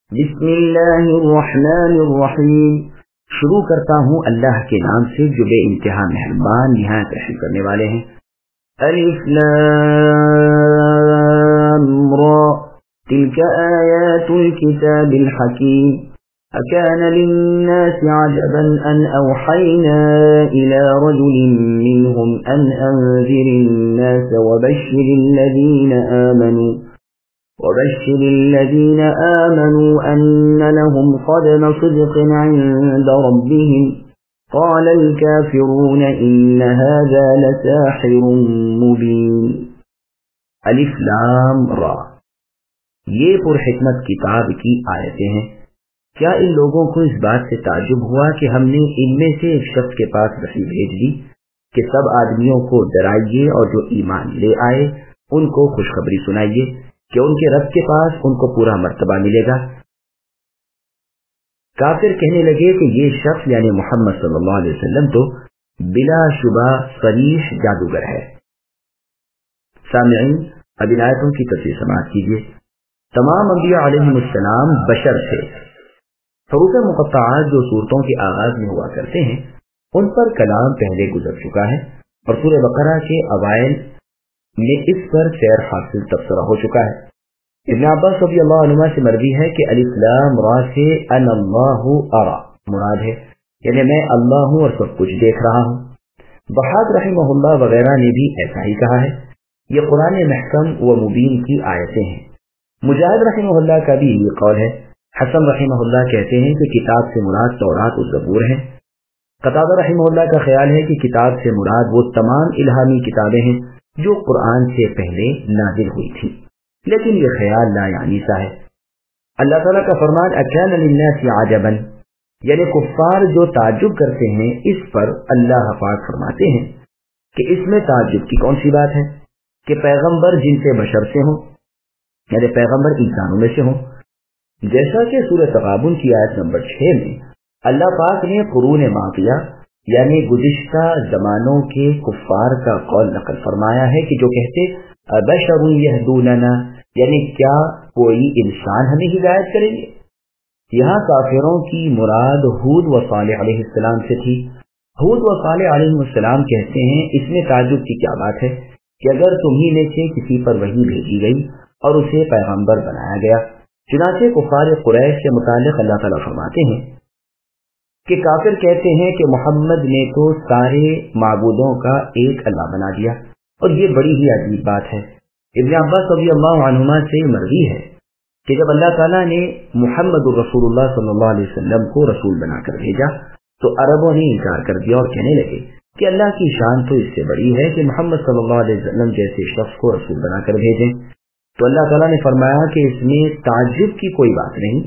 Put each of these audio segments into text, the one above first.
بسم اللہ الرحمن الرحیم، شروع کرتا ہوں اللہ کے نام سے جو بے انتہا مہربان نہایت رحم کرنے والے ہیں۔ الف لام را تلك آیات الكتاب الحکیم اکان للناس عجبا ان اوحینا الى رجل منهم ان انذر الناس وبشر الذين آمنوا أن لهم قدم صدق عند ربهم قال الكافرون إن هذا لساحر مبين۔ الف لام را، یہ پرحکمت کتاب کی آیتیں ہیں۔ کیا ان لوگوں کو اس بات سے تعجب ہوا کہ ہم نے ان میں سے ایک شخص کے پاس وحی بھیج دی کہ سب آدمیوں کو ڈرائیے اور جو ایمان لے آئے ان کو خوشخبری سنائیے کہ ان کے رب کے پاس ان کو پورا مرتبہ ملے گا۔ کافر کہنے لگے کہ یہ شخص یعنی محمد صلی اللہ علیہ وسلم تو بلا شبہ صریح جادوگر ہے۔ سامعین، اب ان آیتوں کی تفسیر سماعت کیجیے۔ تمام انبیاء علیہم السلام بشر تھے۔ حروف مقطعات جو صورتوں کے آغاز میں ہوا کرتے ہیں ان پر کلام پہلے گزر چکا ہے اور سورہ بقرہ کے اوائل میں اس پر خیر حاصل تبصرہ ہو چکا ہے۔ ابن عباس رضی اللہ عنہ سے مروی ہے کہ الف لام را سے ان اللہ ارا مراد ہے، یعنی میں اللہ ہوں اور سب کچھ دیکھ رہا ہوں۔ ضحاک رحمہ اللہ وغیرہ نے بھی ایسا ہی کہا ہے۔ یہ قرآن محکم و مبین کی آیتیں ہیں۔ مجاہد رحمہ اللہ کا بھی یہ قول ہے۔ حسن رحمہ اللہ کہتے ہیں کہ کتاب سے مراد تورات و زبور ہیں۔ قتادہ رحمہ اللہ کا خیال ہے کہ کتاب سے مراد وہ تمام الہامی کتابیں ہیں جو قرآن سے پہلے نازل ہوئی تھی، لیکن یہ خیال لا یعنی سا ہے۔ اللہ تعالیٰ کا فرمان اکان للناس عجبا، یعنی کفار جو تعجب کرتے ہیں اس پر اللہ پاک فرماتے ہیں کہ اس میں تعجب کی کون سی بات ہے کہ پیغمبر جن سے بشر سے ہوں، یعنی پیغمبر انسانوں میں سے ہوں۔ جیسا کہ سورہ تغابن کی آیت نمبر 6 میں اللہ پاک نے قرون ماضیہ یعنی گزشتہ زمانوں کے کفار کا قول نقل فرمایا ہے کہ جو کہتے ابشر یہدوننا، یعنی کیا کوئی انسان ہمیں ہدایت کریں گے۔ یہاں کافروں کی مراد ہود و صالح علیہ السلام سے تھی۔ ہود و صالح علیہ السلام کہتے ہیں اس میں تعجب کی کیا بات ہے کہ اگر تمہیں میں سے کسی پر وحی بھیجی گئی اور اسے پیغمبر بنایا گیا۔ چنانچہ کفار قریش کے متعلق اللہ تعالیٰ فرماتے ہیں کہ کافر کہتے ہیں کہ محمد نے تو سارے معبودوں کا ایک اللہ بنا دیا، اور یہ بڑی ہی عجیب بات ہے۔ ابن عباس رضی اللہ عنہما سے مروی ہے کہ جب اللہ تعالیٰ نے محمد الرسول اللہ صلی اللہ علیہ وسلم کو رسول بنا کر بھیجا تو عربوں نے انکار کر دیا اور کہنے لگے کہ اللہ کی شان تو اس سے بڑی ہے کہ محمد صلی اللہ علیہ وسلم جیسے شخص کو رسول بنا کر بھیجیں۔ تو اللہ تعالیٰ نے فرمایا کہ اس میں تعجب کی کوئی بات نہیں،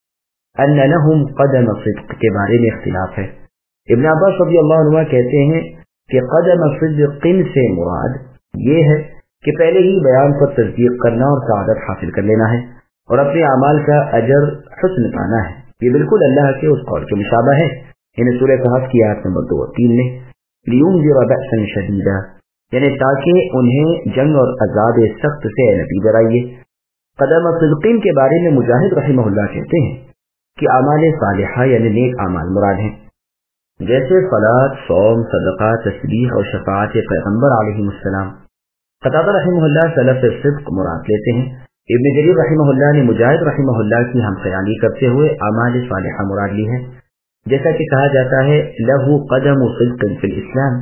ان لہم قدم صدق کے بارے میں اختلاف ہے۔ ابن عباس رضی اللہ عنہ کہتے ہیں کہ قدم صدق سے مراد یہ ہے کہ پہلے ہی بیان پر تصدیق کرنا اور سعادت حاصل کر لینا ہے اور اپنے اعمال کا اجر حسن پانا ہے۔ یہ بالکل اللہ کے اس قول کے مشابہ ہے۔ انہیں سورہ کہف کی آیت نمبر 2 اور 3 میں لِيُنذِرَ بَأْسًا شَدِيدًا، یعنی تاکہ انہیں جنگ اور عذاب سخت سے نبی ڈرائیے۔ قدم صدقین کے بارے میں مجاہد رحمہ اللہ کہتے ہیں کہ اعمال صالحہ یعنی نیک اعمال مراد ہیں، جیسے صلاۃ، صوم، صدقہ، تسبیح اور شفاعت پیغمبر علیہ السلام۔ قتادہ رحمہ اللہ سلف صدق مراد لیتے ہیں۔ ابن جریر رحمہ اللہ نے مجاہد رحمہ اللہ کی ہم خیالی کرتے ہوئے اعمال صالحہ مراد لی ہے، جیسا کہ کہا جاتا ہے لہو قدم صدق فی الاسلام۔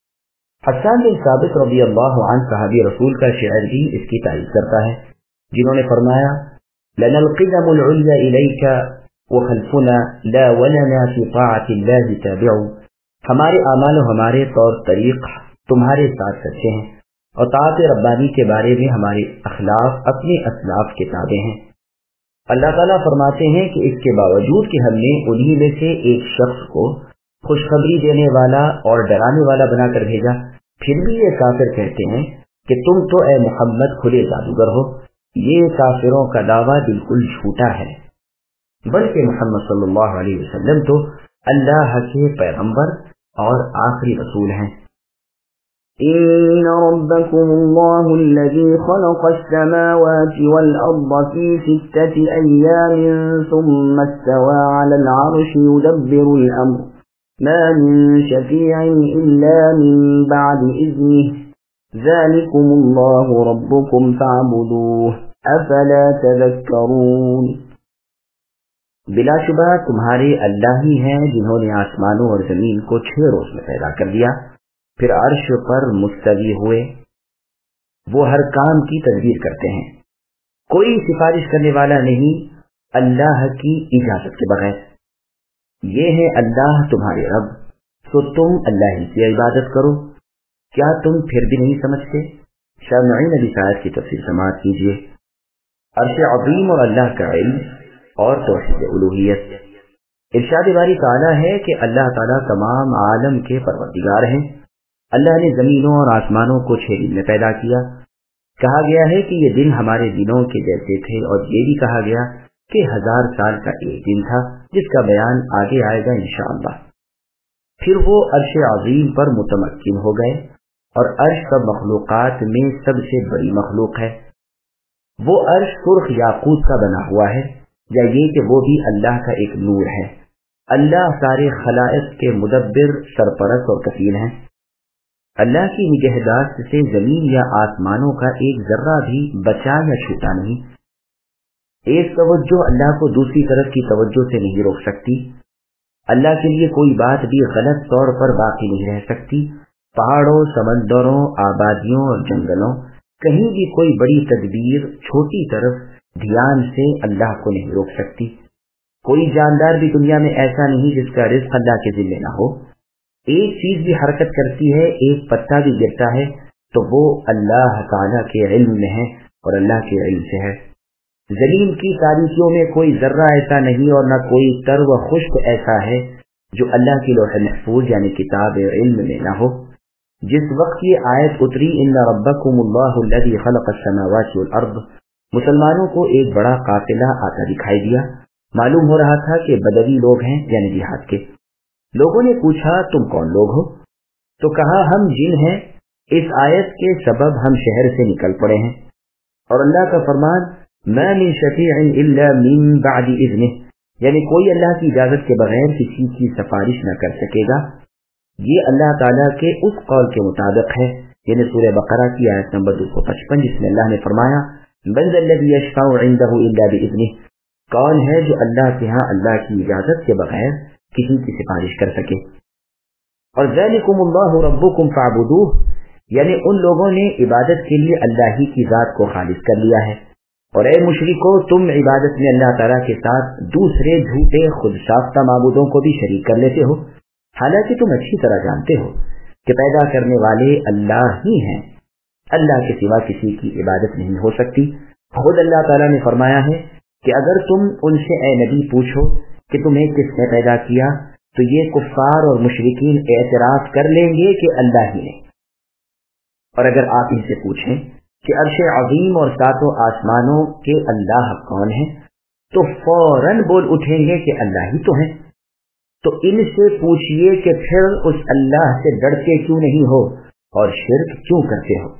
حسان بن ثابت رضی اللہ عنہ صحابی رسول کا شعر بھی اس کی تائید کرتا ہے، جنہوں نے فرمایا لنا القدم العلیا الیک وخلفنا لا ولنا فی طاعت اللہ تابع، ہمارے اعمال و ہمارے طور طریق تمہارے ساتھ سچے ہیں اور طاعت ربانی کے بارے میں ہمارے اخلاق اپنے اسلاف کے تابع ہیں۔ اللہ تعالیٰ فرماتے ہیں کہ اس کے باوجود کہ ہم نے انہی میں سے ایک شخص کو خوشخبری دینے والا اور ڈرانے والا بنا کر بھیجا، پھر بھی یہ کافر کہتے ہیں کہ تم تو اے محمد کھلے جادوگر ہو۔ یہ کافروں کا دعویٰ بالکل جھوٹا ہے، بلکہ محمد صلی اللہ علیہ وسلم تو اللہ کے پیغمبر اور آخری رسول ہیں۔ إن ربكم الله الذي خلق السماوات والأرض في 6 أيام ثم استوى على العرش يدبر الأمر ما من شفيع إلا من بعد إذنه ذلكم الله ربكم فاعبدوه أفلا تذكرون۔ بلا شبہ تمہارے اللہ ہی ہیں جنہوں نے آسمانوں اور زمین کو 6 روز میں پیدا کر دیا، پھر عرش پر مستوی ہوئے۔ وہ ہر کام کی تدبیر کرتے ہیں، کوئی سفارش کرنے والا نہیں اللہ کی اجازت کے بغیر۔ یہ ہے اللہ تمہارے رب، تو تم اللہ ہی کی عبادت کرو، کیا تم پھر بھی نہیں سمجھتے؟ شامعین علی آیت کی تفسیر سماعت کیجیے۔ عرش عظیم اور اللہ کا علم اور توحید الوہیت۔ ارشاد باری تعالیٰ ہے کہ اللہ تعالیٰ تمام عالم کے پروردگار ہیں۔ اللہ نے زمینوں اور آسمانوں کو 6 دن میں پیدا کیا۔ کہا گیا ہے کہ یہ دن ہمارے دنوں کے جیسے تھے، اور یہ بھی کہا گیا کہ 1000 سال کا ایک دن تھا، جس کا بیان آگے آئے گا انشاءاللہ۔ پھر وہ عرش عظیم پر متمکن ہو گئے، اور عرش سب مخلوقات میں سب سے بڑی مخلوق ہے۔ وہ عرش سرخ یاقوت کا بنا ہوا ہے، یا یہ کہ وہ بھی اللہ کا ایک نور ہے۔ اللہ سارے خلائق کے مدبر، سرپرست اور کفیل ہیں۔ اللہ کی نگہداشت سے زمین یا آسمانوں کا ایک ذرہ بھی بچا یا چھوٹا نہیں۔ ایک توجہ اللہ کو دوسری طرف کی توجہ سے نہیں روک سکتی۔ اللہ کے لیے کوئی بات بھی غلط طور پر باقی نہیں رہ سکتی۔ پہاڑوں، سمندروں، آبادیوں اور جنگلوں، کہیں بھی کوئی بڑی تدبیر چھوٹی طرف دھیان سے اللہ کو نہیں روک سکتی۔ کوئی جاندار بھی دنیا میں ایسا نہیں جس کا رزق اللہ کے ذمہ نہ ہو۔ ایک چیز بھی حرکت کرتی ہے، ایک پتا بھی گرتا ہے، تو وہ اللہ تعالیٰ کے علم میں ہے اور اللہ کے علم سے ہے۔ زمین کی تاریکیوں میں کوئی ذرہ ایسا نہیں اور نہ کوئی تر و خشک ایسا ہے جو اللہ کی لوح محفوظ یعنی کتاب علم میں نہ ہو۔ جس وقت یہ آیت اتری ان ربکم اللہ الذی خلق السماوات والارض، مسلمانوں کو ایک بڑا قافلہ آتا دکھائی دیا۔ معلوم ہو رہا تھا کہ بدوی لوگ ہیں یعنی دیہات کے۔ لوگوں نے پوچھا تم کون لوگ ہو؟ تو کہا ہم جن ہیں، اس آیت کے سبب ہم شہر سے نکل پڑے ہیں۔ اور اللہ کا فرمان ما من شفیع الا من بعد اذنہ، یعنی کوئی اللہ کی اجازت کے بغیر کسی کی سفارش نہ کر سکے گا۔ یہ اللہ تعالیٰ کے اس قول کے مطابق ہے، یعنی سورہ بقرہ کی آیت نمبر 255، جس میں اللہ نے فرمایا من ذا الذی یشفع عنده الا باذنہ، کون ہے جو اللہ کے ہاں اللہ کی اجازت کے بغیر کسی کی سفارش کر سکے۔ اور ذالکم اللہ ربکم فاعبدوہ، یعنی ان لوگوں نے عبادت کے لیے اللہ ہی کی ذات کو خالص کر لیا ہے۔ اور اے مشرکو، تم عبادت میں اللہ تعالیٰ کے ساتھ دوسرے جھوٹے خود ساختہ معبودوں کو بھی شریک کر لیتے ہو، حالانکہ تم اچھی طرح جانتے ہو کہ پیدا کرنے والے اللہ ہی ہیں، اللہ کے سوا کسی کی عبادت نہیں ہو سکتی۔ خود اللہ تعالیٰ نے فرمایا ہے کہ اگر تم ان سے اے نبی پوچھو کہ تمہیں کس نے پیدا کیا، تو یہ کفار اور مشرکین اعتراف کر لیں گے کہ اللہ ہی نے۔ اور اگر آپ ان سے پوچھیں کہ عرش عظیم اور 7 آسمانوں کے اللہ کون ہیں، تو فوراً بول اٹھیں گے کہ اللہ ہی تو ہیں۔ تو ان سے پوچھئے کہ پھر اس اللہ سے ڈرتے کیوں نہیں ہو اور شرک کیوں کرتے ہو؟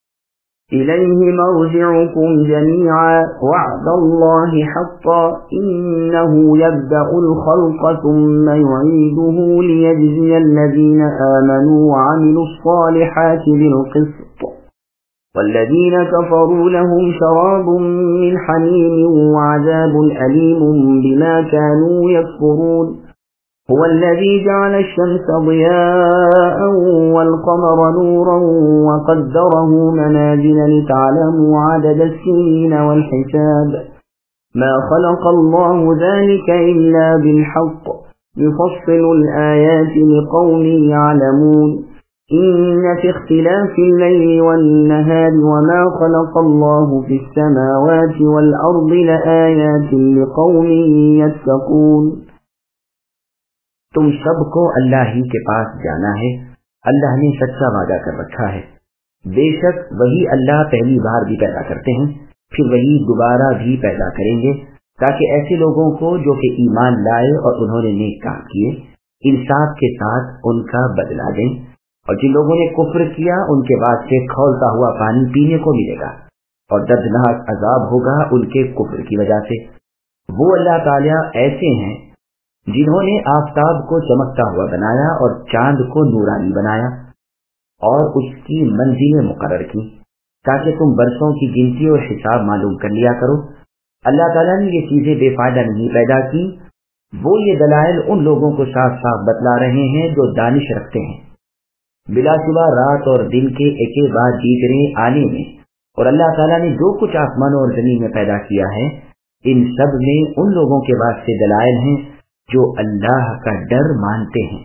إليه مرجعكم جميعا وعد الله حقا إنه يبدأ الخلق ثم يعيده ليجزي الذين آمنوا وعملوا الصالحات بالقسط والذين كفروا لهم شراب من حميم وعذاب أليم بما كانوا يكفرون هو الذي جعل الشمس ضياء والقمر نورا وقدره منازل لتعلموا عدد السنين والحساب ما خلق الله ذلك إلا بالحق يفصل الآيات لقوم يعلمون إن في اختلاف الليل والنهار وما خلق الله في السماوات والأرض لآيات لقوم يتقون۔ تم سب کو اللہ ہی کے پاس جانا ہے، اللہ نے سچا وعدہ کر رکھا ہے۔ بے شک وہی اللہ پہلی بار بھی پیدا کرتے ہیں، پھر وہی دوبارہ بھی پیدا کریں گے، تاکہ ایسے لوگوں کو جو کہ ایمان لائے اور انہوں نے نیک کام کیے، انصاف کے ساتھ ان کا بدلہ دیں، اور जिन लोगों ने कुफ्र किया उनके वास्ते खौलता हुआ पानी पीने को मिलेगा और दर्दनाक अजाब होगा उनके कुफ्र की वजह से। वो अल्लाह ताला ऐसे हैं जिन्होंने आफताब को चमकता हुआ बनाया और चांद को नूरानी बनाया और उसकी मंजिलें मुकर्रर की ताकि तुम बरसों की गिनती और हिसाब मालूम कर लिया करो। अल्लाह ताला ने ये चीजें बेफायदा नहीं पैदा की, वो ये दलाइल उन लोगों को साफ साफ बतला रहे हैं जो दानिश रखते हैं। बिलाशुबा रात और दिन के एक बाद दीगरे आने में और अल्लाह ताला ने जो कुछ आसमानों और जमीन में पैदा किया है, इन सब में उन लोगों के वास्ते दलाइल हैं जो अल्लाह का डर मानते हैं।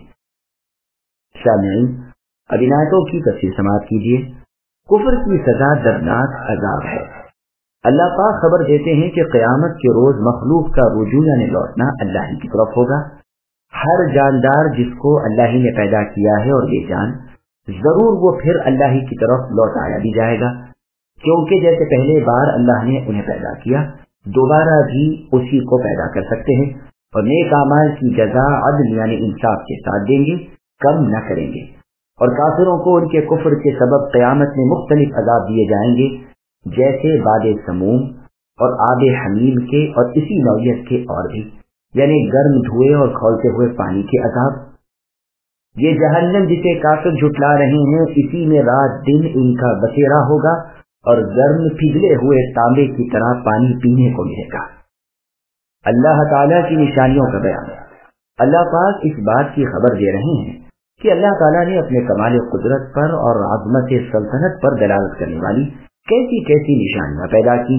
सामईन, अब इन आयतों की तफसीर समाअत कीजिए। कुफ्र की सजा दर्दनाक अजाब है। अल्लाह पाक खबर देते हैं कि क़यामत के रोज मखलूक का रुजू यानी लौटना अल्लाह ही की तरफ होगा। हर जानदार जिसको अल्लाह ही ने पैदा किया है और बेजान, जरूर वो फिर अल्लाह ही की तरफ लौटाया भी जाएगा, क्योंकि जैसे पहले बार अल्लाह ने उन्हें पैदा किया, दोबारा भी उसी को पैदा कर सकते हैं और नेक आमाल की जजा अदल यानी इंसाफ के साथ देंगे, कम न करेंगे। और काफिरों को उनके कुफ्र के सबब क़यामत में मुख्तलिफ अजाब दिए जाएंगे, जैसे बादे समूम और आबे हमीम के और इसी नौयत के और भी, यानी गर्म धुएं और खौलते हुए पानी के अजाब। ये जहन्नम जिसे काफिर झुटला रहे हैं, इसी में रात दिन इनका बसेरा होगा और गर्म पिघले हुए तांबे की तरह पानी पीने को मिलेगा। अल्लाह ताला की निशानियों का बयान। अल्लाह पाक इस बात की खबर दे रहे हैं कि अल्लाह ताला ने अपने कमाल कुदरत पर और आज़मत सल्तनत पर दलालत करने वाली कैसी कैसी निशानियां पैदा की।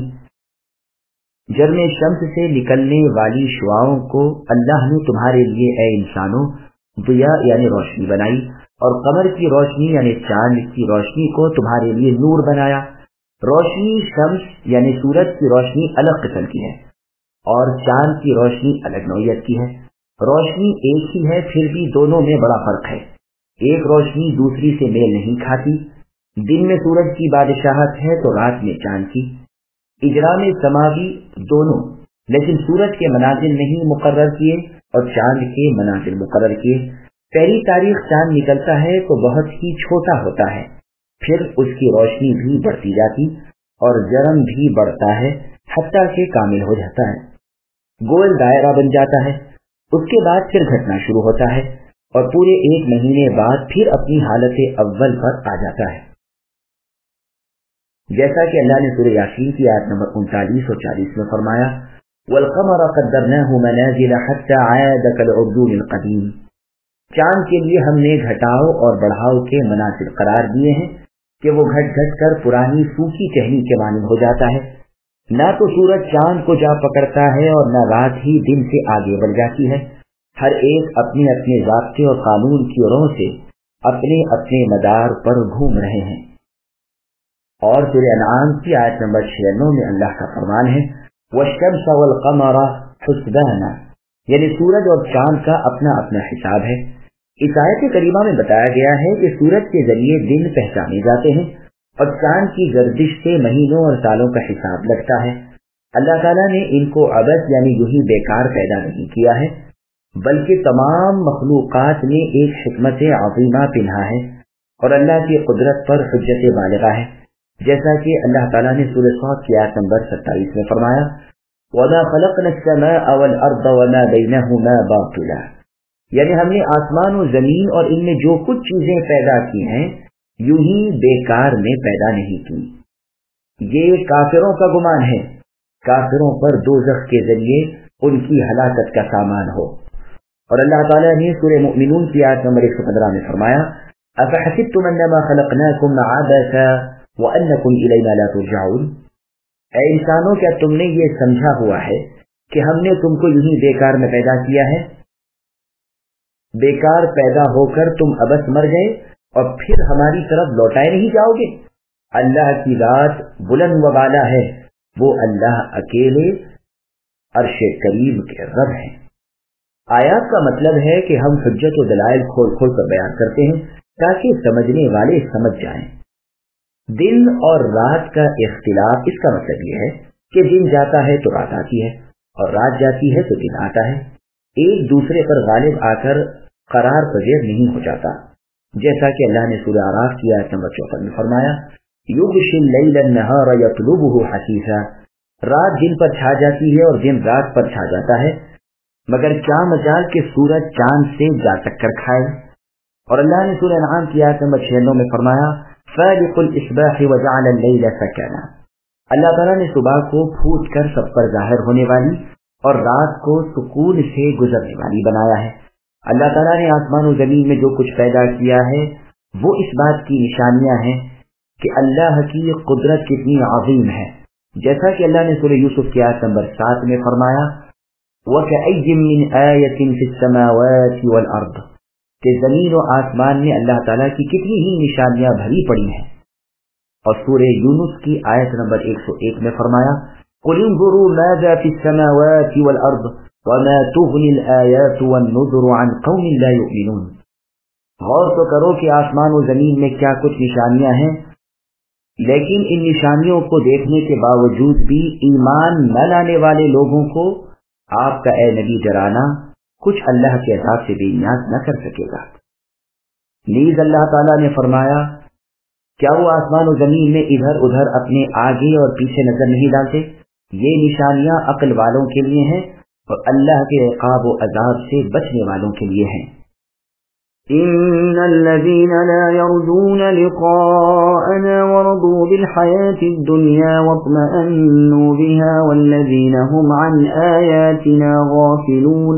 जर्मे शम्स से निकलने वाली शुआओं को अल्लाह ने तुम्हारे लिए ए इंसानों दिया यानी रोशनी बनाई, और कमर की रोशनी यानी चांद की रोशनी को तुम्हारे लिए नूर बनाया। रोशनी शम्स यानी सूरज की रोशनी अलग किस्म की है और चांद की रोशनी अलग नौयत की है। रोशनी एक ही है, फिर भी दोनों में बड़ा फर्क है। एक रोशनी दूसरी से मेल नहीं खाती। दिन में सूरज की बादशाहत है तो रात में चांद की। इजरा में समावी दोनों, लेकिन सूरज के मनाजिल नहीं मुकर्रर किए और चांद के मनाजिल मुकर्रर किए। पहली तारीख चांद निकलता है तो बहुत ही छोटा होता है, फिर उसकी रोशनी भी बढ़ती जाती और जरम भी बढ़ता है हत्ता के कामिल हो जाता है, गोल दायरा बन जाता है। उसके बाद फिर घटना शुरू होता है और पूरे एक महीने बाद फिर अपनी हालत अव्वल पर आ जाता है। जैसा कि अल्लाह ने सूरह यासीन की आयत नंबर 39 और 40 में फरमाया, वल-क़मर क़द्दरनाहु मनाज़िल हत्ता आद कल-उर्जूनिल क़दीम। चांद के लिए हमने घटाव और बढ़ाव के मनासिल करार दिए हैं कि वो घट घट कर पुरानी सूखी टहनी के मानिंद हो जाता है। न तो सूरज चांद को जा पकड़ता है और न रात ही दिन से आगे बढ़ जाती है। हर एक अपने अपने ज़ाब्ते और कानून की ओरों से अपने अपने मदार पर घूम रहे हैं। और सूरह अनआम की आयत नंबर 96 में अल्लाह का फरमान है, वश्शम्स वल क़मरा हुस्बाना, यानी सूरज और चांद का अपना अपना हिसाब है। इस आयत करीमा में बताया गया है कि सूरज के जरिए दिन पहचाने जाते हैं और चांद की गर्दिश से महीनों और सालों का हिसाब लगता है। अल्लाह ताला ने इनको अबस यानी यूं ही बेकार पैदा नहीं किया है, बल्कि तमाम मखलूकात में एक हिकमत अज़ीमा पिन्हा है और अल्लाह की कुदरत पर हुज्जत बालिगा है। जैसा कि अल्लाह ताला ने सूरह साद की आयत नंबर 27 में फरमाया, वमा खलक़ना अस्समाअ वल अर्द वमा बैनहुमा बातिला, यानी हमने आसमान और जमीन और इनमें जो कुछ चीजें पैदा की हैं यूं ही बेकार में पैदा नहीं की। ये काफिरों का गुमान है, काफिरों पर दोज़ख के जरिए उनकी हलाकत का सामान हो। और अल्लाह ताला ने सूरह मुमिनून की आयत नंबर 115 में फरमाया, अफ़हसिब्तुम अन्नमा खलक़नाकुम अबसा व अन्नकुम इलैना ला तुरजऊन, ऐ इंसानों क्या तुमने ये समझा हुआ है कि हमने तुमको यूं ही बेकार में पैदा किया है? बेकार पैदा होकर तुम अबस मर गए और फिर हमारी तरफ लौटाए नहीं जाओगे? अल्लाह की रात बुलंद व बाला है, वो अल्लाह अकेले अर्शे करीम के रब हैं। आयात का मतलब है कि हम हुज्जत व दलाइल खोल खोल कर बयान करते हैं ताकि समझने वाले समझ जाएं। दिन और रात का इख्तिलाफ इसका मतलब यह है कि दिन जाता है तो रात आती है और रात जाती है तो दिन आता है, एक दूसरे पर गालिब आकर करार पजेर नहीं हो जाता। جیسا کہ اللہ نے سورہ اعراف کی آیت نمبر 64 میں فرمایا یغشی اللیل النہار یطلبہ حثیثا، رات دن پر چھا جاتی ہے اور دن رات پر چھا جاتا ہے، مگر کیا مجال کہ سورج چاند سے جا ٹکر کھائے۔ اور اللہ نے سورہ انعام کی آیت نمبر 96 میں فرمایا فالق الاصباح وجعل اللیل سکنا، اللہ تعالیٰ نے صبح کو پھوٹ کر سب پر ظاہر ہونے والی اور رات کو سکون سے گزرنے والی بنایا ہے۔ اللہ تعالیٰ نے آسمان و زمین میں جو کچھ پیدا کیا ہے وہ اس بات کی نشانیاں ہیں کہ اللہ کی قدرت کتنی عظیم ہے، جیسا کہ اللہ نے سورہ یوسف کی آیت نمبر 7 میں فرمایا وَكَأَيٍّ مِّنْ آيَةٍ فِي السَّمَاوَاتِ وَالْأَرْضِ، کہ زمین و آسمان میں اللہ تعالیٰ کی کتنی ہی نشانیاں بھری پڑی ہیں۔ اور سورہ یونس کی آیت نمبر 101 میں فرمایا قُلِ انظُرُوا مَاذَا فِي السَّمَاوَاتِ وَالْأَرْضِ وَمَا تُغْنِي الْآيَاتُ وَالنُّذُرُ عَنْ قَوْمٍ لَا يُؤْمِنُونَ، غور تو کرو کہ آسمان و زمین میں کیا کچھ نشانیاں ہیں، لیکن ان نشانیوں کو دیکھنے کے باوجود بھی ایمان نہ لانے والے لوگوں کو آپ کا اے نبی ڈرانا کچھ اللہ کے عذاب سے بے نیاز نہ کر سکے گا۔ نیز اللہ تعالیٰ نے فرمایا کیا وہ آسمان و زمین میں ادھر ادھر اپنے آگے اور پیچھے نظر نہیں ڈالتے؟ یہ نشانیاں عقل والوں کے لیے ہیں اور اللہ کے عقاب و عذاب سے بچنے والوں کے لیے ہیں۔ إن الذين لا يرجون لقاءنا ورضوا بالحياة الدنيا واطمأنوا بها والذين هم عن آياتنا غافلون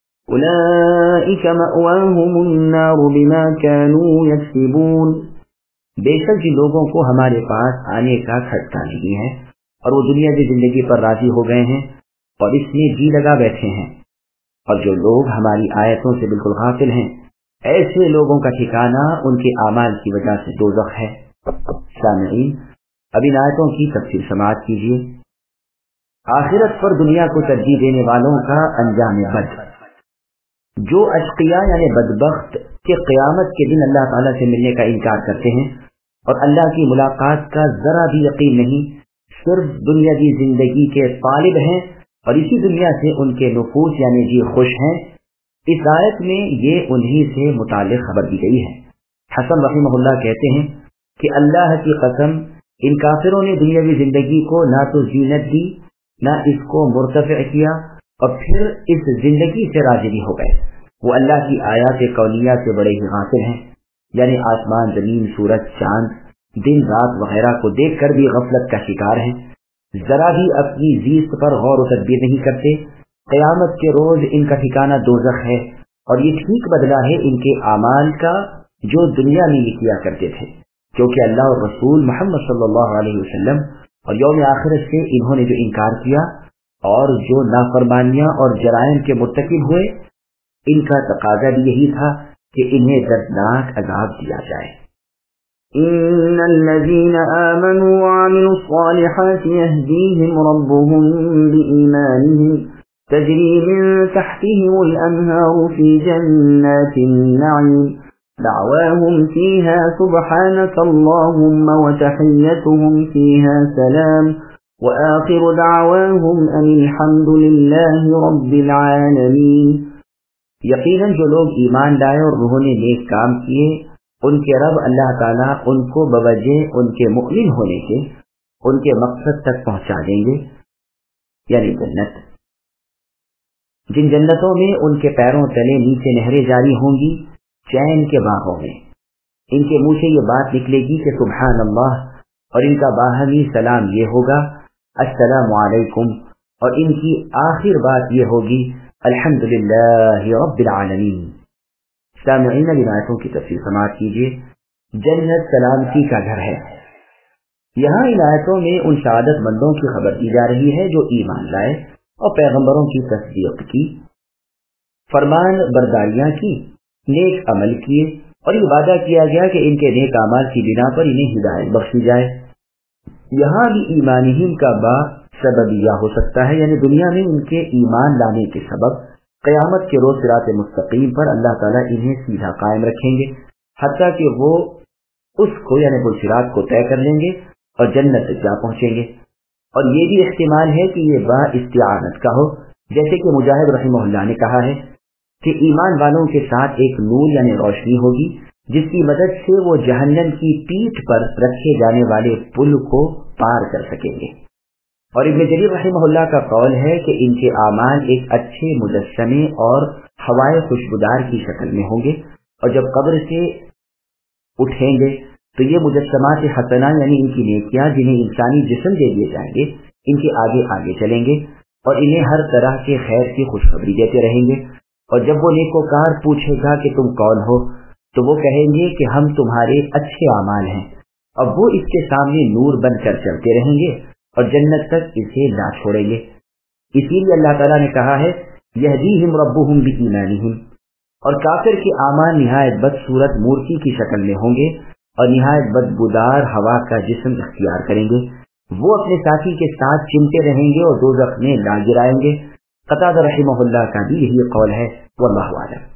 أولئك مأواهم النار بما كانوا يكسبون، بے شک جن لوگوں کو ہمارے پاس آنے کا کھٹکا نہیں ہے اور وہ دنیا کی زندگی پر راضی ہو گئے ہیں اور اس میں جی لگا بیٹھے ہیں، اور جو لوگ ہماری آیتوں سے بالکل غافل ہیں ایسے لوگوں کا ٹھکانہ ان کے اعمال کی وجہ سے دوزخ ہے۔ سامعین، اب ان آیتوں کی تفصیل سماعت کیجیے۔ آخرت پر دنیا کو ترجیح دینے والوں کا انجام بد، جو اشقیاء یعنی بدبخت کہ قیامت کے دن اللہ تعالیٰ سے ملنے کا انکار کرتے ہیں اور اللہ کی ملاقات کا ذرا بھی یقین نہیں، صرف دنیا کی زندگی کے طالب ہیں اور اسی دنیا سے ان کے نفوس یعنی جی خوش ہیں، اس آیت میں یہ انہی سے متعلق خبر دی گئی ہے۔ حسن رحمہ اللہ کہتے ہیں کہ اللہ کی قسم ان کافروں نے دنیاوی زندگی کو نہ تو زینت دی نہ اس کو مرتفع کیا اور پھر اس زندگی سے راضی بھی ہو گئے۔ وہ اللہ کی آیات کونیہ سے بڑے ہی غافل ہیں، یعنی آسمان زمین سورج چاند دن رات وغیرہ کو دیکھ کر بھی غفلت کا شکار ہیں، ذرا بھی اپنی زیست پر غور و تدبیر نہیں کرتے۔ قیامت کے روز ان کا ٹھکانہ دوزخ ہے اور یہ ٹھیک بدلہ ہے ان کے اعمال کا جو دنیا میں یہ کیا کرتے تھے، کیونکہ اللہ اور رسول محمد صلی اللہ علیہ وسلم اور یوم آخرت سے انہوں نے جو انکار کیا اور جو نافرمانیاں اور جرائم کے مرتکب ہوئے، ان کا تقاضا بھی یہی تھا کہ انہیں دردناک عذاب دیا جائے۔ إن الذين آمنوا وعملوا الصالحات يهديهم ربهم بإيمانهم تجري من تحتهم الأنهار في جنات النعيم دعواهم فيها سبحانك اللهم وتحيتهم فيها سلام وآخر دعواهم أن الحمد لله رب العالمين۔ یقیناً جو لوگ ایمان لائے اور انہوں نے نیک کام کیے ان کے رب اللہ تعالیٰ ان کو بوجہ ان کے مؤمن ہونے کے ان کے مقصد تک پہنچا دیں گے، یعنی جنت، جن جنتوں میں ان کے پیروں تلے نیچے نہریں جاری ہوں گی چین کے باغوں میں۔ ان کے منہ سے یہ بات نکلے گی کہ سبحان اللہ، اور ان کا باہمی سلام یہ ہوگا السلام علیکم، اور ان کی آخر بات یہ ہوگی الحمدللہ رب العالمین۔ سامعین، اب آیتوں کی تفصیل سماعت کیجیے۔ جنت سلامتی کا گھر ہے۔ یہاں ان آیتوں میں ان سعادت مندوں کی خبر دی جا رہی ہے جو ایمان لائے اور پیغمبروں کی تصدیق کی، فرمان برداریاں کی، نیک عمل کیے، اور یہ وعدہ کیا گیا کہ ان کے نیک اعمال کی بنا پر انہیں ہدایت بخشی جائے۔ یہاں بھی ایمانہم کا با سببیہ ہو سکتا ہے، یعنی دنیا میں ان کے ایمان لانے کے سبب قیامت کے روز صراط مستقیم پر اللہ تعالیٰ انہیں سیدھا قائم رکھیں گے، حتیٰ کہ وہ اس کو یعنی پل صراط کو طے کر لیں گے اور جنت تک جا پہنچیں گے۔ اور یہ بھی احتمال ہے کہ یہ با استعانت کا ہو، جیسے کہ مجاہد رحمہ اللہ نے کہا ہے کہ ایمان والوں کے ساتھ ایک نور یعنی روشنی ہوگی جس کی مدد سے وہ جہنم کی پیٹھ پر رکھے جانے والے پل کو پار کر سکیں گے۔ اور ابن جریر رحمہ اللہ کا قول ہے کہ ان کے اعمال ایک اچھے مجسمے اور ہوائے خوشبودار کی شکل میں ہوں گے، اور جب قبر سے اٹھیں گے تو یہ مجسمات حسنہ یعنی ان کی نیکیاں جنہیں انسانی جسم دے دیے جائیں گے، ان کے آگے آگے چلیں گے اور انہیں ہر طرح کے خیر کی خوشخبری دیتے رہیں گے۔ اور جب وہ نیکوکار پوچھے گا کہ تم کون ہو، تو وہ کہیں گے کہ ہم تمہارے اچھے اعمال ہیں، اب وہ اس کے سامنے نور بن کر چلتے رہیں گے اور جنت تک اسے لا چھوڑیں گے۔ اسی لیے اللہ تعالیٰ نے کہا ہے یہدیہم ربہم بایمانہم، اور کافر کے اعمال نہایت بدصورت مورتی کی شکل میں ہوں گے اور نہایت بدبودار ہوا کا جسم اختیار کریں گے، وہ اپنے ساتھی کے ساتھ چمٹے رہیں گے اور دوزخ میں لا گرائیں گے۔ قتادہ رحمہ اللہ کا بھی یہی قول ہے، واللہ اعلم۔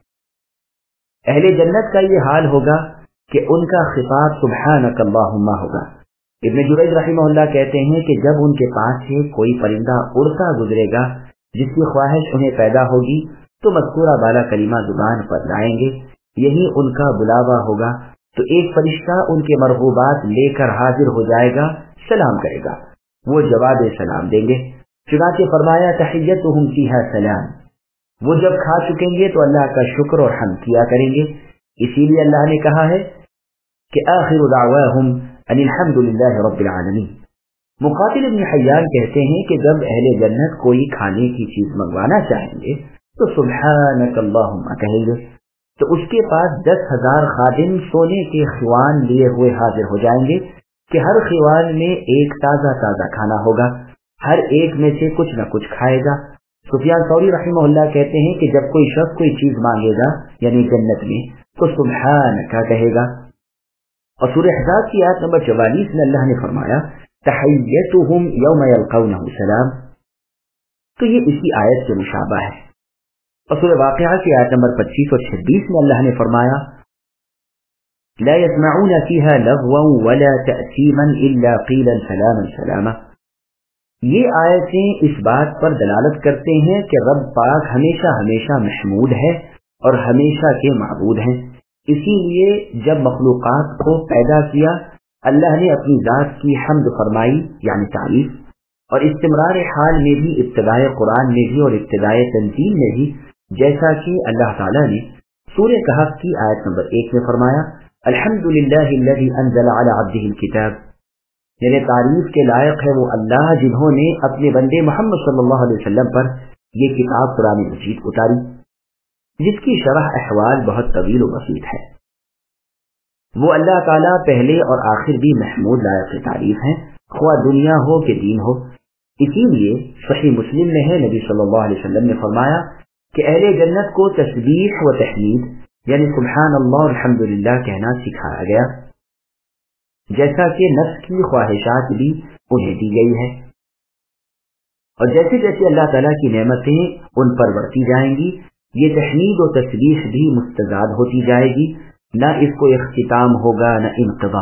اہل جنت کا یہ حال ہوگا کہ ان کا خطاب سبحانک اللہم ہوگا۔ ابن جریج رحمہ اللہ کہتے ہیں کہ جب ان کے پاس سے کوئی پرندہ اڑتا گزرے گا جس کی خواہش انہیں پیدا ہوگی تو مذکورہ بالا کلمہ زبان پر لائیں گے، یہی ان کا بلاوا ہوگا، تو ایک فرشتہ ان کے مرغوبات لے کر حاضر ہو جائے گا، سلام کرے گا، وہ جواب سلام دیں گے۔ چنانچہ فرمایا تحیتہم فیہا سلام، وہ جب کھا چکیں گے تو اللہ کا شکر اور حمد کیا کریں گے۔ اسی لیے اللہ نے کہا ہے کہ آخر دعواہم ان الحمد للہ رب العالمین۔ مقاتل ابن حیان کہتے ہیں کہ جب اہل جنت کوئی کھانے کی چیز منگوانا چاہیں گے تو سبحانک اللہم کہیں گے، تو اس کے پاس 10,000 خادم سونے کے خوان لیے ہوئے حاضر ہو جائیں گے کہ ہر خوان میں ایک تازہ تازہ کھانا ہوگا، ہر ایک میں سے کچھ نہ کچھ کھائے گا۔ سفیان ثوری رحمہ اللہ کہتے ہیں کہ جب کوئی شخص کوئی چیز مانگے گا یعنی جنت میں تو سبحانک کہے گا۔ اور سورہ احزاب کی آیت نمبر 44 میں اللہ نے فرمایا تحیتہم یوم یلقونہ سلام، تو یہ اسی آیت کے مشابہ ہے۔ اور سورہ واقعہ کی آیت نمبر 25 اور 26 میں اللہ نے فرمایا لا يسمعون فيها لغوا ولا تأثيما إلا قيلا سلاما سلاما۔ یہ آیتیں اس بات پر دلالت کرتے ہیں کہ رب پاک ہمیشہ ہمیشہ محمود ہے اور ہمیشہ کے معبود ہیں۔ اسی لیے جب مخلوقات کو پیدا کیا اللہ نے اپنی ذات کی حمد فرمائی یعنی تعریف، اور استمرار حال میں بھی، ابتدائے قرآن میں بھی اور ابتدائے تنزیل میں بھی، جیسا کہ اللہ تعالیٰ نے سورہ کہف کی آیت نمبر 1 میں فرمایا الحمدللہ الذی انزل علی عبدہ الکتاب، یعنی تعریف کے لائق ہے وہ اللہ جنہوں نے اپنے بندے محمد صلی اللہ علیہ وسلم پر یہ کتاب قرآن مجید اتاری، جس کی شرح احوال بہت طویل و بسیط ہے۔ وہ اللہ تعالیٰ پہلے اور آخر بھی محمود لائق تعریف ہیں، خواہ دنیا ہو کہ دین ہو۔ اسی لیے صحیح مسلم میں ہے نبی صلی اللہ علیہ وسلم نے فرمایا کہ اہل جنت کو تسبیح و تحمید یعنی سبحان اللہ اور الحمدللہ کہنا سکھایا گیا، جیسا کہ نفس کی خواہشات بھی انہیں دی گئی ہے۔ اور جیسے جیسے اللہ تعالیٰ کی نعمتیں ان پر بڑھتی جائیں گی، یہ تحمید و تسبیح بھی مستزاد ہوتی جائے گی، نہ اس کو اختتام ہوگا نہ انقضاء۔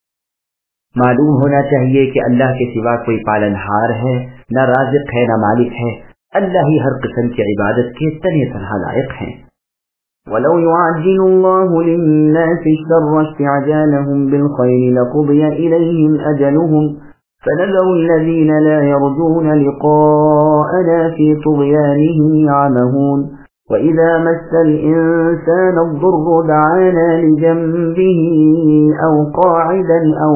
معلوم ہونا چاہیے کہ اللہ کے سوا کوئی پالنہار ہے، نہ رازق ہے نہ مالک ہے، اللہ ہی ہر قسم کی عبادت کے تنہا تنہا لائق ہیں۔ وَلَوْ يُعَجِّلُ اللَّهُ لِلنَّاسِ الشَّرَّ اسْتِعْجَالَهُم بِالْخَيْرِ لَقُضِيَ إِلَيْهِمْ أَجَلُهُمْ فَنَذَرُ الَّذِينَ لَا يَرْجُونَ لِقَاءَنَا فِي طُغْيَانِهِمْ يَعْمَهُونَ وَإِذَا مَسَّ الْإِنسَانَ الضُّرُّ دَعَانَا لِجَنبِهِ أَوْ قَاعِدًا أَوْ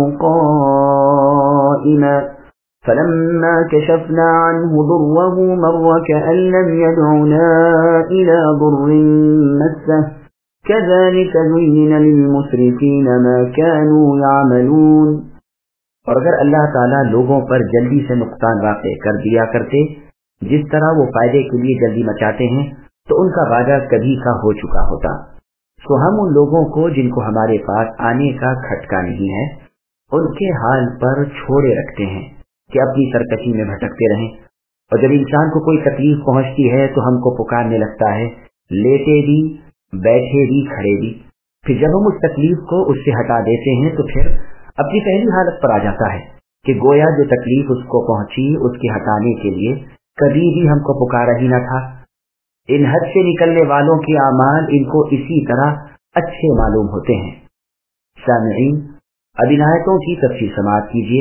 قَائِمًا فَلَمَّا كَشَفْنَا عَنْهُ ضُرَّهُ مَرَّ كَأَن لَّمْ يَدْعُنَا إِلَى ضُرٍّ مَّسَّهُ كَذَلِكَ زُيِّنَ لِلْمُسْرِفِينَ مَا كَانُوا يَعْمَلُونَ۔ اور اگر اللہ تعالیٰ لوگوں پر جلدی سے نقصان واقع کر دیا کرتے جس طرح وہ فائدے کے لیے جلدی مچاتے ہیں تو ان کا وعدہ کبھی کا ہو چکا ہوتا، سو ہم ان لوگوں کو جن کو ہمارے پاس آنے کا کھٹکا نہیں ہے ان کے حال پر چھوڑے رکھتے ہیں کہ اپنی سرکشی میں بھٹکتے رہیں۔ اور جب انسان کو کوئی تکلیف پہنچتی ہے تو ہم کو پکارنے لگتا ہے، لیٹے بھی، بیٹھے بھی، کھڑے بھی۔ پھر جب ہم اس تکلیف کو اس سے ہٹا دیتے ہیں تو پھر اپنی پہلی حالت پر آ جاتا ہے کہ گویا جو تکلیف اس کو پہنچی اس کے ہٹانے کے لیے کبھی بھی ہم کو پکارا ہی نہ تھا۔ ان حد سے نکلنے والوں کے اعمال ان کو اسی طرح अच्छे मालूम होते हैं। सामईन, अब इन आयतों की तफसीर समाअत कीजिए।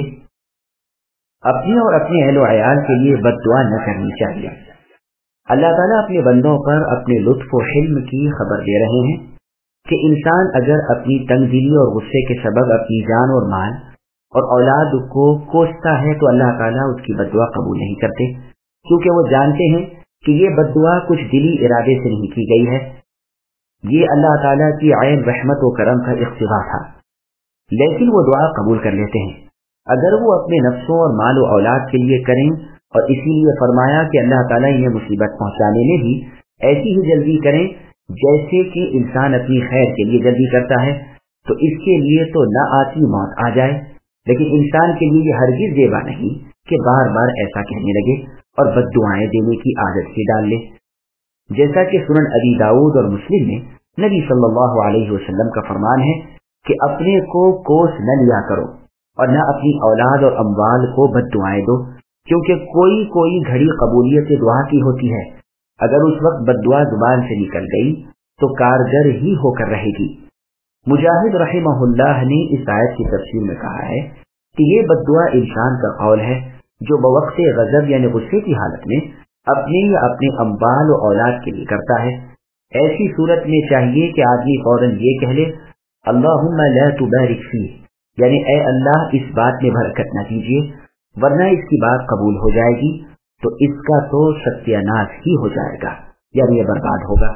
अपने और अपने अहल व अयाल के लिए बद्दुआ न करनी चाहिए। अल्लाह ताला अपने बंदों पर अपने लुत्फ व हिल्म की खबर दे रहे हैं कि इंसान अगर अपनी तंगदिली और गुस्से के सबब अपनी जान और माल और औलाद को कोसता है तो अल्लाह ताला उसकी बद्दुआ कबूल नहीं करते, क्योंकि वो जानते हैं कि ये बद्दुआ कुछ दिली इरादे से नहीं की गई है। ये अल्लाह ताला की आयन रहमत व करम का इख्तिबार था, लेकिन वो दुआ कबूल कर लेते हैं अगर वो अपने नफ्सों और माल व औलाद के लिए करें। और इसीलिए फरमाया कि अल्लाह ताला इन्हें मुसीबत पहुंचाने में भी ऐसी ही जल्दी करें जैसे कि इंसान अपनी खैर के लिए जल्दी करता है। तो इसके लिए तो न आती मौत आ जाए, लेकिन इंसान के लिए ये हरगिज देवा नहीं कि बार बार ऐसा कहने लगे और बद्दुआएं देने की आदत से डाल ले। जैसा कि सुनन अबी दाऊद और मुस्लिम में नबी सल्लल्लाहु अलैहि वसल्लम का फरमान है कि अपने को कोस न लिया करो और न अपनी औलाद और अम्वाल को बद्दुआएं दो, क्योंकि कोई कोई घड़ी कबूलियत दुआ की होती है। अगर उस वक्त बद्दुआ जुबान से निकल गई तो कारगर ही होकर रहेगी। मुजाहिद रहिमहुल्लाह ने इस आयत की तफसीर में कहा है कि ये बद्दुआ इंसान का कौल है जो बवक्ते गजब यानी गुस्से की हालत में अपने या अपने अम्बाल और औलाद के लिए करता है। ऐसी सूरत में चाहिए कि आदमी फौरन ये कह ले, अल्लाहुम्मा ला तुबारिक फीह, यानी ऐ अल्लाह इस बात में बरकत न कीजिए, वरना इसकी बात कबूल हो जाएगी तो इसका तो सत्यानाश ही हो जाएगा, यानी ये बर्बाद होगा।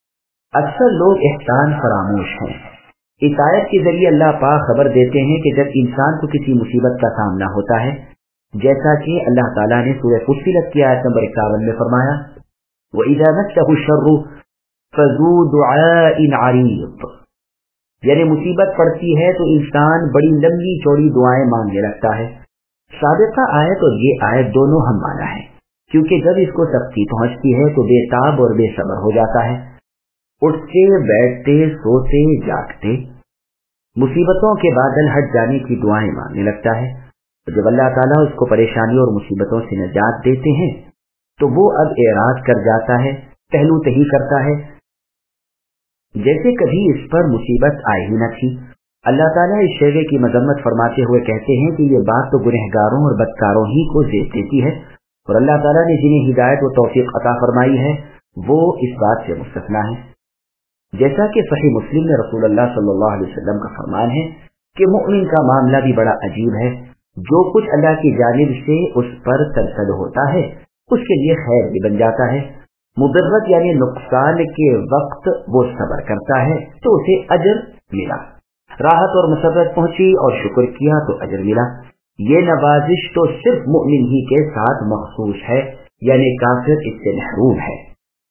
अक्सर लोग एहसान फरामोश हैं। इस आयत के जरिए अल्लाह पाक खबर देते हैं कि जब इंसान को किसी मुसीबत का सामना होता है, जैसा कि अल्लाह ताला ने सूरह फुस्सिलत की आयत नंबर 51 में फरमाया, वइज़ा मस्सहु शर्रु फज़ू दुआइन अरीद, यानी मुसीबत पड़ती है तो इंसान बड़ी लंबी चौड़ी दुआएं मांगने लगता है। साबिक़ा आयत और ये आयत दोनों हम माना है, क्योंकि जब इसको सख्ती पहुंचती है तो बेताब और बेसब्र हो जाता है। उठते बैठते सोते जागते मुसीबतों के बादल हट जाने की दुआएं मांगने लगता है। तो जब अल्लाह ताला उसको परेशानी और मुसीबतों से निजात देते हैं तो वो अब एराज कर जाता है, पहलू तही करता है जैसे कभी इस पर मुसीबत आई ही न थी। अल्लाह ताला इस शेवे की मजम्मत फरमाते हुए कहते हैं कि ये बात तो गुनहगारों और बदकारों ही को जेब देती है, और अल्लाह ताला ने जिन्हें हिदायत व तौफीक अता फरमाई है वो इस बात से मुस्तस्ना है। जैसा कि सही मुस्लिम में रसूलुल्लाह सल्लल्लाहु अलैहि वसल्लम का फरमान है कि मुमिन का मामला भी बड़ा अजीब है। जो कुछ अल्लाह की जानिब से उस पर तरसद होता है उसके लिए खैर भी बन जाता है। मुदर्रत यानी नुकसान के वक्त वो सब्र करता है तो उसे अजर मिला, राहत और मसरत पहुंची और शुक्र किया तो अजर मिला। ये नवाजिश तो सिर्फ मुमिन ही के साथ मखसूस है, यानी काफिर इससे महरूम है।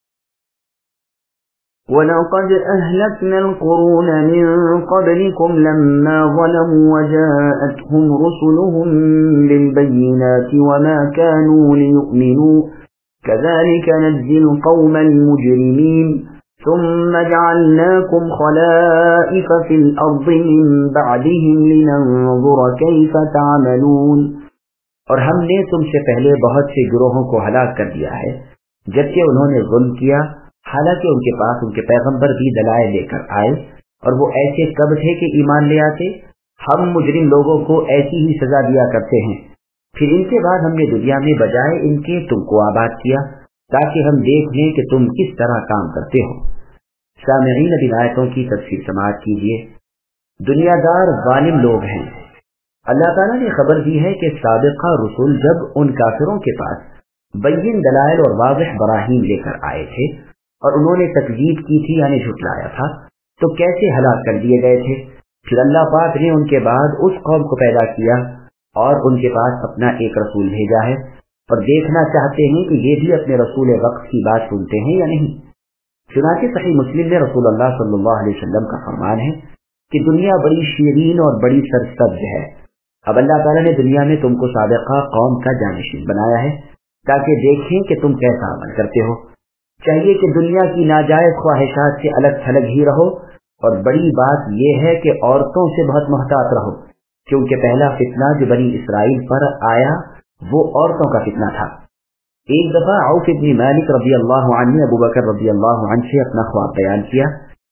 وَلَقَدْ أَهْلَكْنَا الْقُرُونَ مِنْ قَبْلِكُمْ لَمَّا ظَلَمُوا وَجَاءَتْهُمْ رُسُلُهُم بِالْبَيِّنَاتِ وَمَا كَانُوا لِيُؤْمِنُوا كَذَلِكَ نَجْزِي الْقَوْمَ الْمُجْرِمِينَ ثُمَّ جَعَلْنَاكُمْ خَلَائِفَ فِي الْأَرْضِ مِنْ بَعْدِهِمْ لِنَنْظُرَ كَيْفَ تَعْمَلُونَ اور ہم نے تم سے پہلے بہت سے گروہوں کو ہلاک کر دیا ہے جبکہ انہوں نے ظلم کیا، حالانکہ ان کے پاس ان کے پیغمبر بھی دلائل لے کر آئے اور وہ ایسے کب تھے کہ ایمان لے آتے۔ ہم مجرم لوگوں کو ایسی ہی سزا دیا کرتے ہیں۔ پھر ان کے بعد ہم نے دنیا میں بجائے ان کے تم کو آباد کیا تاکہ ہم دیکھ لیں کہ تم کس طرح کام کرتے ہو۔ سامعین، اب آیتوں کی تفسیر سماعت کیجیے۔ دنیا دار ظالم لوگ ہیں۔ اللہ تعالیٰ نے خبر دی ہے کہ سابقہ رسول جب ان کافروں کے پاس بین دلائل اور واضح براہین لے کر آئے تھے اور انہوں نے تکذیب کی تھی یعنی جھٹلایا تھا تو کیسے ہلاک کر دیے گئے تھے۔ پھر اللہ پاک نے ان کے بعد اس قوم کو پیدا کیا اور ان کے پاس اپنا ایک رسول بھیجا ہے اور دیکھنا چاہتے ہیں کہ یہ بھی اپنے رسول وقت کی بات سنتے ہیں یا نہیں۔ چنانچہ صحیح مسلم میں رسول اللہ صلی اللہ علیہ وسلم کا فرمان ہے کہ دنیا بڑی شیرین اور بڑی سرسبز ہے۔ اب اللہ تعالیٰ نے دنیا میں تم کو سابقہ قوم کا جانشین بنایا ہے تاکہ دیکھیں کہ تم کیسا عمل کرتے ہو۔ چاہیے کہ دنیا کی ناجائز خواہشات سے الگ تھلگ ہی رہو، اور بڑی بات یہ ہے کہ عورتوں سے بہت محتاط رہو، کیونکہ پہلا فتنہ جو بنی اسرائیل پر آیا وہ عورتوں کا فتنہ تھا۔ ایک دفعہ عوف ابن مالک رضی اللہ عنہ نے ابو بکر رضی اللہ عنہ سے اپنا خواب بیان کیا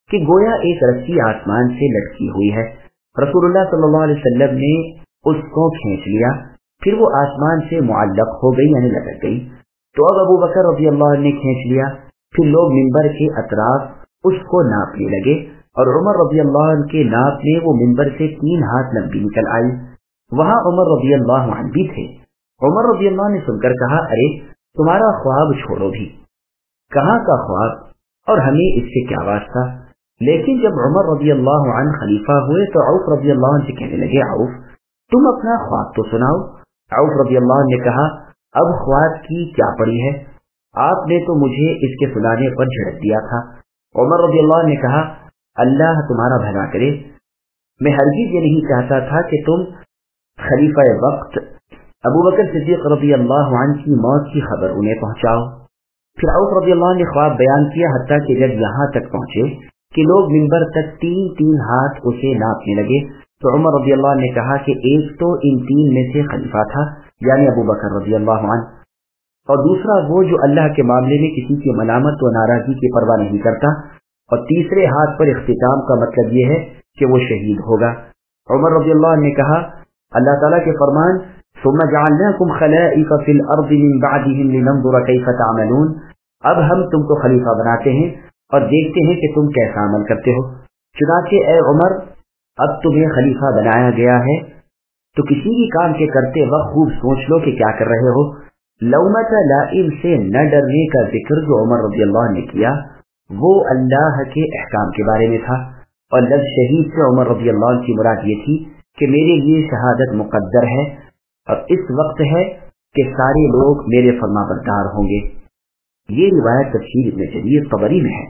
کہ گویا ایک رسی آسمان سے لٹکی ہوئی ہے. رسول اللہ صلی اللہ علیہ وسلم نے اس کو کھینچ لیا، پھر وہ آسمان سے معلق ہو گئی یعنی لٹک گئی. تو اب ابو بکر رضی اللہ عنہ نے کھینچ لیا، پھر لوگ منبر کے اطراف اس کو ناپنے لگے اور عمر رضی اللہ عنہ کے ناپ میں وہ منبر سے 3 ہاتھ لمبی نکل آئی. وہاں عمر رضی اللہ عنہ بھی تھے. عمر رضی اللہ عنہ نے سن کر کہا، ارے تمہارا خواب چھوڑو بھی، کہاں کا خواب اور ہمیں اس سے کیا واسطہ. لیکن جب عمر رضی اللہ عنہ خلیفہ ہوئے تو عوف رضی اللہ عنہ سے کہنے لگے، عوف تم اپنا خواب تو سناؤ. عوف رضی اللہ عنہ نے کہا، اب خواب کی کیا پڑی ہے، آپ نے تو مجھے اس کے سنانے پر جھڑک دیا تھا. عمر رضی اللہ عنہ نے کہا، اللہ تمہارا بھلا کرے، میں ہرگز یہ نہیں چاہتا تھا کہ تم خلیفہ وقت ابو بکر صدیق رضی اللہ عنہ کی موت کی خبر انہیں پہنچاؤ. پھر عوف رضی اللہ عنہ نے خواب بیان کیا، حتیٰ کہ جب یہاں تک پہنچے کہ لوگ منبر تک 3 ہاتھ اسے ناپنے لگے تو عمر رضی اللہ عنہ نے کہا کہ ایک تو ان 3 میں سے خلیفہ تھا یعنی ابو بکر رضی اللہ عنہ، اور دوسرا وہ جو اللہ کے معاملے میں کسی کی ملامت و ناراضی کی پرواہ نہیں کرتا، اور تیسرے ہاتھ پر اختتام کا مطلب یہ ہے کہ وہ شہید ہوگا. عمر رضی اللہ عنہ نے کہا، اللہ تعالیٰ کے فرمان ثم جعلناکم خلائف فی الارض من بعدہم لننظر کیف تعملون، اب ہم تم کو خلیفہ بناتے ہیں اور دیکھتے ہیں کہ تم کیسا عمل کرتے ہو. چنانچہ اے عمر اب تمہیں خلیفہ بنایا گیا ہے تو کسی بھی کام کے کرتے وقت خوب سوچ لو کہ کیا کر رہے ہو. لومۃ لائم سے نہ ڈرنے کا ذکر جو عمر رضی اللہ عنہ نے کیا وہ اللہ کے احکام کے بارے میں تھا، اور لفظ شہید سے عمر رضی اللہ عنہ کی مراد یہ تھی کہ میرے لیے شہادت مقدر ہے اور اس وقت ہے کہ سارے لوگ میرے فرما بردار ہوں گے. یہ روایت تفسیر ابن جریر طبری میں ہے.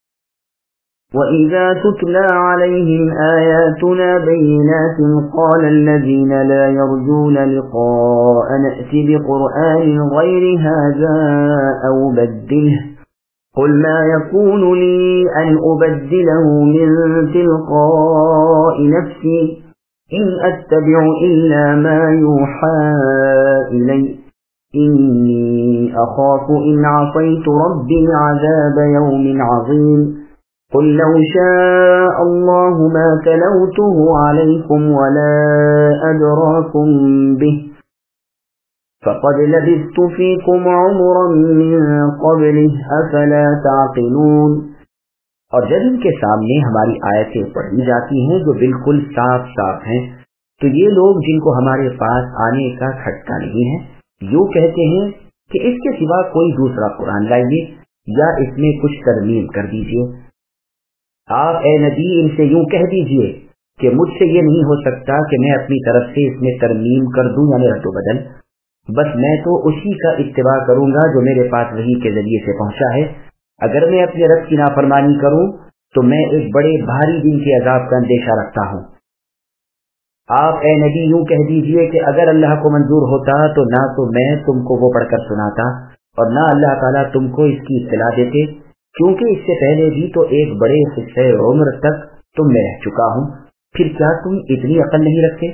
وَإِذَا تُتْلَى عَلَيْهِمْ آيَاتُنَا بَيِّنَاتٍ قَالَ الَّذِينَ لَا يَرْجُونَ لِقَاءَنَا ائْتِ بِقُرْآنٍ غَيْرِ هَٰذَا أَوْ بَدِّلْهُ قُلْ مَا يَكُونُ لِي أَنْ أُبَدِّلَهُ مِن تِلْقَاءِ نَفْسِي إِنْ أَتَّبِعُ إِلَّا مَا يُوحَىٰ إِلَيَّ إِنِّي أَخَافُ إِنْ عَصَيْتُ رَبِّي عَذَابَ يَوْمٍ عَظِيمٍ قُلْ لَوْ شَاءَ اللَّهُ مَا تَلَوْتُهُ عَلَيْكُمْ وَلَا أَدْرَاكُمْ بِهِ فَقَدْ لَبِثْتُ فِيكُمْ عُمُرًا مِّن قَبْلِهِ أَفَلَا تَعْقِلُونَ. اور جب ان کے سامنے ہماری آیتیں پڑھی جاتی ہیں جو بالکل صاف صاف ہیں تو یہ لوگ جن کو ہمارے پاس آنے کا کھٹکا نہیں ہے یوں کہتے ہیں کہ اس کے سوا کوئی دوسرا قرآن لائیے یا اس میں کچھ ترمیم کر دیجیے. آپ اے نبی ان سے یوں کہہ دیجیے کہ مجھ سے یہ نہیں ہو سکتا کہ میں اپنی طرف سے اس میں ترمیم کر دوں یعنی رد و بدل، بس میں تو اسی کا اتباع کروں گا جو میرے پاس وحی کے ذریعے سے پہنچا ہے. اگر میں اپنے رب کی نافرمانی کروں تو میں ایک بڑے بھاری دن کے عذاب کا اندیشہ رکھتا ہوں. آپ اے نبی یوں کہہ دیجیے کہ اگر اللہ کو منظور ہوتا تو نہ تو میں تم کو وہ پڑھ کر سناتا اور نہ اللہ تعالیٰ تم کو اس کی اطلاع دیتے، کیونکہ اس سے پہلے بھی تو ایک بڑے حصے عمر تک تم میں رہ چکا ہوں، پھر کیا تم اتنی عقل نہیں رکھتے؟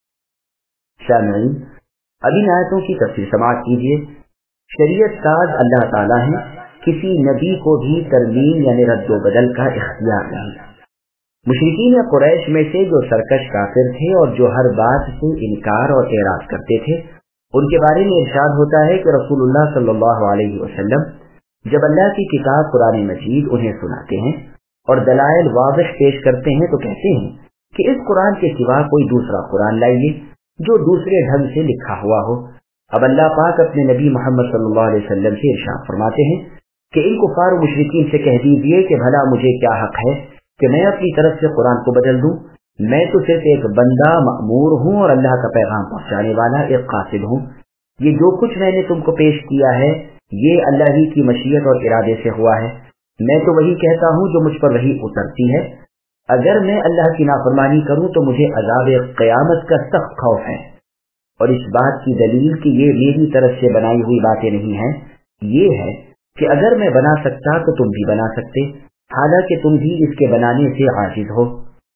سامعین، اب ان آیتوں کی تفسیر سماعت کیجیے. شریعت ساز اللہ تعالیٰ ہیں، کسی نبی کو بھی ترمیم یعنی رد و بدل کا اختیار نہیں. مشرکین قریش میں سے جو سرکش کافر تھے اور جو ہر بات سے انکار اور اعراض کرتے تھے، ان کے بارے میں ارشاد ہوتا ہے کہ رسول اللہ صلی اللہ علیہ وسلم جب اللہ کی کتاب قرآن مجید انہیں سناتے ہیں اور دلائل واضح پیش کرتے ہیں تو کہتے ہیں کہ اس قرآن کے سوا کوئی دوسرا قرآن لائیے جو دوسرے ڈھنگ سے لکھا ہوا ہو. اب اللہ پاک اپنے نبی محمد صلی اللہ علیہ وسلم سے ارشاد فرماتے ہیں کہ ان کفار و مشرکین سے کہہ دیجیے کہ بھلا مجھے کیا حق ہے کہ میں اپنی طرف سے قرآن کو بدل دوں. میں تو صرف ایک بندہ مأمور ہوں اور اللہ کا پیغام پہنچانے والا ایک قاصد ہوں. یہ جو کچھ میں نے تم کو پیش کیا ہے یہ اللہ ہی کی مشیت اور ارادے سے ہوا ہے. میں تو وہی کہتا ہوں جو مجھ پر وہی اترتی ہے. اگر میں اللہ کی نافرمانی کروں تو مجھے عذاب قیامت کا سخت خوف ہے، اور اس بات کی دلیل کہ یہ میری طرف سے بنائی ہوئی باتیں نہیں ہیں یہ ہے کہ اگر میں بنا سکتا تو تم بھی بنا سکتے، حالانکہ تم بھی اس کے بنانے سے عاجز ہو.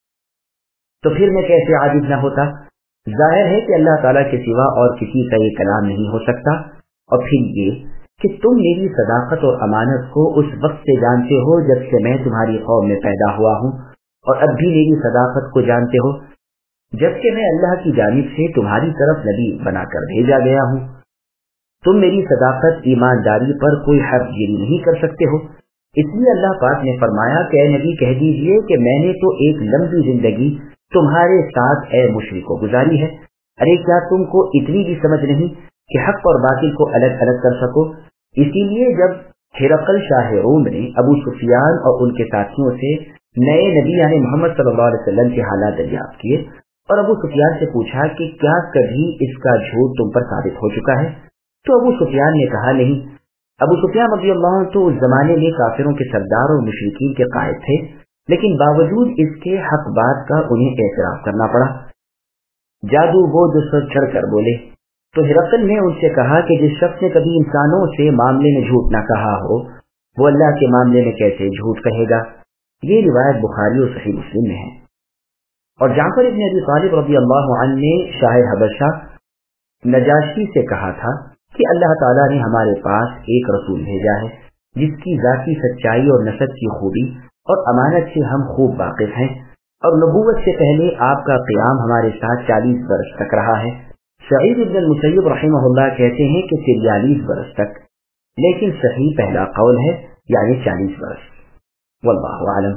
تو پھر میں کیسے عاجز نہ ہوتا؟ ظاہر ہے کہ اللہ تعالیٰ کے سوا اور کسی کا یہ کلام نہیں ہو سکتا. اور پھر یہ کہ تم میری صداقت اور امانت کو اس وقت سے جانتے ہو جب سے میں تمہاری قوم میں پیدا ہوا ہوں، اور اب بھی میری صداقت کو جانتے ہو جبکہ میں اللہ کی جانب سے تمہاری طرف نبی بنا کر بھیجا گیا ہوں۔ تم میری صداقت ایمانداری پر کوئی حرف گیری نہیں کر سکتے ہو، اس لیے اللہ پاک نے فرمایا کہ اے نبی کہہ دیجئے کہ میں نے تو ایک لمبی زندگی تمہارے ساتھ اے مشرکو گزاری ہے، ارے کیا تم کو اتنی بھی سمجھ نہیں کہ حق اور باطل کو الگ الگ کر سکو؟ اسی لیے جب ہرقل شاہ روم نے ابو سفیان اور ان کے ساتھیوں سے نئے نبی یعنی محمد صلی اللہ علیہ وسلم کے حالات دریافت کیے اور ابو سفیان سے پوچھا کہ کیا کبھی اس کا جھوٹ تم پر ثابت ہو چکا ہے، تو ابو سفیان نے کہا نہیں۔ ابو سفیان رضی اللہ عنہ تو اس زمانے میں کافروں کے سردار اور مشرکین کے قائد تھے، لیکن باوجود اس کے حق بات کا انہیں اعتراف کرنا پڑا۔ جادو وہ جو سر چڑھ کر بولے، تو ہرقل نے ان سے کہا کہ جس شخص نے کبھی انسانوں سے معاملے میں جھوٹ نہ کہا ہو وہ اللہ کے معاملے میں کیسے جھوٹ کہے گا؟ یہ روایت بخاری اور صحیح مسلم میں ہے۔ اور جعفر ابن ابی طالب رضی اللہ عنہ نے شاہ حبشہ نجاشی سے کہا تھا کہ اللہ تعالیٰ نے ہمارے پاس ایک رسول بھیجا ہے جس کی ذاتی سچائی اور نسب کی خوبی اور امانت سے ہم خوب واقف ہیں، اور نبوت سے پہلے آپ کا قیام ہمارے ساتھ 40 برس تک رہا ہے۔ سعید ابن المسیب رحمہ اللہ کہتے ہیں کہ 43 برس تک، لیکن صحیح پہلا قول ہے یعنی 40 برس۔ واللہ اعلم۔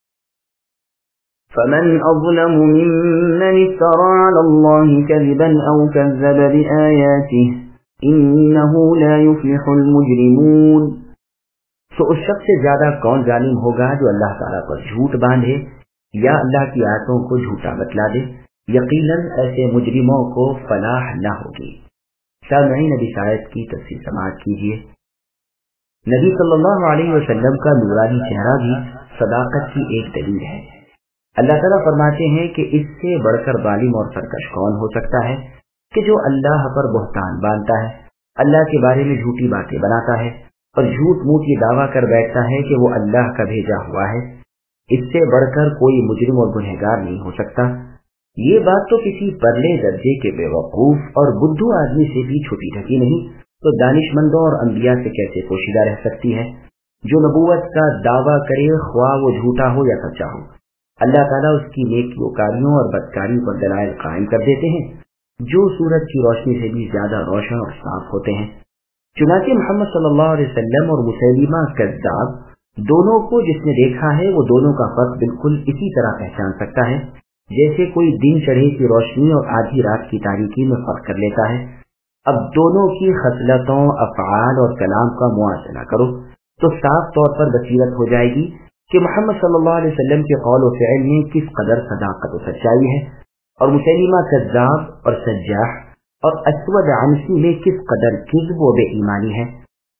فمن أظلم ممن افترى على الله كذبا أو كذب بآياته إنه لا يفلح المجرمون۔ تو اس شخص سے زیادہ کون ظالم ہوگا جو اللہ تعالیٰ پر جھوٹ باندھے یا اللہ کی آیتوں کو جھوٹا بتلا دے؟ یقیناً ایسے مجرموں کو فلاح نہ ہوگی۔ سامعین اب اس آیت کی تفسیر سماعت کیجیے۔ نبی صلی اللہ علیہ وسلم کا نورانی چہرہ بھی صداقت کی ایک دلیل ہے۔ اللہ تعالیٰ فرماتے ہیں کہ اس سے بڑھ کر ظالم اور سرکش کون ہو سکتا ہے کہ جو اللہ پر بہتان باندھتا ہے، اللہ کے بارے میں جھوٹی باتیں بناتا ہے اور جھوٹ منہ کی دعویٰ کر بیٹھتا ہے کہ وہ اللہ کا بھیجا ہوا ہے۔ اس سے بڑھ کر کوئی مجرم اور گنہگار نہیں ہو سکتا۔ یہ بات تو کسی پرلے درجے کے بے وقوف اور بدھو آدمی سے بھی چھپی ڈھکی نہیں، تو دانشمندوں اور انبیاء سے کیسے پوشیدہ رہ سکتی ہے؟ جو نبوت کا دعویٰ کرے خواہ وہ جھوٹا ہو یا سچا ہو، اللہ تعالیٰ اس کی نیکیوں کاریوں اور بدکاریوں پر دلائل قائم کر دیتے ہیں جو سورج کی روشنی سے بھی زیادہ روشن اور صاف ہوتے ہیں۔ چنانچہ محمد صلی اللہ علیہ وسلم اور مسیلمہ کذاب دونوں کو جس نے دیکھا ہے وہ دونوں کا فرق بالکل اسی طرح پہچان سکتا ہے جیسے کوئی دن چڑھے کی روشنی اور آدھی رات کی تاریکی میں فرق کر لیتا ہے۔ اب دونوں کی خصلتوں، افعال اور کلام کا موازنہ کرو تو صاف طور پر بصیرت ہو جائے گی کہ محمد صلی اللہ علیہ وسلم کے قول و فعل میں کس قدر صداقت و سچائی ہے، اور مسیلمہ کذاب اور سجاح اور اسود عنسی میں کس قدر کذب و بے ایمانی ہے۔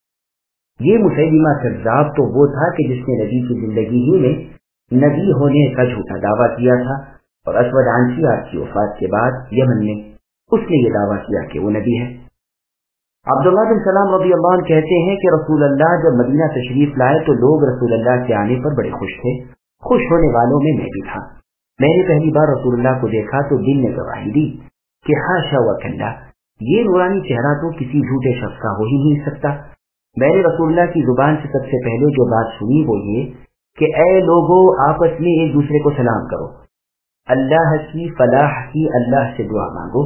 یہ مسیلمہ کذاب تو وہ تھا کہ جس نے نبی کی زندگی ہی میں نبی ہونے کا جھوٹا دعویٰ کیا تھا، اور اسود عنسی آپ کی وفات کے بعد یمن میں اس نے یہ دعویٰ کیا کہ وہ نبی ہے۔ عبداللہ بن سلام رضی اللہ عنہ کہتے ہیں کہ رسول اللہ جب مدینہ تشریف لائے تو لوگ رسول اللہ کے آنے پر بڑے خوش تھے، خوش ہونے والوں میں میں بھی تھا۔ میں نے پہلی بار رسول اللہ کو دیکھا تو دل نے گواہی دی کہ حاشا و کلا، یہ نورانی چہرہ تو کسی جھوٹے شخص کا ہو ہی نہیں سکتا۔ میں نے رسول اللہ کی زبان سے سب سے پہلے جو بات سنی وہ یہ کہ اے لوگوں آپس میں ایک دوسرے کو سلام کرو، اللہ کی فلاح کی اللہ سے دعا مانگو،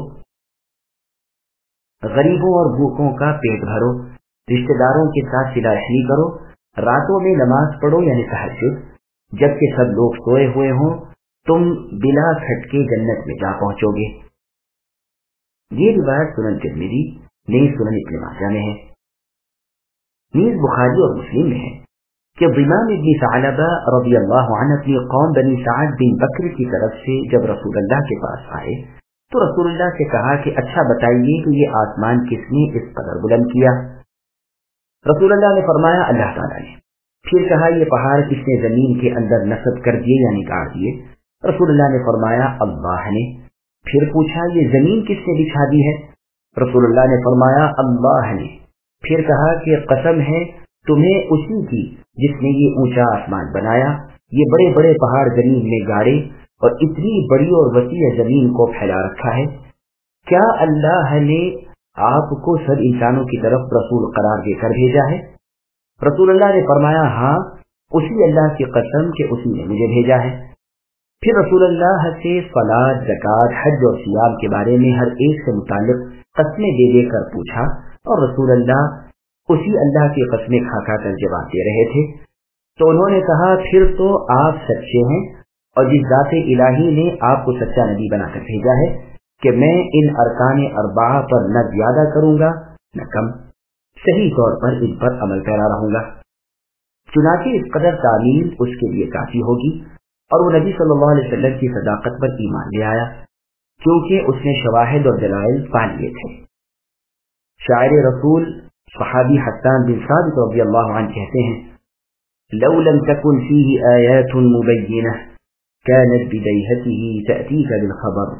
غریبوں اور بھوکوں کا پیٹ بھرو، رشتہ داروں کے ساتھ صلہ رحمی کرو، راتوں میں نماز پڑھو یعنی تہجد، جبکہ سب لوگ سوئے ہوئے ہوں، تم بلا کھٹکے جنت میں جا پہنچو گے۔ یہ روایت سنن ترمذی نئی سنن ابن ماجہ میں ہے، نیز بخاری اور مسلم میں ہے کہ ضمام ابن ثعلبہ رضی اللہ عنہ اپنی قوم بنی سعد بن بکر کی طرف سے جب رسول اللہ کے پاس آئے تو رسول اللہ سے کہا کہ اچھا بتائیے کہ یہ آسمان کس نے اس قدر بلند کیا؟ رسول اللہ نے فرمایا اللہ تعالیٰ نے۔ پھر کہا یہ پہاڑ کس نے زمین کے اندر نصب کر دیے یعنی کاٹ دیے؟ رسول اللہ نے فرمایا اللہ نے۔ پھر پوچھا یہ زمین کس نے بچھا دی ہے؟ رسول اللہ نے فرمایا اللہ نے۔ پھر کہا کہ قسم ہے تمہیں اسی کی جس نے یہ اونچا آسمان بنایا، یہ بڑے بڑے پہاڑ زمین میں گاڑے اور اتنی بڑی اور وسیع زمین کو پھیلا رکھا ہے۔ کیا اللہ نے آپ کو سب انسانوں کی طرف رسول قرار دے کر بھیجا ہے؟ رسول اللہ نے فرمایا ہاں، اسی اللہ کی قسم کہ اسی نے مجھے بھیجا ہے۔ پھر رسول اللہ سے صلاۃ، زکوٰۃ، حج اور صیام کے بارے میں ہر ایک سے متعلق قسمیں دے دے کر پوچھا، اور رسول اللہ اسی اللہ کی قسمیں کھا کھا کر جواب دے رہے تھے۔ تو انہوں نے کہا پھر تو آپ سچے ہیں، اور جس ذات الہی نے آپ کو سچا نبی بنا کر بھیجا ہے کہ میں ان ارکان اربعہ پر نہ زیادہ کروں گا نہ کم، صحیح طور پر ان پر عمل پیرا رہوں گا۔ چنانچہ اس قدر تعلیم اس کے لیے کافی ہوگی، اور وہ نبی صلی اللہ علیہ وسلم کی صداقت پر ایمان لے آیا، کیونکہ اس نے شواہد اور دلائل پا لیے تھے۔ شاعر رسول صحابی حسان بن ثابت رضی اللہ عنہ کہتے ہیں لو لم تكن فيه آيات مبينة كانت بديهته تأتيك بالخبر،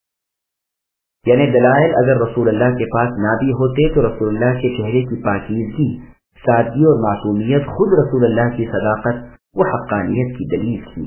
یعنی دلائل اگر رسول اللہ کے پاس نہ بھی ہوتے تو رسول اللہ کے چہرے کی پاکیزگی، سادگی اور معصومیت خود رسول اللہ کی صداقت و حقانیت کی دلیل تھی۔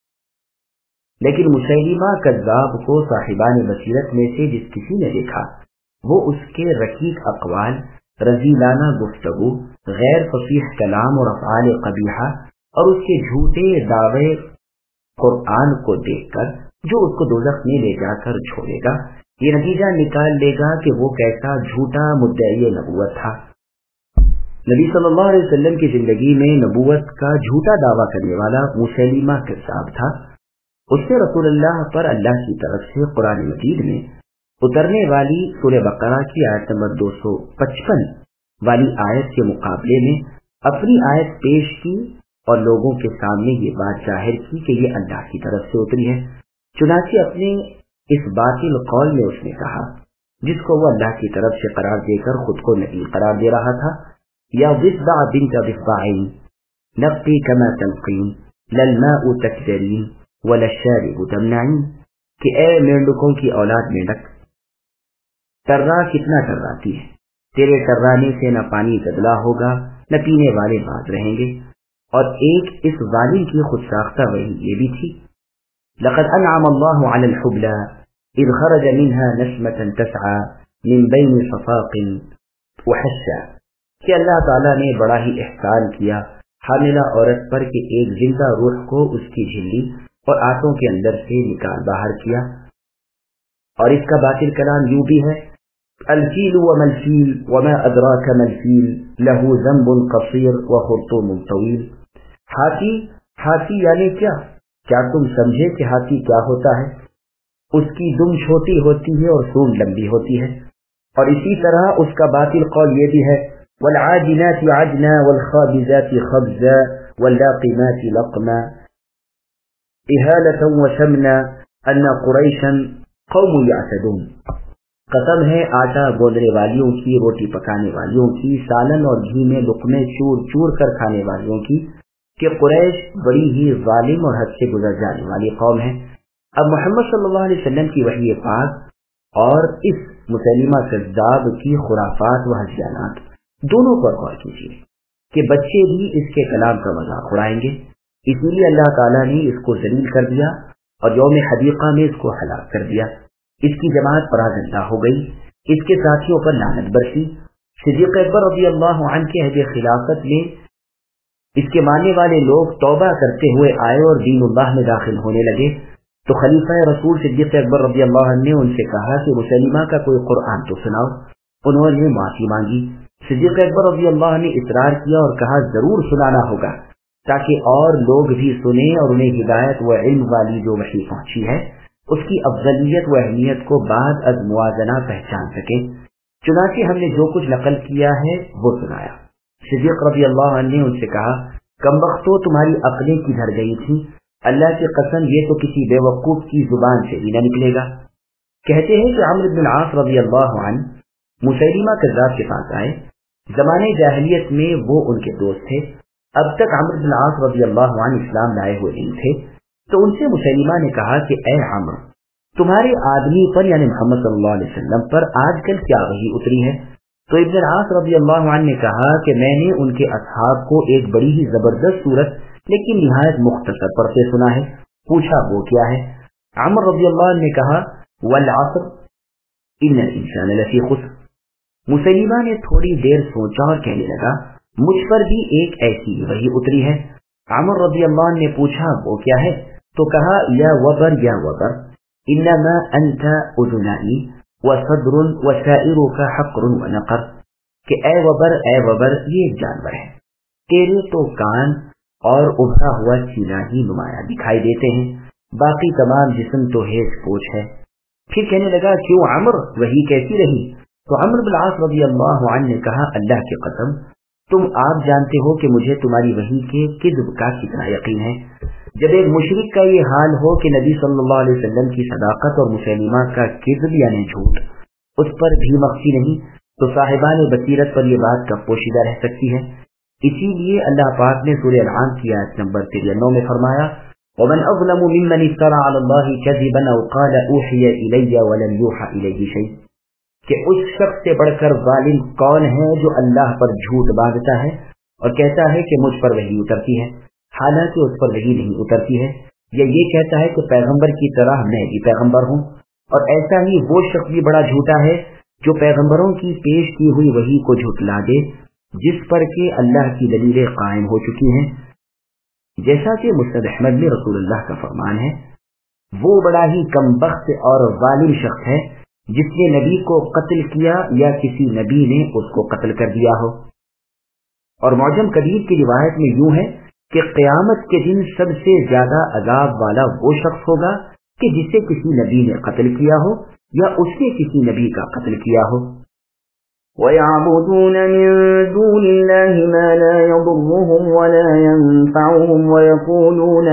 لیکن مسیلمہ کذاب کو صاحبان بصیرت میں سے جس کسی نے دیکھا، وہ اس کے رقیق اقوال، رذیلانہ گفتگو، غیر فصیح کلام اور افعال قبیحہ، اور اس کے جھوٹے دعوے قرآن کو دیکھ کر جو اس کو دوزخ میں لے جا کر چھوڑے گا، یہ نتیجہ نکال لے گا کہ وہ کیسا جھوٹا مدعی نبوت تھا۔ نبی صلی اللہ علیہ وسلم کی زندگی میں نبوت کا جھوٹا دعویٰ کرنے والا مسیلمہ کذاب تھا۔ اس نے رسول اللہ پر اللہ کی طرف سے قرآن مجید میں اترنے والی سورہ بقرہ کی آیت نمبر 255 والی آیت کے مقابلے میں اپنی آیت پیش کی اور لوگوں کے سامنے یہ بات ظاہر کی کہ یہ اللہ کی طرف سے اتری ہے۔ چنانچہ اپنے اس باطل قول میں اس نے کہا، جس کو وہ اللہ کی طرف سے قرار دے کر خود کو نبی قرار دے رہا تھا، یا ضفدع بنت ضفدعین نقی کما تنقین للماء تکدرین وللشارب تمنعین، کہ اے مینڈکوں کی اولاد مینڈک، ٹرا کتنا ٹراتی ہے، تیرے ٹرانے سے نہ پانی گدلا ہوگا نہ پینے والے باز رہیں گے۔ اور ایک اس ظالم کی خود ساختہ وحی یہ بھی تھی، لقد انعم اللہ علی الحبلی اذ خرج منها نسمة تسعى من بین صفاق وحشا، کہ اللہ تعالیٰ نے بڑا ہی احسان کیا حاملہ عورت پر کہ ایک زندہ روح کو اس کی جھلی اور آنتوں کے اندر سے نکال باہر کیا۔ اور اس کا باطل کلام یوں بھی ہے، الفیل وما الفیل وما ادراک ما الفیل له ذنب قصیر وخرطوم طویل، ہاتھی یعنی کیا تم سمجھے کہ ہاتھی کیا ہوتا ہے؟ اس کی دم چھوٹی ہوتی ہے اور سونڈ لمبی ہوتی ہے۔ اور اسی طرح اس کا باطل قول یہ بھی ہے، والعاجنات عجنا والخابزات خبزا واللاقمات لقما اہالة وشمنا ان قریشا قوم یعتدون، قسم ہے آٹا گوندنے والیوں کی، روٹی پکانے والیوں کی، سالن اور گھی میں لقمے چور چور کر کھانے والیوں کی، کہ قریش بڑی ہی ظالم اور حد سے گزر جانے والی قوم ہے۔ اب محمد صلی اللہ علیہ وسلم کی وحی پاک اور اس مسیلمہ کذاب کی خرافات و ہذیانات دونوں پر غور کیجیے کہ بچے بھی اس کے کلام کا مذاق اڑائیں گے، اسی لیے اللہ تعالیٰ نے اس کو ذلیل کر دیا اور یوم حدیقہ میں اس کو ہلاک کر دیا۔ اس کی جماعت پراگندہ ہو گئی، اس کے ساتھیوں پر لعنت برسی۔ صدیق اکبر رضی اللہ عنہ کے عہد خلافت میں اس کے ماننے والے لوگ توبہ کرتے ہوئے آئے اور دین اللہ میں داخل ہونے لگے، تو خلیفہ رسول صدیق اکبر رضی اللہ عنہ نے ان سے کہا کہ مسلمہ کا کوئی قرآن تو سناؤ۔ انہوں نے معافی مانگی۔ صدیق اکبر رضی اللہ عنہ نے اصرار کیا اور کہا ضرور سنانا ہوگا تاکہ اور لوگ بھی سنیں اور انہیں ہدایت و علم والی جو وحی پہنچی ہے اس کی افضلیت و اہمیت کو بعد از موازنہ پہچان سکیں۔ چنانچہ ہم نے جو کچھ نقل کیا ہے وہ سنایا۔ صدیق رضی اللہ عنہ نے ان سے کہا، کمبختو تمہاری عقلیں کدھر گئی تھی؟ اللہ کی قسم یہ تو کسی بے وقوف کی زبان سے ہی نہ نکلے گا۔ کہتے ہیں کہ عمرو بن العاص رضی اللہ عنہ مسیلمہ کذاب کے پاس آئے۔ زمانے جاہلیت میں وہ ان کے دوست تھے، اب تک عمرو بن العاص رضی اللہ عنہ اسلام لائے ہوئے نہیں تھے، تو ان سے مسیلمہ نے کہا کہ اے عمرو، تمہارے آدمی پر یعنی محمد صلی اللہ علیہ وسلم پر آج کل کیا وحی اتری ہے؟ تو ابن العاص رضی اللہ عنہ نے کہا کہ میں نے ان کے اصحاب کو ایک بڑی ہی زبردست صورت لیکن نہایت مختصر پڑھتے سنا ہے۔ پوچھا وہ کیا ہے؟ عمرو رضی اللہ عنہ نے کہا، والعصر ان الانسان لفی خسر، मुसैलिमा ने थोड़ी देर सोचा और कहने लगा, मुझ पर भी एक ऐसी वही उतरी है। अमर रज़ियल्लाहु अन्हु ने पूछा, वो क्या है? तो कहा, या वबर इन्नमा अंत उजुनाई व सदरुन व साइरुका हक़रुन व नक़र, कि ए वबर ये एक जानवर है, तेरे तो कान और उभरा हुआ सीना ही नुमाया दिखाई देते हैं, बाकी तमाम जिस्म तो हेज पोछ है। फिर कहने लगा, क्यों अमर, वही कैसी रही? तो अमर बिन आस रज़ियल्लाहु अन्हु ने कहा, अल्लाह की कसम, तुम आप जानते हो कि मुझे तुम्हारी वही के किज़्ब का कितना यकीन है। जब एक मुशरिक का ये हाल हो कि नबी सल्लल्लाहु अलैहि वसल्लम की सदाकत और मुसैलिमा का किज़्ब यानी झूठ उस पर भी मख्फी नहीं, तो साहिबान बसीरत पर यह बात कब पोशीदा रह सकती है। इसीलिए अल्लाह पाक ने सूरह अल-अनआम की आयत नंबर 93 में फरमाया, वमन अज़लमु मिम्मन इफ्तरा अला अल्लाहि कज़िबन औ क़ाल ऊहिय इलैया व लम यूहा इलैहि शै, कि उस शख्स से बढ़कर जालिम कौन है जो अल्लाह पर झूठ बांधता है और कहता है कि मुझ पर वही उतरती है, हालांकि उस पर वही नहीं उतरती है, या ये कहता है कि पैगंबर की तरह मैं भी पैगंबर हूँ। और ऐसा ही वो शख्स भी बड़ा झूठा है जो पैगंबरों की पेश की हुई वही को झुठला दे जिस पर के अल्लाह की दलीलें कायम हो चुकी हैं। जैसा कि मुस्नद अहमद में रसूलुल्लाह का फरमान है, वो बड़ा ही कमबख्त और जालिम शख्स है जिसने नबी को कत्ल किया या किसी नबी ने उसको कत्ल कर दिया हो। और मौजम कबीर की रिवायत में यूं है कि क़यामत के दिन सबसे ज्यादा अजाब वाला वो शख्स होगा कि जिसे किसी नबी ने कत्ल किया हो या उसने किसी नबी का कत्ल किया हो। وَيَعْبُدُونَ مِن دُونِ اللَّهِ مَا لَا يَضُرُّهُمْ وَلَا يَنفَعُهُمْ وَيَقُولُونَ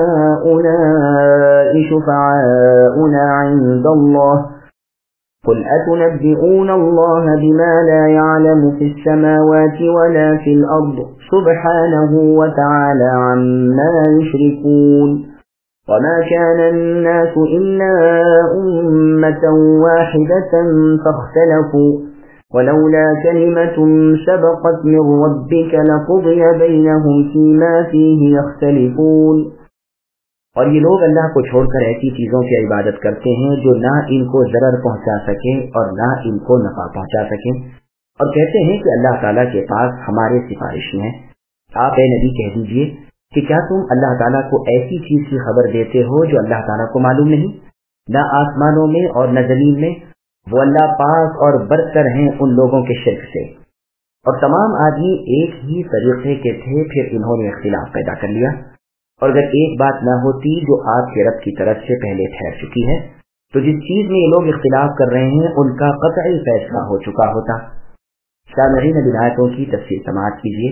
هَؤُلَاءِ شُفَعَاؤُنَا عِندَ اللَّهِ قُلْ أَتُنَبِّئُونَ اللَّهَ بِمَا لَا يَعْلَمُ فِي السَّمَاوَاتِ وَلَا فِي الْأَرْضِ سُبْحَانَهُ وَتَعَالَى عَمَّا يُشْرِكُونَ وَمَا كَانَ النَّاسُ إِلَّا أُمَّةً وَاحِدَةً فَاخْتَلَفُوا وَلَوْلَا كَلِمَةٌ سَبَقَتْ مِنْ رَبِّكَ لَقُضِيَ بَيْنَهُمْ فِيمَا فِيهِ يَخْتَلِفُونَ۔ اور یہ لوگ اللہ کو چھوڑ کر ایسی چیزوں کی عبادت کرتے ہیں جو نہ ان کو ضرر پہنچا سکیں اور نہ ان کو نفع پہنچا سکیں، اور کہتے ہیں کہ اللہ تعالیٰ کے پاس ہمارے سفارشی ہیں۔ آپ اے نبی کہہ دیجئے کہ کیا تم اللہ تعالیٰ کو ایسی چیز کی خبر دیتے ہو جو اللہ تعالیٰ کو معلوم نہیں؟ نہ آسمانوں میں اور نہ زمین میں، وہ اللہ پاک اور برتر ہیں ان لوگوں کے شرک سے۔ اور تمام آدمی ایک ہی طریقے کے تھے، پھر انہوں نے اختلاف پیدا کر لیا۔ اور اگر ایک بات نہ ہوتی جو آپ کے رب کی طرف سے پہلے ٹھہر چکی ہے، تو جس چیز میں یہ لوگ اختلاف کر رہے ہیں ان کا قطعی فیصلہ ہو چکا ہوتا۔ سامعین اب آیتوں کی تفسیر سماعت کیجیے۔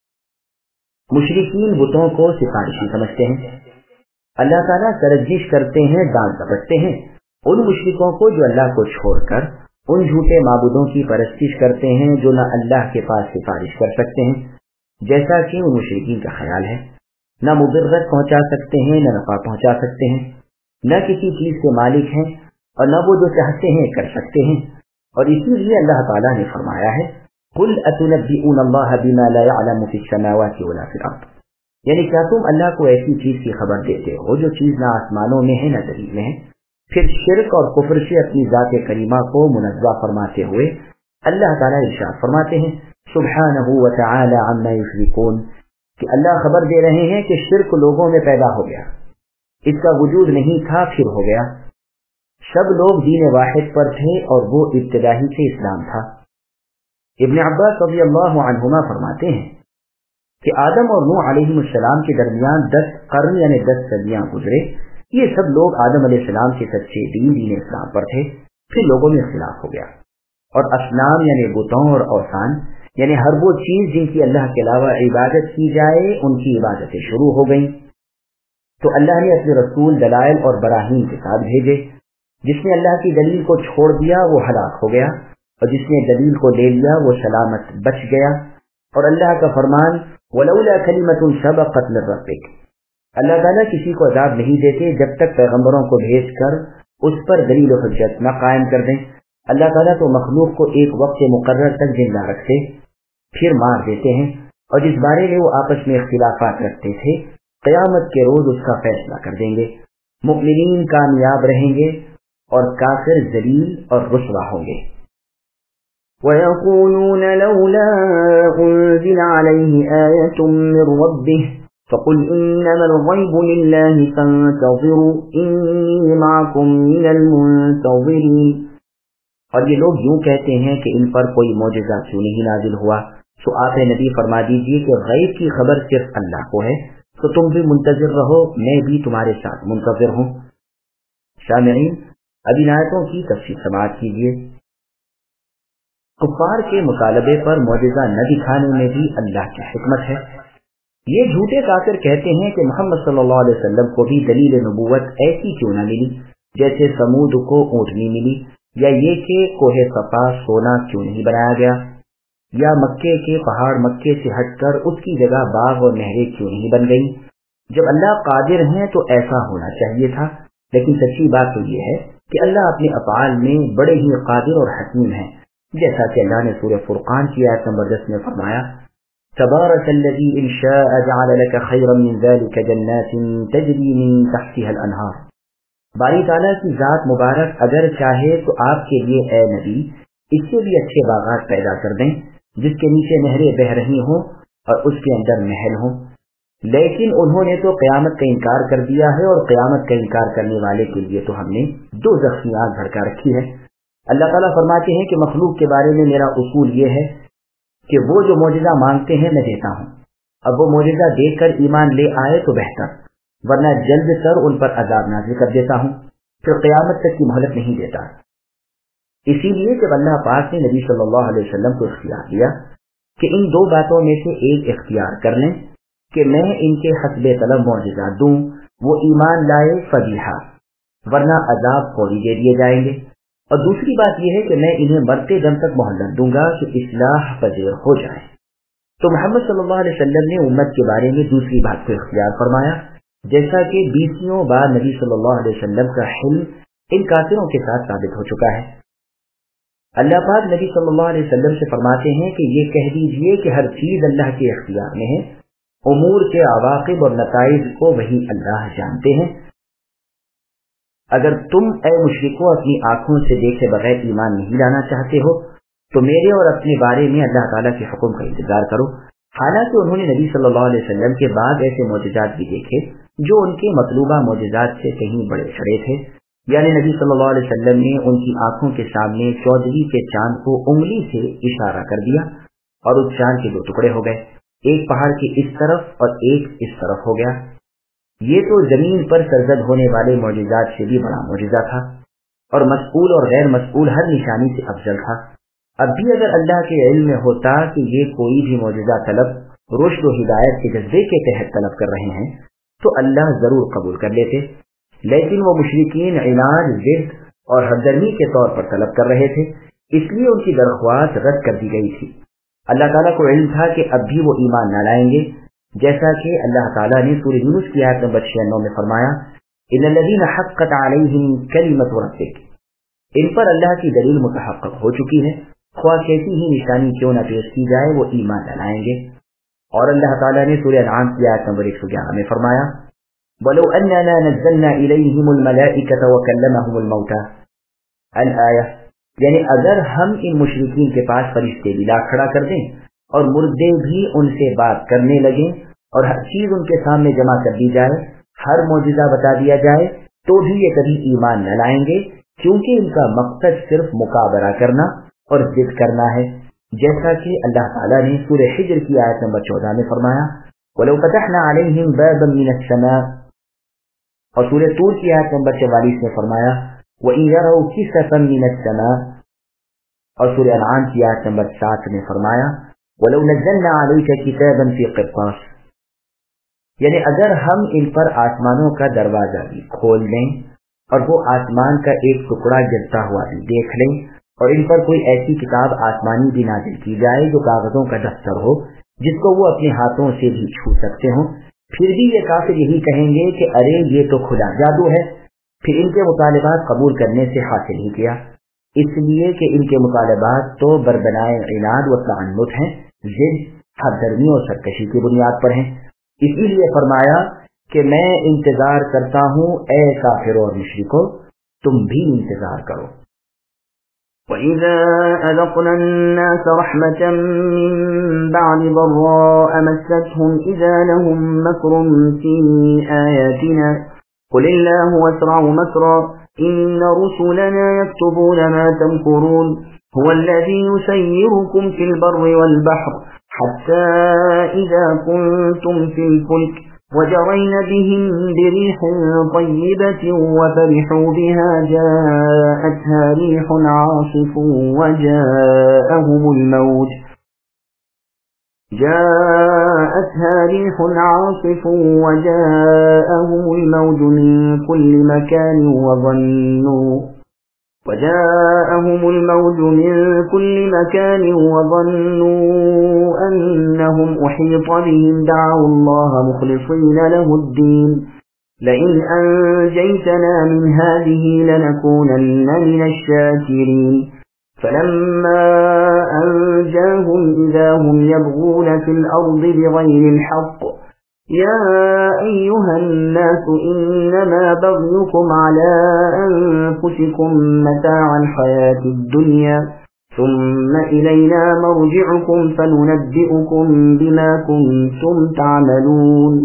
مشرکین بتوں کو سفارشی سمجھتے ہیں، اللہ تعالیٰ سرزش کرتے ہیں، ڈانٹ ڈپٹتے ہیں ان مشرکوں کو جو اللہ کو چھوڑ کر ان جھوٹے معبودوں کی پرستش کرتے ہیں جو نہ اللہ کے پاس سفارش کر سکتے ہیں، جیسا کہ ان مشرکین کا خیال ہے، نہ مضرت پہنچا سکتے ہیں نہ نفع پہنچا سکتے ہیں، نہ کسی چیز کے مالک ہیں اور نہ وہ جو چاہتے ہیں کر سکتے ہیں۔ اور اسی لیے اللہ تعالیٰ نے فرمایا ہے، قُلْ أَتُنَبِّئُونَ اللَّهَ بِمَا لَا يَعْلَمُ فِي السَّمَاوَاتِ وَلَا فِي الْأَرْضِ، یعنی کیا تم اللہ کو ایسی چیز کی خبر دیتے ہو جو چیز نہ آسمانوں میں ہے نہ زمین میں ہے؟ پھر شرک اور کفر سے اپنی ذات کریمہ کو منزہ فرماتے ہوئے اللہ تعالیٰ ارشاد فرماتے ہیں، سبحانہ وتعالی عما یشرکون، کہ اللہ خبر دے رہے ہیں کہ شرک لوگوں میں پیدا ہو گیا، اس کا وجود نہیں تھا پھر ہو گیا۔ سب لوگ دین واحد پر تھے اور وہ ابتدائی سے اسلام تھا۔ ابن عباس رضی اللہ عنہما فرماتے ہیں کہ آدم اور نوح علیہ السلام کے درمیان 10 قرن یعنی 10 صدیاں گزرے، یہ سب لوگ آدم علیہ السلام کے سچے دین اسلام پر تھے، پھر لوگوں میں اختلاف ہو گیا، اور اصنام یعنی بتوں اور اوثان یعنی ہر وہ چیز جن کی اللہ کے علاوہ عبادت کی جائے ان کی عبادتیں شروع ہو گئیں۔ تو اللہ نے اپنے رسول دلائل اور براہین کے ساتھ بھیجے، جس نے اللہ کی دلیل کو چھوڑ دیا وہ ہلاک ہو گیا، اور جس نے دلیل کو لے لیا وہ سلامت بچ گیا۔ اور اللہ کا فرمان وَلَوْلَا كَلِمَةٌ سَبَقَتْ مِنْ رَبِّكَ، اللہ تعالیٰ کسی کو عذاب نہیں دیتے جب تک پیغمبروں کو بھیج کر اس پر دلیل و حجت نہ قائم کر دیں۔ اللہ تعالیٰ تو مخلوق کو ایک وقت مقرر تک زندہ رکھتے پھر مار دیتے ہیں، اور جس بارے میں وہ آپس میں اختلافات رکھتے تھے قیامت کے روز اس کا فیصلہ کر دیں گے۔ مؤمنین کامیاب رہیں گے اور کافر ذلیل اور رسوا ہوں گے۔ وَيَقُولُونَ لَوْلَا أُنزِلَ عَلَيْهِ آيَةٌ مِّن رَّبِّهِ فَقُلْ إِنَّمَا الْغَيْبُ لِلَّهِ فَانتَظِرُوا إِنِّي مَعَكُم مِّنَ الْمُنتَظِرِينَ۔ اور یہ لوگ یوں کہتے ہیں کہ ان پر کوئی معجزہ کیوں نہیں نازل ہوا؟ تو آپ نبی فرما دیجئے کہ غیب کی خبر صرف اللہ کو ہے، تو تم بھی منتظر رہو، میں بھی تمہارے ساتھ منتظر ہوں۔ سامعین، اب ان آیتوں کی تفصیل سماعت کیجیے۔ کفار کے مطالبے پر معجزہ نہ دکھانے میں بھی اللہ کی حکمت ہے۔ یہ جھوٹے کافر کہتے ہیں کہ محمد صلی اللہ علیہ وسلم کو بھی دلیل نبوت ایسی کیوں نہ ملی جیسے سمود کو اونٹنی ملی، یا یہ کہ کوہ صفا سونا کیوں نہیں بنایا گیا، یا مکے کے پہاڑ مکے سے ہٹ کر اس کی جگہ باغ اور نہریں کیوں نہیں بن گئی۔ جب اللہ قادر ہیں تو ایسا ہونا چاہیے تھا، لیکن سچی بات تو یہ ہے کہ اللہ اپنے افعال میں بڑے ہی قادر اور حکیم ہیں، جیسا کہ اللہ نے سورہ فرقان کی آیت نمبر 10 میں فرمایا، تبارک الذی ان شاء جعل لك خیرا من ذلك جنات تجری من تحتها الانہار۔ باری تعالیٰ کی ذات مبارک اگر چاہے تو آپ کے لیے اے نبی اس سے بھی اچھے باغات پیدا کر دیں جس کے نیچے نہریں بہ رہی ہوں اور اس کے اندر محل ہوں، لیکن انہوں نے تو قیامت کا انکار کر دیا ہے، اور قیامت کا انکار کرنے والے کے لیے تو ہم نے دوزخ کی آگ بھڑکا رکھی ہے۔ اللہ تعالیٰ فرماتے ہیں کہ مخلوق کے بارے میں میرا اصول یہ ہے کہ وہ جو معجزہ مانگتے ہیں میں دیتا ہوں، اب وہ معجزہ دیکھ کر ایمان لے آئے تو بہتر، ورنہ جلد کر ان پر عذاب نازل کر دیتا ہوں، پھر قیامت تک کی مہلت نہیں دیتا۔ اسی لیے جب اللہ پاک نے نبی صلی اللہ علیہ وسلم کو اختیار دیا کہ ان دو باتوں میں سے ایک اختیار کر لیں کہ میں ان کے حسب طلب معجزہ دوں، وہ ایمان لائے فضیحہ، ورنہ عذاب فوری دے دیے جائیں گے، اور دوسری بات یہ ہے کہ میں انہیں مرتے دم تک مہلت دوں گا کہ اصلاح پذیر ہو جائے۔ تو محمد صلی اللہ علیہ وسلم نے امت کے بارے میں دوسری بات کو اختیار فرمایا، جیسا کہ 20 بار نبی صلی اللہ علیہ وسلم کا حلم ان کافروں کے ساتھ ثابت ہو چکا ہے۔ اللہ پاک نبی صلی اللہ علیہ وسلم سے فرماتے ہیں کہ یہ کہہ دیجئے کہ ہر چیز اللہ کے اختیار میں ہے، امور کے عواقب اور نتائج کو وہی اللہ جانتے ہیں۔ اگر تم اے مشرکو اپنی آنکھوں سے دیکھے بغیر ایمان نہیں لانا چاہتے ہو تو میرے اور اپنے بارے میں اللہ تعالیٰ کے حکم کا انتظار کرو۔ حالانکہ انہوں نے نبی صلی اللہ علیہ وسلم کے بعد ایسے معجزات بھی دیکھے جو ان کے مطلوبہ معجزات سے کہیں بڑے چڑھے تھے، یعنی نبی صلی اللہ علیہ وسلم نے ان کی آنکھوں کے سامنے 14ویں کے چاند کو انگلی سے اشارہ کر دیا اور اس چاند کے 2 ٹکڑے ہو گئے، ایک پہاڑ کے اس طرف اور ایک اس طرف ہو گیا۔ یہ تو زمین پر سرزد ہونے والے معجزات سے بھی بڑا معجزہ تھا، اور مسئول اور غیر مسئول ہر نشانی سے افضل تھا۔ اب بھی اگر اللہ کے علم میں ہوتا کہ یہ کوئی بھی معجزہ طلب رشد و ہدایت کے جذبے کے تحت طلب کر رہے ہیں تو اللہ ضرور قبول کر لیتے، لیکن وہ مشرکین عناد، ضد اور ہمدردی کے طور پر طلب کر رہے تھے، اس لیے ان کی درخواست رد کر دی گئی تھی۔ اللہ تعالیٰ کو علم تھا کہ اب بھی وہ ایمان نہ لائیں گے، جیسا کہ اللہ تعالیٰ نے سورہ یونس کی آیت نمبر 96 میں فرمایا، ان الذین حقت علیہم کلمۃ ربک، ان پر اللہ کی دلیل متحقق ہو چکی ہے، خواہ کیسی ہی نشانی کیوں نہ پیش کی جائے وہ ایمان نہ لائیں گے۔ اور اللہ تعالیٰ نے سورہ انعام کی آیت نمبر 111 میں فرمایا، وَلَوْ أَنَّنَا نَزَّلْنَا إِلَيْهِمُ الْمَلَائِكَةَ وَكَلَّمَهُمُ الْمَوْتَى الآیہ، یعنی اگر ہم ان مشرکین کے پاس فرشتے بھی لا کھڑا کر دیں اور مردے بھی ان سے بات کرنے لگیں اور ہر چیز ان کے سامنے جمع کر دی جائے، ہر معجزہ بتا دیا جائے، تو بھی یہ کبھی ایمان نہ لائیں گے، کیونکہ ان کا مقصد صرف مکابرہ کرنا اور ضد کرنا ہے، جیسا کہ اللہ تعالیٰ نے سورہ حجر کی آیت نمبر 14 میں فرمایا، وَلَوْ فَتَحْنَا عَلَيْهِمْ بَابًا مِنَ السَّمَاءِ، اور سورہ طور کی آیت نمبر 44 میں فرمایا، وَإِنْ يَرَوْا كِسَفًا مِنَ السَّمَاءِ، اور سورہ انعام کی آیت نمبر 7 میں فرمایا، وَلَوْ نَزَّلْنَا عَلَيْكَ كِتَابًا فِي قِرْطَاسٍ، یعنی اگر ہم ان پر آسمانوں کا دروازہ بھی کھول دیں اور وہ آسمان کا ایک ٹکڑا گرتا ہوا بھی دیکھ لیں، اور ان پر کوئی ایسی کتاب آسمانی بھی نازل کی جائے جو کاغذوں کا دفتر ہو جس کو وہ اپنے ہاتھوں سے بھی چھو سکتے ہوں، پھر بھی یہ کافر یہی کہیں گے کہ ارے یہ تو کھلا جادو ہے، پھر ان کے مطالبات قبول کرنے سے حاصل ہی کیا، اس لیے کہ ان کے مطالبات تو بربنائے عناد و تعنت ہیں، ضد، ہمدردی اور سرکشی کی بنیاد پر ہیں۔ اسی لیے فرمایا کہ میں انتظار کرتا ہوں اے کافروں اور مشرکو، تم بھی انتظار کرو۔ وَإِذَا أَذَقْنَا النَّاسَ رَحْمَةً مِّن بَعْدِ ضَرَّاءَ مَسَّتْهُمْ إِذَا لَهُم مَّكْرٌ فِي آيَاتِنَا قُلِ اللَّهُ أَسْرَعُ مَكْرًا إِنَّ رُسُلَنَا يَكْتُبُونَ مَا تَمْكُرُونَ هُوَ الَّذِي يُسَيِّرُكُمْ فِي الْبَرِّ وَالْبَحْرِ حَتَّى إِذَا كُنتُمْ فِي الْفُلْكِ وَجَرَيْنَ بِهِمْ بِرِيحٍ طَيِّبَةٍ وَفَرِحُوا بِهَا جَاءَتْهَا رِيحٌ عَاصِفٌ وَجَاءَهُمُ الْمَوْجُ مِنْ كُلِّ مَكَانٍ وَظَنُّوا أَنَّهُمْ أُحِيطَ بِهِمْ دَعَوُا اللَّهَ مُخْلِصِينَ لَهُ الدِّينَ لَئِنْ أَنْجَيْتَنَا مِنْ هَذِهِ لَنَكُونَنَّ مِنَ الشَّاكِرِينَ فَلَمَّا أَنْجَاهُمْ إِذَا هُمْ يَبْغُونَ فِي الْأَرْضِ بِغَيْرِ الْحَقِّ يَا أَيُّهَا النَّاسُ إِنَّمَا بَغْيُكُمْ عَلَى أَنفُسِكُمْ مَتَاعَ الْحَيَاةِ الدُّنْيَا ثُمَّ إِلَيْنَا مَرْجِعُكُمْ فَنُنَبِّئُكُمْ بِمَا كُنتُمْ تَعْمَلُونَ۔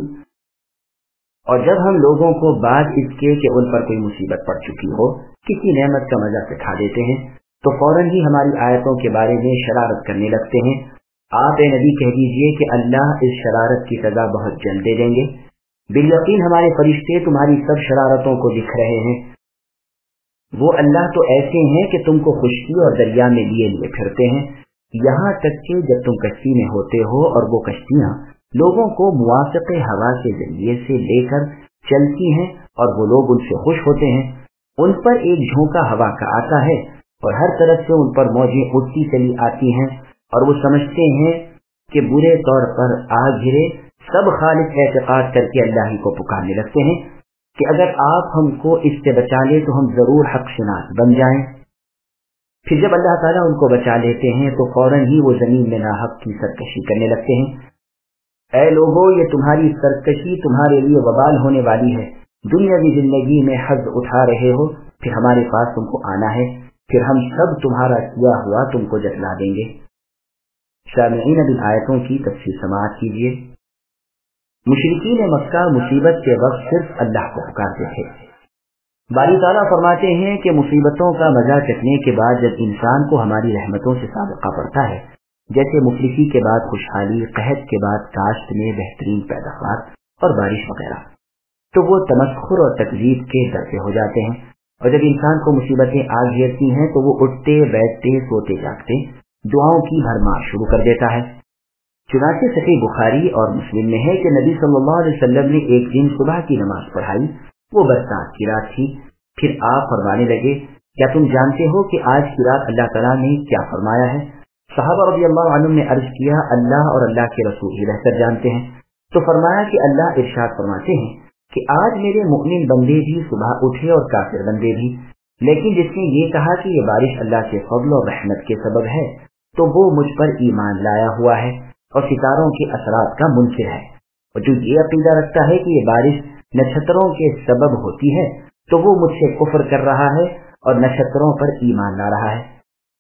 اور جب ہم لوگوں کو بعد اس کے کہ ان پر کوئی مصیبت پڑ چکی ہو کسی نعمت کا مزہ سکھا دیتے ہیں تو فوراً ہی ہماری آیتوں کے بارے میں شرارت کرنے لگتے ہیں۔ آپ اے نبی کہہ دیجئے کہ اللہ اس شرارت کی سزا بہت جلد دے دیں گے۔ بالیقین ہمارے فرشتے تمہاری سب شرارتوں کو لکھ رہے ہیں۔ وہ اللہ تو ایسے ہیں کہ تم کو خشکی اور دریا میں لیے پھرتے ہیں، یہاں تک کہ جب تم کشتی میں ہوتے ہو اور وہ کشتیاں لوگوں کو موافق ہوا کے ذریعے سے لے کر چلتی ہیں اور وہ لوگ ان سے خوش ہوتے ہیں، ان پر ایک جھونکا ہوا کا آتا ہے اور ہر طرف سے ان پر موجیں اٹھتی چلی آتی ہیں اور وہ سمجھتے ہیں کہ برے طور پر آ گرے، سب خالص اعتقاد کر کے اللہ ہی کو پکارنے لگتے ہیں کہ اگر آپ ہم کو اس سے بچا لے تو ہم ضرور حق شناس بن جائیں۔ پھر جب اللہ تعالیٰ ان کو بچا لیتے ہیں تو فوراً ہی وہ زمین میں ناحق کی سرکشی کرنے لگتے ہیں۔ اے لوگو، یہ تمہاری سرکشی تمہارے لیے وبال ہونے والی ہے، دنیاوی زندگی میں حظ اٹھا رہے ہو، پھر ہمارے پاس تم کو آنا ہے، پھر ہم سب تمہارا کیا ہوا تم کو جتلا دیں گے۔ سامعین، اب ان آیتوں کی تفصیل سماعت کیجیے۔ مشرکین مکہ مصیبت کے وقت صرف اللہ کو پکارتے تھے۔ باری تعالیٰ فرماتے ہیں کہ مصیبتوں کا مزہ چکھنے کے بعد جب انسان کو ہماری رحمتوں سے سابقہ پڑتا ہے، جیسے مفلسی کے بعد خوشحالی، قحط کے بعد کاشت میں بہترین پیداوار اور بارش وغیرہ، تو وہ تمسخر اور تکذیب کے در پہ ہو جاتے ہیں، اور جب انسان کو مصیبتیں آ گھیرتی ہیں تو وہ اٹھتے بیٹھتے سوتے جاگتے دعاؤں کی بھرمار شروع کر دیتا ہے۔ چنانچہ صحیح بخاری اور مسلم میں ہے کہ نبی صلی اللہ علیہ وسلم نے ایک دن صبح کی نماز پڑھائی، وہ برسات کی رات تھی، پھر آپ فرمانے لگے، کیا تم جانتے ہو کہ آج کی رات اللہ تعالیٰ نے کیا فرمایا ہے؟ صحابہ رضی اللہ عنہم نے عرض کیا، اللہ اور اللہ کے رسول ہی بہتر جانتے ہیں۔ تو فرمایا کہ اللہ ارشاد فرماتے ہیں کہ آج میرے مؤمن بندے بھی صبح اٹھے اور کافر بندے بھی، لیکن جس نے یہ کہا کہ یہ بارش اللہ کے فضل اور رحمت کے سبب ہے تو وہ مجھ پر ایمان لایا ہوا ہے اور ستاروں کے اثرات کا منکر ہے، اور جو یہ عقیدہ رکھتا ہے کہ یہ بارش نچھتروں کے سبب ہوتی ہے تو وہ مجھ سے کفر کر رہا ہے اور نچھتروں پر ایمان لا رہا ہے۔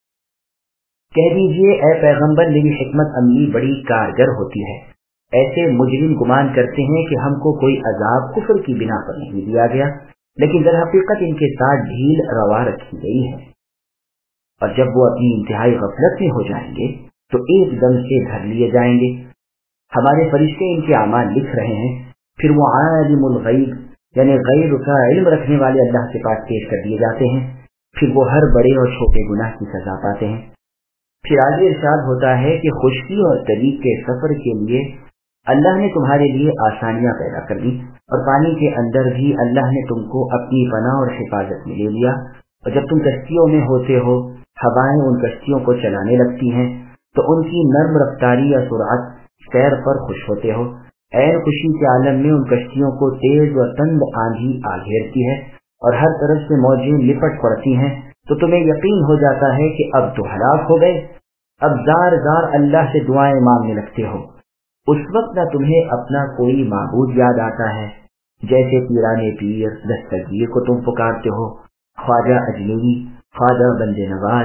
کہہ دیجئے، اے پیغمبر، میری حکمت عملی بڑی کارگر ہوتی ہے۔ ایسے مجرم گمان کرتے ہیں کہ ہم کو کوئی عذاب کفر کی بنا پر نہیں دیا گیا، لیکن در حقیقت ان کے ساتھ ڈھیل روا رکھی گئی ہے، اور جب وہ اپنی انتہائی غفلت میں ہو جائیں گے تو ایک دم سے دھر لیے جائیں گے۔ ہمارے فرشتے ان کے اعمال لکھ رہے ہیں، پھر وہ عالم الغیب یعنی غیب کا علم رکھنے والے اللہ کے پاس پیش کر دیے جاتے ہیں، پھر وہ ہر بڑے اور چھوٹے گناہ کی سزا پاتے ہیں۔ پھر آگے ارشاد ہوتا ہے کہ خشکی اور طریق کے سفر کے لیے اللہ نے تمہارے لیے آسانیاں پیدا کر دی، اور پانی کے اندر بھی اللہ نے تم کو اپنی پناہ اور حفاظت میں لے لیا، اور جب تم کشتیوں میں ہوتے ہو، ہوائیں ان کشتیوں کو چلانے لگتی ہیں تو ان کی نرم رفتاری یا سرعت سیر پر خوش ہوتے ہو۔ عین خوشی کے عالم میں ان کشتیوں کو تیز و تند آندھی آ گھیرتی ہے اور ہر طرف سے موجیں لپٹ پڑتی ہیں، تو تمہیں یقین ہو جاتا ہے کہ اب تو ہلاک ہو گئے۔ اب زار زار اللہ سے دعائیں مانگنے لگتے ہو۔ اس وقت نہ تمہیں اپنا کوئی معبود یاد آتا ہے، جیسے پیران پیر دستگیر کو تم پکارتے ہو، خواجہ اجمیری، خواجہ بندے نواز،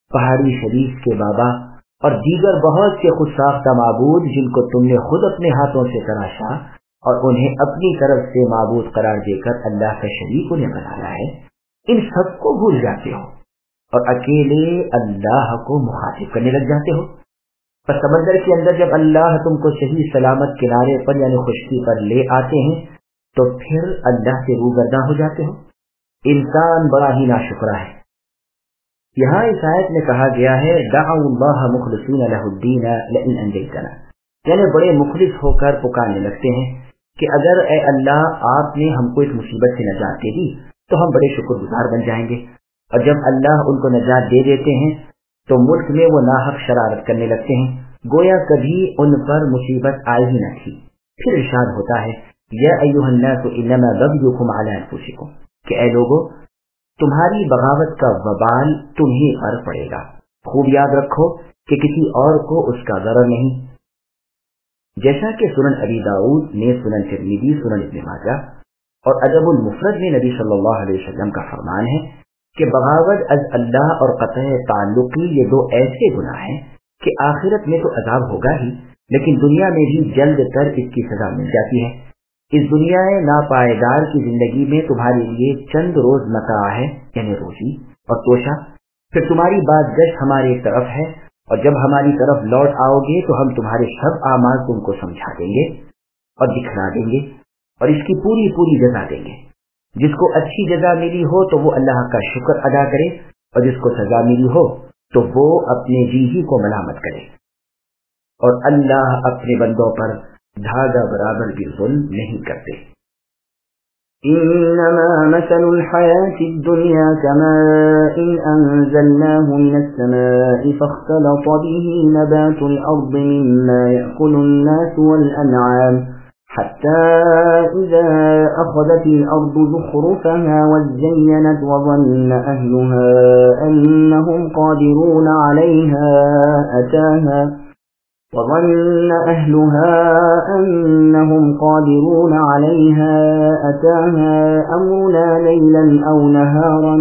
पहाड़ी शरीफ के बाबा और दीगर बहुत से खुद साख्ता माबूद जिनको तुमने खुद अपने हाथों से तराशा और उन्हें अपनी तरफ से माबूद करार देकर अल्लाह का शरीक उन्हें बनाया है, इन सबको भूल जाते हो और अकेले अल्लाह को मुखातिब करने लग जाते हो। पर समंदर के अंदर जब अल्लाह तुमको सही सलामत किनारे पर यानी खुश्की पर ले आते हैं तो फिर अल्लाह से रूबर्दा हो जाते हो। इंसान बड़ा ही नाशुक्रा है। यहाँ इस आयत में कहा गया है दअउल्लाह मुखलिसीन लहुद्दीन लइन अंजैतना, यानी बड़े मुखलिस होकर पुकारने लगते हैं कि अगर ए अल्लाह आपने हमको इस मुसीबत से नजात दे दी तो हम बड़े शुक्रगुजार बन जाएंगे। और जब अल्लाह उनको नजात दे देते हैं तो मुल्क में वो नाहक शरारत करने लगते हैं, गोया कभी उन पर मुसीबत आई ही न थी। फिर इरशाद होता है या अय्युहन्नासु इन्नमा बग़युकुम अला अनफुसिकुम, कि ऐ लोगों तुम्हारी बगावत का वबाल तुम्हीं पर पड़ेगा। खूब याद रखो कि किसी और को उसका ज़रर नहीं। जैसा कि सुनन अबी दाऊद ने, सुनन तिरमिज़ी, सुनन इब्न माजाह और अदबुल मुफ़रद में नबी सल्लल्लाहु अलैहि वसल्लम का फरमान है कि बगावत अज अल्लाह और क़त्अ ताल्लुक़ी ये दो ऐसे गुनाह हैं कि आखिरत में तो अज़ाब होगा ही, लेकिन दुनिया में भी जल्द तर इसकी सजा मिल जाती है। इस दुनिया नापायदार की जिंदगी में तुम्हारे लिए चंद रोज मता है यानी रोजी और तोशा, फिर तुम्हारी बातगश्त हमारी तरफ है और जब हमारी तरफ लौट आओगे तो हम तुम्हारे सब आमाल तुमको समझा देंगे और दिखला देंगे और इसकी पूरी पूरी जजा देंगे। जिसको अच्छी जजा मिली हो तो वो अल्लाह का शुक्र अदा करे और जिसको सजा मिली हो तो वो अपने जी ही को मलामत करे। और अल्लाह अपने बंदों पर धागा बराबर भी जुल्म नहीं करते। इन्नमा मसलुल हयातिद दुनिया कमाइन अंज़लनाहु मिनस समाई फख्तलता बिही नबातुल अर्दि मिम्मा याकुलुन नासु वल अनआम हत्ता इज़ा अख़ज़तिल अर्दु ज़ुख़रुफ़हा वज़य्यनत वज़न्न अहलुहा अन्नहुम क़ादिरून अलैहा अताहा وظن أهلها أنهم قادرون عليها أتاها أمرنا ليلا أو نهارا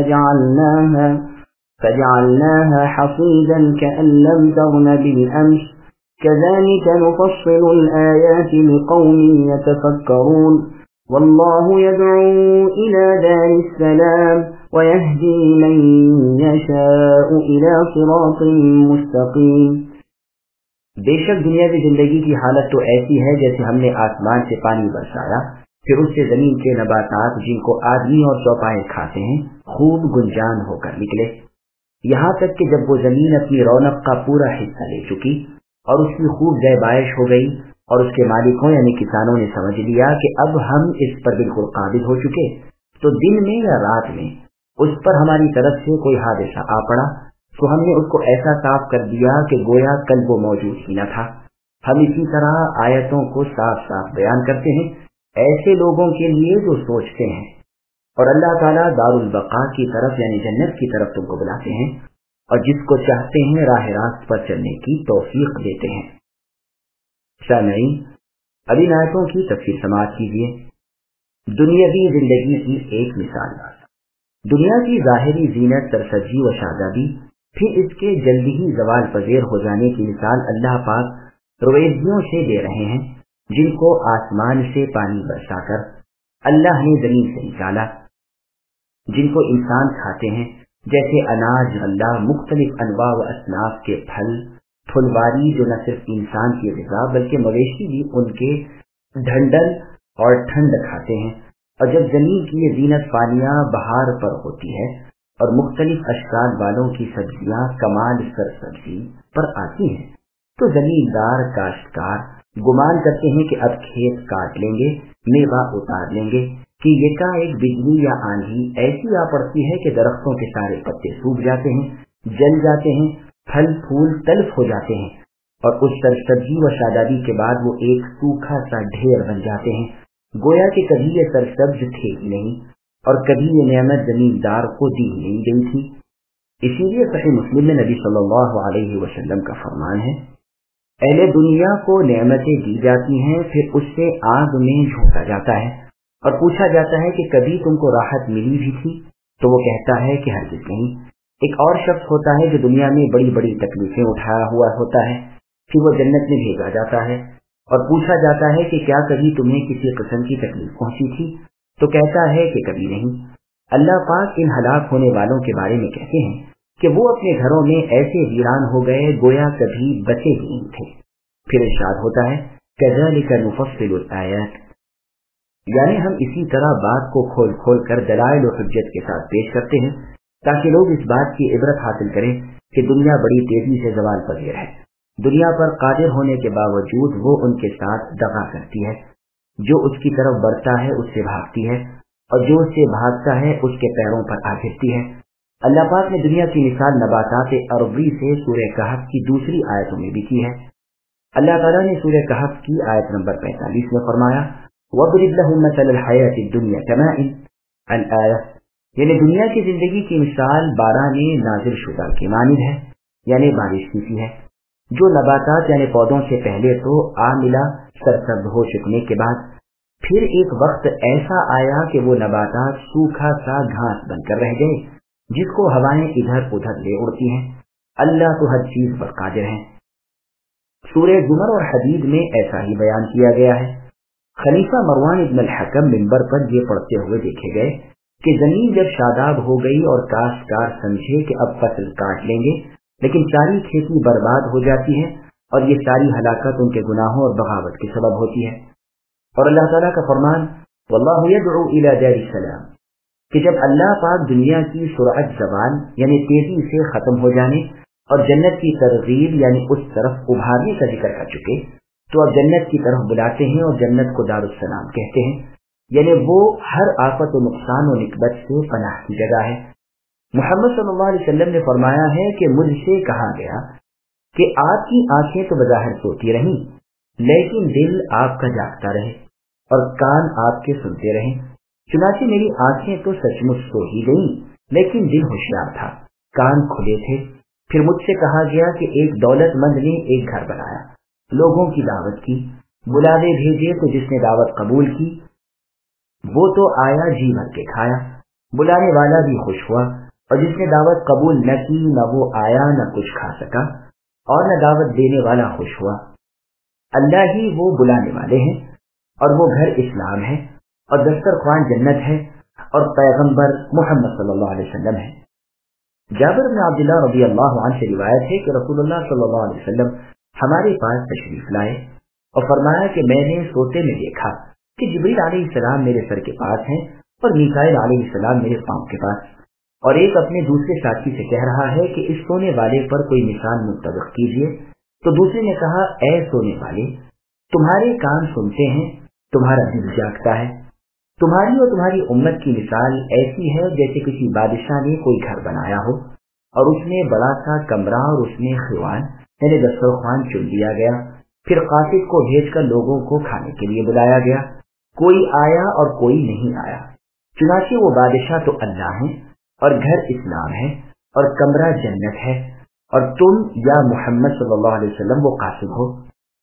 فجعلناها حصيدا كأن لم تغن بالأمس كذلك نفصل الآيات لقوم يتفكرون والله يدعو إلى دار السلام ويهدي من يشاء إلى صراط مستقيم। बेशक दुनिया की जिंदगी की हालत तो ऐसी है जैसे हमने आसमान से पानी बरसाया, फिर उससे जमीन के नबातात जिनको आदमी और चौपाए खाते हैं खूब गुंजान होकर निकले, यहाँ तक कि जब वो जमीन अपनी रौनक का पूरा हिस्सा ले चुकी और उसकी खूब ज़ैबाइश हो गई और उसके मालिकों यानी किसानों ने समझ लिया कि अब हम इस पर बिल्कुल काबिल हो चुके, तो दिन में या रात में उस पर हमारी तरफ से कोई हादसा आ पड़ा तो हमने उसको ऐसा साफ कर दिया कि गोया कल वो मौजूद ही न था। हम इसी तरह आयतों को साफ साफ बयान करते हैं ऐसे लोगों के लिए जो सोचते हैं, और अल्लाह ताला दारुल बका की तरफ यानी जन्नत की तरफ तुमको बुलाते हैं और जिसको चाहते हैं राह रास्त पर चलने की तौफीक देते हैं। सामईन, अब इन आयतों की तफसीर समाअत कीजिए। दुनियावी जिंदगी की एक मिसाल। दुनिया की जाहिरी जीनत, सरसब्जी व शादाबी, फिर इसके जल्दी ही जवाल पजेर हो जाने की मिसाल अल्लाह पाक रवेजियों से दे रहे हैं जिनको आसमान से पानी बरसाकर अल्लाह ने जमीन से निकाला, जिनको इंसान खाते हैं जैसे अनाज, गल्ला, मुख्तलिफ अनवा व असनाफ के फल, फुलवारी जो न सिर्फ इंसान की ग़िज़ा बल्कि मवेशी भी उनके ढंडल और ठंड खाते हैं। और जब जमीन की ये जीनत फानिया बहार पर होती है और मुख्तलिफ अशकाल वालों की सब्जियां कमाल सरसब्जी पर आती हैं तो जमींदार काश्तकार गुमान करते हैं कि अब खेत काट लेंगे, मेवा उतार लेंगे कि एकाएक बिजली या आंधी ऐसी आ पड़ती है कि दरख्तों के सारे पत्ते सूख जाते हैं, जल जाते हैं, फल फूल तल्फ हो जाते हैं और उस सरसब्जी व शादाबी के बाद वो एक सूखा सा ढेर बन जाते हैं, गोया कि कभी ये सरसब्ज थे ही नहीं और कभी ये नेमत जमींदार को दी नहीं गई थी। इसीलिए सहीह मुस्लिम में नबी सल्लल्लाहु अलैहि वसल्लम का फरमान है, अहले दुनिया को नेमतें दी जाती हैं फिर उससे आग में झोंका जाता है और पूछा जाता है कि कभी तुमको राहत मिली भी थी, तो वो कहता है कि हरगिज़ नहीं, ایک اور شخص ہوتا ہے جو دنیا میں بڑی بڑی تکلیفیں اٹھایا ہوا ہوتا ہے، پھر وہ جنت میں بھیجا جاتا ہے اور پوچھا جاتا ہے کہ کیا کبھی تمہیں کسی قسم کی تکلیف پہنچی تھی؟ تو کہتا ہے کہ کبھی نہیں۔ اللہ پاک ان ہلاک ہونے والوں کے بارے میں کہتے ہیں کہ وہ اپنے گھروں میں ایسے ویران ہو گئے گویا کبھی بچے ہی نہیں تھے۔ پھر ارشاد ہوتا ہے کذالک نفصل الآیات، یعنی ہم اسی طرح بات کو کھول کھول کر دلائل و حجت کے ساتھ پیش کرتے ہیں تاکہ لوگ اس بات کی عبرت حاصل کریں کہ دنیا بڑی تیزی سے زوال پذیر ہے، دنیا پر قادر ہونے کے باوجود وہ ان کے ساتھ دغا کرتی ہے، جو اس کی طرف بڑھتا ہے اس سے بھاگتی ہے اور جو اس سے بھاگتا ہے اس کے پیروں پر آ گرتی ہے۔ اللہ پاک نے دنیا کی مثال نباتات ارضی سے سورہ کہف کی دوسری آیتوں میں بھی کی ہے۔ اللہ تعالیٰ نے سورہ کہف کی آیت نمبر 45 میں فرمایا وَاضْرِبْ لَهُم مَثَلَ الْحَيَاةِ الدُّنْيَا كَمَاءٍ الْآيَةِ، یعنی دنیا کی زندگی کی مثال باران نازل شدہ کی مانند ہے، یعنی بارش کی سی ہے، جو نباتات یعنی پودوں سے پہلے تو ملا سرسبز ہو چکنے کے بعد پھر ایک وقت ایسا آیا کہ وہ نباتات سوکھا سا گھاس بن کر رہ گئے جس کو ہوائیں ادھر ادھر لے اڑتی ہیں۔ اللہ تو ہر چیز پر قادر ہے۔ سورہ زمر اور حدید میں ایسا ہی بیان کیا گیا ہے۔ خلیفہ مروان ابن الحکم منبر پر یہ پڑھتے ہوئے دیکھے گئے کہ زمین جب شاداب ہو گئی اور کاشتکار سمجھے کہ اب فصل کاٹ لیں گے لیکن ساری کھیتی برباد ہو جاتی ہے اور یہ ساری ہلاکت ان کے گناہوں اور بغاوت کے سبب ہوتی ہے۔ اور اللہ تعالیٰ کا فرمان واللہ یدعو الی دار السلام، کہ جب اللہ پاک دنیا کی سرعت زوال یعنی تیزی سے ختم ہو جانے اور جنت کی ترغیب یعنی اس طرف ابھارنے کا ذکر کر چکے تو اب جنت کی طرف بلاتے ہیں اور جنت کو دار السلام کہتے ہیں، یعنی وہ ہر آفت و نقصان و نکبت سے پناہ کی جگہ ہے۔ محمد صلی اللہ علیہ وسلم نے فرمایا ہے کہ مجھ سے کہا گیا کہ آپ کی آنکھیں تو بظاہر سوتی رہیں لیکن دل آپ کا جاگتا رہے اور کان آپ کے سنتے رہیں، چنانچہ میری آنکھیں تو سچ مچ سو ہی گئیں لیکن دل ہوشیار تھا، کان کھلے تھے۔ پھر مجھ سے کہا گیا کہ ایک دولت مند نے ایک گھر بنایا، لوگوں کی دعوت کی، بلاوے بھیجے تو جس نے دعوت قبول کی وہ تو آیا جی بھر کے کھایا، بلانے والا بھی خوش ہوا، اور جس نے دعوت قبول نہ کی نہ وہ آیا نہ کچھ کھا سکا اور نہ دعوت دینے والا خوش ہوا۔ اللہ ہی وہ بلانے والے ہیں اور وہ گھر اسلام ہے اور دسترخوان جنت ہے اور پیغمبر محمد صلی اللہ علیہ وسلم ہے۔ جابر بن عبداللہ رضی اللہ عنہ سے روایت ہے کہ رسول اللہ صلی اللہ علیہ وسلم ہمارے پاس تشریف لائے اور فرمایا کہ میں نے سوتے میں دیکھا کہ جبریل علیہ السلام میرے سر کے پاس ہیں اور میکائیل علیہ السلام میرے پاؤں کے پاس، اور ایک اپنے دوسرے ساتھی سے کہہ رہا ہے کہ اس سونے والے پر کوئی مثال منطبق کیجیے، تو دوسرے نے کہا اے سونے والے، تمہارے کان سنتے ہیں، تمہارا دل جاگتا ہے، تمہاری اور تمہاری امت کی مثال ایسی ہے جیسے کسی بادشاہ نے کوئی گھر بنایا ہو اور اس میں بڑا سا کمرہ اور اس میں خیوان یعنی دسترخوان چن دیا گیا، پھر قاصد کو بھیج کر لوگوں کو کھانے کے لیے بلایا گیا، کوئی آیا اور کوئی نہیں آیا، چنانچہ وہ بادشاہ تو اللہ ہیں اور گھر اسلام ہے اور کمرہ جنت ہے اور تم یا محمد صلی اللہ علیہ وسلم وہ قاصد ہو۔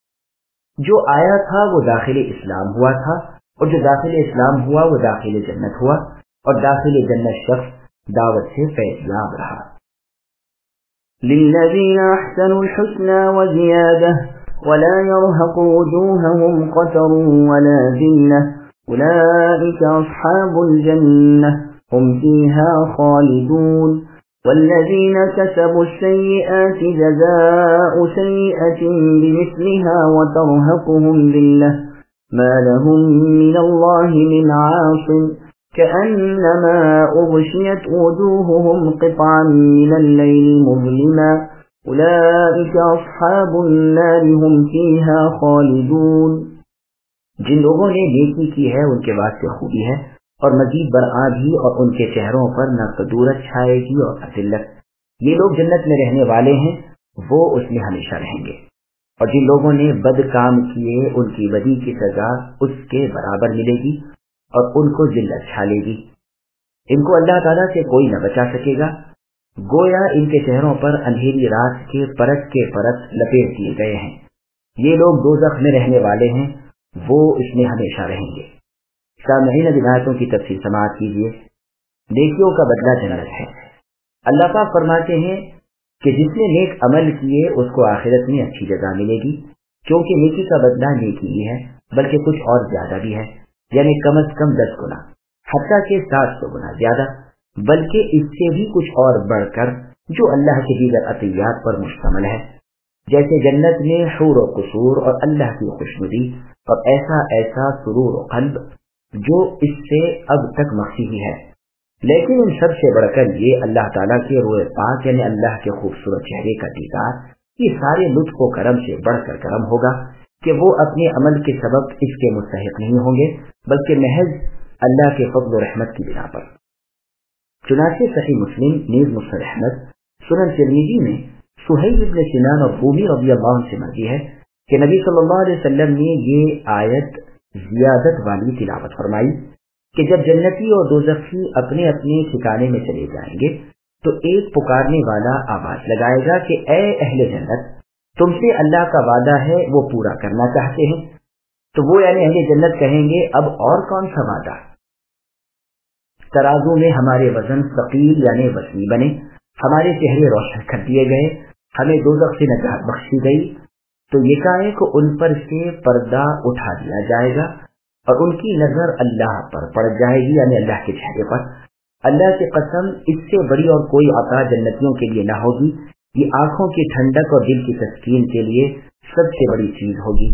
جو آیا تھا وہ داخل اسلام ہوا تھا اور جو داخل اسلام ہوا وہ داخل جنت ہوا اور داخل جنت شخص دعوت سے فیض یاب رہا۔ للذین احسنوا الحسنى وزیادة ولا يرهق وجوههم قتر ولا ذلة أولئك أصحاب الجنة هم فيها خالدون والذين كسبوا السيئات جزاء سيئة بمثلها وترهقهم ذلة ما لهم من الله من عاصم كأنما أغشيت وجوههم قطعا من الليل مظلما أولئك أصحاب النار هم فيها خالدون۔ جن لوگوں نے نیکی کی ہے ان کے واسطے خوبی ہے اور مزید برآں بھی، اور ان کے چہروں پر نہ قدورت چھائے گی اور نہ ذلت۔ یہ لوگ جنت میں رہنے والے ہیں، وہ اس میں ہمیشہ رہیں گے۔ اور جن لوگوں نے بد کام کیے ان کی بدی کی سزا اس کے برابر ملے گی اور ان کو ذلت چھا لے گی۔ ان کو اللہ تعالیٰ سے کوئی نہ بچا سکے گا، گویا ان کے چہروں پر اندھیری رات کے پرت لپیٹ دیے گئے ہیں۔ یہ لوگ دوزخ میں رہنے والے ہیں، وہ اس میں ہمیشہ رہیں گے۔ سامعین اب آیتوں کی تفسیر سماعت کیجیے۔ نیکیوں کا بدلہ جنت ہے۔ اللہ پاک فرماتے ہیں کہ جس نے نیک عمل کیے اس کو آخرت میں اچھی جزا ملے گی، کیونکہ نیکی کا بدلہ نیکی ہی ہے، بلکہ کچھ اور زیادہ بھی ہے، یعنی کم از کم 10 گنا، حتیٰ کہ 700 گنا زیادہ، بلکہ اس سے بھی کچھ اور بڑھ کر جو اللہ کے دیگر عطیات پر مشتمل ہے، جیسے جنت میں حور و قصور اور اللہ کی خوشنودی اور ایسا ایسا سرور و قلب جو اس سے اب تک مخفی ہی ہے۔ لیکن ان سب سے بڑھ کر یہ اللہ تعالیٰ کے روئے پاک یعنی اللہ کے خوبصورت چہرے کا دیدار، یہ سارے لطف و کرم سے بڑھ کر کرم ہوگا کہ وہ اپنے عمل کے سبب اس کے مستحق نہیں ہوں گے، بلکہ محض اللہ کے فضل و رحمت کی بنا پر۔ چنانچہ صحیح مسلم نیز مسند احمد سنن ترمذی میں سہیل بن سنان اور رومی رضی اللہ عنہ سے مروی ہے کہ نبی صلی اللہ علیہ وسلم نے یہ آیت زیادت والی تلاوت فرمائی کہ جب جنتی اور دوزخی اپنے اپنے ٹھکانے میں چلے جائیں گے تو ایک پکارنے والا آواز لگائے گا کہ اے اہل جنت، تم سے اللہ کا وعدہ ہے وہ پورا کرنا چاہتے ہیں؟ تو وہ یعنی اہل جنت کہیں گے اب اور کون سا وعدہ؟ ترازو میں ہمارے وزن ثقیل یعنی وزنی بنے، ہمارے چہرے روشن کر دیے گئے، ہمیں دوزخ سے نجات بخشی گئی، تو یکایک ان پر سے پردہ اٹھا دیا جائے گا اور ان کی نظر اللہ پر پڑ جائے گی یعنی اللہ کے چہرے پر۔ اللہ کی قسم اس سے بڑی اور کوئی عطا جنتیوں کے لیے نہ ہوگی، یہ آنکھوں کی ٹھنڈک اور دل کی تسکین کے لیے سب سے بڑی چیز ہوگی۔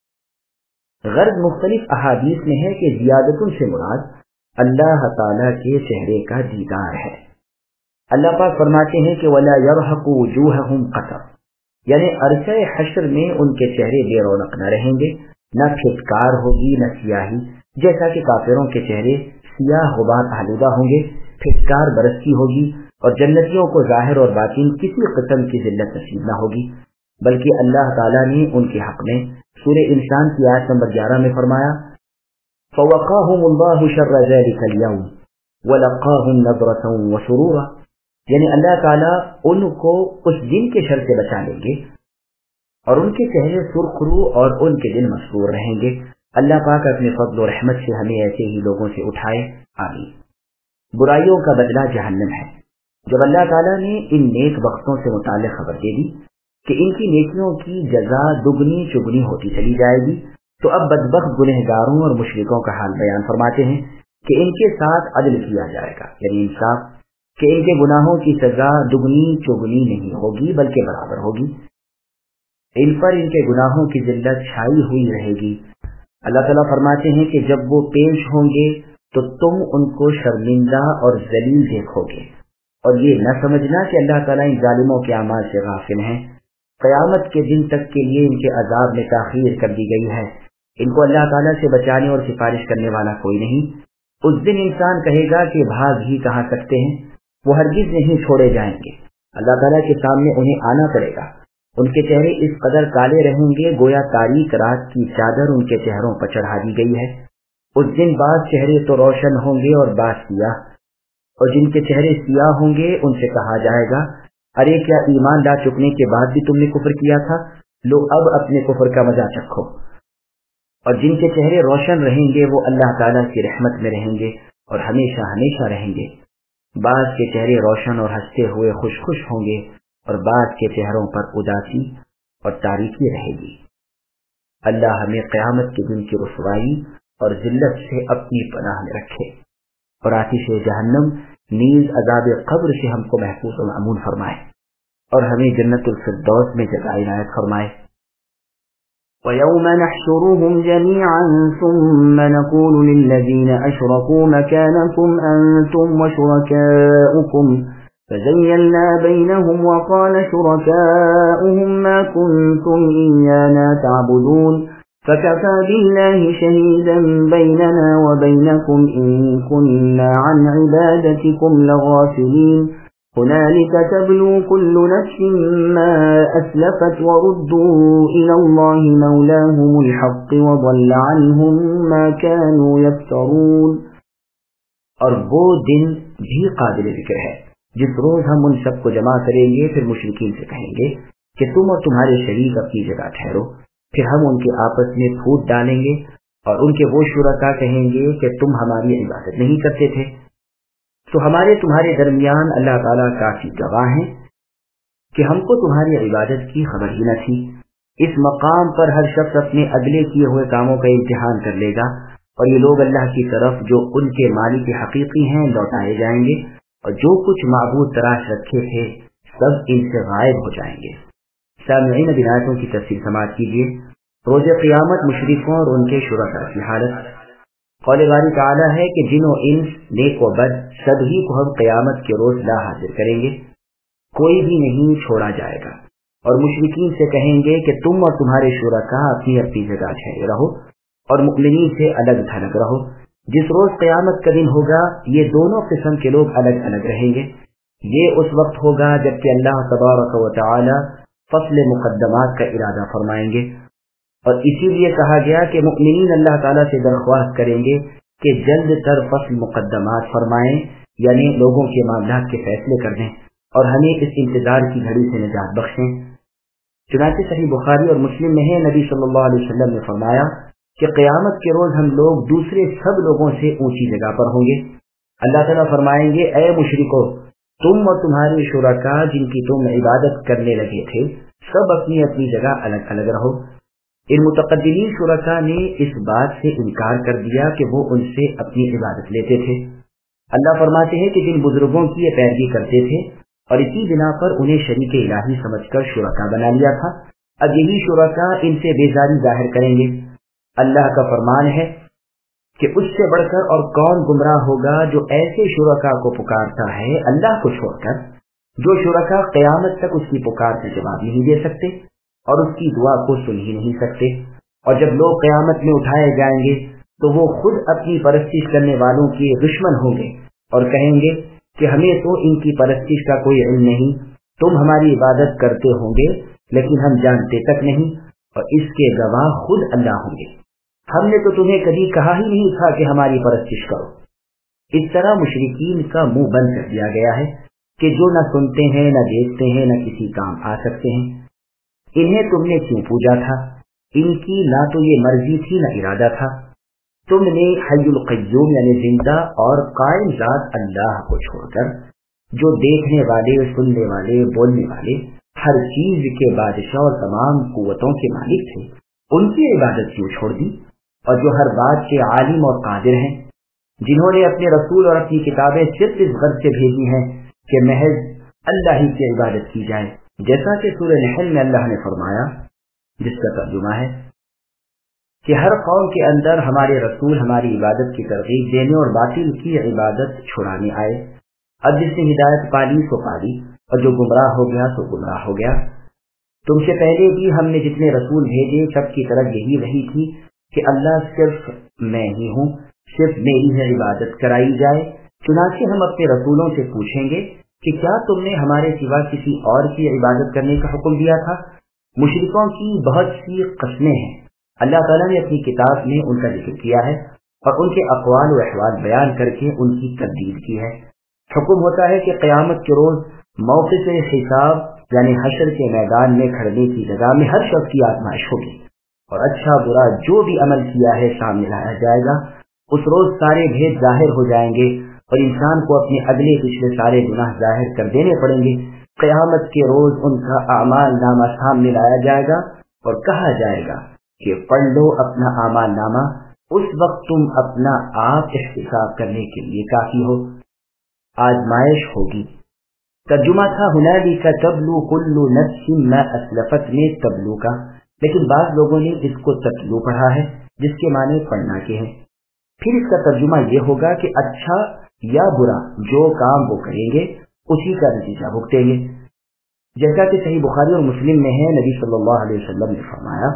غرض مختلف احادیث میں ہے کہ زیادتوں سے مراد اللہ تعالیٰ کے چہرے کا دیدار ہے۔ اللہ پاک فرماتے ہیں کہ وَلَا يَرْحَقُ وُجُوهَهُمْ قَتَرٌ، یعنی عرصہ حشر میں ان کے چہرے بے رونق نہ رہیں گے، نہ پھٹکار ہوگی نہ سیاہی، جیسا کہ کافروں کے چہرے سیاہ غبار آلودہ ہوں گے، پھٹکار برستی ہوگی، اور جنتیوں کو ظاہر اور باطن کسی قسم کی ذلت نصیب نہ ہوگی، بلکہ اللہ تعالیٰ نے ان کے حق میں سورہ انسان کی آیت نمبر 11 میں فرمایا فَوَقَاهُمُ اللَّهُ شَرَّ ذَلِكَ الْيَوْمِ وَلَقَّاهُمْ نَضْرَةً وَسُرُورًا، یعنی اللہ تعالیٰ ان کو اس دن کے شر سے بچا لیں گے اور ان کے چہرے سرخ رو اور ان کے دل مسرور رہیں گے۔ اللہ پاک اپنے فضل و رحمت سے ہمیں ایسے ہی لوگوں سے اٹھائے، آمین۔ برائیوں کا بدلہ جہنم ہے۔ جب اللہ تعالیٰ نے ان نیک بختوں سے متعلق خبر دے دی کہ ان کی نیکیوں کی جزا دگنی چگنی ہوتی چلی جائے گی، تو اب بدبخت گنہگاروں اور مشرکوں کا حال بیان فرماتے ہیں کہ ان کے ساتھ عدل کیا جائے گا یعنی انصاف، کہ ان کے گناہوں کی سزا دگنی چگنی نہیں ہوگی بلکہ برابر ہوگی، ان پر ان کے گناہوں کی ذلت چھائی ہوئی رہے گی۔ اللہ تعالیٰ فرماتے ہیں کہ جب وہ پیش ہوں گے تو تم ان کو شرمندہ اور ذلیل دیکھو گے، اور یہ نہ سمجھنا کہ اللہ تعالیٰ ان ظالموں کے اعمال سے غافل ہیں۔ قیامت کے دن تک کے لیے ان کے عذاب میں تاخیر کر دی گئی ہے، ان کو اللہ تعالیٰ سے بچانے اور سفارش کرنے والا کوئی نہیں۔ اس دن انسان کہے گا کہ بھاگ ہی کہاں سکتے ہیں، وہ ہرگز نہیں چھوڑے جائیں گے، اللہ تعالیٰ کے سامنے انہیں آنا پڑے گا۔ ان کے چہرے اس قدر کالے رہیں گے گویا تاریک رات کی چادر ان کے چہروں پر چڑھا دی گئی ہے۔ اس دن بعض چہرے تو روشن ہوں گے اور بعض سیاہ، اور جن کے چہرے سیاہ ہوں گے ان سے کہا جائے گا ارے کیا ایمان لا چکنے کے بعد بھی تم نے کفر کیا تھا؟ لو اب اپنے کفر کا مزہ چکھو۔ اور جن کے چہرے روشن رہیں گے وہ اللہ تعالیٰ کی رحمت میں رہیں گے اور ہمیشہ ہمیشہ رہیں گے۔ بعض کے چہرے روشن اور ہنستے ہوئے خوش خوش ہوں گے اور بعض کے چہروں پر اداسی اور تاریکی رہے گی۔ اللہ ہمیں قیامت کے دن کی رسوائی اور ذلت سے اپنی پناہ میں رکھے، اور آتش جہنم نیز عذاب قبر سے ہم کو محفوظ و امون فرمائے، اور ہمیں جنت الفردوس میں جگہ عنایت فرمائے۔ وَيَوْمَ نَحْشُرُهُمْ جَمِيعًا ثُمَّ نَقُولُ لِلَّذِينَ أَشْرَكُوا مَكَانَكُمْ أَنْتُمْ وَشُرَكَاؤُكُمْ فَزَيَّلْنَا بَيْنَهُمْ وَقَالَ شُرَكَاؤُهُمْ مَا كُنْتُمْ إِيَّانَا تَعْبُدُونَ فَكَفَى بِاللَّهِ شَهِيدًا بَيْنَنَا وَبَيْنَكُمْ إِن كُنَّا عَنْ عِبَادَتِكُمْ لَغَافِلِينَ هُنَالِكَ تَبْلُو كُلُّ نَفْسٍ مَا أَسْلَفَتْ وَرُدُّوا إِلَى اللَّهِ مَوْلَاهُمُ الْحَقِّ وَضَلَّ عَنْهُمْ مَا كَانُوا يَفْتَرُونَ۔ اور وہ دن بھی قابل ذکر ہے جس روز ہم ان سب کو جمع کریں گے، پھر مشرکین سے کہیں گے کہ تم اور تمہارے شریک اپنی جگہ ٹھہرو، پھر ہم ان کے آپس میں پھوٹ ڈالیں گے اور ان کے وہ شرکا کہیں گے کہ تم ہماری عبادت نہیں کرتے تھے، تو ہمارے تمہارے درمیان اللہ تعالیٰ کافی گواہ ہیں کہ ہم کو تمہاری عبادت کی خبر ہی نہ تھی۔ اس مقام پر ہر شخص اپنے اگلے کیے ہوئے کاموں کا امتحان کر لے گا، اور یہ لوگ اللہ کی طرف جو ان کے مالک حقیقی ہیں لوٹائے جائیں گے، اور جو کچھ معبود تراش رکھے تھے سب ان سے غائب ہو جائیں گے۔ سامعین، اب آیتوں کی تفسیر سماعت کیجیے۔ روز قیامت مشرکوں اور ان کے شرکاء کی حالت۔ قول باری تعالیٰ ہے کہ جن و انس، نیک و بد، سبھی کو ہم قیامت کے روز لا حاضر کریں گے، کوئی بھی نہیں چھوڑا جائے گا، اور مشرکین سے کہیں گے کہ تم اور تمہارے شرکاء اپنی اپنی جگہ ٹھہرے رہو اور مؤمنین سے الگ تھلگ رہو۔ جس روز قیامت کا دن ہوگا یہ دونوں قسم کے لوگ الگ الگ رہیں گے۔ یہ اس وقت ہوگا جب کہ اللہ تبارک و تعالی فصل مقدمات کا ارادہ فرمائیں گے، اور اسی لیے کہا گیا کہ مؤمنین اللہ تعالیٰ سے درخواست کریں گے کہ جلد تر فصل مقدمات فرمائیں، یعنی لوگوں کے معاملات کے فیصلے کر دیں اور ہمیں اس انتظار کی گھڑی سے نجات بخشیں۔ چنانچہ صحیح بخاری اور مسلم میں ہے، نبی صلی اللہ علیہ وسلم نے فرمایا کہ قیامت کے روز ہم لوگ دوسرے سب لوگوں سے اونچی جگہ پر ہوں گے۔ اللہ تعالیٰ فرمائیں گے، اے مشرکو، تم اور تمہارے شرکاء جن کی تم عبادت کرنے لگے تھے سب اپنی اپنی جگہ الگ الگ رہو۔ ان متقدمین شرکاء نے اس بات سے انکار کر دیا کہ وہ ان سے اپنی عبادت لیتے تھے۔ اللہ فرماتے ہیں کہ جن بزرگوں کی یہ پیروی کرتے تھے اور اسی بنا پر انہیں شریک الہی سمجھ کر شرکاء بنا لیا تھا، اب یہی شرکاء ان سے بیزاری ظاہر کریں گے۔ اللہ کا فرمان ہے کہ اس سے بڑھ کر اور کون گمراہ ہوگا جو ایسے شرکاء کو پکارتا ہے اللہ کو چھوڑ کر، جو شرکاء قیامت تک اس کی پکار کا جواب نہیں دے سکتے اور اس کی دعا کو سن ہی نہیں سکتے۔ اور جب لوگ قیامت میں اٹھائے جائیں گے تو وہ خود اپنی پرستش کرنے والوں کے دشمن ہوں گے اور کہیں گے کہ ہمیں تو ان کی پرستش کا کوئی علم نہیں، تم ہماری عبادت کرتے ہوں گے لیکن ہم جانتے تک نہیں، اور اس کے گواہ خود اللہ ہوں گے، ہم نے تو تمہیں کبھی کہا ہی نہیں تھا کہ ہماری پرستش کرو۔ اس طرح مشرکین کا منہ بند کر دیا گیا ہے کہ جو نہ سنتے ہیں نہ دیکھتے ہیں نہ کسی کام آ سکتے ہیں۔ انہیں تم نے کیوں پوجا تھا؟ ان کی نہ تو یہ مرضی تھی نہ ارادہ تھا۔ تم نے حی القیوم یعنی زندہ اور قائم ذات اللہ کو چھوڑ کر، جو دیکھنے والے، سننے والے، بولنے والے، ہر چیز کے بادشاہ اور تمام قوتوں کے مالک تھے، ان کی عبادت کیوں چھوڑ دی؟ اور جو ہر بات کے عالم اور قادر ہیں، جنہوں نے اپنے رسول اور اپنی کتابیں صرف اس غرض سے بھیجی ہیں کہ محض اللہ ہی کی عبادت کی جائے، جیسا کہ سورہ نحل میں اللہ نے فرمایا، جس کا ترجمہ ہے کہ ہر قوم کے اندر ہمارے رسول ہماری عبادت کی ترغیب دینے اور باطل کی عبادت چھڑانے آئے۔ اب جس نے ہدایت پالی سو پالی، اور جو گمراہ ہو گیا تو گمراہ ہو گیا۔ تم سے پہلے بھی ہم نے جتنے رسول بھیجے سب کی طرف یہی وحی تھی کہ اللہ صرف میں ہی ہوں، صرف میری ہے عبادت کرائی جائے۔ چنانچہ ہم اپنے رسولوں سے پوچھیں گے کہ کیا تم نے ہمارے سوا کسی اور کی عبادت کرنے کا حکم دیا تھا؟ مشرکوں کی بہت سی قسمیں ہیں، اللہ تعالیٰ نے اپنی کتاب میں ان کا ذکر کیا ہے اور ان کے اقوال و احوال بیان کر کے ان کی تردید کی ہے۔ حکم ہوتا ہے کہ قیامت کے روز موقف حساب یعنی حشر کے میدان میں کھڑنے کی جگہ میں ہر شخص کی آزمائش ہوگی، اور اچھا برا جو بھی عمل کیا ہے سامنے لایا جائے گا۔ اس روز سارے بھید ظاہر ہو جائیں گے اور انسان کو اپنے اگلے پچھلے سارے گناہ ظاہر کر دینے پڑیں گے۔ قیامت کے روز ان کا اعمال نامہ سامنے لایا جائے گا اور کہا جائے گا کہ پڑھ لو اپنا اعمال نامہ، اس وقت تم اپنا آپ احتساب کرنے کے لیے کافی ہو۔ آزمائش ہوگی۔ ترجمہ تھا ہنالک تبلو کل نفس ما اسلفت میں تبلو کا، لیکن بعض لوگوں نے اس کو تتلو پڑھا ہے جس کے معنی پڑھنا کے ہیں۔ پھر اس کا ترجمہ یہ ہوگا کہ اچھا یا برا جو کام وہ کریں گے اسی کا نتیجہ بھگتیں گے، جیسا کہ صحیح بخاری اور مسلم میں ہے، نبی صلی اللہ علیہ وسلم نے فرمایا،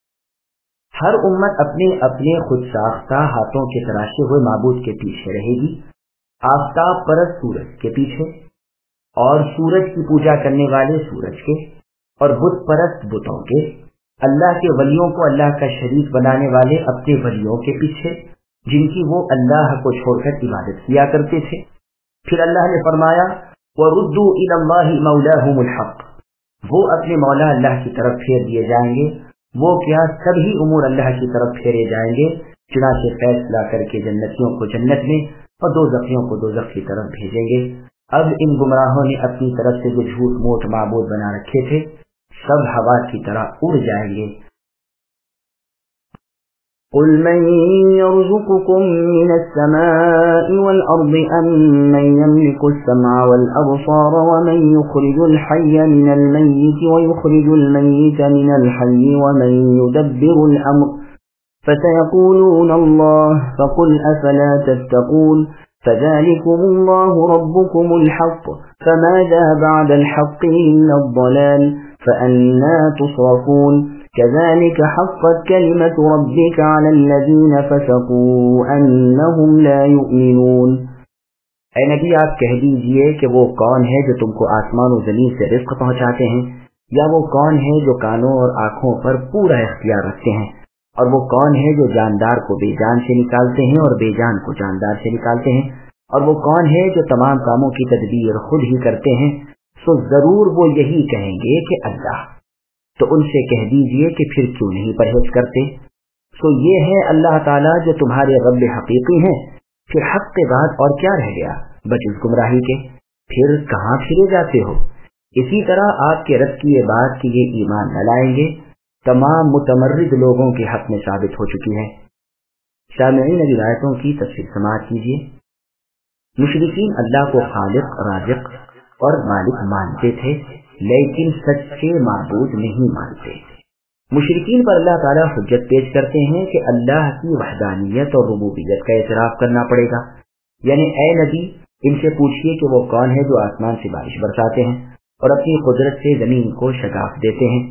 ہر امت اپنے اپنے خود ساختہ ہاتھوں کے تراشے ہوئے معبود کے پیچھے رہے گی، آفتاب پرست سورج کے پیچھے، اور سورج کی پوجا کرنے والے سورج کے، اور بت پرست بتوں کے، اللہ کے ولیوں کو اللہ کا شریک بنانے والے اپنے ولیوں کے پیچھے جن کی وہ اللہ کو چھوڑ کر عبادت کیا کرتے تھے۔ پھر اللہ نے فرمایا وَرُدُّوا إِلَى اللَّهِ مَوْلَاهُمُ الْحَقِّ، وہ اپنے مولا اللہ کی طرف پھیر دیے جائیں گے۔ وہ کیا سبھی امور اللہ کی طرف پھیرے جائیں گے चुनाचे फैसला करके जन्नतियों को जन्नत में और दोज़खियों को दोज़ख की तरफ भेजेंगे। अब इन गुमराहों ने अपनी तरफ से जो झूठ मूठ माबूद बना रखे थे सब हवा की तरह उड़ जाएंगे। قل من يرزقكم من السماء والأرض أم من يملك السمع والأبصار ومن يخرج الحي من الميت ويخرج الميت من الحي ومن يدبر الأمر فسيقولون الله فقل أفلا تتقون فذلكم الله ربكم الحق فماذا بعد الحق إلا الضلال فأنا تصرفون كذلك حقت كلمة ربك على الذين فسقوا أنهم لا يؤمنون۔ اے نبی آپ کہہ دیجئے کہ وہ کون ہے جو تم کو آسمان و زمین سے رزق پہنچاتے ہیں، یا وہ کون ہے جو کانوں اور آنکھوں پر پورا اختیار رکھتے ہیں، اور وہ کون ہے جو جاندار کو بے جان سے نکالتے ہیں اور بے جان کو جاندار سے نکالتے ہیں، اور وہ کون ہے جو تمام کاموں کی تدبیر خود ہی کرتے ہیں، سو ضرور وہ یہی کہیں گے کہ اللہ۔ تو ان سے کہہ دیجئے کہ پھر کیوں نہیں پرہیز کرتے؟ سو یہ ہے اللہ تعالیٰ جو تمہارے رب حقیقی ہیں، پھر حق کے بعد اور کیا رہ گیا بجز گمراہی کے؟ پھر کہاں پھرے جاتے ہو؟ اسی طرح آپ کے رب کی یہ بات کہ یہ ایمان نہ لائیں گے تمام متمرد لوگوں کے حق میں ثابت ہو چکی ہے۔ سامعین ابھی آیتوں کی تفسیر سماعت کیجیے۔ مشرکین اللہ کو خالق، رازق اور مالک مانتے تھے، لیکن سچے معبود نہیں مانتے۔ مشرکین پر اللہ تعالیٰ حجت پیش کرتے ہیں کہ اللہ کی وحدانیت اور ربوبیت کا اعتراف کرنا پڑے گا، یعنی اے نبی ان سے پوچھئے کہ وہ کون ہے جو آسمان سے بارش برساتے ہیں اور اپنی قدرت سے زمین کو شگاف دیتے ہیں،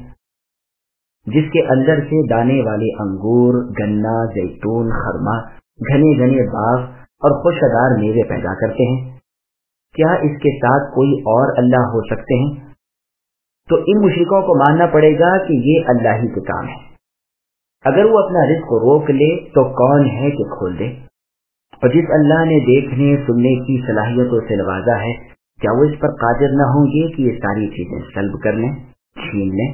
جس کے اندر سے دانے والے انگور، گنا، زیتون، خرما، گھنے گھنے باغ اور خوشگوار میوے پیدا کرتے ہیں۔ کیا اس کے ساتھ کوئی اور اللہ ہو سکتے ہیں؟ تو ان مشرکوں کو ماننا پڑے گا کہ یہ اللہ ہی کے کام ہے۔ اگر وہ اپنا رزق روک لے تو کون ہے کہ کھول دے؟ اور جس اللہ نے دیکھنے سننے کی صلاحیتوں سے نوازا ہے، کیا وہ اس پر قادر نہ ہوں گے کہ یہ ساری چیزیں سلب کر لیں، چھین لیں؟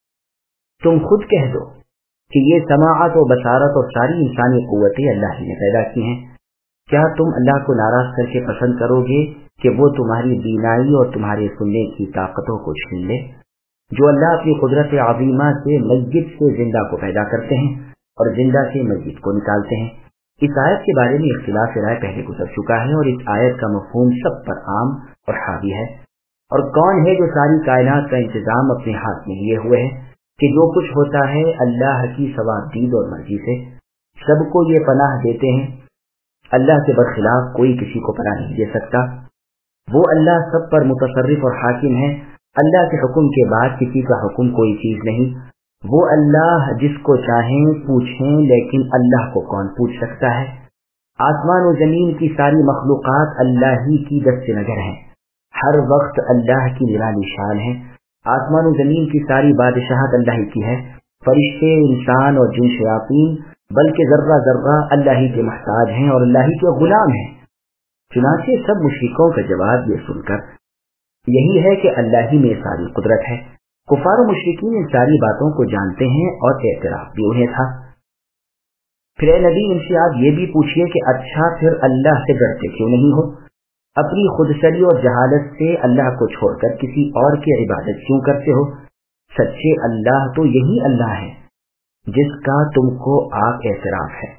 تم خود کہہ دو کہ یہ سماعت و بصارت اور ساری انسانی قوتیں اللہ ہی نے پیدا کی ہیں۔ کیا تم اللہ کو ناراض کر کے پسند کرو گے کہ وہ تمہاری بینائی اور تمہارے سننے کی طاقتوں کو چھین لے؟ جو اللہ اپنی قدرت عظیمہ سے میت سے زندہ کو پیدا کرتے ہیں اور زندہ سے میت کو نکالتے ہیں۔ اس آیت کے بارے میں اختلاف رائے پہلے گزر چکا ہے اور اس آیت کا مفہوم سب پر عام اور حاوی ہے۔ اور کون ہے جو ساری کائنات کا انتظام اپنے ہاتھ میں لیے ہوئے ہے کہ جو کچھ ہوتا ہے اللہ کی ثوابدید اور مرضی سے، سب کو یہ پناہ دیتے ہیں۔ اللہ کے برخلاف کوئی کسی کو پناہ نہیں دے سکتا۔ وہ اللہ سب پر متصرف اور حاکم ہے۔ اللہ کے حکم کے بعد کسی کا حکم کوئی چیز نہیں۔ وہ اللہ جس کو چاہیں پوچھیں، لیکن اللہ کو کون پوچھ سکتا ہے؟ آسمان و زمین کی ساری مخلوقات اللہ ہی کی دست نظر ہیں، ہر وقت اللہ کی نرالی شان ہے۔ آسمان و زمین کی ساری بادشاہت اللہ ہی کی ہے۔ فرشتے، انسان اور جن شیاطین بلکہ ذرہ ذرہ اللہ ہی کے محتاج ہیں اور اللہ ہی کے غلام ہیں۔ چنانچہ سب مشرکوں کا جواب یہ سن کر یہی ہے کہ اللہ ہی میں ساری قدرت ہے۔ کفار و مشرکین ان ساری باتوں کو جانتے ہیں اور اعتراف بھی انہیں تھا۔ پھر اے نبی ان سے آپ یہ بھی پوچھئے کہ اچھا پھر اللہ سے ڈرتے کیوں نہیں ہو؟ اپنی خودسری اور جہالت سے اللہ کو چھوڑ کر کسی اور کی عبادت کیوں کرتے ہو؟ سچے اللہ تو یہی اللہ ہے جس کا تم کو آپ اعتراف ہے۔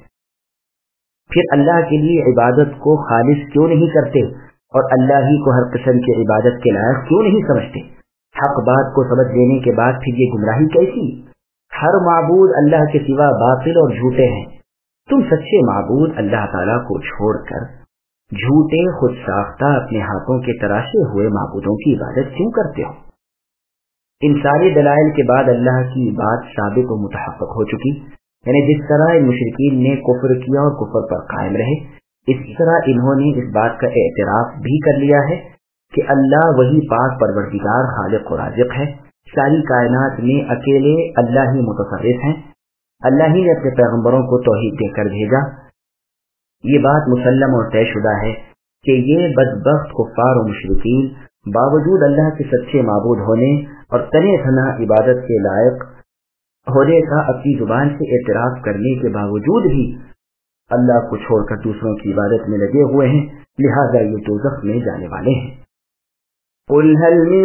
پھر اللہ کے لیے عبادت کو خالص کیوں نہیں کرتے اور اللہ ہی کو ہر قسم کی عبادت کے لائق کیوں نہیں سمجھتے؟ حق بات کو سمجھ لینے کے بعد پھر یہ گمراہی کیسی؟ ہر معبود اللہ کے سوا باطل اور جھوٹے ہیں۔ تم سچے معبود اللہ تعالیٰ کو چھوڑ کر جھوٹے خود ساختہ اپنے ہاتھوں کے تراشے ہوئے معبودوں کی عبادت کیوں کرتے ہو؟ ان سارے دلائل کے بعد اللہ کی بات ثابت و متحقق ہو چکی، یعنی جس طرح ان مشرکین نے کفر کیا اور کفر پر قائم رہے، اسی طرح انہوں نے اس بات کا اعتراف بھی کر لیا ہے کہ اللہ وہی پاک پروردگار خالق و رازق ہے، ساری کائنات میں اکیلے اللہ ہی متصرف ہیں، اللہ ہی نے اپنے پیغمبروں کو توحید دے کر بھیجا۔ یہ بات مسلم اور طے شدہ ہے کہ یہ بدبخت کفار و مشرکین باوجود اللہ کے سچے معبود ہونے اور تنے تنا عبادت کے لائق ہونے کا اپنی زبان سے اعتراف کرنے کے باوجود بھی اللہ کو چھوڑ کر دوسروں کی عبادت میں لگے ہوئے ہیں، لہذا یہ دوزخ میں جانے والے ہیں۔ قل هل من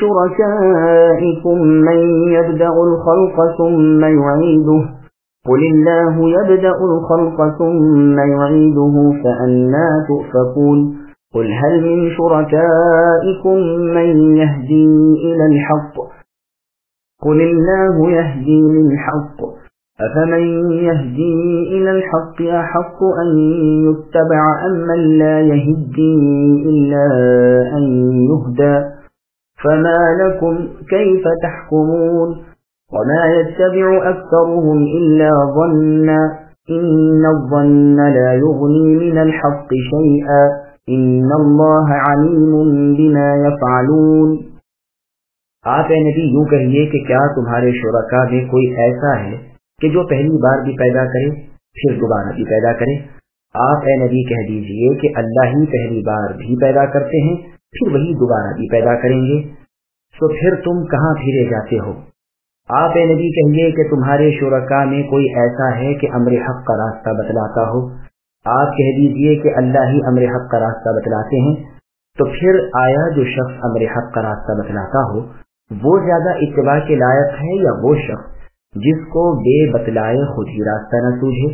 شركائكم من يبدأ الخلق ثم يعيده قل الله يبدأ الخلق ثم يعيده فأنى تؤفكون قل هل من شركائكم من يهدي إلى الحق قل الله يهدي للحق أفمن يهدي إلى الحق أحق أن يتبع أم من لا يهدي إلا أن يهدى فما لكم كيف تحكمون وما يتبع أكثرهم إلا ظنا إن الظن لا يغني من الحق شيئا إن الله عليم بما يفعلون۔ آپ اے نبی یوں کہیے کہ کیا تمہارے شرکا میں کوئی ایسا ہے کہ جو پہلی بار بھی پیدا کرے پھر دوبارہ بھی پیدا کرے؟ آپ اے نبی کہہ دیجئے کہ اللہ ہی پہلی بار بھی پیدا کرتے ہیں پھر وہی دوبارہ بھی پیدا کریں گے، تو پھر تم کہاں پھرے جاتے ہو؟ آپ اے نبی کہیے کہ تمہارے شرکا میں کوئی ایسا ہے کہ امر حق کا راستہ بتلاتا ہو؟ آپ کہہ دیجئے کہ اللہ ہی امر حق کا راستہ بتلاتے ہیں، تو پھر آیا جو شخص امر حق کا راستہ بتلاتا ہو وہ زیادہ اتباع کے لائق ہے یا وہ شخص جس کو بے بتلائے خود ہی راستہ نہ سوجھے؟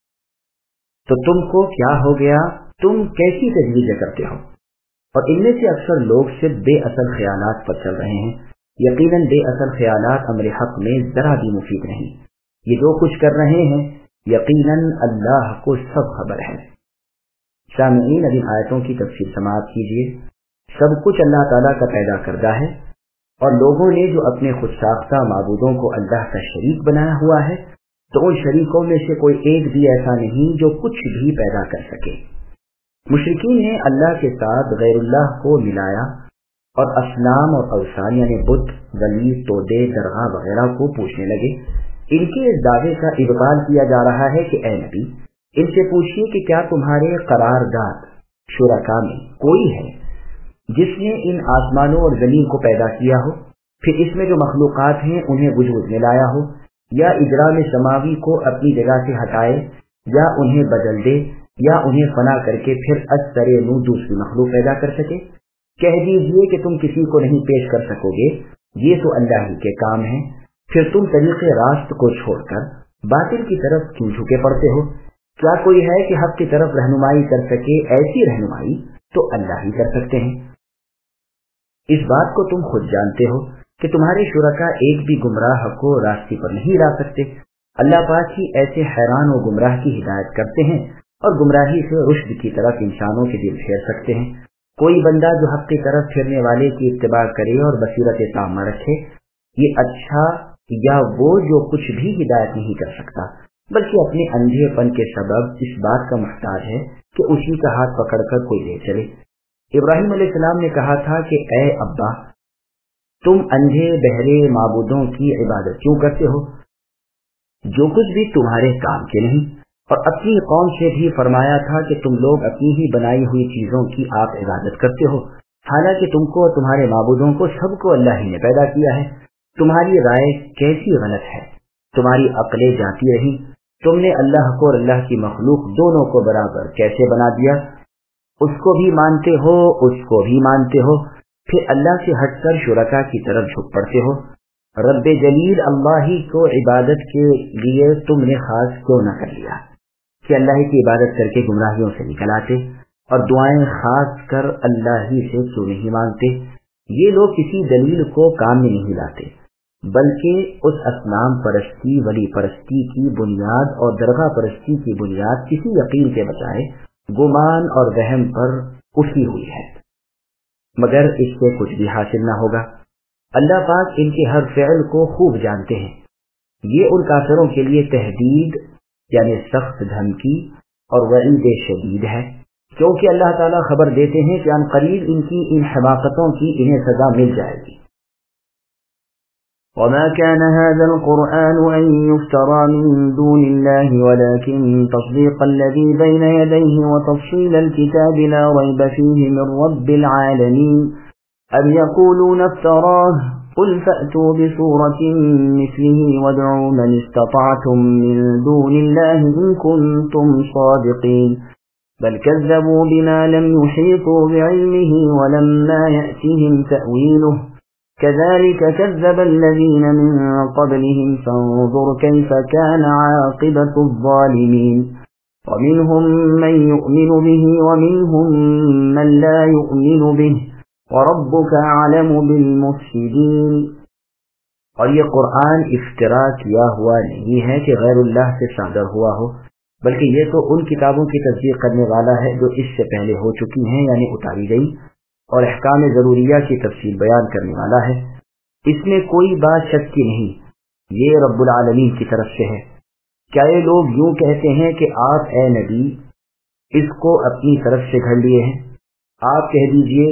تو تم کو کیا ہو گیا؟ تم کیسی تجویزیں کرتے ہو؟ اور ان میں سے اکثر لوگ صرف بے اصل خیالات پر چل رہے ہیں۔ یقیناً بے اصل خیالات امر حق میں ذرا بھی مفید نہیں۔ یہ جو کچھ کر رہے ہیں یقیناً اللہ کو سب خبر ہے۔ سامعین، اب ان آیتوں کی تفسیر سماعت کیجیے۔ سب کچھ اللہ تعالیٰ کا پیدا کردہ ہے، اور لوگوں نے جو اپنے خود ساختہ معبودوں کو اللہ کا شریک بنایا ہوا ہے تو ان شریکوں میں سے کوئی ایک بھی ایسا نہیں جو کچھ بھی پیدا کر سکے۔ مشرکین نے اللہ کے ساتھ غیر اللہ کو ملایا اور اصنام اور اوثان یعنی بت، ولی، تودے، درگاہ وغیرہ کو پوچھنے لگے۔ ان کے اس دعوے کا ابطال کیا جا رہا ہے کہ اے نبی، ان سے پوچھیے کہ کیا تمہارے قرارداد شرکا میں کوئی ہے جس نے ان آسمانوں اور زمین کو پیدا کیا ہو، پھر اس میں جو مخلوقات ہیں انہیں وجود میں لایا ہو، یا اجرام سماوی کو اپنی جگہ سے ہٹائے یا انہیں بدل دے یا انہیں فنا کر کے پھر از سرے نو دوسری مخلوق پیدا کر سکے؟ کہہ دیجئے کہ تم کسی کو نہیں پیش کر سکو گے، یہ تو اللہ ہی کے کام ہیں، پھر تم طریق راست کو چھوڑ کر باطل کی طرف کیوں جھکے پڑتے ہو؟ کیا کوئی ہے کہ حق کی طرف رہنمائی کر سکے؟ ایسی رہنمائی تو اللہ ہی کر سکتے ہیں۔ اس بات کو تم خود جانتے ہو کہ تمہارے شرکا ایک بھی گمراہ کو راستے پر نہیں لا سکتے۔ اللہ پاک ہی ایسے حیران و گمراہ کی ہدایت کرتے ہیں اور گمراہی سے رشد کی طرف انسانوں کے دل پھیر سکتے ہیں۔ کوئی بندہ جو حق کی طرف پھرنے والے کی اتباع کرے اور بصیرت تامہ رکھے، یہ اچھا یا وہ جو کچھ بھی ہدایت نہیں کر سکتا، بلکہ اپنے اندھے پن کے سبب اس بات کا محتاج ہے کہ اسی کا ہاتھ پکڑ کر کوئی لے چلے۔ ابراہیم علیہ السلام نے کہا تھا کہ اے ابا، تم اندھے بہرے معبودوں کی عبادت کیوں کرتے ہو جو کچھ بھی تمہارے کام کے نہیں؟ اور اپنی قوم سے بھی فرمایا تھا کہ تم لوگ اپنی ہی بنائی ہوئی چیزوں کی آپ عبادت کرتے ہو، حالانکہ تم کو اور تمہارے معبودوں کو سب کو اللہ ہی نے پیدا کیا ہے۔ تمہاری رائے کیسی غلط ہے، تمہاری عقلیں جاتی رہی، تم نے اللہ کو اور اللہ کی مخلوق دونوں کو برابر کیسے بنا دیا؟ اس کو بھی مانتے ہو، اس کو بھی مانتے ہو، پھر اللہ سے ہٹ کر شرکا کی طرف جھک پڑتے ہو۔ رب جلیل اللہ ہی کو عبادت کے لیے تم نے خاص کیوں نہ کر لیا کہ اللہ ہی کی عبادت کر کے گمراہیوں سے نکل آتے، اور دعائیں خاص کر اللہ ہی سے کیوں نہیں مانگتے؟ یہ لوگ کسی دلیل کو کام میں نہیں لاتے، بلکہ اس اصنام پرستی، ولی پرستی کی بنیاد اور درگاہ پرستی کی بنیاد کسی یقین کے بجائے گمان اور وہم پر اٹھی ہوئی ہے، مگر اس سے کچھ بھی حاصل نہ ہوگا۔ اللہ پاک ان کے ہر فعل کو خوب جانتے ہیں۔ یہ ان کافروں کے لیے تہدید یعنی سخت دھمکی اور وعید شدید ہے، کیونکہ اللہ تعالیٰ خبر دیتے ہیں کہ ان قریب ان کی ان حماقتوں کی انہیں سزا مل جائے گی۔ وما كان هذا القرآن أن يفترى من دون الله ولكن تصديق الذي بين يديه وتفصيل الكتاب لا ريب فيه من رب العالمين أم يقولون افتراه قل فأتوا بسورة مثله وادعوا من استطعتم من دون الله إن كنتم صادقين بل كذبوا بما لم يحيطوا بعلمه ولما يأتهم تأويله كذلك كذب الذين من قبلهم فانظر كيف كان عاقبة الظالمين ومنهم من يؤمن به ومنهم من لا يؤمن به وربك أعلم بالمفسدين. اور یہ قرآن افترا کیا ہوا نہیں ہے کہ غیر اللہ سے صادر ہوا ہو، بلکہ یہ تو ان کتابوں کی تصدیق کرنے والا ہے جو اس سے پہلے ہو چکی ہیں، یعنی اتاری گئی، اور احکام ضروریہ کی تفصیل بیان کرنے والا ہے. اس میں کوئی بات شک کی نہیں، یہ رب العالمین کی طرف سے ہے. کیا یہ لوگ یوں کہتے ہیں کہ آپ اے نبی اس کو اپنی طرف سے گھڑ لیے ہیں؟ آپ کہہ دیجئے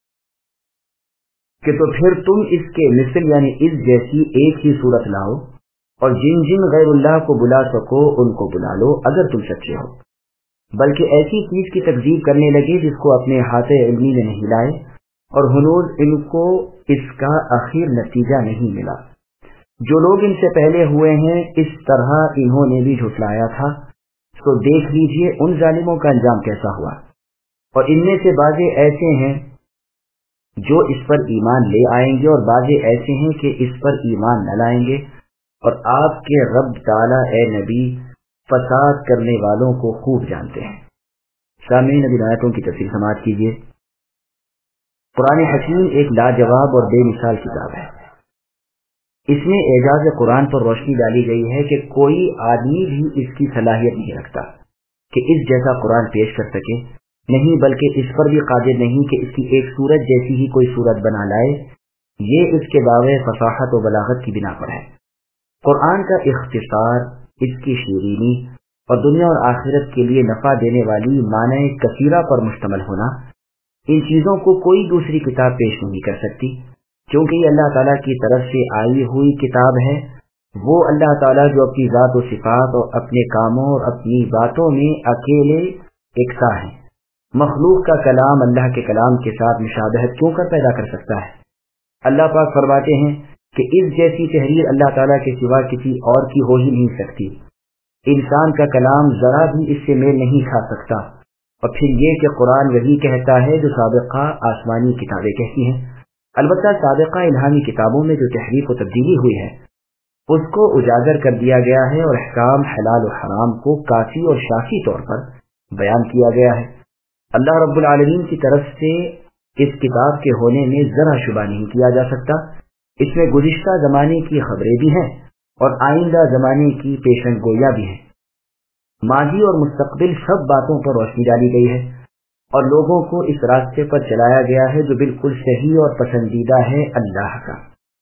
کہ تو پھر تم اس کے مثل یعنی اس جیسی ایک ہی صورت لاؤ، اور جن جن غیر اللہ کو بلا سکو ان کو بلا لو اگر تم سچے ہو. بلکہ ایسی چیز کی تکذیب کرنے لگے جس کو اپنے احاطے علمی میں نہیں لائے، اور ہنوز ان کو اس کا اخیر نتیجہ نہیں ملا. جو لوگ ان سے پہلے ہوئے ہیں اس طرح انہوں نے بھی جھٹلایا تھا، تو دیکھ لیجئے ان ظالموں کا انجام کیسا ہوا. اور ان میں سے بعضے ایسے ہیں جو اس پر ایمان لے آئیں گے، اور بعضے ایسے ہیں کہ اس پر ایمان نہ لائیں گے. اور آپ کے رب تعالی اے نبی فساد کرنے والوں کو خوب جانتے ہیں. سامعین ابھی آیتوں کی تفصیل سماعت کیجیے. قرآن حکیم ایک لاجواب اور بے مثال کتاب ہے. اس میں اعجاز قرآن پر روشنی ڈالی گئی ہے کہ کوئی آدمی بھی اس کی صلاحیت نہیں رکھتا کہ اس جیسا قرآن پیش کر سکے، نہیں بلکہ اس پر بھی قادر نہیں کہ اس کی ایک صورت جیسی ہی کوئی صورت بنا لائے. یہ اس کے دعوے فصاحت و بلاغت کی بنا پر ہے. قرآن کا اختصار، اس کی شیرینی اور دنیا اور آخرت کے لیے نفع دینے والی معنی کثیرہ پر مشتمل ہونا، ان چیزوں کو کوئی دوسری کتاب پیش نہیں کر سکتی، کیونکہ یہ اللہ تعالیٰ کی طرف سے آئی ہوئی کتاب ہے. وہ اللہ تعالیٰ جو اپنی ذات و صفات اور اپنے کاموں اور اپنی باتوں میں اکیلے یکساں ہیں، مخلوق کا کلام اللہ کے کلام کے ساتھ مشابہت کیوں کر پیدا کر سکتا ہے؟ اللہ پاک فرماتے ہیں کہ اس جیسی تحریر اللہ تعالیٰ کے سوا کسی اور کی ہو ہی نہیں سکتی. انسان کا کلام ذرا بھی اس سے میل نہیں کھا سکتا. اور پھر یہ کہ قرآن وہی کہتا ہے جو سابقہ آسمانی کتابیں کہتی ہیں. البتہ سابقہ الہامی کتابوں میں جو تحریف و تبدیلی ہوئی ہے اس کو اجاگر کر دیا گیا ہے، اور احکام حلال و حرام کو کافی اور شافی طور پر بیان کیا گیا ہے. اللہ رب العالمین کی طرف سے اس کتاب کے ہونے میں ذرا شبہ نہیں کیا جا سکتا. اس میں گزشتہ زمانے کی خبریں بھی ہیں اور آئندہ زمانے کی پیشن گویاں بھی ہیں. ماضی اور مستقبل سب باتوں پر روشنی ڈالی گئی ہے، اور لوگوں کو اس راستے پر چلایا گیا ہے جو بالکل صحیح اور پسندیدہ ہے اللہ کا.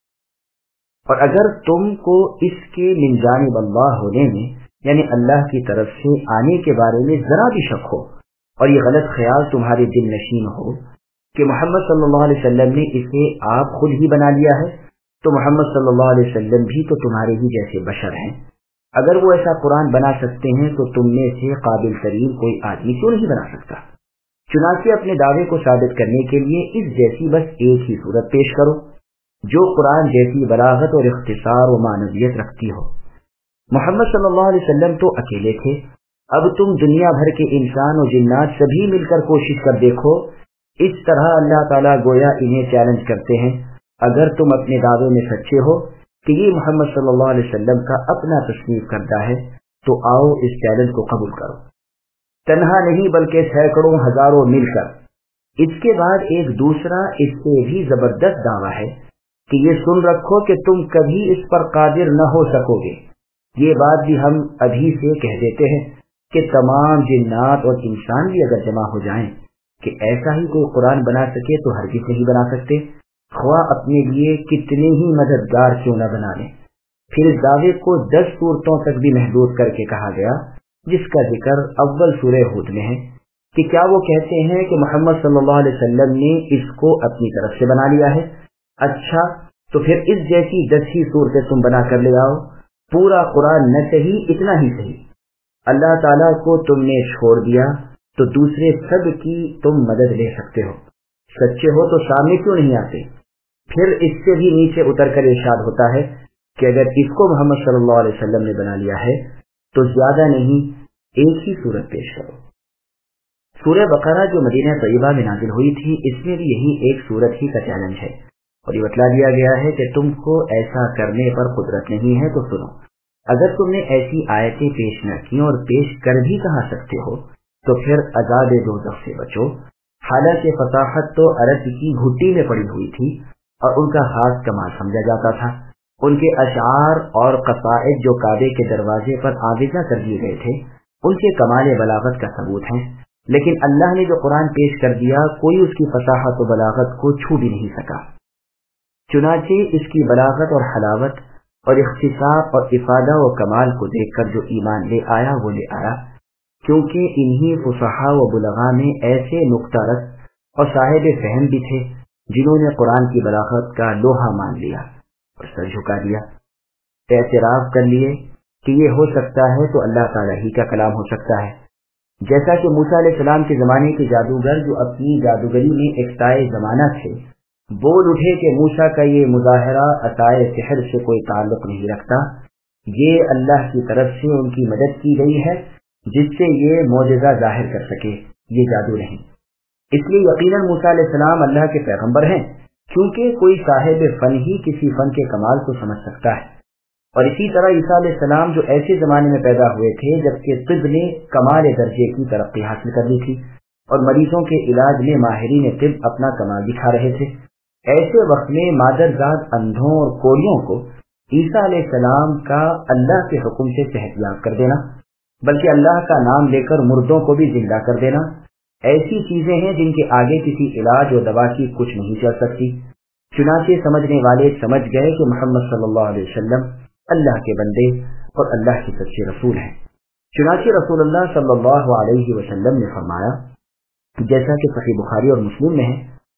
اور اگر تم کو اس کے من جانب اللہ ہونے میں یعنی اللہ کی طرف سے آنے کے بارے میں ذرا بھی شک ہو، اور یہ غلط خیال تمہارے دل نشین ہو کہ محمد صلی اللہ علیہ وسلم نے اسے آپ خود ہی بنا لیا ہے، تو محمد صلی اللہ علیہ وسلم بھی تو تمہارے ہی جیسے بشر ہیں. اگر وہ ایسا قرآن بنا سکتے ہیں تو تم میں سے قابل ترین کوئی آدمی کیوں نہیں بنا سکتا؟ چنانچہ اپنے دعوے کو ثابت کرنے کے لیے اس جیسی بس ایک ہی صورت پیش کرو جو قرآن جیسی بلاغت اور اختصار و معنویت رکھتی ہو. محمد صلی اللہ علیہ وسلم تو اکیلے تھے، اب تم دنیا بھر کے انسان و جنات سبھی مل کر کوشش کر دیکھو. اس طرح اللہ تعالیٰ گویا انہیں چیلنج کرتے ہیں، اگر تم اپنے دعوے میں سچے ہو کہ یہ محمد صلی اللہ علیہ وسلم کا اپنا تصنیف کرتا ہے تو آؤ اس چیلنج کو قبول کرو، تنہا نہیں بلکہ سینکڑوں ہزاروں مل کر. اس کے بعد ایک دوسرا اس سے بھی زبردست دعویٰ ہے کہ یہ سن رکھو کہ تم کبھی اس پر قادر نہ ہو سکو گے. یہ بات بھی ہم ابھی سے کہہ دیتے ہیں کہ تمام جنات اور انسان بھی اگر جمع ہو جائیں کہ ایسا ہی کوئی قرآن بنا سکے تو ہرگز نہیں بنا سکتے، خواہ اپنے لیے کتنے ہی مددگار کیوں نہ بنا لیں. پھر اس دعوے کو 10 صورتوں تک بھی محدود کر کے کہا گیا، جس کا ذکر اول سورہ ہود میں ہے کہ کیا وہ کہتے ہیں کہ محمد صلی اللہ علیہ وسلم نے اس کو اپنی طرف سے بنا لیا ہے؟ اچھا تو پھر اس جیسی 10 ہی صورتیں تم بنا کر لے آؤ. پورا قرآن نہ صحیح اتنا ہی صحیح. اللہ تعالیٰ کو تم نے چھوڑ دیا تو دوسرے سب کی تم مدد لے سکتے ہو. سچے ہو تو سامنے کیوں نہیں آتے؟ پھر اس سے بھی نیچے اتر کر ارشاد ہوتا ہے کہ اگر اس کو محمد صلی اللہ علیہ وسلم نے بنا لیا ہے تو زیادہ نہیں ایک ہی صورت پیش کرو۔ سورہ بقرہ جو مدینہ طیبہ میں نازل ہوئی تھی، اس میں بھی یہی ایک صورت ہی کا چیلنج ہے، اور یہ بتلا دیا گیا ہے کہ تم کو ایسا کرنے پر قدرت نہیں ہے تو سنو، اگر تم نے ایسی آیتیں پیش نہ کی اور پیش کر بھی کہا سکتے ہو تو پھر عذاب دوزخ سے بچو۔ حالانکہ فصاحت تو عرب کی گھٹی میں پڑی ہوئی تھی اور ان کا خاص کمال سمجھا جاتا تھا۔ ان کے اشعار اور قصائد جو کعبے کے دروازے پر آویزاں کر دیے گئے تھے، ان کے کمال بلاغت کا ثبوت ہیں، لیکن اللہ نے جو قرآن پیش کر دیا کوئی اس کی فصاحت و بلاغت کو چھو بھی نہیں سکا۔ چنانچہ اس کی بلاغت اور حلاوت اور اختصاص اور افادہ و کمال کو دیکھ کر جو ایمان لے آیا وہ لے آیا، کیونکہ انہی فصحاء و بلغاء میں ایسے نکتہ رس اور صاحب فہم بھی تھے جنہوں نے قرآن کی بلاغت کا لوہا مان لیا اور سر جھکا دیا، اعتراف کر لیے کہ یہ ہو سکتا ہے تو اللہ تعالیٰ ہی کا کلام ہو سکتا ہے۔ جیسا کہ موسیٰ علیہ السلام کے زمانے کے جادوگر جو اپنی جادوگری میں ایک تائے زمانہ تھے، بول اٹھے کہ موسیٰ کا یہ مظاہرہ عصائے سحر سے کوئی تعلق نہیں رکھتا، یہ اللہ کی طرف سے ان کی مدد کی گئی ہے جس سے یہ معجزہ ظاہر کر سکے، یہ جادو نہیں۔ اس لیے یقیناً موسیٰ علیہ السلام اللہ کے پیغمبر ہیں، کیونکہ کوئی صاحب فن ہی کسی فن کے کمال کو سمجھ سکتا ہے۔ اور اسی طرح عیسیٰ علیہ السلام جو ایسے زمانے میں پیدا ہوئے تھے جبکہ طب نے کمال درجے کی ترقی حاصل کر لی تھی اور مریضوں کے علاج میں ماہرین طب اپنا کمال دکھا رہے تھے، ایسے وقت میں مادرزاد اندھوں اور کوڑیوں کو عیسیٰ علیہ السلام کا اللہ کے حکم سے صحت یاب کر دینا، بلکہ اللہ کا نام لے کر مردوں کو بھی زندہ کر دینا، ایسی چیزیں ہیں جن کے آگے کسی علاج و دوا کی کچھ نہیں چل سکتی۔ چنانچہ سمجھنے والے سمجھ گئے کہ محمد صلی اللہ علیہ وسلم اللہ کے بندے اور اللہ کے سچے رسول ہیں۔ چنانچہ رسول اللہ صلی اللہ علیہ وسلم نے فرمایا، جیسا کہ صحیح بخاری اور مسلم میں ہے،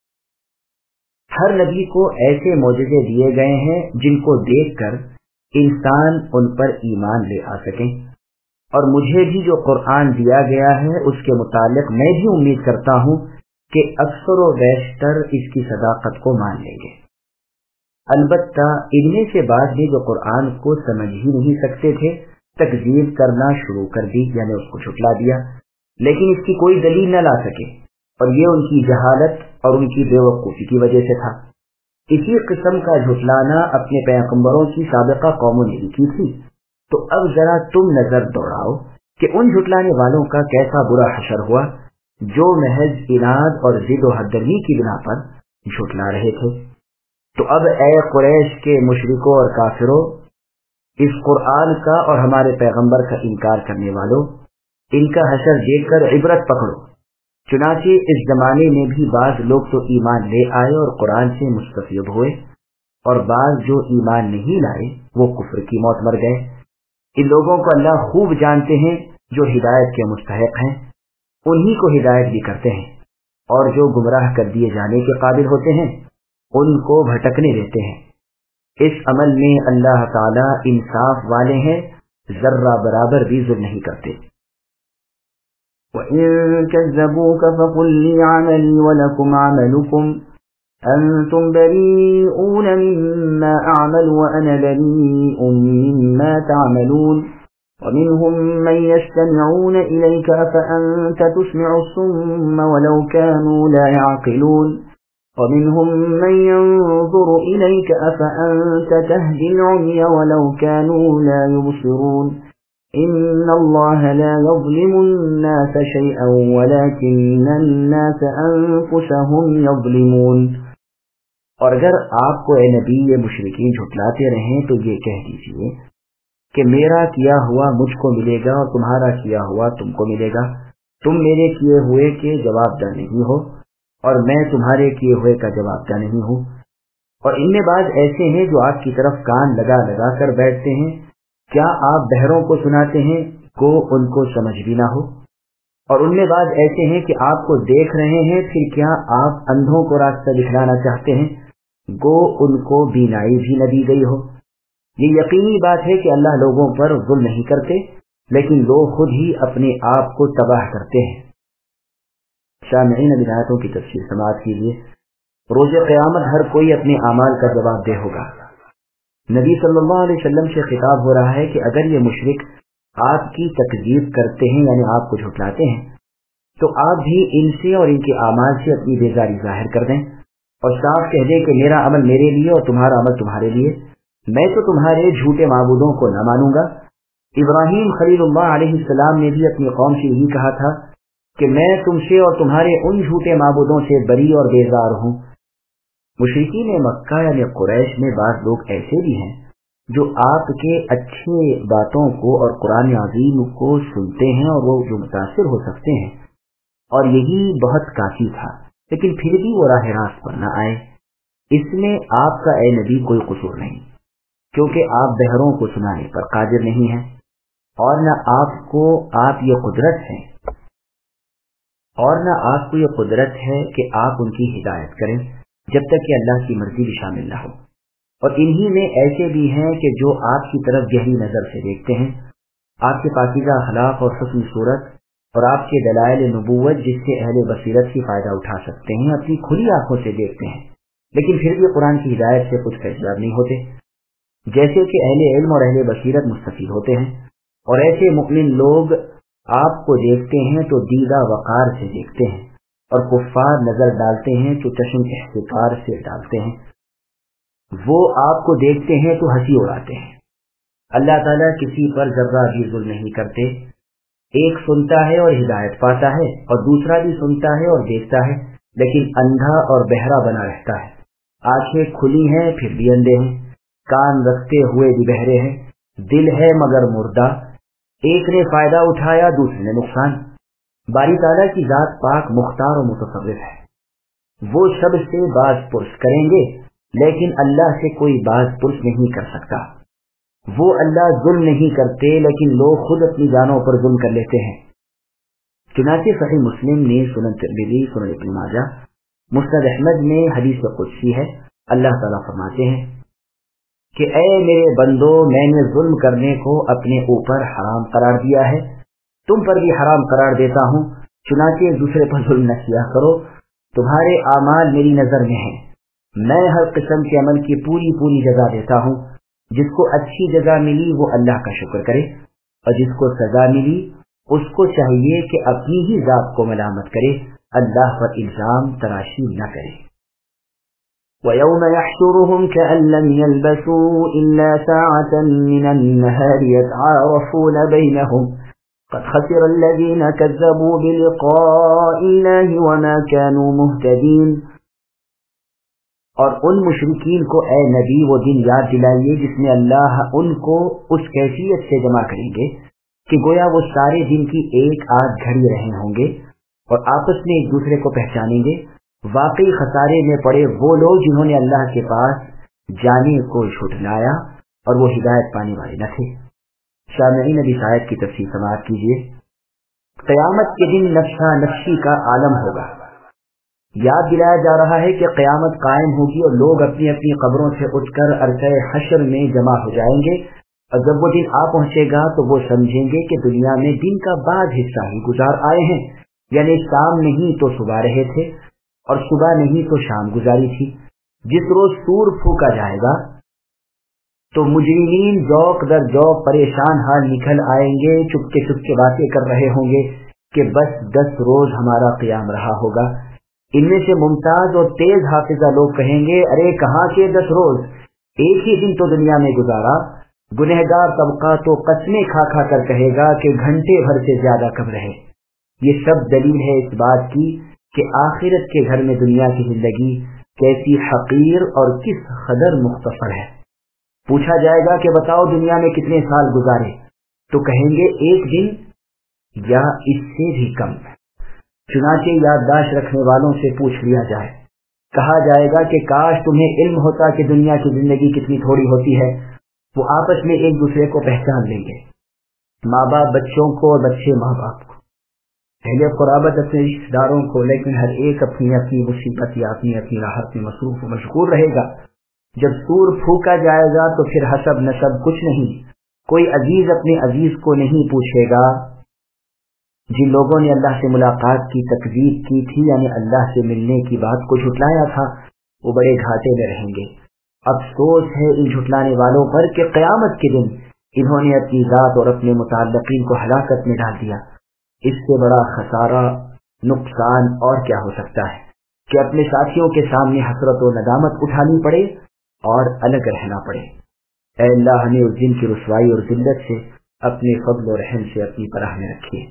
ہر نبی کو ایسے معجزے دیے گئے ہیں جن کو دیکھ کر انسان ان پر ایمان لے آ سکیں، اور مجھے بھی جو قرآن دیا گیا ہے اس کے متعلق میں بھی امید کرتا ہوں کہ اکثر و بیشتر اس کی صداقت کو مان لیں گے۔ البتہ ان میں سے بعض نے جو قرآن کو سمجھ ہی نہیں سکتے تھے تکذیب کرنا شروع کر دی، یعنی اس کو جھٹلا دیا، لیکن اس کی کوئی دلیل نہ لا سکے، اور یہ ان کی جہالت اور ان کی بے وقوفی کی وجہ سے تھا۔ اسی قسم کا جھٹلانا اپنے پیغمبروں کی سابقہ قوموں نے بھی کی تھی، تو اب ذرا تم نظر دوڑاؤ کہ ان جھٹلانے والوں کا کیسا برا حشر ہوا جو محض اناد اور ضد و حدرمی کی بنا پر جھٹلا رہے تھے۔ تو اب اے قریش کے مشرکوں اور کافروں، اس قرآن کا اور ہمارے پیغمبر کا انکار کرنے والوں، ان کا حشر دیکھ کر عبرت پکڑو۔ چنانچہ اس زمانے میں بھی بعض لوگ تو ایمان لے آئے اور قرآن سے مستفید ہوئے، اور بعض جو ایمان نہیں لائے وہ کفر کی موت مر گئے۔ ان لوگوں کو اللہ خوب جانتے ہیں، جو ہدایت کے مستحق ہیں انہی کو ہدایت بھی کرتے ہیں، اور جو گمراہ کر دیے جانے کے قابل ہوتے ہیں ان کو بھٹکنے دیتے ہیں۔ اس عمل میں اللہ تعالی انصاف والے ہیں، ذرہ برابر بھی ظلم نہیں کرتے۔ وَإِن كَذَّبُوكَ فَقُل لِّي عَمَلِي وَلَكُمْ عَمَلُكُمْ أَنتُمْ بَرِيئُونَ مِمَّا أَعْمَلُ وَأَنَا بَرِيءٌ مِّمَّا تَعْمَلُونَ وَمِنْهُم مَّن يَسْتَمِعُونَ إِلَيْكَ أَفَأَنتَ تُسْمِعُ الصُّمَّ وَلَوْ كَانُوا لَا يَعْقِلُونَ وَمِنْهُم مَّن يَنظُرُ إِلَيْكَ أَفَأَنتَ تَهْدِي الْعُمْيَ وَلَوْ كَانُوا لَا يُبْصِرُونَ إِنَّ اللَّهَ لَا يَظْلِمُ النَّاسَ شَيْئًا وَلَكِنَّ النَّاسَ أَنفُسَهُمْ يَظْلِمُونَ۔ اور اگر آپ کو اے نبی یہ مشرکین جھٹلاتے رہیں تو یہ کہہ دیجئے کہ میرا کیا ہوا مجھ کو ملے گا اور تمہارا کیا ہوا تم کو ملے گا، تم میرے کیے ہوئے کے جواب دہ نہیں ہو اور میں تمہارے کیے ہوئے کا جواب دہ نہیں ہوں۔ اور ان میں بعض ایسے ہیں جو آپ کی طرف کان لگا لگا کر بیٹھتے ہیں، کیا آپ بہروں کو سناتے ہیں کو ان کو سمجھ بھی نہ ہو، اور ان میں بعض ایسے ہیں کہ آپ کو دیکھ رہے ہیں، پھر کیا آپ اندھوں کو راستہ دکھلانا چاہتے ہیں گو ان کو بینائی بھی نہ دی گئی ہو۔ یہ یقینی بات ہے کہ اللہ لوگوں پر ظلم نہیں کرتے، لیکن لوگ خود ہی اپنے آپ کو تباہ کرتے ہیں۔ سامعین اب آیاتوں کی تفسیر سماعت کیجیے۔ روز قیامت ہر کوئی اپنے اعمال کا جواب دہ ہوگا۔ نبی صلی اللہ علیہ وسلم سے خطاب ہو رہا ہے کہ اگر یہ مشرک آپ کی تکذیب کرتے ہیں یعنی آپ کو جھٹلاتے ہیں تو آپ بھی ان سے اور ان کے اعمال سے اپنی بیزاری ظاہر کر دیں اور صاف کہہ دیں کہ میرا عمل میرے لیے اور تمہارا عمل تمہارے لیے، میں تو تمہارے جھوٹے معبودوں کو نہ مانوں گا۔ ابراہیم خلیل اللہ علیہ السلام نے بھی اپنی قوم سے یہی کہا تھا کہ میں تم سے اور تمہارے ان جھوٹے معبودوں سے بری اور بیزار ہوں۔ مشرکین مکہ یعنی قریش میں بعض لوگ ایسے بھی ہیں جو آپ کے اچھے باتوں کو اور قرآن عظیم کو سنتے ہیں اور وہ جو متاثر ہو سکتے ہیں، اور یہی بہت کافی تھا، لیکن پھر بھی وہ راہ راست پر نہ آئے۔ اس میں آپ کا اے نبی کوئی قصور نہیں، کیونکہ آپ بہروں کو سنانے پر قادر نہیں ہیں، اور نہ آپ کو یہ قدرت ہے کہ آپ ان کی ہدایت کریں جب تک کہ اللہ کی مرضی بھی شامل نہ ہو۔ اور انہی میں ایسے بھی ہیں کہ جو آپ کی طرف گہری نظر سے دیکھتے ہیں، آپ کے پاکیزہ اخلاق اور حسن صورت اور آپ کے دلائل نبوت جس سے اہل بصیرت کی فائدہ اٹھا سکتے ہیں اپنی کھلی آنکھوں سے دیکھتے ہیں، لیکن پھر بھی قرآن کی ہدایت سے کچھ فیصلہ نہیں ہوتے، جیسے کہ اہل علم اور اہل بصیرت مستفید ہوتے ہیں۔ اور ایسے مؤمن لوگ آپ کو دیکھتے ہیں تو دیدہ وقار سے دیکھتے ہیں، اور کفار نظر ڈالتے ہیں تو چشم احتقار سے ڈالتے ہیں۔ وہ آپ کو دیکھتے ہیں تو ہنسی اڑاتے ہیں۔ اللہ تعالیٰ کسی پر ذرہ بھی ظلم نہیں کرتے، ایک سنتا ہے اور ہدایت پاتا ہے اور دوسرا بھی سنتا ہے اور دیکھتا ہے، لیکن اندھا اور بہرا بنا رہتا ہے۔ آنکھیں کھلی ہیں پھر بھی اندھے ہیں، کان رکھتے ہوئے بھی بہرے ہیں، دل ہے مگر مردہ، ایک نے فائدہ اٹھایا دوسرے نے نقصان۔ باری تعالیٰ کی ذات پاک مختار و متصرف ہے، وہ سب سے باز پرس کریں گے، لیکن اللہ سے کوئی باز پرس نہیں کر سکتا۔ وہ اللہ ظلم نہیں کرتے، لیکن لوگ خود اپنی جانوں پر ظلم کر لیتے ہیں۔ چنانچہ صحیح مسلم نے، سنن ترمذی، سنن ابن ماجہ، مسند احمد میں حدیث قدسی ہے، اللہ تعالیٰ فرماتے ہیں کہ اے میرے بندو، میں نے ظلم کرنے کو اپنے اوپر حرام قرار دیا ہے، تم پر بھی حرام قرار دیتا ہوں، چنانچہ ایک دوسرے پر ظلم نہ کیا کرو، تمہارے اعمال میری نظر میں ہیں، میں ہر قسم کے عمل کی پوری پوری جزا دیتا ہوں، جس کو اچھی جزا ملی وہ اللہ کا شکر کرے، اور جس کو سزا ملی اس کو چاہیے کہ اپنی ہی ذات کو ملامت کرے، اللہ پر الزام تراشی نہ کرے۔ وَيَوْمَ يَحْشُرُهُمْ كَأَن لَّمْ يَلْبَثُوا إِلَّا سَاعَةً مِّنَ النَّهَارِ يَتَعَارَفُونَ بَيْنَهُمْ قَدْ خَسِرَ الَّذِينَ كَذَّبُوا بِلِقَاءِ اللَّهِ وَمَا كَانُوا مُهْتَدِينَ۔ اور ان مشرکین کو اے نبی وہ دن یاد دلائیے جس میں اللہ ان کو اس کیفیت سے جمع کریں گے کہ گویا وہ سارے دن کی ایک آدھ گھڑی رہے ہوں گے اور آپس میں ایک دوسرے کو پہچانیں گے۔ واقعی خسارے میں پڑے وہ لوگ جنہوں نے اللہ کے پاس جانے کو جھٹلایا اور وہ ہدایت پانے والے نہ تھے۔ سامعین ابھی آیت کی تفسیر سماعت کیجیے۔ قیامت کے دن نفسا نفسی کا عالم ہوگا، یاد دلایا جا رہا ہے کہ قیامت قائم ہوگی اور لوگ اپنی اپنی قبروں سے اٹھ کر عرصہ حشر میں جمع ہو جائیں گے، اور جب وہ دن آ پہنچے گا تو وہ سمجھیں گے کہ دنیا میں دن کا بعض حصہ ہی گزار آئے ہیں، یعنی شام نہیں تو صبح رہے تھے اور صبح نہیں تو شام گزاری تھی۔ جس روز سور پھونکا جائے گا تو مجرمین ذوق در ذوق پریشان حال نکل آئیں گے، چپکے چپکے باتیں کر رہے ہوں گے کہ بس 10 روز ہمارا قیام رہا ہوگا۔ ان میں سے ممتاز اور تیز حافظہ لوگ کہیں گے ارے کہاں کے 10 روز، ایک ہی دن تو دنیا میں گزارا۔ گنہگار طبقہ تو قسمیں کھا کھا کر کہے گا کہ گھنٹے بھر سے زیادہ کب رہے۔ یہ سب دلیل ہے اس بات کی کہ آخرت کے گھر میں دنیا کی زندگی کیسی حقیر اور کس قدر مختصر ہے۔ پوچھا جائے گا کہ بتاؤ دنیا میں کتنے سال گزارے، تو کہیں گے 1 دن یا اس سے بھی کم۔ چنانچہ یادداشت رکھنے والوں سے پوچھ لیا جائے، کہا جائے گا کہ کاش تمہیں علم ہوتا کہ دنیا کی زندگی کتنی تھوڑی ہوتی ہے۔ وہ آپس میں ایک دوسرے کو پہچان لیں گے، ماں باپ بچوں کو اور بچے ماں باپ کو، اہل قرابت اپنے رشتہ داروں کو، لیکن ہر ایک اپنی اپنی مصیبت یا اپنی اپنی راحت میں مصروف و مشغول رہے گا۔ جب سور پھونکا جائے گا تو پھر حسب نسب کچھ نہیں، کوئی عزیز اپنے عزیز کو نہیں پوچھے گا۔ جن لوگوں نے اللہ سے ملاقات کی تکذیب کی تھی، یعنی اللہ سے ملنے کی بات کو جھٹلایا تھا، وہ بڑے گھاٹے میں رہیں گے۔ افسوس ہے ان جھٹلانے والوں پر کہ قیامت کے دن انہوں نے اپنی ذات اور اپنے متعلقین کو ہلاکت میں ڈال دیا۔ اس سے بڑا خسارہ، نقصان اور کیا ہو سکتا ہے کہ اپنے ساتھیوں کے سامنے حسرت و ندامت اٹھانی پڑے اور الگ رہنا پڑے۔ اے اللہ ہمیں اس دن کی رسوائی اور ذلت سے اپنے فضل و رحم سے اپنی پناہ میں رکھیے۔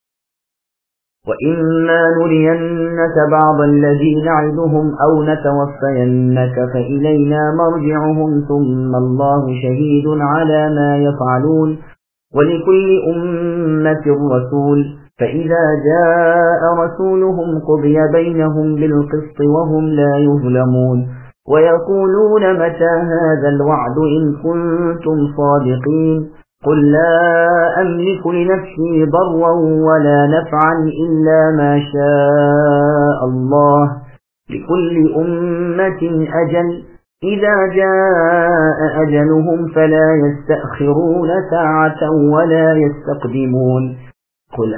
وَإِمَّا نُرِيَنَّكَ بَعْضَ الَّذِي نَعِدُهُمْ أَوْ نَتَوَفَّيَنَّكَ فَإِلَيْنَا مَرْجِعُهُمْ ثُمَّ اللَّهُ شَهِيدٌ عَلَى مَا يَفْعَلُونَ وَلِكُلِّ أُمَّةٍ رَسُولٌ فَإِذَا جَاءَ رَسُولُهُمْ قُضِيَ بَيْنَهُمْ بِالْقِسْطِ وَهُمْ لَا يُظْلَمُونَ وَيَقُولُونَ مَتَى هَذَا الْوَعْدُ إِن كُنتُمْ صَادِقِينَ قُل لَّا أَمْلِكُ لِنَفْسِي ضَرًّا وَلَا نَفْعًا إِلَّا مَا شَاءَ اللَّهُ لِكُلِّ أُمَّةٍ أَجَلٌ إِذَا جَاءَ أَجَلُهُمْ فَلَا يَسْتَأْخِرُونَ سَاعَةً وَلَا يَسْتَقْدِمُونَ قُلْ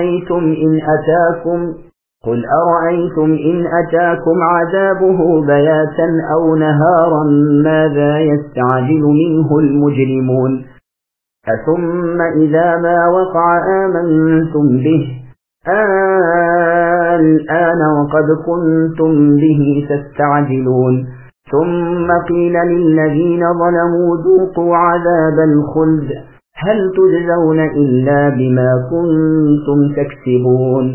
أَرَأَيْتُمْ إِنْ أَتَاكُمْ عَذَابُهُ بَيَاتًا أَوْ نَهَارًا مَاذَا يَسْتَعْجِلُ مِنْهُ الْمُجْرِمُونَ أَثُمَّ إِذَا مَا وَقَعَ آمَنْتُمْ بِهِ الْآنَ وَقَدْ كُنْتُمْ بِهِ تَسْتَعْجِلُونَ ثُمَّ قِيلَ لِلَّذِينَ ظَلَمُوا ذُوقُوا عَذَابَ الْخُلْدِ هَلْ تُجْزَوْنَ إِلَّا بِمَا كُنْتُمْ تَكْسِبُونَ۔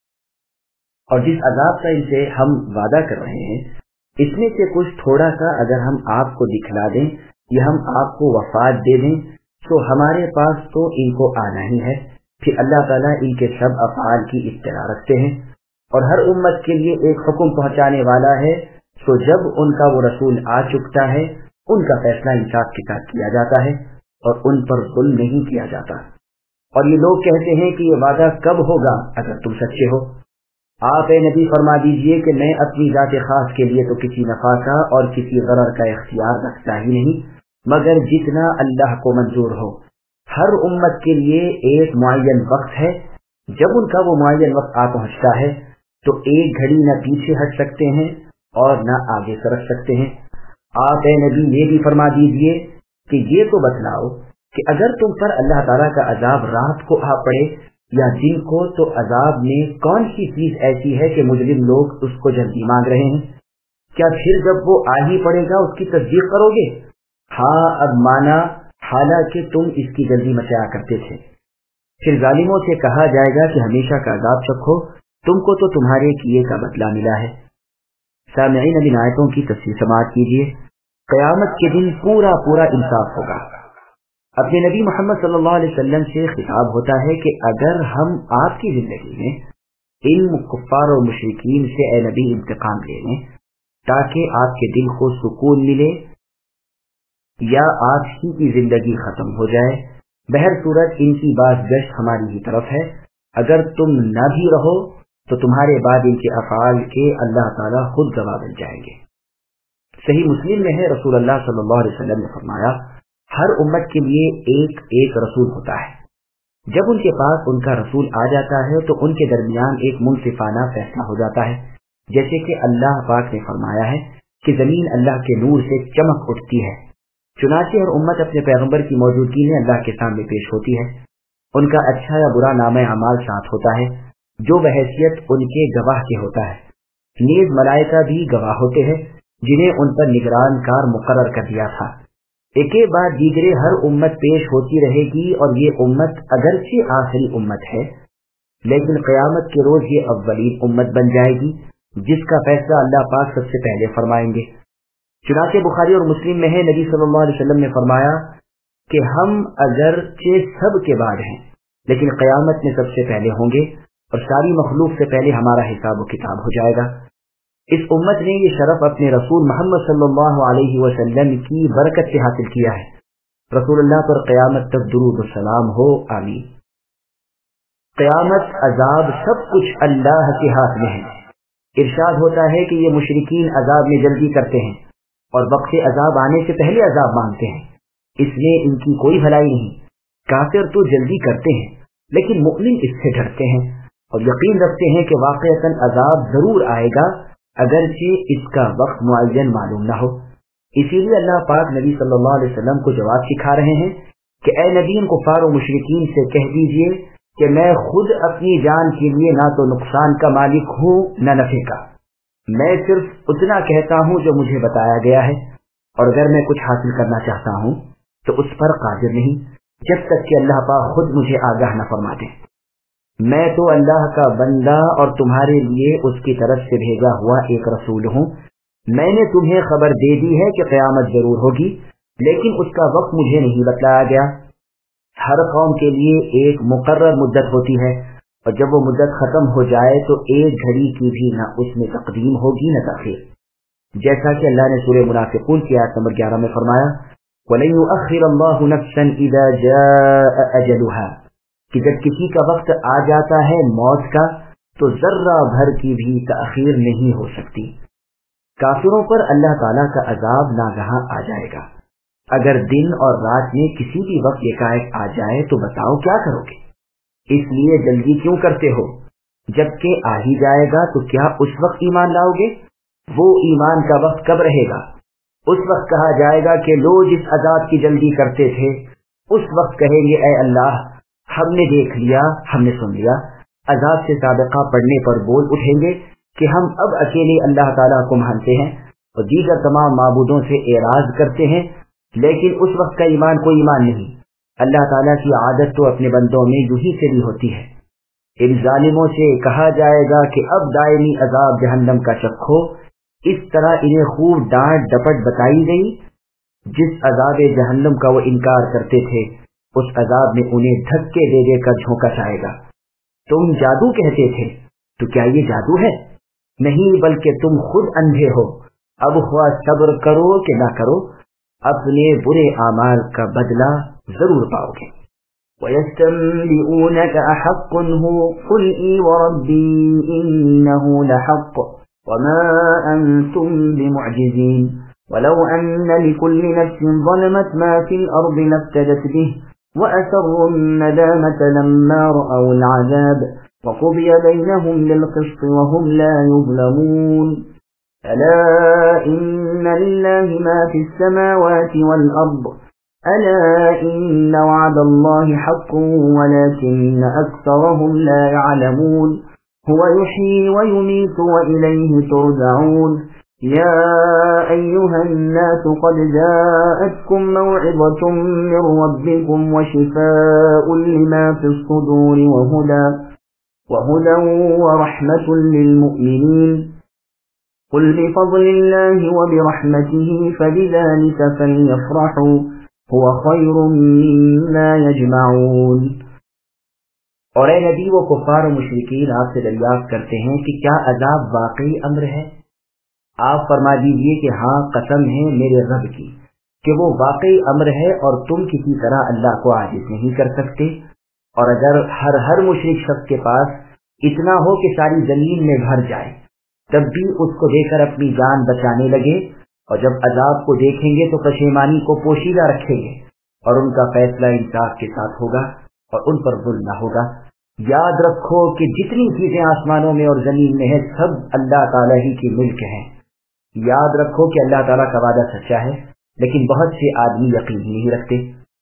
اور جس عذاب کا ان سے ہم وعدہ کر رہے ہیں، اس میں سے کچھ تھوڑا سا اگر ہم آپ کو دکھلا دیں یا ہم آپ کو وفات دے دیں تو ہمارے پاس تو ان کو آنا ہی ہے۔ پھر اللہ تعالیٰ ان کے سب افعال کی اطلاع رکھتے ہیں اور ہر امت کے لیے ایک حکم پہنچانے والا ہے، تو جب ان کا وہ رسول آ چکتا ہے ان کا فیصلہ انصاف کے ساتھ کیا جاتا ہے اور ان پر ظلم نہیں کیا جاتا۔ اور یہ لوگ کہتے ہیں کہ یہ وعدہ کب ہوگا اگر تم سچے ہو؟ آپ اے نبی فرما دیجئے کہ میں اپنی ذات خاص کے لیے تو کسی نفع کا اور کسی غرر کا اختیار رکھتا ہی نہیں مگر جتنا اللہ کو منظور ہو۔ ہر امت کے لیے ایک معین وقت ہے، جب ان کا وہ معین وقت آ پہنچتا ہے تو ایک گھڑی نہ پیچھے ہٹ سکتے ہیں اور نہ آگے سرک سکتے ہیں۔ آپ اے نبی یہ بھی فرما دیجئے کہ یہ تو بتلاؤ کہ اگر تم پر اللہ تعالیٰ کا عذاب رات کو آ پڑے یا دن کو تو عذاب میں کون سی چیز ایسی ہے کہ مجرم لوگ اس کو جلدی مانگ رہے ہیں؟ کیا پھر جب وہ آ ہی پڑے گا اس کی تصدیق کرو گے؟ ہاں اب مانا، حالانکہ تم اس کی جلدی مچایا کرتے تھے۔ پھر ظالموں سے کہا جائے گا کہ ہمیشہ کا عذاب چکھو، تم کو تو تمہارے کیے کا بدلہ ملا ہے۔ سامعین اب ان آیتوں کی تفصیل سماعت کیجیے۔ قیامت کے دن پورا انصاف ہوگا۔ اپنے نبی محمد صلی اللہ علیہ وسلم سے خطاب ہوتا ہے کہ اگر ہم آپ کی زندگی میں ان کفار و مشرکین سے اے نبی انتقام لے لیں تاکہ آپ کے دل کو سکون ملے یا آپ ہی کی زندگی ختم ہو جائے، بہر صورت ان کی باز گشت ہماری ہی طرف ہے، اگر تم نہ بھی رہو تو تمہارے بعد ان کے افعال کے اللہ تعالیٰ خود گواہ بن جائیں گے۔ صحیح مسلم میں ہے، رسول اللہ صلی اللہ علیہ وسلم نے فرمایا ہر امت کے لیے ایک رسول ہوتا ہے، جب ان کے پاس ان کا رسول آ جاتا ہے تو ان کے درمیان ایک منصفانہ فیصلہ ہو جاتا ہے، جیسے کہ اللہ پاک نے فرمایا ہے کہ زمین اللہ کے نور سے چمک اٹھتی ہے، چنانچہ ہر امت اپنے پیغمبر کی موجودگی میں اللہ کے سامنے پیش ہوتی ہے، ان کا اچھا یا برا نامہ اعمال ساتھ ہوتا ہے جو بحیثیت ان کے گواہ کے ہوتا ہے، نیز ملائکہ بھی گواہ ہوتے ہیں جنہیں ان پر نگران کار مقرر کر دیا تھا۔ ایک بعد دیگرے ہر امت پیش ہوتی رہے گی اور یہ امت اگرچہ آخری امت ہے لیکن قیامت کے روز یہ اولین امت بن جائے گی جس کا فیصلہ اللہ پاک سب سے پہلے فرمائیں گے۔ چنانچہ بخاری اور مسلم میں ہے، نبی صلی اللہ علیہ وسلم نے فرمایا کہ ہم اگرچہ سب کے بعد ہیں لیکن قیامت میں سب سے پہلے ہوں گے اور ساری مخلوق سے پہلے ہمارا حساب و کتاب ہو جائے گا۔ اس امت نے یہ شرف اپنے رسول محمد صلی اللہ علیہ وسلم کی برکت سے حاصل کیا ہے۔ رسول اللہ پر قیامت تک درود و سلام ہو، آمین۔ قیامت، عذاب، سب کچھ اللہ کے ہاتھ میں ہے۔ ارشاد ہوتا ہے کہ یہ مشرکین عذاب میں جلدی کرتے ہیں اور وقت عذاب آنے سے پہلے عذاب مانگتے ہیں، اس میں ان کی کوئی بھلائی نہیں۔ کافر تو جلدی کرتے ہیں لیکن مؤمن اس سے ڈرتے ہیں اور یقین رکھتے ہیں کہ واقعتاً عذاب ضرور آئے گا اگرچہ اس کا وقت معین معلوم نہ ہو۔ اسی لیے اللہ پاک نبی صلی اللہ علیہ وسلم کو جواب سکھا رہے ہیں کہ اے نبی ان کفار و مشرکین سے کہہ دیجئے کہ میں خود اپنی جان کے لیے نہ تو نقصان کا مالک ہوں نہ نفع کا، میں صرف اتنا کہتا ہوں جو مجھے بتایا گیا ہے، اور اگر میں کچھ حاصل کرنا چاہتا ہوں تو اس پر قادر نہیں جب تک کہ اللہ پاک خود مجھے آگاہ نہ فرما دے۔ میں تو اللہ کا بندہ اور تمہارے لیے اس کی طرف سے بھیجا ہوا ایک رسول ہوں۔ میں نے تمہیں خبر دے دی ہے کہ قیامت ضرور ہوگی، لیکن اس کا وقت مجھے نہیں بتلایا گیا۔ ہر قوم کے لیے ایک مقرر مدت ہوتی ہے، اور جب وہ مدت ختم ہو جائے تو ایک گھڑی کی بھی نہ اس میں تقدیم ہوگی نہ تاخیر، جیسا کہ اللہ نے سورہ منافقون کی آیت نمبر 11 میں فرمایا وَلَن يُؤَخِّرَ اللَّهُ نَفْسًا إِذَا جَاءَ أَجَلُهَا، کہ جب کسی کا وقت آ جاتا ہے موت کا تو ذرہ بھر کی بھی تاخیر نہیں ہو سکتی۔ کافروں پر اللہ تعالیٰ کا عذاب ناگہاں آ جائے گا۔ اگر دن اور رات میں کسی بھی وقت یکایک آ جائے تو بتاؤ کیا کرو گے؟ اس لیے جلدی کیوں کرتے ہو؟ جبکہ آ ہی جائے گا تو کیا اس وقت ایمان لاؤ گے؟ وہ ایمان کا وقت کب رہے گا؟ اس وقت کہا جائے گا کہ لو جس عذاب کی جلدی کرتے تھے، اس وقت کہیں گے اے اللہ ہم نے دیکھ لیا، ہم نے سن لیا۔ عذاب سے سابقہ پڑھنے پر بول اٹھیں گے کہ ہم اب اکیلے اللہ تعالیٰ کو مانتے ہیں اور دیگر تمام معبودوں سے اعراض کرتے ہیں، لیکن اس وقت کا ایمان کوئی ایمان نہیں۔ اللہ تعالیٰ کی عادت تو اپنے بندوں میں یوں ہی سے بھی ہوتی ہے۔ ان ظالموں سے کہا جائے گا کہ اب دائمی عذاب جہنم کا چکھو۔ اس طرح انہیں خوب ڈانٹ ڈپٹ بتائی گئی۔ جس عذاب جہنم کا وہ انکار کرتے تھے اس عذاب میں انہیں دھکے دے دے کر جھونکا جائے گا۔ تم جادو کہتے تھے، تو کیا یہ جادو ہے؟ نہیں، بلکہ تم خود اندھے ہو۔ اب خواہ صبر کرو کہ نہ کرو، اپنے برے اعمال کا بدلہ ضرور پاؤ گے۔ وَيَسْتَنبِئُونَكَ أَحَقٌّ هُوَ قُلْ إِي وَرَبِّي إِنَّهُ لَحَقٌّ وَمَا أَنْتُمْ بِمُعْجِزِينَ وَلَوْ أَنَّ لِكُلِّ نَفْسٍ ظَلَمَتْ مَا فِي الْأَرْضِ لَافْتَدَتْ بِهِ وَأَسَرُّوا النَّدَامَةَ لَمَّا رَأَوُا الْعَذَابَ وَقُضِيَ بَيْنَهُمْ بِالْقِسْطِ وَهُمْ لَا يُظْلَمُونَ أَلَا إِنَّ لِلَّهِ مَا فِي السَّمَاوَاتِ وَالْأَرْضِ أَلَا إِنَّ وَعْدَ اللَّهِ حَقٌّ وَلَكِنَّ أَكْثَرَهُمْ لَا يَعْلَمُونَ هُوَ يُحْيِي وَيُمِيتُ وَإِلَيْهِ تُرْجَعُونَ يَا أَيُّهَا النَّاسُ قَدْ جَاءَتْكُمْ مَوْعِظَةٌ مِّن رَّبِّكُمْ وَشِفَاءٌ لِّمَا فِي الصُّدُورِ وَهُدًى وَرَحْمَةٌ لِّلْمُؤْمِنِينَ قُلْ بِفَضْلِ اللَّهِ وَبِرَحْمَتِهِ فَبِذَلِكَ فَلْيَفْرَحُوا هُوَ خَيْرٌ مِّمَّا يَجْمَعُونَ۔ اور اے نبی وہ کفار و مشرکین آپ سے دریافت کرتے ہیں کہ کیا عذاب واقعی امر ہے؟ آپ فرما دیجئے کہ ہاں، قسم ہے میرے رب کی کہ وہ واقعی امر ہے اور تم کسی طرح اللہ کو عاجز نہیں کر سکتے۔ اور اگر ہر مشرک شخص کے پاس اتنا ہو کہ ساری زمین میں بھر جائے تب بھی اس کو دے کر اپنی جان بچانے لگے، اور جب عذاب کو دیکھیں گے تو پشیمانی کو پوشیدہ رکھیں گے، اور ان کا فیصلہ انصاف کے ساتھ ہوگا اور ان پر ظلم نہ ہوگا۔ یاد رکھو کہ جتنی چیزیں آسمانوں میں اور زمین میں ہیں سب اللہ تعالیٰ ہی کی ملک ہیں۔ یاد رکھو کہ اللہ تعالیٰ کا وعدہ سچا ہے، لیکن بہت سے آدمی یقین ہی نہیں رکھتے۔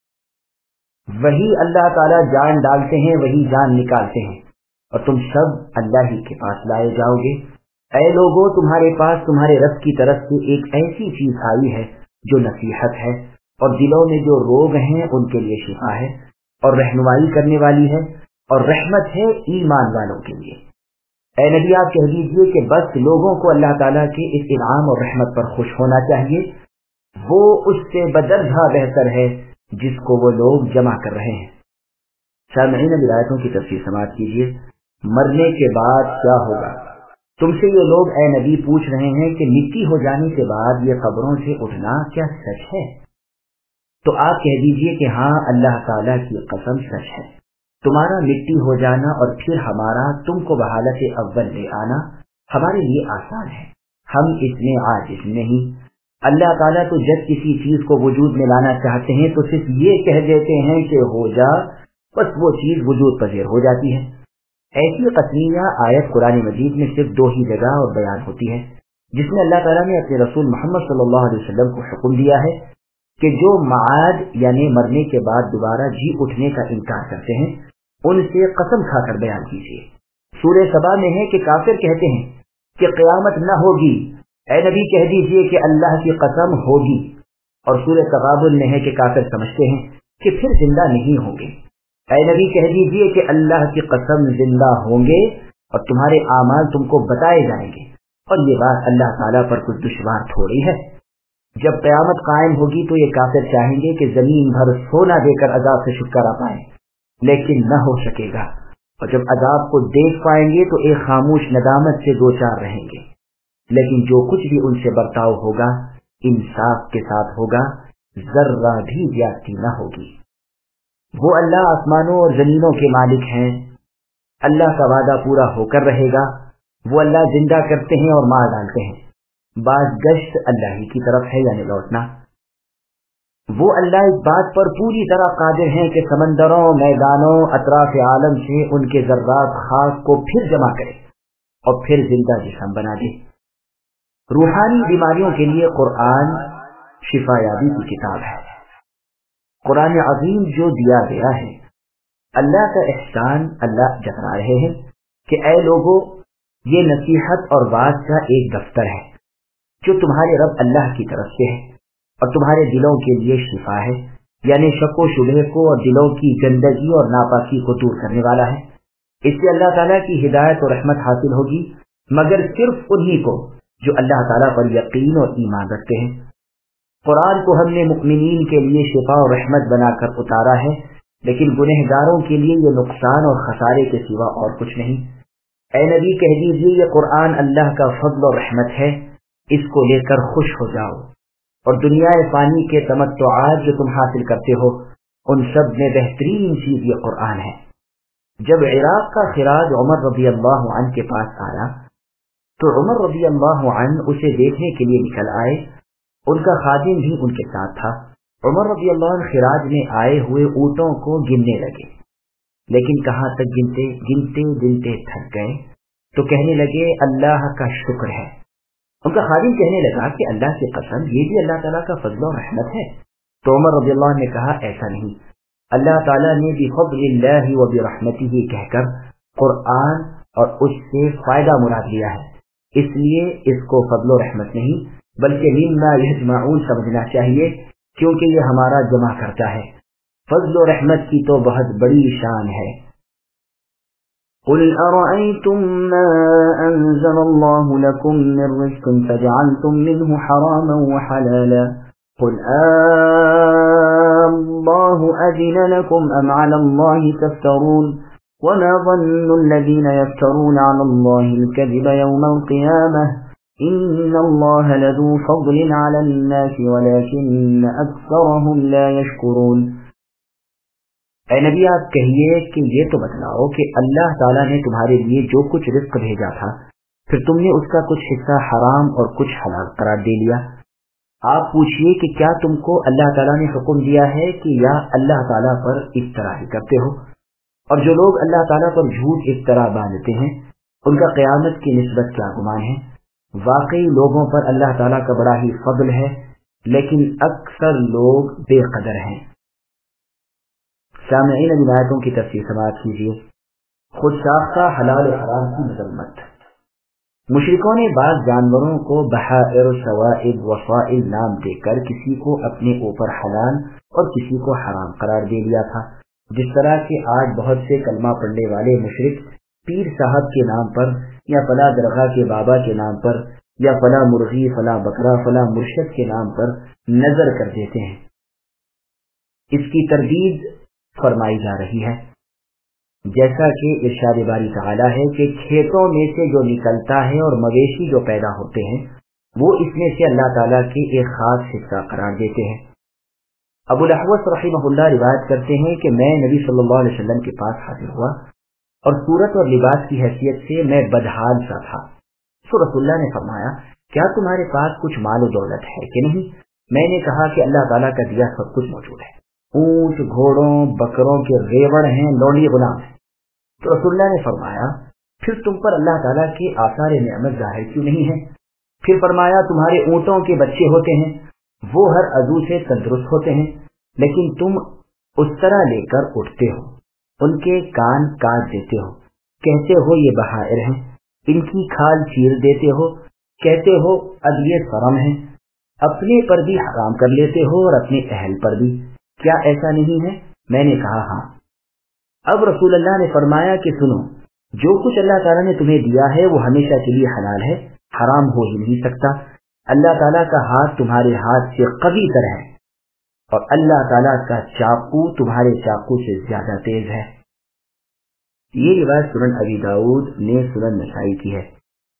وہی اللہ تعالیٰ جان ڈالتے ہیں، وہی جان نکالتے ہیں، اور تم سب اللہ ہی کے پاس لائے جاؤ گے۔ اے لوگوں، تمہارے پاس تمہارے رب کی طرف سے ایک ایسی چیز آئی ہے جو نصیحت ہے، اور دلوں میں جو روگ ہیں ان کے لیے شفا ہے، اور رہنمائی کرنے والی ہے، اور رحمت ہے ایمان والوں کے لیے۔ اے نبی آپ کہہ دیجیے کہ بس لوگوں کو اللہ تعالیٰ کے اس انعام اور رحمت پر خوش ہونا چاہیے، وہ اس سے بدرجہ بہتر ہے جس کو وہ لوگ جمع کر رہے ہیں۔ سامعین آیتوں کی تفسیر سماعت کیجیے۔ مرنے کے بعد کیا ہوگا؟ تم سے یہ لوگ اے نبی پوچھ رہے ہیں کہ مٹی ہو جانے کے بعد یہ قبروں سے اٹھنا کیا سچ ہے؟ تو آپ کہہ دیجیے کہ ہاں، اللہ تعالیٰ کی قسم سچ ہے۔ تمہارا مٹی ہو جانا اور پھر ہمارا تم کو بحالت اول لے آنا ہمارے لیے آسان ہے، ہم اس میں عاجز نہیں۔ اللہ تعالیٰ تو جب کسی چیز کو وجود میں لانا چاہتے ہیں تو صرف یہ کہہ دیتے ہیں کہ ہو جا، بس وہ چیز وجود پذیر ہو جاتی ہے۔ ایسی قسمیہ آیت قرآن مجید میں صرف 2 ہی جگہ اور بیان ہوتی ہے۔ جس میں اللہ تعالیٰ نے اپنے رسول محمد صلی اللہ علیہ وسلم کو حکم دیا ہے کہ جو معاد یعنی مرنے کے بعد دوبارہ جی اٹھنے کا انکار کرتے ہیں ان سے قسم کھا کر بیان کیجیے۔ سورہ سبا میں ہے کہ کافر کہتے ہیں کہ قیامت نہ ہوگی، اے نبی کہہ دیجیے کہ اللہ کی قسم ہوگی، اور سورہ تغابن میں ہے کہ کافر سمجھتے ہیں کہ پھر زندہ نہیں ہوں گے، اے نبی کہہ دیجیے کہ اللہ کی قسم زندہ ہوں گے اور تمہارے اعمال تم کو بتائے جائیں گے، اور یہ بات اللہ تعالیٰ پر کچھ دشوار تھوڑی ہے۔ جب قیامت قائم ہوگی تو یہ کافر چاہیں گے کہ زمین بھر سونا دے کر عذاب سے چھٹکارا پائیں، لیکن نہ ہو سکے گا، اور جب عذاب کو دیکھ پائیں گے تو ایک خاموش ندامت سے دو چار رہیں گے، لیکن جو کچھ بھی ان سے برتاؤ ہوگا انصاف کے ساتھ ہوگا، ذرہ بھی زیادتی نہ ہوگی۔ وہ اللہ آسمانوں اور زمینوں کے مالک ہیں، اللہ کا وعدہ پورا ہو کر رہے گا، وہ اللہ زندہ کرتے ہیں اور مار ڈالتے ہیں، باز گشت اللہ ہی کی طرف ہے یعنی لوٹنا۔ وہ اللہ اس بات پر پوری طرح قادر ہیں کہ سمندروں، میدانوں، اطراف عالم سے ان کے ذرات خاص کو پھر جمع کرے اور پھر زندہ جسم بنا دے۔ روحانی بیماریوں کے لیے قرآن شفا یابی کی کتاب ہے۔ قرآن عظیم جو دیا گیا ہے، اللہ کا احسان اللہ جتا رہے ہیں کہ اے لوگوں، یہ نصیحت اور وعظ کا ایک دفتر ہے جو تمہارے رب اللہ کی طرف سے ہے اور تمہارے دلوں کے لیے شفا ہے، یعنی شک و شبہ کو اور دلوں کی گندگی اور ناپاکی کو دور کرنے والا ہے۔ اس سے اللہ تعالیٰ کی ہدایت اور رحمت حاصل ہوگی، مگر صرف انہی کو جو اللہ تعالیٰ پر یقین اور ایمان رکھتے ہیں۔ قرآن کو ہم نے مؤمنین کے لیے شفا اور رحمت بنا کر اتارا ہے، لیکن گنہگاروں کے لیے یہ نقصان اور خسارے کے سوا اور کچھ نہیں۔ اے نبی کہہ دیجیے یہ قرآن اللہ کا فضل اور رحمت ہے، اس کو لے کر خوش ہو جاؤ، اور دنیا فانی کے تمتعات جو تم حاصل کرتے ہو ان سب میں بہترین چیز یہ قرآن ہے۔ جب عراق کا خراج عمر رضی اللہ عنہ کے پاس آیا تو عمر رضی اللہ عنہ اسے دیکھنے کے لیے نکل آئے، ان کا خادم بھی ان کے ساتھ تھا۔ عمر رضی اللہ عنہ خراج میں آئے ہوئے اونٹوں کو گننے لگے، لیکن کہاں تک گنتے گنتے تھک گئے تو کہنے لگے اللہ کا شکر ہے۔ ان کا خادم کہنے لگا کہ اللہ کی قسم یہ بھی اللہ تعالیٰ کا فضل و رحمت ہے۔ تو عمر رضی اللہ عنہ نے کہا ایسا نہیں، اللہ تعالیٰ نے بفضل اللہ و برحمتہ کہہ کر قرآن اور اس سے فائدہ مراد لیا ہے، اس لیے اس کو فضل و رحمت نہیں بلکہ مما یجمعون سمجھنا چاہیے، کیونکہ یہ ہمارا جمع کرتا ہے۔ فضل و رحمت کی تو بہت بڑی شان ہے۔ قل أرأيتم ما أنزل الله لكم من رزق فجعلتم منه حراما وحلالا قل الله أذن لكم أم على الله تفترون وما ظن الذين يفترون على الله الكذب يوم القيامة إن الله لذو فضل على الناس ولكن أكثرهم لا يشكرون۔ اے نبی آپ کہیے کہ یہ تو بتلاؤ کہ اللہ تعالیٰ نے تمہارے لیے جو کچھ رزق بھیجا تھا پھر تم نے اس کا کچھ حصہ حرام اور کچھ حلال قرار دے لیا۔ آپ پوچھئے کہ کیا تم کو اللہ تعالیٰ نے حکم دیا ہے کہ یا اللہ تعالیٰ پر افطرا ہی کرتے ہو؟ اور جو لوگ اللہ تعالیٰ پر جھوٹ افطرا باندھتے ہیں ان کا قیامت کی نسبت کیا گمان ہے؟ واقعی لوگوں پر اللہ تعالیٰ کا بڑا ہی فضل ہے، لیکن اکثر لوگ بے قدر ہیں۔ سامعین اب آیتوں کی تفسیر سماعت کیجیے۔ خود ساختہ حلال و حرام کی مذمت۔ مشرکوں نے بعض جانوروں کو بحائر، سوائب، وفائل نام دے کر کسی کو اپنے اوپر حلال اور کسی کو حرام قرار دے دیا تھا، جس طرح کہ آج بہت سے کلمہ پڑھنے والے مشرک پیر صاحب کے نام پر یا فلاں درگاہ کے بابا کے نام پر یا فلاں مرغی، فلاں بکرا، فلاں مرشد کے نام پر نظر کر دیتے ہیں۔ اس کی تردید فرمائی جا رہی ہے، جیسا کہ ارشاد باری تعالیٰ ہے کہ کھیتوں میں سے جو نکلتا ہے اور مویشی جو پیدا ہوتے ہیں وہ اس میں سے اللہ تعالیٰ کے ایک خاص حصہ قرار دیتے ہیں۔ ابو الاحوص رحمہ اللہ روایت کرتے ہیں کہ میں نبی صلی اللہ علیہ وسلم کے پاس حاضر ہوا اور صورت اور لباس کی حیثیت سے میں بدحال سا تھا، تو رسول اللہ نے فرمایا کیا تمہارے پاس کچھ مال و دولت ہے کہ نہیں؟ میں نے کہا کہ اللہ تعالیٰ کا دیا سب کچھ موجود ہے، اونٹ، گھوڑوں، بکروں کے ریوڑ ہیں، لونڈی غلام ہیں۔ تو رسول اللہ نے فرمایا پھر تم پر اللہ تعالیٰ کے آثار نعمت ظاہر کیوں نہیں ہے؟ پھر فرمایا تمہارے اونٹوں کے بچے ہوتے ہیں، وہ ہر عضو سے تندرست ہوتے ہیں، لیکن تم اس طرح لے کر اٹھتے ہو، ان کے کان کاٹ دیتے ہو، کہتے ہو یہ بہائر ہیں، ان کی کھال چیر دیتے ہو، کہتے ہو اب یہ فرم ہے، اپنے پر بھی حرام کر لیتے ہو اور اپنے اہل پر بھی، کیا ایسا نہیں ہے؟ میں نے کہا ہاں۔ اب رسول اللہ نے فرمایا کہ سنو، جو کچھ اللہ تعالیٰ نے تمہیں دیا ہے وہ ہمیشہ کے لیے حلال ہے، حرام ہو ہی نہیں سکتا۔ اللہ تعالیٰ کا ہاتھ تمہارے ہاتھ سے قوی تر ہے، اور اللہ تعالیٰ کا چاقو تمہارے چاقو سے زیادہ تیز ہے۔ یہ روایت سنن ابی داؤد نے سنن نسائی کی ہے۔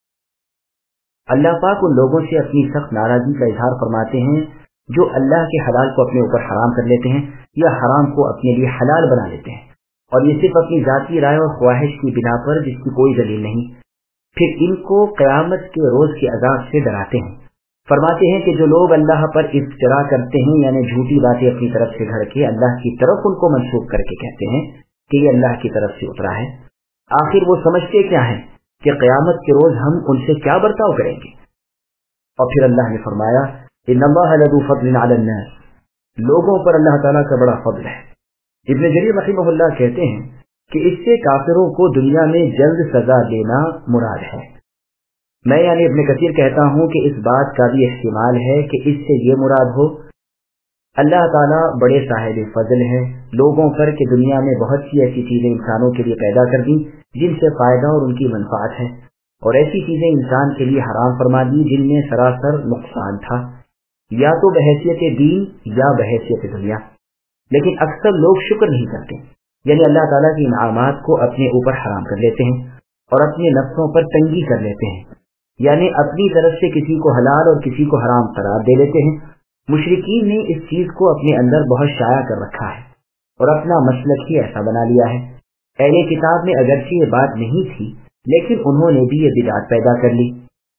اللہ پاک ان لوگوں سے اپنی سخت ناراضگی کا اظہار فرماتے ہیں جو اللہ کے حلال کو اپنے اوپر حرام کر لیتے ہیں یا حرام کو اپنے لیے حلال بنا لیتے ہیں، اور یہ صرف اپنی ذاتی رائے اور خواہش کی بنا پر جس کی کوئی دلیل نہیں۔ پھر ان کو قیامت کے روز کے عذاب سے ڈراتے ہیں، فرماتے ہیں کہ جو لوگ اللہ پر افترا کرتے ہیں، یعنی جھوٹی باتیں اپنی طرف سے گھڑ کے اللہ کی طرف ان کو منسوخ کر کے کہتے ہیں کہ یہ اللہ کی طرف سے اترا ہے، آخر وہ سمجھتے کیا ہیں کہ قیامت کے روز ہم ان سے کیا برتاؤ کریں گے؟ اور پھر اللہ نے فرمایا ان اللہ لذو فضل علی الناس، لوگوں پر اللہ تعالیٰ کا بڑا فضل ہے۔ ابن جریر رحمہ اللہ کہتے ہیں کہ اس سے کافروں کو دنیا میں جلد سزا دینا مراد ہے۔ میں یعنی ابن کثیر کہتا ہوں کہ اس بات کا بھی احتمال ہے کہ اس سے یہ مراد ہو اللہ تعالیٰ بڑے صاحب فضل ہے لوگوں پر کہ دنیا میں بہت سی ایسی چیزیں انسانوں کے لیے پیدا کر دی جن سے فائدہ اور ان کی منفعت ہے، اور ایسی چیزیں انسان کے لیے حرام فرما دی جن میں سراسر نقصان تھا، یا تو بحیثیت دین یا بحیثیت دنیا۔ لیکن اکثر لوگ شکر نہیں کرتے، یعنی اللہ تعالیٰ کی انعامات کو اپنے اوپر حرام کر لیتے ہیں اور اپنے نفسوں پر تنگی کر لیتے ہیں، یعنی اپنی طرف سے کسی کو حلال اور کسی کو حرام قرار دے لیتے ہیں۔ مشرکین نے اس چیز کو اپنے اندر بہت شائع کر رکھا ہے اور اپنا مسلک ہی ایسا بنا لیا ہے۔ اہل کتاب میں اگرچہ یہ بات نہیں تھی لیکن انہوں نے بھی یہ بدعت پیدا کر لی۔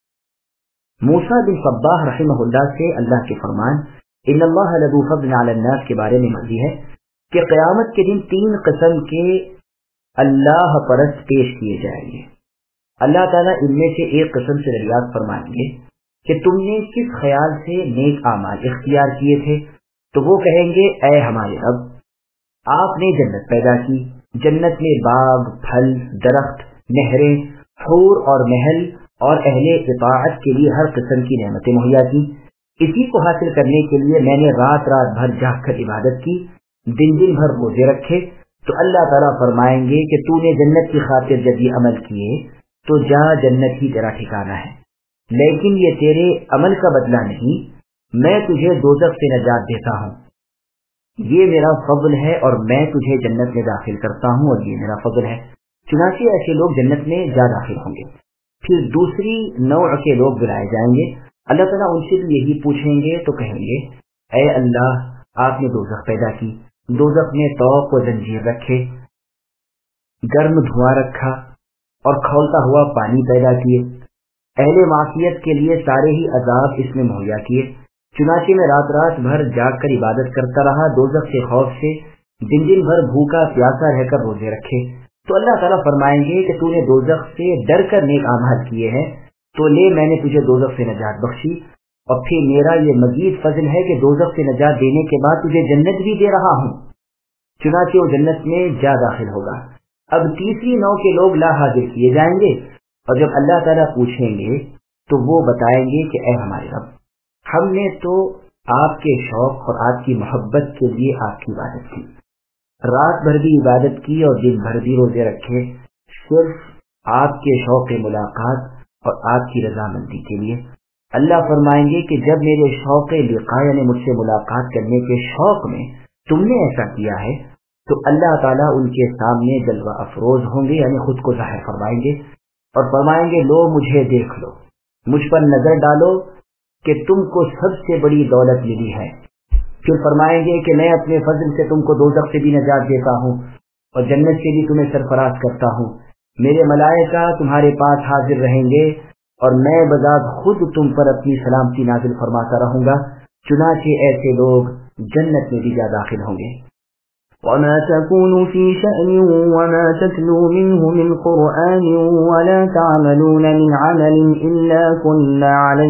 موسیٰ بن صباح رحمہ اللہ سے اللہ کے فرمان ان اللہ لذو فضل علی الناس کے بارے میں مروی ہے کہ قیامت کے دن 3 قسم کے اللہ پرست پیش کیے جائیں گے۔ اللہ تعالیٰ ان میں سے ایک قسم سے دریافت فرمائیں گے کہ تم نے کس خیال سے نیک اعمال اختیار کیے تھے؟ تو وہ کہیں گے اے ہمارے رب، آپ نے جنت پیدا کی، جنت میں باغ، پھل، درخت، نہریں، حور اور محل اور اہل اطاعت کے لیے ہر قسم کی نعمتیں مہیا کی۔ اسی کو حاصل کرنے کے لیے میں نے رات رات بھر جاگ کر عبادت کی، دن دن بھر روزے رکھے۔ تو اللہ تعالیٰ فرمائیں گے کہ تو نے جنت کی خاطر جب یہ عمل کیے تو جا، جنت ہی تیرا ٹھکانہ ہے، لیکن یہ تیرے عمل کا بدلہ نہیں، میں تجھے دوزخ سے نجات دیتا ہوں، یہ میرا فضل ہے اور میں تجھے جنت میں داخل کرتا ہوں اور یہ میرا فضل ہے۔ چنانچہ ایسے لوگ جنت میں جا داخل ہوں گے۔ پھر دوسری نوع کے لوگ بلائے جائیں گے، اللہ تعالیٰ ان سے بھی یہی پوچھیں گے تو کہیں گے اے اللہ، آپ نے دوزخ پیدا کی، دوزخ میں طوق و زنجیر رکھے، گرم دھواں رکھا اور کھولتا ہوا پانی پیدا کیے، اہل معصیت کے لیے سارے ہی عذاب اس میں مہیا کیے۔ چنانچہ میں رات رات بھر جاگ کر عبادت کرتا رہا، دوزخ کے خوف سے دن دن بھر بھوکا پیاسا رہ کر روزے رکھے۔ تو اللہ تعالیٰ فرمائیں گے کہ تو نے دوزخ سے ڈر کر نیک اعمال کیے ہیں، تو لے میں نے تجھے دوزخ سے نجات بخشی، اور پھر میرا یہ مزید فضل ہے کہ دوزخ سے نجات دینے کے بعد تجھے جنت بھی دے رہا ہوں۔ چنانچہ وہ جنت میں جا داخل ہوگا۔ اب تیسری نوع کے لوگ لا حاضر کیے جائیں گے، اور جب اللہ تعالیٰ پوچھیں گے تو وہ بتائیں گے کہ اے ہمارے رب، ہم نے تو آپ کے شوق اور آپ کی محبت کے لیے آپ کی عبادت کی، رات بھر بھی عبادت کی اور دن بھر بھی روزے رکھے، صرف آپ کے شوق ملاقات اور آپ کی رضامندی کے لیے۔ اللہ فرمائیں گے کہ جب میرے شوق لقاء یعنی مجھ سے ملاقات کرنے کے شوق میں تم نے ایسا کیا ہے، تو اللہ تعالیٰ ان کے سامنے جلوہ افروز ہوں گے، یعنی خود کو ظاہر فرمائیں گے اور فرمائیں گے لو مجھے دیکھ لو، مجھ پر نظر ڈالو کہ تم کو سب سے بڑی دولت ملی ہے۔ پھر فرمائیں گے کہ میں اپنے فضل سے تم کو دوزخ سے بھی نجات دیتا ہوں اور جنت سے بھی تمہیں سرفراز کرتا ہوں، میرے ملائکہ تمہارے پاس حاضر رہیں گے اور میں بذات خود تم پر اپنی سلامتی نازل فرماتا رہوں گا۔ چنانچہ ایسے لوگ جنت میں بھی جا داخل ہوں گے۔ وما تكون في شأن وما تتلو منه من قرآن ولا تعملون من عمل إلا كنا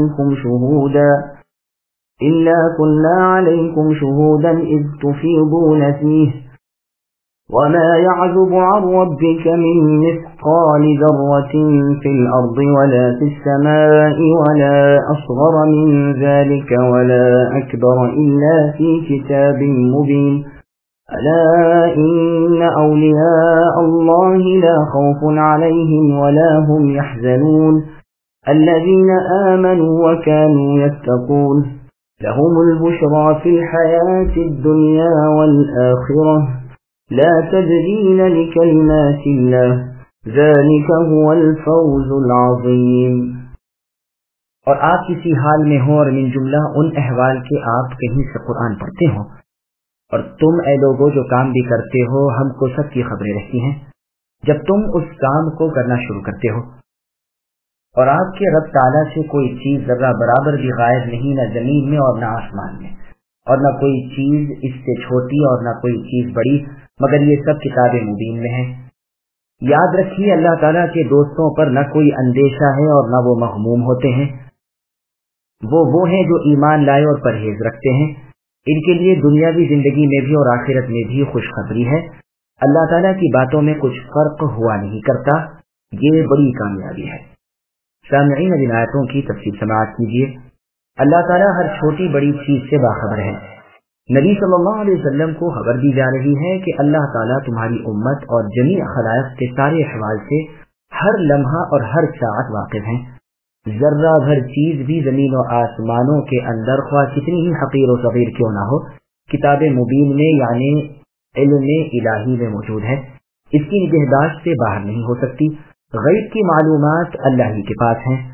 عليكم شهودا إذ تفيضون فيه وما يعزب عن ربك من مثقال ذرة في الأرض ولا في السماء ولا أصغر من ذلك ولا أكبر إلا في كتاب مبين ألا إن أولياء الله لا خوف عليهم ولا هم يحزنون الذين آمنوا وكانوا يتقون لهم البشرى في الحياة الدنيا والآخرة لا تبديل لكلمات الله ذلك هو الفوز العظيم. اور آپ کسی حال میں ہو اور من جملہ ان احوال کے آپ کہیں سے قرآن پڑھتے ہو اور تم اے لوگوں جو کام بھی کرتے ہو ہم کو سب کی خبریں رہتی ہیں جب تم اس کام کو کرنا شروع کرتے ہو، اور آپ کے رب تعالیٰ سے کوئی چیز ذرہ برابر بھی غائب نہیں، نہ زمین میں اور نہ آسمان میں، اور نہ کوئی چیز اس سے چھوٹی اور نہ کوئی چیز بڑی، مگر یہ سب کتاب مبین میں ہے. یاد رکھیے اللہ تعالیٰ کے دوستوں پر نہ کوئی اندیشہ ہے اور نہ وہ مغموم ہوتے ہیں. وہ ہیں جو ایمان لائے اور پرہیز رکھتے ہیں، ان کے لیے دنیاوی زندگی میں بھی اور آخرت میں بھی خوشخبری ہے. اللہ تعالیٰ کی باتوں میں کچھ فرق ہوا نہیں کرتا، یہ بڑی کامیابی ہے. سامعین اب ان آیتوں کی تفصیل سماعت کیجیے. اللہ تعالیٰ ہر چھوٹی بڑی چیز سے باخبر ہے. نبی صلی اللہ علیہ وسلم کو خبر دی جا رہی ہے کہ اللہ تعالیٰ تمہاری امت اور جمیع خلائق کے سارے احوال سے ہر لمحہ اور ہر ساعت واقف ہیں. ذرہ بھر چیز بھی زمین و آسمانوں کے اندر خواہ کتنی ہی حقیر و صغیر کیوں نہ ہو کتاب مبین میں یعنی علم الہی میں موجود ہے. اس کی نگہداشت سے باہر نہیں ہو سکتی. غیب کی معلومات اللہ ہی کے پاس ہیں.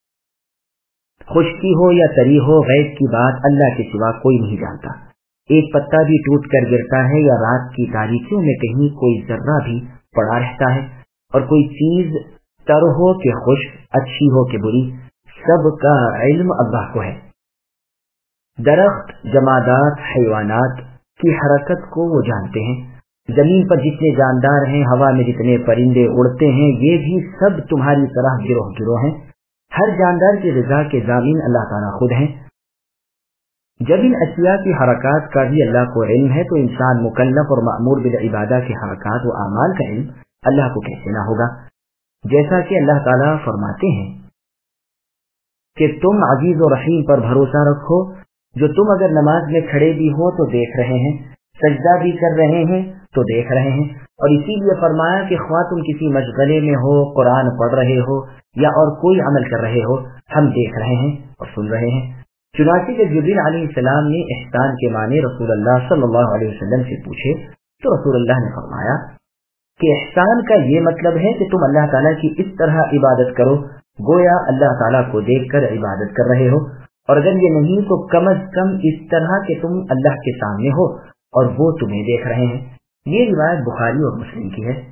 خشکی ہو یا تری ہو، غیب کی بات اللہ کے سوا کوئی نہیں جانتا. ایک پتا بھی ٹوٹ کر گرتا ہے یا رات کی تاریکیوں میں کہیں کوئی ذرہ بھی پڑا رہتا ہے، اور کوئی چیز تر ہو کہ خشک، اچھی ہو کہ بری، سب کا علم اللہ کو ہے. درخت، جمادات، حیوانات کی حرکت کو وہ جانتے ہیں. زمین پر جتنے جاندار ہیں، ہوا میں جتنے پرندے اڑتے ہیں، یہ بھی سب تمہاری طرح گروہ گروہ ہیں. ہر جاندار کی غذا کے ضامن اللہ تعالیٰ خود ہیں. جب ان اشیاء کی حرکات کا بھی اللہ کو علم ہے تو انسان مکلف اور مأمور بالعبادہ کے حرکات و اعمال کا علم اللہ کو کیسے نہ ہوگا؟ جیسا کہ اللہ تعالیٰ فرماتے ہیں کہ تم عزیز و رحیم پر بھروسہ رکھو، جو تم اگر نماز میں کھڑے بھی ہو تو دیکھ رہے ہیں، سجدہ بھی کر رہے ہیں تو دیکھ رہے ہیں. اور اسی لیے فرمایا کہ خواہ تم کسی مشغلے میں ہو، قرآن پڑھ رہے ہو یا اور کوئی عمل کر رہے ہو، ہم دیکھ رہے ہیں اور سن رہے ہیں. چنانچہ کہ جبریل علیہ السلام نے احسان کے معنی رسول اللہ صلی اللہ علیہ وسلم سے پوچھے تو رسول اللہ نے فرمایا کہ احسان کا یہ مطلب ہے کہ تم اللہ تعالیٰ کی اس طرح عبادت کرو گویا اللہ تعالیٰ کو دیکھ کر عبادت کر رہے ہو، اور اگر یہ نہیں تو کم از کم اس طرح کہ تم اللہ کے سامنے ہو اور وہ تمہیں دیکھ رہے ہیں. یہ روایت بخاری اور مسلم کی ہے.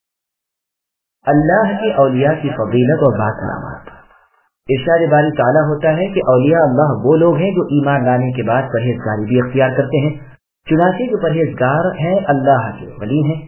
اللہ کے اولیاء کی فضیلت اور باسلامات. ارشاد باری تعالیٰ ہوتا ہے کہ اولیاء اللہ وہ لوگ ہیں جو ایمان لانے کے بعد پرہیزگاری بھی اختیار کرتے ہیں. چنانچہ جو پرہیزگار ہیں اللہ کے ولی ہیں.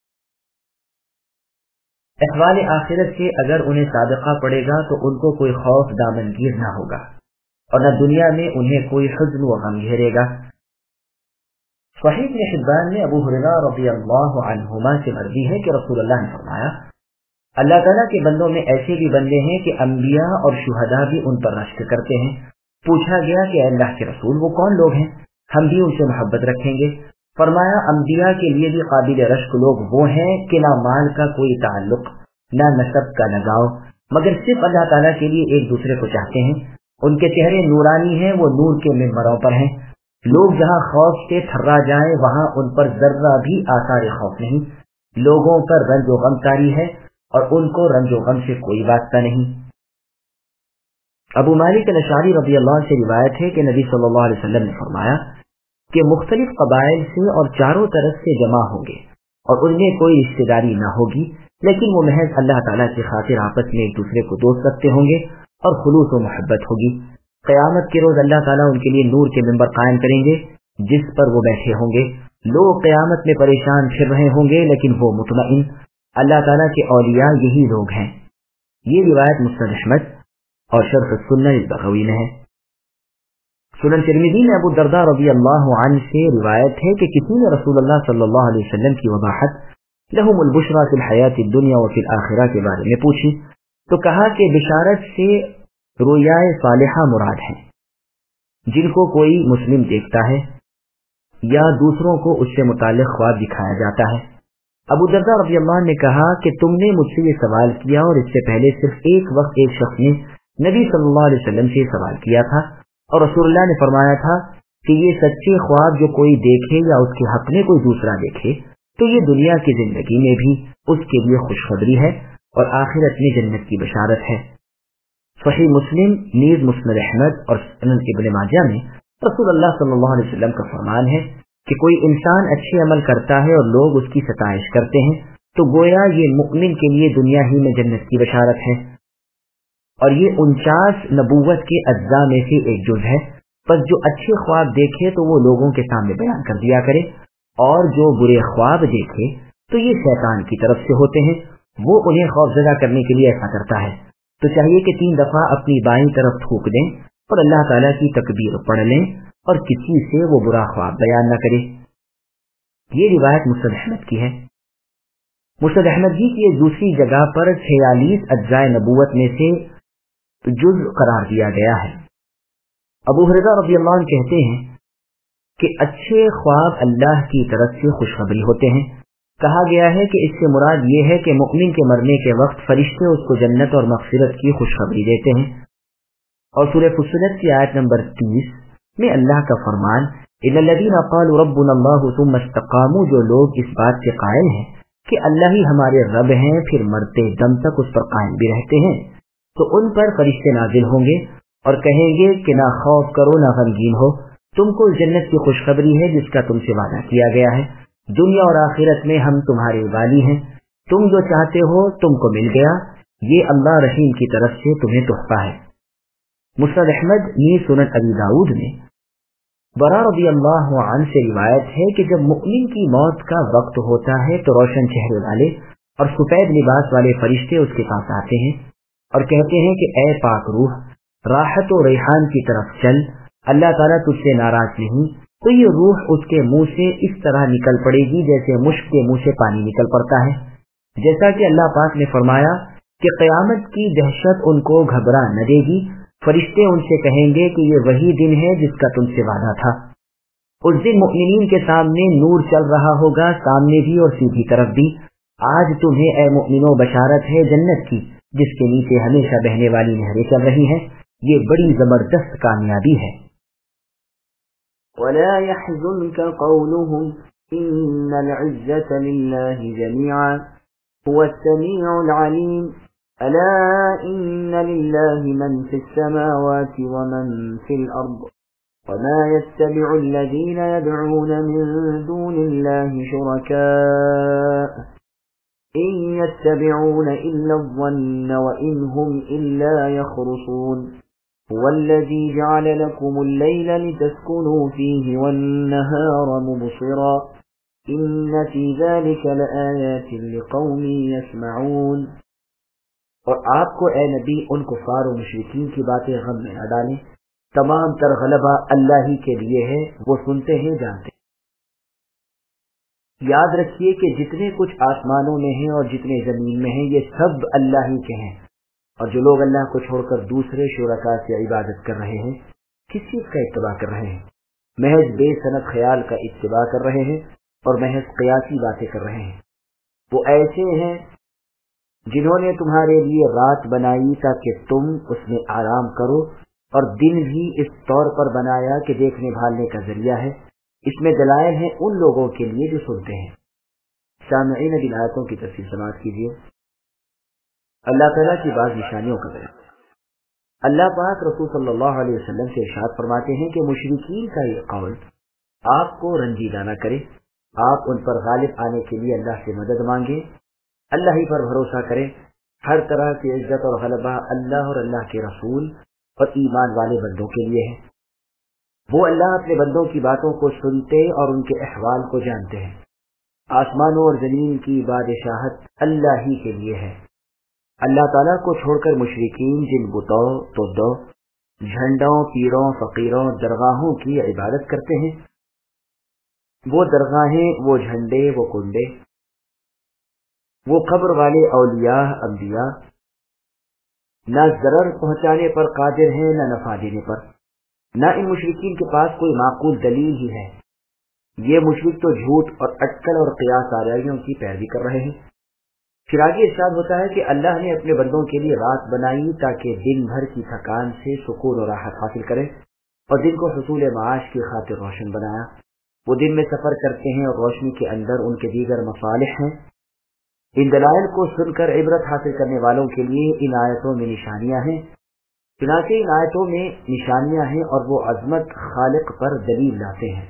احوال آخرت سے اگر انہیں سابقہ پڑے گا تو ان کو کوئی خوف دامنگیر نہ ہوگا اور نہ دنیا میں انہیں کوئی حزن و غم گھیرے گا. صحیح ابن حبان میں ابو ہریرہ رضی اللہ عنہما سے مروی ہے کہ رسول اللہ نے فرمایا اللہ تعالیٰ کے بندوں میں ایسے بھی بندے ہیں کہ انبیاء اور شہداء بھی ان پر رشک کرتے ہیں. پوچھا گیا کہ اللہ کے رسول وہ کون لوگ ہیں؟ ہم بھی ان سے محبت رکھیں گے. فرمایا انبیاء کے لیے بھی قابل رشک لوگ وہ ہیں کہ نہ مال کا کوئی تعلق نہ نسب کا لگاؤ، مگر صرف اللہ تعالیٰ کے لیے ایک دوسرے کو چاہتے ہیں. ان کے چہرے نورانی ہیں، وہ نور کے ممبروں پر ہیں. لوگ جہاں خوف سے تھرا جائیں وہاں ان پر ذرہ بھی آثار خوف نہیں. لوگوں پر رنج و غم طاری ہے اور ان کو رنج و غم سے کوئی واسطہ نہیں. ابو مالک الاشعری رضی اللہ عنہ سے روایت ہے کہ نبی صلی اللہ علیہ وسلم نے فرمایا کہ مختلف قبائل سے اور چاروں طرف سے جمع ہوں گے اور ان میں کوئی رشتہ داری نہ ہوگی، لیکن وہ محض اللہ تعالیٰ کی خاطر آپس میں ایک دوسرے کو دوست رکھتے ہوں گے اور خلوص و محبت ہوگی. قیامت کے روز اللہ تعالیٰ ان کے لیے نور کے ممبر قائم کریں گے جس پر وہ بیٹھے ہوں گے لوگ قیامت میں پریشان پھر رہے ہوں گے لیکن وہ مطمئن، اللہ تعالیٰ کے اولیاء یہی لوگ ہیں۔ یہ روایت مسند احمد اور شرح السنن البغوی میں ہے۔ سنن ترمذی میں ابو الدرداء رضی اللہ عنہ سے روایت ہے کہ کسی نے رسول اللہ صلی اللہ علیہ وسلم کی وضاحت لہم البشریٰ فی الحیات الدنیا وفی الآخرہ کے بارے میں پوچھی تو کہا کہ بشارت سے رویائے صالحہ مراد ہے، جن کو کوئی مسلم دیکھتا ہے یا دوسروں کو اس سے متعلق خواب دکھایا جاتا ہے۔ ابو الدرداء رضی اللہ عنہ نے کہا کہ تم نے مجھ سے یہ سوال کیا اور اس سے پہلے صرف ایک وقت ایک شخص نے نبی صلی اللہ علیہ وسلم سے سوال کیا تھا اور رسول اللہ نے فرمایا تھا کہ یہ سچے خواب جو کوئی دیکھے یا اس کے حق میں کوئی دوسرا دیکھے تو یہ دنیا کی زندگی میں بھی اس کے لیے خوشخبری ہے اور آخرت میں جنت کی بشارت ہے۔ صحیح مسلم نیز مسند احمد اور سنن ابن ماجہ میں رسول اللہ صلی اللہ علیہ وسلم کا فرمان ہے کہ کوئی انسان اچھے عمل کرتا ہے اور لوگ اس کی ستائش کرتے ہیں تو گویا یہ مؤمن کے لیے دنیا ہی میں جنت کی بشارت ہے، اور یہ 49 نبوت کے اجزاء میں سے ایک جز ہے۔ پس جو اچھے خواب دیکھے تو وہ لوگوں کے سامنے بیان کر دیا کرے، اور جو برے خواب دیکھے تو یہ شیطان کی طرف سے ہوتے ہیں، وہ انہیں خوفزدہ کرنے کے لیے ایسا کرتا ہے۔ تو چاہیے کہ 3 دفعہ اپنی بائیں طرف تھوک دیں اور اللہ تعالیٰ کی تکبیر پڑھ لیں اور کسی سے وہ برا خواب بیان نہ کرے۔ یہ روایت مسند احمد کی ہے۔ مسند احمد جی کی دوسری جگہ پر 46 اجزائے نبوت میں سے جز قرار دیا گیا ہے۔ ابو ہریرہ رضی اللہ عنہ کہتے ہیں کہ اچھے خواب اللہ کی طرف سے خوشخبری ہوتے ہیں۔ کہا گیا ہے کہ اس سے مراد یہ ہے کہ مؤمن کے مرنے کے وقت فرشتے اس کو جنت اور مغفرت کی خوشخبری دیتے ہیں۔ اور سورہ فصلت کی آیت نمبر 30 میں اللہ کا فرمان ان الذین قالوا ربنا اللہ ثم استقاموا، جو لوگ اس بات کے قائل ہیں کہ اللہ ہی ہمارے رب ہیں پھر مرتے دم تک اس پر قائم بھی رہتے ہیں، تو ان پر فرشتے نازل ہوں گے اور کہیں گے کہ نہ خوف کرو نہ غمگین ہو، تم کو جنت کی خوشخبری ہے جس کا تم سے وعدہ کیا گیا ہے، دنیا اور آخرت میں ہم تمہارے والی ہیں، تم جو چاہتے ہو تم کو مل گیا، یہ اللہ رحیم کی طرف سے تمہیں تحفہ ہے۔ مسند احمد یہ سنن ابی داؤد میں برا رضی اللہ عنہ سے روایت ہے کہ جب مؤمن کی موت کا وقت ہوتا ہے تو روشن چہرے والے اور سفید لباس والے فرشتے اس کے پاس آتے ہیں اور کہتے ہیں کہ اے پاک روح، راحت و ریحان کی طرف چل، اللہ تعالیٰ تجھ سے ناراض نہیں، تو یہ روح اس کے منہ سے اس طرح نکل پڑے گی جیسے مشک کے منہ سے پانی نکل پڑتا ہے، جیسا کہ اللہ پاک نے فرمایا کہ قیامت کی دہشت ان کو گھبرا نہ دے گی، فرشتے ان سے کہیں گے کہ یہ وہی دن ہے جس کا تم سے وعدہ تھا۔ اس دن مؤمنین کے سامنے نور چل رہا ہوگا، سامنے بھی اور سیدھی طرف بھی۔ آج تمہیں اے مؤمنوں بشارت ہے جنت کی، جس کے نیچے ہمیشہ بہنے والی نہریں چل رہی ہیں، یہ بڑی زبردست کامیابی ہے۔ ولا يحزنك قولهم إن العزة لله جميعا هو السميع العليم ألا إن لله من في السماوات ومن في الأرض وما يتبع الذين يدعون من دون الله شركاء إن يتبعون إلا الظن وإن هم إلا يخرصون هو الذي جعل لكم الليل لتسكنوا فيه والنهار مبصرا إن في ذلك لآيات لقوم يسمعون۔ اور آپ کو اے نبی ان کفار و مشرکین کی باتیں غم میں نہ ڈالیں، تمام تر غلبہ اللہ ہی کے لیے ہے، وہ سنتے ہیں جانتے ہیں۔ یاد رکھیے کہ جتنے کچھ آسمانوں میں ہیں اور جتنے زمین میں ہیں یہ سب اللہ ہی کے ہیں، اور جو لوگ اللہ کو چھوڑ کر دوسرے شرکاء سے عبادت کر رہے ہیں کس چیز کا اتباع کر رہے ہیں؟ محض بے سند خیال کا اتباع کر رہے ہیں اور محض قیاسی باتیں کر رہے ہیں۔ وہ ایسے ہیں جنہوں نے تمہارے لیے رات بنائی تاکہ تم اس میں آرام کرو، اور دن بھی اس طور پر بنایا کہ دیکھنے بھالنے کا ذریعہ ہے، اس میں دلائل ہیں ان لوگوں کے لیے جو سنتے ہیں۔ سامعین اب آیتوں کی تفصیل سماعت کیجیے۔ اللہ تعالیٰ کی بعض نشانیوں کا بیان۔ اللہ پاک رسول صلی اللہ علیہ وسلم سے ارشاد فرماتے ہیں کہ مشرکین کا یہ قول آپ کو رنجیدہ نہ کرے، آپ ان پر غالب آنے کے لیے اللہ سے مدد مانگے، اللہ ہی پر بھروسہ کریں، ہر طرح کی عزت اور غلبہ اللہ اور اللہ کے رسول اور ایمان والے بندوں کے لیے ہے۔ وہ اللہ اپنے بندوں کی باتوں کو سنتے اور ان کے احوال کو جانتے ہیں۔ آسمانوں اور زمین کی بادشاہت اللہ ہی کے لیے ہے۔ اللہ تعالیٰ کو چھوڑ کر مشرکین جن بتوں، تودوں، جھنڈوں، پیروں، فقیروں، درگاہوں کی عبادت کرتے ہیں، وہ درگاہیں، وہ جھنڈے، وہ کنڈے، وہ قبر والے اولیاء، انبیاء نہ ضرر پہنچانے پر قادر ہیں نہ نفع دینے پر۔ نہ ان مشرکین کے پاس کوئی معقول دلیل ہی ہے۔ یہ مشرک تو جھوٹ اور اٹکل اور قیاس آرائیوں کی پیروی کر رہے ہیں۔ پھر آگے ارشاد ہوتا ہے کہ اللہ نے اپنے بندوں کے لیے رات بنائی تاکہ دن بھر کی تھکان سے سکون اور راحت حاصل کریں، اور دن کو حصول معاش کی خاطر روشن بنایا۔ وہ دن میں سفر کرتے ہیں اور روشنی کے اندر ان کے دیگر مصالح ہیں۔ ان دلائل کو سن کر عبرت حاصل کرنے والوں کے لیے ان آیتوں میں نشانیاں ہیں۔ چنانچہ ان آیتوں میں نشانیاں ہیں اور وہ عظمت خالق پر دلیل لاتے ہیں۔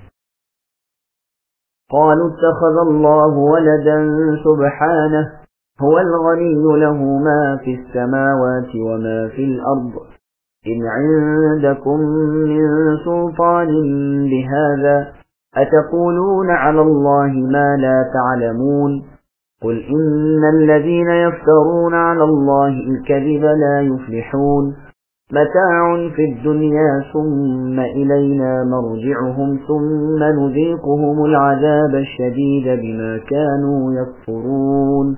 قالوا اتخذ الله ولدا سبحانه هو الغني له ما في السماوات وما في الأرض إن عندكم من سلطان بهذا أتقولون على الله ما لا تعلمون قل إن الذين يفترون على الله الكذب لا يفلحون متاع في الدنيا ثم إلينا مرجعهم ثم نذيقهم العذاب الشديد بما كانوا يكفرون۔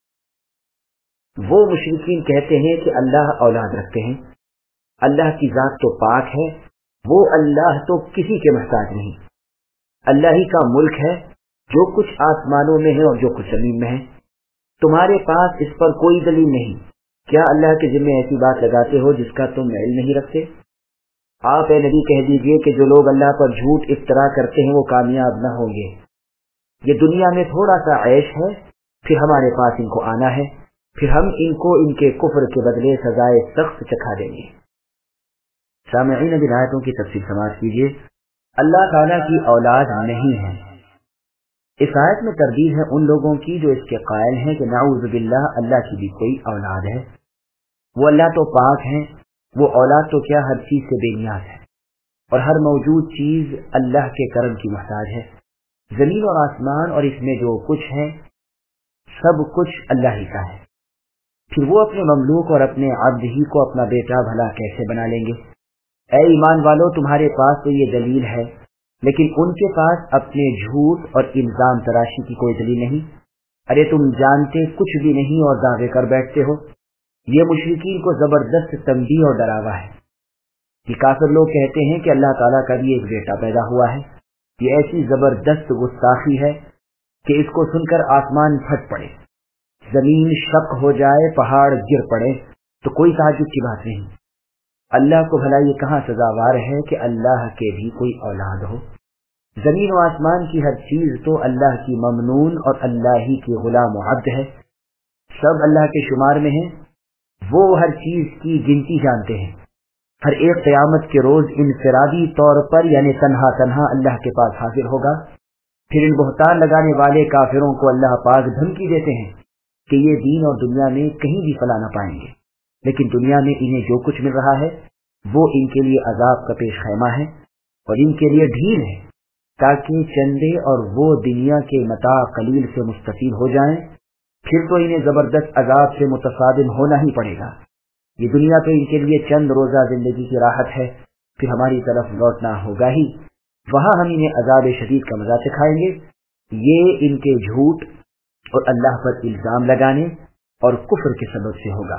وہ مشرکین کہتے ہیں کہ اللہ اولاد رکھتے ہیں۔ اللہ کی ذات تو پاک ہے، وہ اللہ تو کسی کے محتاج نہیں۔ اللہ ہی کا ملک ہے، جو کچھ آسمانوں میں ہے اور جو کچھ زمین میں ہے۔ تمہارے پاس اس پر کوئی دلیل نہیں۔ کیا اللہ کے ذمہ ایسی بات لگاتے ہو جس کا تم علم نہیں رکھتے؟ آپ اے نبی کہہ دیجئے کہ جو لوگ اللہ پر جھوٹ افترا کرتے ہیں وہ کامیاب نہ ہوں گے۔ یہ دنیا میں تھوڑا سا عیش ہے، پھر ہمارے پاس ان کو آنا ہے، پھر ہم ان کو ان کے کفر کے بدلے سزائے سخت چکھا دیں گے۔ سامعین اب آیتوں کی تفصیل سماعت کیجیے۔ اللہ تعالیٰ کی اولاد نہیں ہے۔ اس آیت میں تردید ہے ان لوگوں کی جو اس کے قائل ہیں کہ نعوذ باللہ اللہ کی بھی کوئی اولاد ہے۔ وہ اللہ تو پاک ہیں، وہ اولاد تو کیا ہر چیز سے بے نیاز ہے، اور ہر موجود چیز اللہ کے کرم کی محتاج ہے۔ زمین اور آسمان اور اس میں جو کچھ ہے سب کچھ اللہ ہی کا ہے۔ پھر وہ اپنے مملوک اور اپنے عبد ہی کو اپنا بیٹا بھلا کیسے بنا لیں گے؟ اے ایمان والو، تمہارے پاس تو یہ دلیل ہے، لیکن ان کے پاس اپنے جھوٹ اور الزام تراشی کی کوئی دلیل نہیں۔ ارے تم جانتے کچھ بھی نہیں اور دعوے کر بیٹھتے ہو۔ یہ مشرکین کو زبردست تنبیہ اور ڈراوا ہے۔ یہ کافر لوگ کہتے ہیں کہ اللہ تعالیٰ کا بھی ایک بیٹا پیدا ہوا ہے۔ یہ ایسی زبردست گستاخی ہے کہ اس کو سن کر آسمان پھٹ پڑے، زمین شق ہو جائے، پہاڑ گر پڑے تو کوئی تعجب کی بات نہیں۔ اللہ کو بھلا یہ کہاں سزاوار ہے کہ اللہ کے بھی کوئی اولاد ہو؟ زمین و آسمان کی ہر چیز تو اللہ کی ممنون اور اللہ ہی کی غلام و عبد ہے۔ سب اللہ کے شمار میں ہیں، وہ ہر چیز کی گنتی جانتے ہیں۔ ہر ایک قیامت کے روز انفرادی طور پر یعنی تنہا تنہا اللہ کے پاس حاضر ہوگا۔ پھر ان بہتان لگانے والے کافروں کو اللہ پاک دھمکی دیتے ہیں کہ یہ دین اور دنیا میں کہیں بھی فلاح نہ پائیں گے، لیکن دنیا میں انہیں جو کچھ مل رہا ہے وہ ان کے لیے عذاب کا پیش خیمہ ہے اور ان کے لیے ڈھیل ہے، تاکہ چندے اور وہ دنیا کے متاع قلیل سے مستفید ہو جائیں۔ پھر تو انہیں زبردست عذاب سے متصادم ہونا ہی پڑے گا۔ یہ دنیا تو ان کے لیے چند روزہ زندگی کی راحت ہے، پھر ہماری طرف لوٹنا ہوگا ہی، وہاں ہم انہیں عذاب شدید کا مزہ چکھائیں گے۔ یہ ان کے جھوٹ اور اللہ پر الزام لگانے اور کفر کے سبب سے ہوگا۔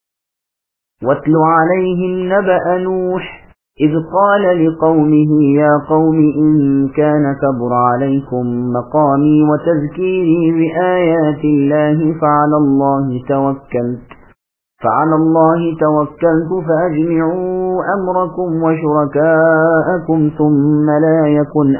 وَاتْلُ عَلَيْهِمْ نَبَأَ نُوحٍ إِذْ قَالَ لِقَوْمِهِ يَا قَوْمِ إِنْ كَانَ كَبُرَ عَلَيْكُمْ مَقَامِي وَتَذْكِيرِي بِآيَاتِ اللَّهِ فَعَلَى اللَّهِ تَوَكَّلْتُ فَأَجْمِعُوا أَمْرَكُمْ وَشُرَكَاءَكُمْ ثُمَّ لَا يَكُنْ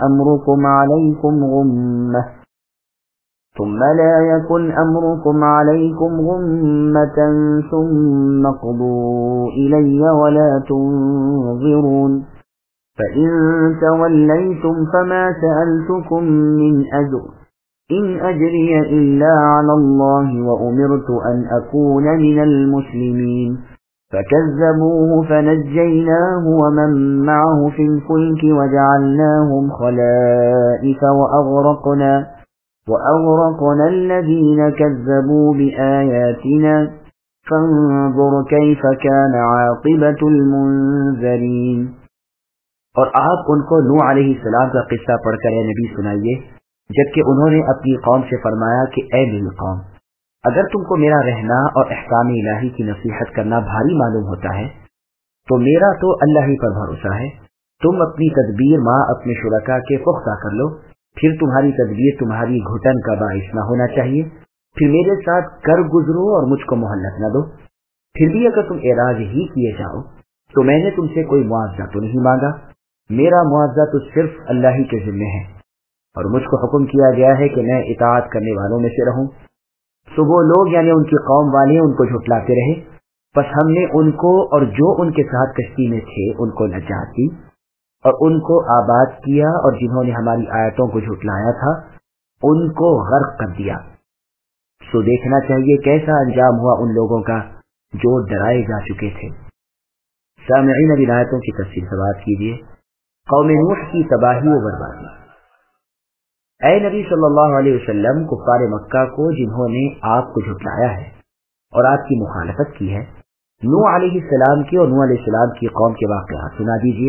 أَمْرُكُمْ عَلَيْكُمْ غُمَّةً ثُمَّ اقْضُوا إِلَيَّ وَلَا تُنظِرُونِ فَإِن تَوَلَّيْتُمْ فَمَا سَأَلْتُكُمْ مِنْ أَجْرٍ إِنْ أَجْرِيَ إِلَّا عَلَى اللَّهِ وَأُمِرْتُ أَنْ أَكُونَ مِنَ الْمُسْلِمِينَ فكذبوه فنجيناه ومن معه في الفلك وجعلناهم خلائف وأغرقنا الذين كذبوا بآياتنا فانظر كيف كان عاقبة المنذرين۔ اور آپ ان کو نوح علیہ السلام کا قصہ پڑھ کر اے نبی سنائیے، جبکہ انہوں نے اپنی قوم سے فرمایا کہ اے میری قوم، اگر تم کو میرا رہنا اور احکام الہی کی نصیحت کرنا بھاری معلوم ہوتا ہے تو میرا تو اللہ ہی پر بھروسہ ہے، تم اپنی تدبیر ماں اپنے شرکا کے پختہ کر لو، پھر تمہاری تدبیر تمہاری گھٹن کا باعث نہ ہونا چاہیے، پھر میرے ساتھ کر گزرو اور مجھ کو مہلت نہ دو، پھر بھی اگر تم اعراض ہی کیے جاؤ تو میں نے تم سے کوئی معاوضہ تو نہیں مانگا، میرا معاوضہ تو صرف اللہ ہی کے ذمہ ہے، اور مجھ کو حکم کیا گیا ہے کہ میں اطاعت کرنے والوں میں سے رہوں۔ سو وہ لوگ یعنی ان کی قوم والے ان کو جھٹلاتے رہے، پس ہم نے ان کو اور جو ان کے ساتھ کشتی میں تھے ان کو نجات دی اور ان کو آباد کیا، اور جنہوں نے ہماری آیتوں کو جھٹلایا تھا ان کو غرق کر دیا۔ سو دیکھنا چاہیے کیسا انجام ہوا ان لوگوں کا جو ڈرائے جا چکے تھے۔ سامعین اب ان آیتوں کی تفصیل سے بات کیجیے۔ قوم نوح کی تباہی و بربادی۔ اے نبی صلی اللہ علیہ وسلم، کفار مکہ کو جنہوں نے آپ کو جھٹلایا ہے اور آپ کی مخالفت کی ہے، نوح علیہ السلام کی اور نوح علیہ السلام کی قوم کے واقعات سنا دیجیے۔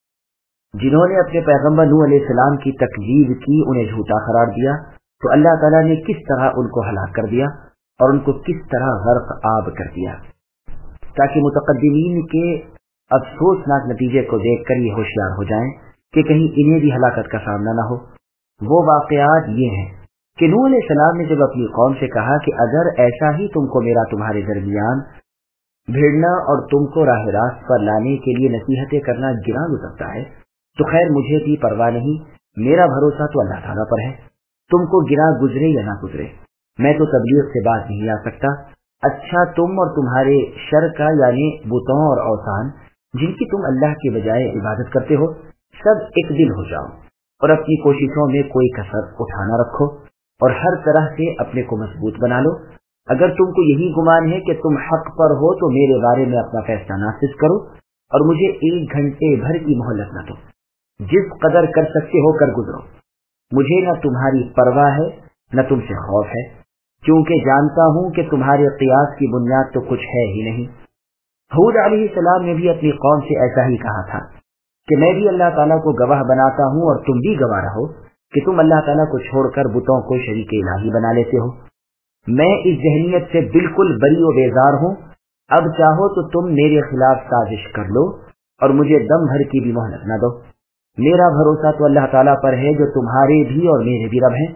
جنہوں نے اپنے پیغمبر نوح علیہ السلام کی تکذیب کی، انہیں جھوٹا قرار دیا، تو اللہ تعالیٰ نے کس طرح ان کو ہلاک کر دیا اور ان کو کس طرح غرق آب کر دیا، تاکہ متقدمین کے افسوسناک نتیجے کو دیکھ کر یہ ہوشیار ہو جائیں کہ کہیں انہیں بھی ہلاکت کا سامنا نہ ہو۔ وہ واقعات یہ ہیں کہ نوح علیہ السلام نے جب اپنی قوم سے کہا کہ اگر ایسا ہی تم کو میرا تمہارے درمیان بھیڑنا اور تم کو راہ راست پر لانے کے لیے نصیحتیں کرنا گراں گزرتا ہے تو خیر مجھے بھی پرواہ نہیں، میرا بھروسہ تو اللہ تعالیٰ پر ہے، تم کو گراں گزرے یا نہ گزرے میں تو تبلیغ سے باز نہیں آ سکتا۔ اچھا تم اور تمہارے شر کا یعنی بتوں اور اوثان جن کی تم اللہ کے بجائے عبادت کرتے ہو سب ایک دل ہو جاؤ اور اپنی کوششوں میں کوئی کسر اٹھانا رکھو اور ہر طرح سے اپنے کو مضبوط بنا لو۔ اگر تم کو یہی گمان ہے کہ تم حق پر ہو تو میرے بارے میں اپنا فیصلہ نافذ کرو اور مجھے 1 گھنٹے بھر کی مہلت نہ دو، جس قدر کر سکتے ہو کر گزرو، مجھے نہ تمہاری پرواہ ہے نہ تم سے خوف ہے، کیونکہ جانتا ہوں کہ تمہارے قیاس کی بنیاد تو کچھ ہے ہی نہیں۔ ہود علیہ السلام نے بھی اپنی قوم سے ایسا ہی کہا تھا کہ میں بھی اللہ تعالیٰ کو گواہ بناتا ہوں اور تم بھی گواہ رہو کہ تم اللہ تعالیٰ کو چھوڑ کر بتوں کو شریک الہی بنا لیتے ہو۔ میں اس ذہنیت سے بالکل بری و بیزار ہوں، اب چاہو تو تم میرے خلاف سازش کر لو اور مجھے دم بھر کی بھی مہلت نہ دو، میرا بھروسہ تو اللہ تعالیٰ پر ہے جو تمہارے بھی اور میرے بھی رب ہیں۔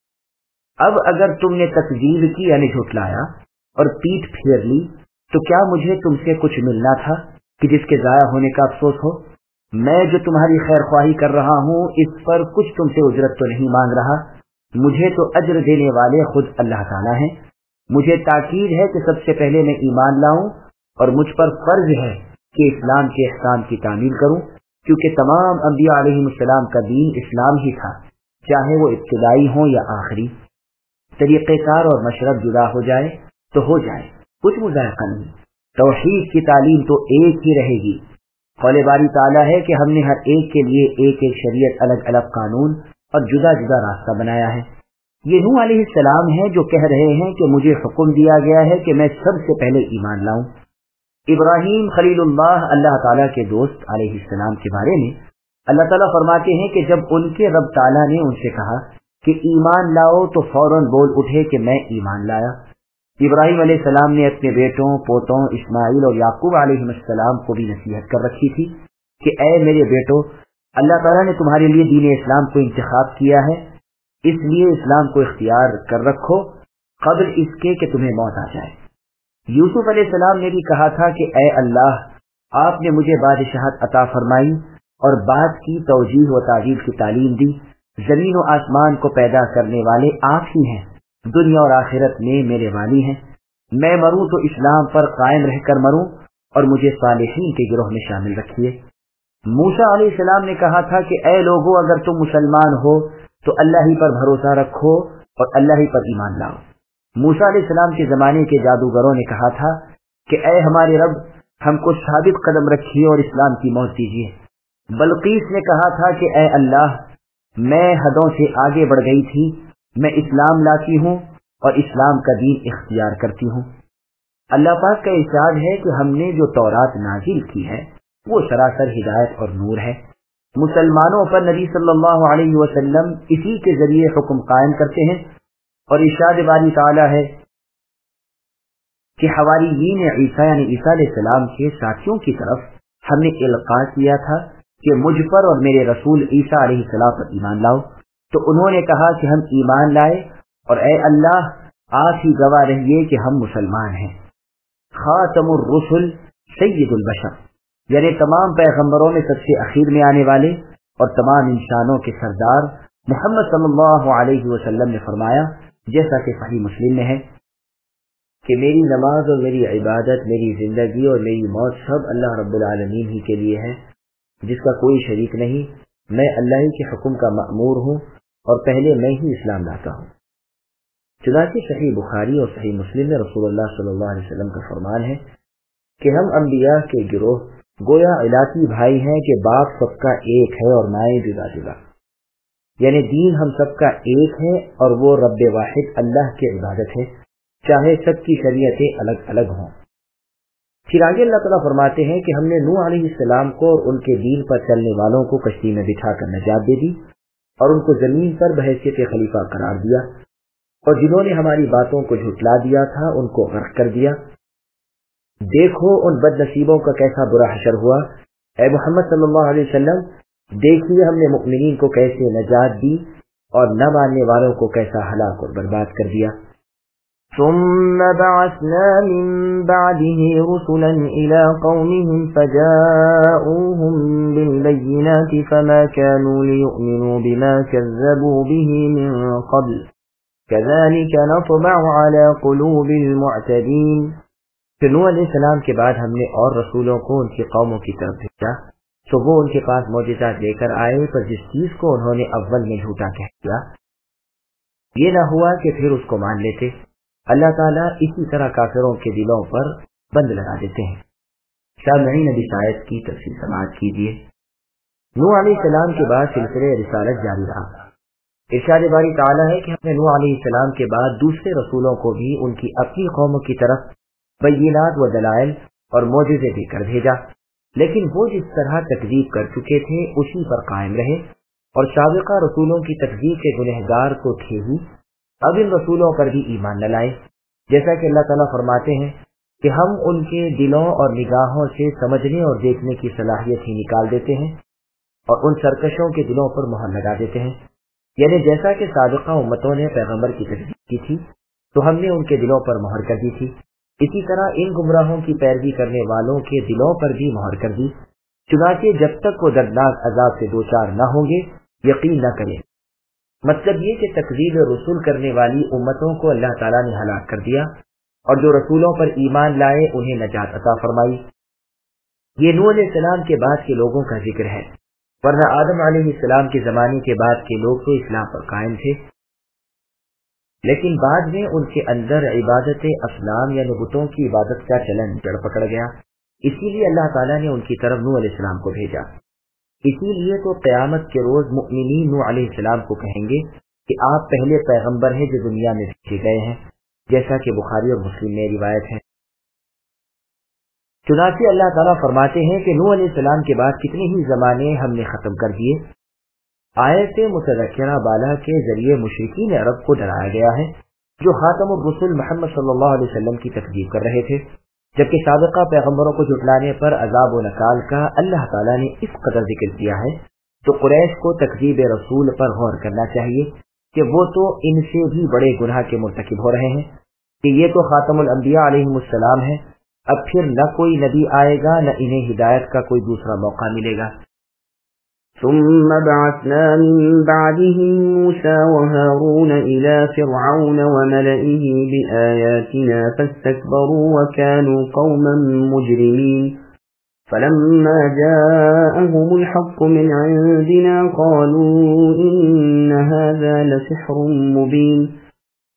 اب اگر تم نے تکذیب کی یعنی جھٹلایا اور پیٹھ پھیر لی تو کیا مجھے تم سے کچھ ملنا تھا کہ جس کے ضائع ہونے کا افسوس ہو؟ میں جو تمہاری خیر خواہی کر رہا ہوں اس پر کچھ تم سے اجرت تو نہیں مانگ رہا، مجھے تو اجر دینے والے خود اللہ تعالیٰ ہیں۔ مجھے تاکید ہے کہ سب سے پہلے میں ایمان لاؤں اور مجھ پر فرض ہے کہ اسلام کے احکام کی تعمیل کروں، کیونکہ تمام انبیاء علیہم السلام کا دین اسلام ہی تھا، چاہے وہ ابتدائی ہوں یا آخری۔ طریقہ کار اور مشرب جدا ہو جائے تو ہو جائے، کچھ مذائقہ نہیں، توحید کی تعلیم تو ایک ہی رہے گی۔ قول باری تعالیٰ ہے کہ ہم نے ہر ایک کے لیے ایک ایک شریعت، الگ الگ قانون اور جدا جدا راستہ بنایا ہے۔ یہ نوح علیہ السلام ہے جو کہہ رہے ہیں کہ مجھے حکم دیا گیا ہے کہ میں سب سے پہلے ایمان لاؤں۔ ابراہیم خلیل اللہ اللہ تعالیٰ کے دوست علیہ السلام کے بارے میں اللہ تعالیٰ فرماتے ہیں کہ جب ان کے رب تعالیٰ نے ان سے کہا کہ ایمان لاؤ تو فوراً بول اٹھے کہ میں ایمان لایا۔ ابراہیم علیہ السلام نے اپنے بیٹوں پوتوں اسماعیل اور یعقوب علیہ السلام کو بھی نصیحت کر رکھی تھی کہ اے میرے بیٹو، اللہ تعالیٰ نے تمہارے لیے دین اسلام کو انتخاب کیا ہے، اس لیے اسلام کو اختیار کر رکھو قبل اس کے کہ تمہیں موت آ جائے۔ یوسف علیہ السلام نے بھی کہا تھا کہ اے اللہ، آپ نے مجھے بادشاہت عطا فرمائی اور بات کی توجیہ و تعجیل کی تعلیم دی، زمین و آسمان کو پیدا کرنے والے آپ ہی ہیں، دنیا اور آخرت میں میرے والی ہیں، میں مروں تو اسلام پر قائم رہ کر مروں اور مجھے صالحین کے گروہ میں شامل رکھیے۔ موسیٰ علیہ السلام نے کہا تھا کہ اے لوگو، اگر تم مسلمان ہو تو اللہ ہی پر بھروسہ رکھو اور اللہ ہی پر ایمان لاؤ۔ موسیٰ علیہ السلام کے زمانے کے جادوگروں نے کہا تھا کہ اے ہمارے رب، ہم کو ثابت قدم رکھیے اور اسلام کی موت دیجیے۔ بلقیس نے کہا تھا کہ اے اللہ، میں حدوں سے آگے بڑھ گئی تھی، میں اسلام لاتی ہوں اور اسلام کا دین اختیار کرتی ہوں۔ اللہ پاک کا ارشاد ہے کہ ہم نے جو تورات نازل کی ہے وہ سراسر ہدایت اور نور ہے۔ مسلمانوں پر نبی صلی اللہ علیہ وسلم اسی کے ذریعے حکم قائم کرتے ہیں، اور ارشاد باری تعالی ہے کہ حواریین عیسیٰ یعنی عیسیٰ علیہ السلام کے ساتھیوں کی طرف ہم نے القاء کیا تھا کہ مجھ پر اور میرے رسول عیسیٰ علیہ السلام پر ایمان لاؤ، تو انہوں نے کہا کہ ہم ایمان لائے، اور اے اللہ آپ ہی گواہ رہیے کہ ہم مسلمان ہیں۔ خاتم الرسل سید البشر، یعنی تمام پیغمبروں میں سب سے اخیر میں آنے والے اور تمام انسانوں کے سردار محمد صلی اللہ علیہ وسلم نے فرمایا، جیسا کہ صحیح مسلم میں ہے کہ میری نماز اور میری عبادت، میری زندگی اور میری موت سب اللہ رب العالمین ہی کے لیے ہے، جس کا کوئی شریک نہیں۔ میں اللہ ہی کے حکم کا مأمور ہوں اور پہلے میں ہی اسلام لاتا ہوں۔ چنانچہ صحیح بخاری اور صحیح مسلم میں رسول اللہ صلی اللہ علیہ وسلم کا فرمان ہے کہ ہم انبیاء کے گروہ گویا علاقی بھائی ہیں کہ باپ سب کا ایک ہے اور مائیں جدا جدا، یعنی دین ہم سب کا ایک ہے اور وہ رب واحد اللہ کی عبادت ہے، چاہے سب کی شریعتیں الگ الگ ہوں۔ پھر آگے اللہ تعالیٰ فرماتے ہیں کہ ہم نے نوح علیہ السلام کو اور ان کے دین پر چلنے والوں کو کشتی میں بٹھا کر نجات دے دی اور ان کو زمین پر بحیثیت خلیفہ قرار دیا، اور جنہوں نے ہماری باتوں کو جھٹلا دیا تھا ان کو غرق کر دیا۔ دیکھو ان بد نصیبوں کا کیسا برا حشر ہوا۔ اے محمد صلی اللہ علیہ وسلم، دیکھیے ہم نے مؤمنین کو کیسے نجات دی اور نہ ماننے والوں کو کیسا ہلاک اور برباد کر دیا۔ ثم بعثنا من بعده رسلا إلى قومهم فجاءوهم بالبينات فما كانوا ليؤمنوا بما كذبوا به من قبل كذلك نطبع على قلوب المعتدين۔ پھر نوح علیہ السلام کے بعد ہم نے اور رسولوں کو ان کی قوموں کی طرف بھیجا تو وہ ان کے پاس معجزات لے کر آئے، پر جس چیز کو انہوں نے اول میں جھوٹا کہہ دیا یہ نہ ہوا کہ پھر اس کو مان لیتے۔ اللہ تعالیٰ اسی طرح کافروں کے دلوں پر بند لگا دیتے ہیں۔ سامعین ابھی آیت کی تفصیل سماعت کیجیے۔ نوح علیہ السلام کے بعد سلسلے رسالت جاری رہا۔ ارشاد باری تعالیٰ ہے کہ ہم نے نوح علیہ السلام کے بعد دوسرے رسولوں کو بھی ان کی اپنی قوموں کی طرف بینات و دلائل اور معجزے دے کر بھیجا، لیکن وہ جس طرح تکذیب کر چکے تھے اسی پر قائم رہے اور سابقہ رسولوں کی تکذیب کے گنہگار تو تھے ہی، اب ان رسولوں پر بھی ایمان نہ لائے۔ جیسا کہ اللہ تعالیٰ فرماتے ہیں کہ ہم ان کے دلوں اور نگاہوں سے سمجھنے اور دیکھنے کی صلاحیت ہی نکال دیتے ہیں اور ان سرکشوں کے دلوں پر مہر لگا دیتے ہیں، یعنی جیسا کہ سابقہ امتوں نے پیغمبر کی تکذیب کی تھی تو ہم نے ان کے دلوں پر مہر کر دی تھی، اسی طرح ان گمراہوں کی پیروی کرنے والوں کے دلوں پر بھی مہر کر دی، چنانچہ جب تک وہ دردناک عذاب سے دوچار نہ ہوں گے یقین نہ کریں۔ مطلب یہ کہ تکذیب رسول کرنے والی امتوں کو اللہ تعالیٰ نے ہلاک کر دیا اور جو رسولوں پر ایمان لائے انہیں نجات عطا فرمائی۔ یہ نوح علیہ السلام کے بعد کے لوگوں کا ذکر ہے، ورنہ آدم علیہ السلام کے زمانے کے بعد کے لوگ تو اسلام پر قائم تھے، لیکن بعد میں ان کے اندر عبادت اصنام یعنی بتوں کی عبادت کا چلن جڑ پکڑ گیا، اسی لیے اللہ تعالیٰ نے ان کی طرف نوح علیہ السلام کو بھیجا۔ اسی لیے تو قیامت کے روز مؤمنین نوح علیہ السلام کو کہیں گے کہ آپ پہلے پیغمبر ہیں جو دنیا میں بھیجے گئے ہیں، جیسا کہ بخاری اور مسلم میں روایت ہے۔ چنانچہ اللہ تعالیٰ فرماتے ہیں کہ نوح علیہ السلام کے بعد کتنے ہی زمانے ہم نے ختم کر دیے۔ آیت متذکرہ بالا کے ذریعے مشرکین عرب کو ڈرایا گیا ہے جو خاتم الرسل محمد صلی اللہ علیہ وسلم کی تکذیب کر رہے تھے، جبکہ سابقہ پیغمبروں کو جھٹلانے پر عذاب و نکال کا اللہ تعالیٰ نے اس قدر ذکر کیا ہے، تو قریش کو تکذیب رسول پر غور کرنا چاہیے کہ وہ تو ان سے بھی بڑے گناہ کے مرتکب ہو رہے ہیں کہ یہ تو خاتم الانبیاء علیہم السلام ہے، اب پھر نہ کوئی نبی آئے گا نہ انہیں ہدایت کا کوئی دوسرا موقع ملے گا۔ ثم بعثنا من بعدهم موسى وهارون إلى فرعون وملئه بآياتنا فاستكبروا وكانوا قوما مجرمين فلما جاءهم الحق من عندنا قالوا إن هذا لسحر مبين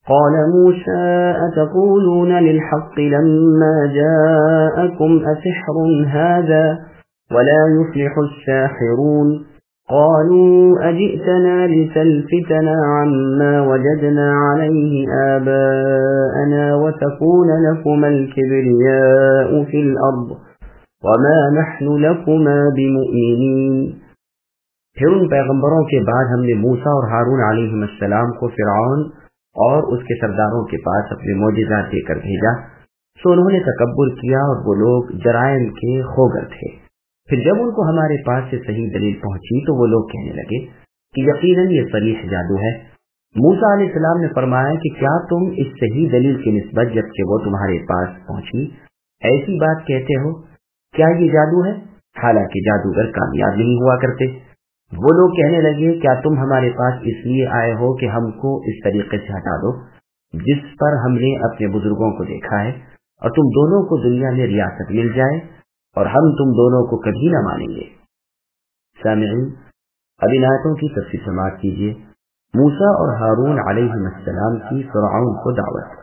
قال موسى أتقولون للحق لما جاءكم أسحر هذا ولا يفلح الساحرون قالوا أجئتنا لتلفتنا عما وجدنا عليه آباءنا وتكون لكما الكبرياء في الأرض وما نحن لكما بمؤمنين. پھر ان پیغمبروں کے بعد ہم نے موسیٰ اور ہارون علیہ السلام کو فرعون اور اس کے سرداروں کے پاس اپنے معجزات دے کر بھیجا، سو انہوں نے تکبر کیا اور وہ لوگ جرائم کے خوگر تھے۔ پھر جب ان کو ہمارے پاس سے صحیح دلیل پہنچی تو وہ لوگ کہنے لگے کہ یقیناً یہ صریح جادو ہے۔ موسیٰ علیہ السلام نے فرمایا کہ کیا تم اس صحیح دلیل کی نسبت جب کہ وہ تمہارے پاس پہنچی ایسی بات کہتے ہو؟ کیا یہ جادو ہے؟ حالانکہ جادوگر کامیاب نہیں ہوا کرتے۔ وہ لوگ کہنے لگے کیا تم ہمارے پاس اس لیے آئے ہو کہ ہم کو اس طریقے سے ہٹا دو جس پر ہم نے اپنے بزرگوں کو دیکھا ہے، اور تم دونوں کو دنیا میں ریاست مل جائے اور ہم تم دونوں کو کبھی نہ مانیں گے۔ سامعین، اب ان آیتوں کی تفصیل سماعت کیجیے۔ موسیٰ اور ہارون علیہ السلام کی فرعون کو دعوت۔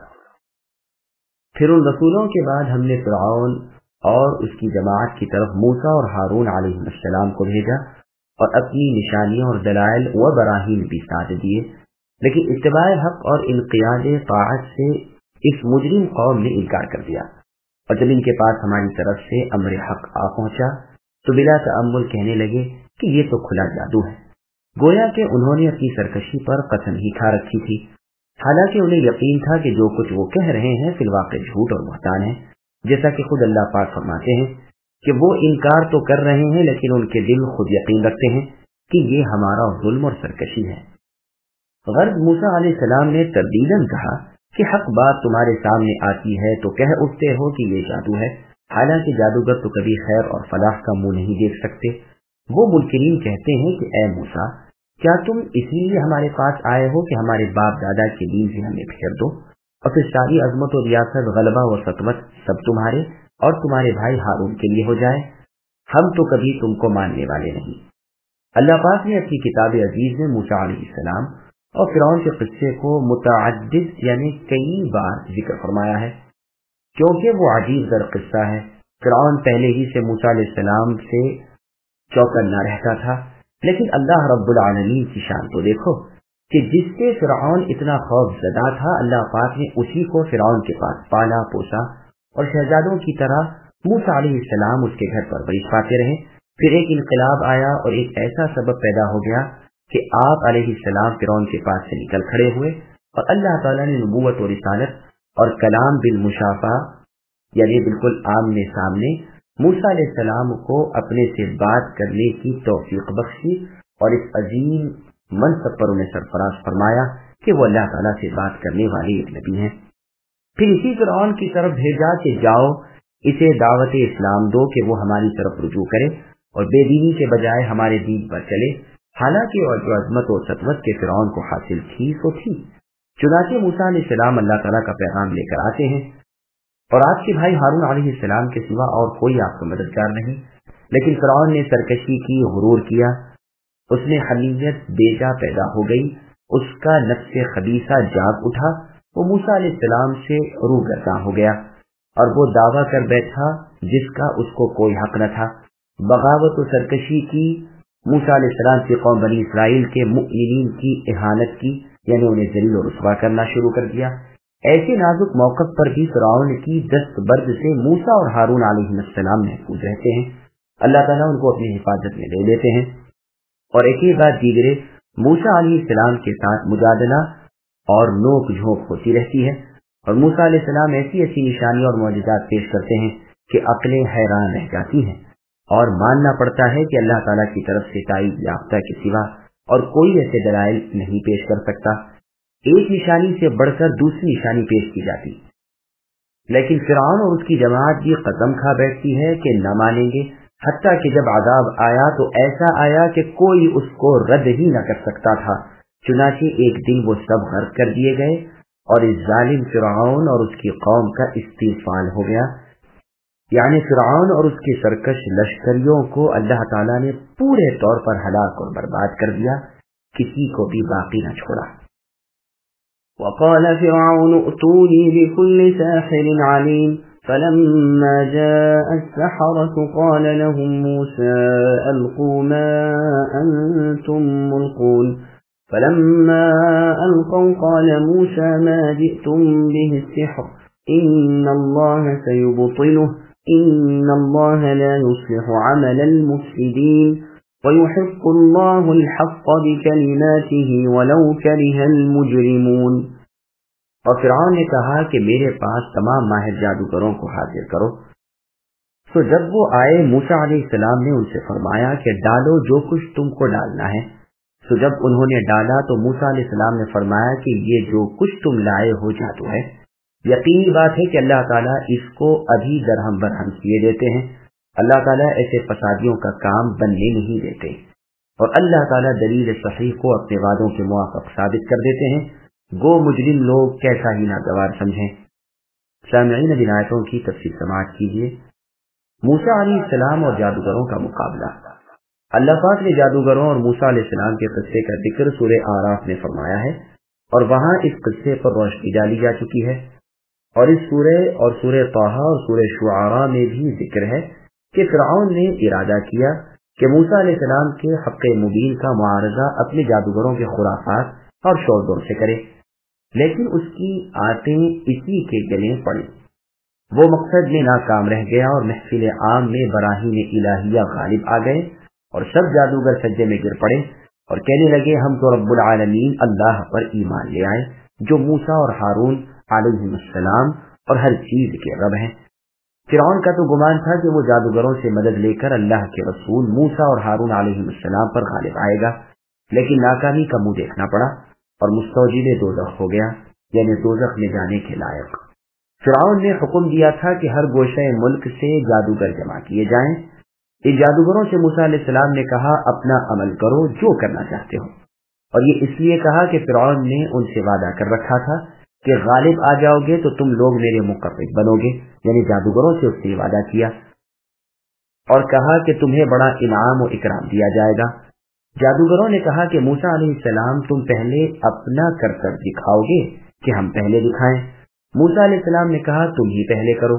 پھر ان رسولوں کے بعد ہم نے فرعون اور اس کی جماعت کی طرف موسیٰ اور ہارون علیہ السلام کو بھیجا اور اپنی نشانیاں اور دلائل و براہین بھی ساتھ دیے، لیکن اتباع حق اور انقیاد طاعت سے اس مجرم قوم نے انکار کر دیا، اور جب ان کے پاس ہماری طرف سے امر حق آ پہنچا تو بلا تأمل کہنے لگے کہ یہ تو کھلا جادو ہے، گویا کہ انہوں نے اپنی سرکشی پر قسم ہی کھا رکھی تھی، حالانکہ انہیں یقین تھا کہ جو کچھ وہ کہہ رہے ہیں فی الواقع جھوٹ اور بہتان ہے، جیسا کہ خود اللہ پاک فرماتے ہیں کہ وہ انکار تو کر رہے ہیں لیکن ان کے دل خود یقین رکھتے ہیں کہ یہ ہمارا ظلم اور سرکشی ہے۔ غرض موسیٰ علیہ السلام نے تردیداً کہا کہ حق بات تمہارے سامنے آتی ہے تو کہہ اٹھتے ہو کہ یہ جادو ہے، حالانکہ جادوگر تو کبھی خیر اور فلاح کا منہ نہیں دیکھ سکتے۔ وہ منکرین کہتے ہیں کہ اے موسیٰ، کیا تم اس لیے ہمارے پاس آئے ہو کہ ہمارے باپ دادا کے دین سے ہمیں پھیر دو اور پھر ساری عظمت و ریاست، غلبہ و سطوت سب تمہارے اور تمہارے بھائی ہارون کے لیے ہو جائے؟ ہم تو کبھی تم کو ماننے والے نہیں۔ اللہ پاک نے اپنی کتاب عزیز میں موسیٰ علیہ السلام اور فرعون کے قصے کو متعدد یعنی کئی بار ذکر فرمایا ہے، کیونکہ وہ عجیب در قصہ ہے۔ فرعون پہلے ہی سے موسیٰ علیہ السلام سے چوکنا رہتا تھا، لیکن اللہ رب العالمین کی شان تو دیکھو کہ جس سے فرعون اتنا خوف زدہ تھا، اللہ پاک نے اسی کو فرعون کے پاس پالا پوسا اور شہزادوں کی طرح موسیٰ علیہ السلام اس کے گھر پر پرورش پاتے رہے۔ پھر ایک انقلاب آیا اور ایک ایسا سبب پیدا ہو گیا کہ آپ علیہ السلام فرعون کے پاس سے نکل کھڑے ہوئے اور اللہ تعالیٰ نے نبوت و رسالت اور کلام بالمشافہ یعنی بالکل آمنے سامنے موسیٰ علیہ السلام کو اپنے سے بات کرنے کی توفیق بخشی اور اس عظیم منصب پر انہیں سرفراز فرمایا کہ وہ اللہ تعالیٰ سے بات کرنے والے ایک نبی ہیں۔ پھر اسی فرعون کی طرف بھیجا کہ جاؤ اسے دعوت اسلام دو کہ وہ ہماری طرف رجوع کرے اور بے دینی کے بجائے ہمارے دین پر چلے، حالانکہ اور جو عظمت و سطوت کے فرعون کو حاصل تھی سو تھی۔ چنانچہ موسیٰ علیہ السلام اللہ تعالیٰ کا پیغام لے کر آتے ہیں اور آپ کے بھائی ہارون علیہ السلام کے سوا اور کوئی آپ کا مددگار نہیں، لیکن فرعون نے سرکشی کی، غرور کیا، اس میں حمیت بیجا پیدا ہو گئی، اس کا نفس خبیثہ جاگ اٹھا، وہ موسیٰ علیہ السلام سے روگرداں ہو گیا اور وہ دعویٰ کر بیٹھا جس کا اس کو کوئی حق نہ تھا۔ بغاوت و سرکشی کی، موسیٰ علیہ السلام کی قوم بنی اسرائیل کے مؤمنین کی اہانت کی، یعنی انہیں ذلیل و رسوا کرنا شروع کر دیا۔ ایسے نازک موقف پر بھی فرعون کی دست برد سے موسیٰ اور ہارون علیہ السلام محفوظ رہتے ہیں، اللہ تعالیٰ ان کو اپنی حفاظت میں لے لیتے ہیں، اور ایک ہی بعد دیگرے موسیٰ علیہ السلام کے ساتھ مجادلہ اور نوک جھونک ہوتی رہتی ہے، اور موسیٰ علیہ السلام ایسی ایسی نشانیاں اور معجزات پیش کرتے ہیں کہ عقلیں حیران رہ جاتی ہیں، اور ماننا پڑتا ہے کہ اللہ تعالیٰ کی طرف سے تائید یافتہ کے سوا اور کوئی ایسے دلائل نہیں پیش کر سکتا۔ ایک نشانی سے بڑھ کر دوسری نشانی پیش کی جاتی، لیکن فرعون اور اس کی جماعت بھی قسم کھا بیٹھتی ہے کہ نہ مانیں گے، حتیٰ کہ جب عذاب آیا تو ایسا آیا کہ کوئی اس کو رد ہی نہ کر سکتا تھا۔ چنانچہ ایک دن وہ سب غرق کر دیے گئے اور اس ظالم فرعون اور اس کی قوم کا استیفال ہو گیا، یعنی فرعون اور اس کی سرکش لشکریوں کو اللہ تعالیٰ نے پورے طور پر ہلاک اور برباد کر دیا، کسی کو بھی باقی نہ چھوڑا۔ وقال فرعون ائتوني بكل ساحر عليم فلما جاء السحرة قال لهم موسى ألقوا ما أنتم ملقون فلما ألقوا قال موسى ما جئتم به السحر إن الله سيبطله إن الله لا يصلح عمل المفسدين ويحق الله الحق بكلماته ولو كره المجرمون۔ اور فرعون نے کہا کہ میرے پاس تمام ماہر جادوگروں کو حاضر کرو۔ تو جب وہ آئے موسیٰ علیہ السلام نے ان سے فرمایا کہ ڈالو جو کچھ تم کو ڈالنا ہے۔ تو جب انہوں نے ڈالا تو موسیٰ علیہ السلام نے فرمایا کہ یہ جو کچھ تم لائے ہو جادو ہے۔ یقینی بات ہے کہ اللہ تعالیٰ اس کو ابھی درہم برہم کیے دیتے ہیں۔ اللہ تعالیٰ ایسے فسادیوں کا کام بننے نہیں دیتے، اور اللہ تعالیٰ دلیل صحیح کو اپنے وعدوں کے موافق ثابت کر دیتے ہیں، گو مجرم لوگ کیسا ہی ناگوار سمجھیں۔ سامعین اب آیتوں کی تفصیل سماعت کیجیے۔ موسیٰ علیہ السلام اور جادوگروں کا مقابلہ۔ اللہ پاک نے جادوگروں اور موسیٰ علیہ السلام کے قصے کا ذکر سورہ اعراف میں فرمایا ہے، اور وہاں اس قصے پر روشنی ڈالی جا چکی ہے، اور اس سورہ اور سورہ طٰہٰ اور سورہ شعراء میں بھی ذکر ہے کہ فرعون نے ارادہ کیا کہ موسیٰ علیہ السلام کے حق مبین کا معارضہ اپنے جادوگروں کے خرافات اور شور دور سے کرے، لیکن اس کی آتیں اسی کے گلے پڑی۔ وہ مقصد میں ناکام رہ گیا اور محفل عام میں براہین الہیہ غالب آ گئے، اور سب جادوگر سجدے میں گر پڑے اور کہنے لگے ہم تو رب العالمین اللہ پر ایمان لے آئے جو موسیٰ اور ہارون علیہ السلام اور ہر چیز کے رب ہیں۔ فرعون کا تو گمان تھا کہ وہ جادوگروں سے مدد لے کر اللہ کے رسول موسیٰ اور ہارون علیہ السلام پر غالب آئے گا، لیکن ناکامی کا منہ دیکھنا پڑا اور مستوجب دوزخ ہو گیا، یعنی دوزخ میں جانے کے لائق۔ فرعون نے حکم دیا تھا کہ ہر گوشہ ملک سے جادوگر جمع کیے جائیں۔ ان جادوگروں سے موسیٰ علیہ السلام نے کہا اپنا عمل کرو جو کرنا چاہتے ہو، اور یہ اس لیے کہا کہ فرعون نے ان سے وعدہ کر رکھا تھا کہ غالب آ جاؤ گے تو تم لوگ میرے مقرب بنو گے، یعنی جادوگروں سے اس نے وعدہ کیا اور کہا کہ تمہیں بڑا انعام و اکرام دیا جائے گا۔ جادوگروں نے کہا کہ موسیٰ علیہ السلام تم پہلے اپنا کر کر دکھاؤ گے کہ ہم پہلے دکھائیں؟ موسیٰ علیہ السلام نے کہا تم ہی پہلے کرو۔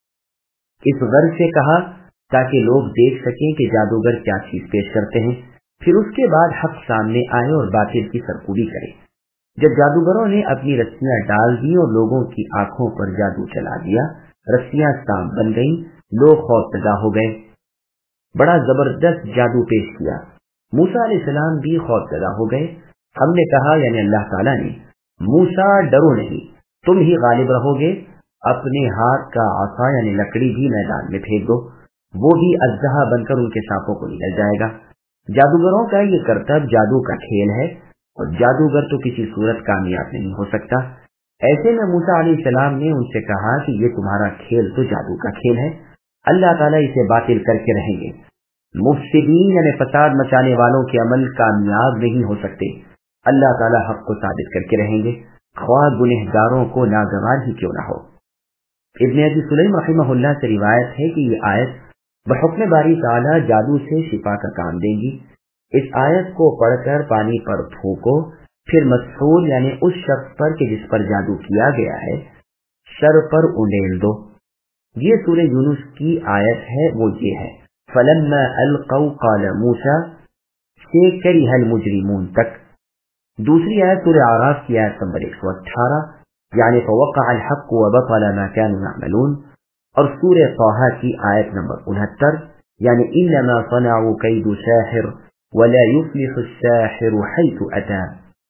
اس غرض سے کہا تاکہ لوگ دیکھ سکیں کہ جادوگر کیا چیز پیش کرتے ہیں، پھر اس کے بعد حق سامنے آئے اور باطل کی سرکوبی کرے۔ جب جادوگروں نے اپنی رسیاں ڈال دی اور لوگوں کی آنکھوں پر جادو چلا دیا، رسیاں سانپ بن گئیں، لوگ خوفزدہ ہو گئے۔ بڑا زبردست جادو پیش کیا، موسیٰ علیہ السلام بھی خوفزدہ ہو گئے۔ ہم نے کہا یعنی اللہ تعالیٰ نے، موسیٰ ڈرو نہیں، تم ہی غالب رہو گے، اپنے ہاتھ کا عصا یعنی لکڑی بھی میدان میں پھینک دو، وہ بھی اژدہا بن کر ان کے سانپوں کو نگل جائے گا۔ جادوگروں کا یہ کرتب جادو کا کھیل ہے، اور جادوگر تو کسی صورت کامیاب نہیں ہو سکتا۔ ایسے میں موسیٰ علیہ السلام نے ان سے کہا کہ یہ تمہارا کھیل تو جادو کا کھیل ہے، اللہ تعالیٰ اسے باطل کر کے رہیں گے۔ مفسدین یعنی فساد مچانے والوں کے عمل کامیاب نہیں ہو سکتے، اللہ تعالیٰ حق کو ثابت کر کے رہیں گے، خواہ گنہگاروں کو ناگوار ہی کیوں نہ ہو۔ ابن ابی سلیم رحمہ اللہ سے روایت ہے کہ یہ آیت بحکم باری تعالیٰ جادو سے شفا کا کام دیں گی۔ اس آیت کو پڑھ کر پانی پر پھونکو، پھر مسحور یعنی اس شخص پر کہ جس پر جادو کیا گیا ہے سر پر انڈیل دو۔ یہ سورہ یونس کی آیت ہے، وہ یہ ہے فَلَمَّا أَلْقَوْا قَالَ مُوسَىٰ سے كَرِهَ الْمُجْرِمُونَ تک۔ دوسری آیت سورہ اعراف کی آیت نمبر 118 یعنی فَوَقَعَ الْحَقُّ وَبَطَلَ مَا كَانُوا يَعْمَلُونَ، اور سورہ طٰہٰ کی آیت نمبر 69 یعنی إِنَّمَا صَنَعُوا كَيْدُ سَاحِرٍ وَلَا يُفْلِحُ السَّاحِرُ حَيْثُ أَتَىٰ۔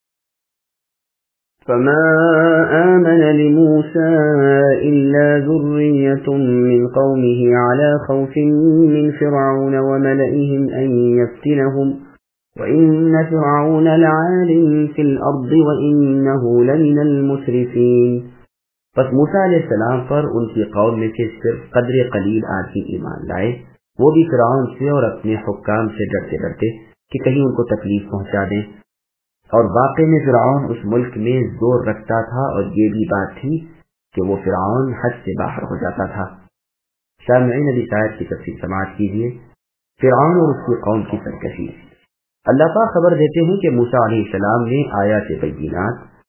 فما آمن لموسى إلا ذرية من قومه على خوف من فرعون وملئهم أن يفتنهم وإن فرعون لعال في الأرض وإنه لمن المسرفين۔ پس موسیٰ علیہ السلام پر ان کی قوم میں سے صرف قدر قلیل آدمی ایمان لائے، وہ بھی فرعون سے اور اپنے حکام سے ڈرتے ڈرتے کہ کہیں ان کو تکلیف پہنچا دیں، اور واقع میں فرعون اس ملک میں زور رکھتا تھا، اور یہ بھی بات تھی کہ وہ فرعون حد سے باہر ہو جاتا تھا۔ سامعین ابھی شاید کی تفصیل سماعت کیجیے۔ فرعون اور اس کی قوم کی سرکشی۔ اللہ پاک خبر دیتے ہیں کہ موسیٰ علیہ السلام نے آیات بینات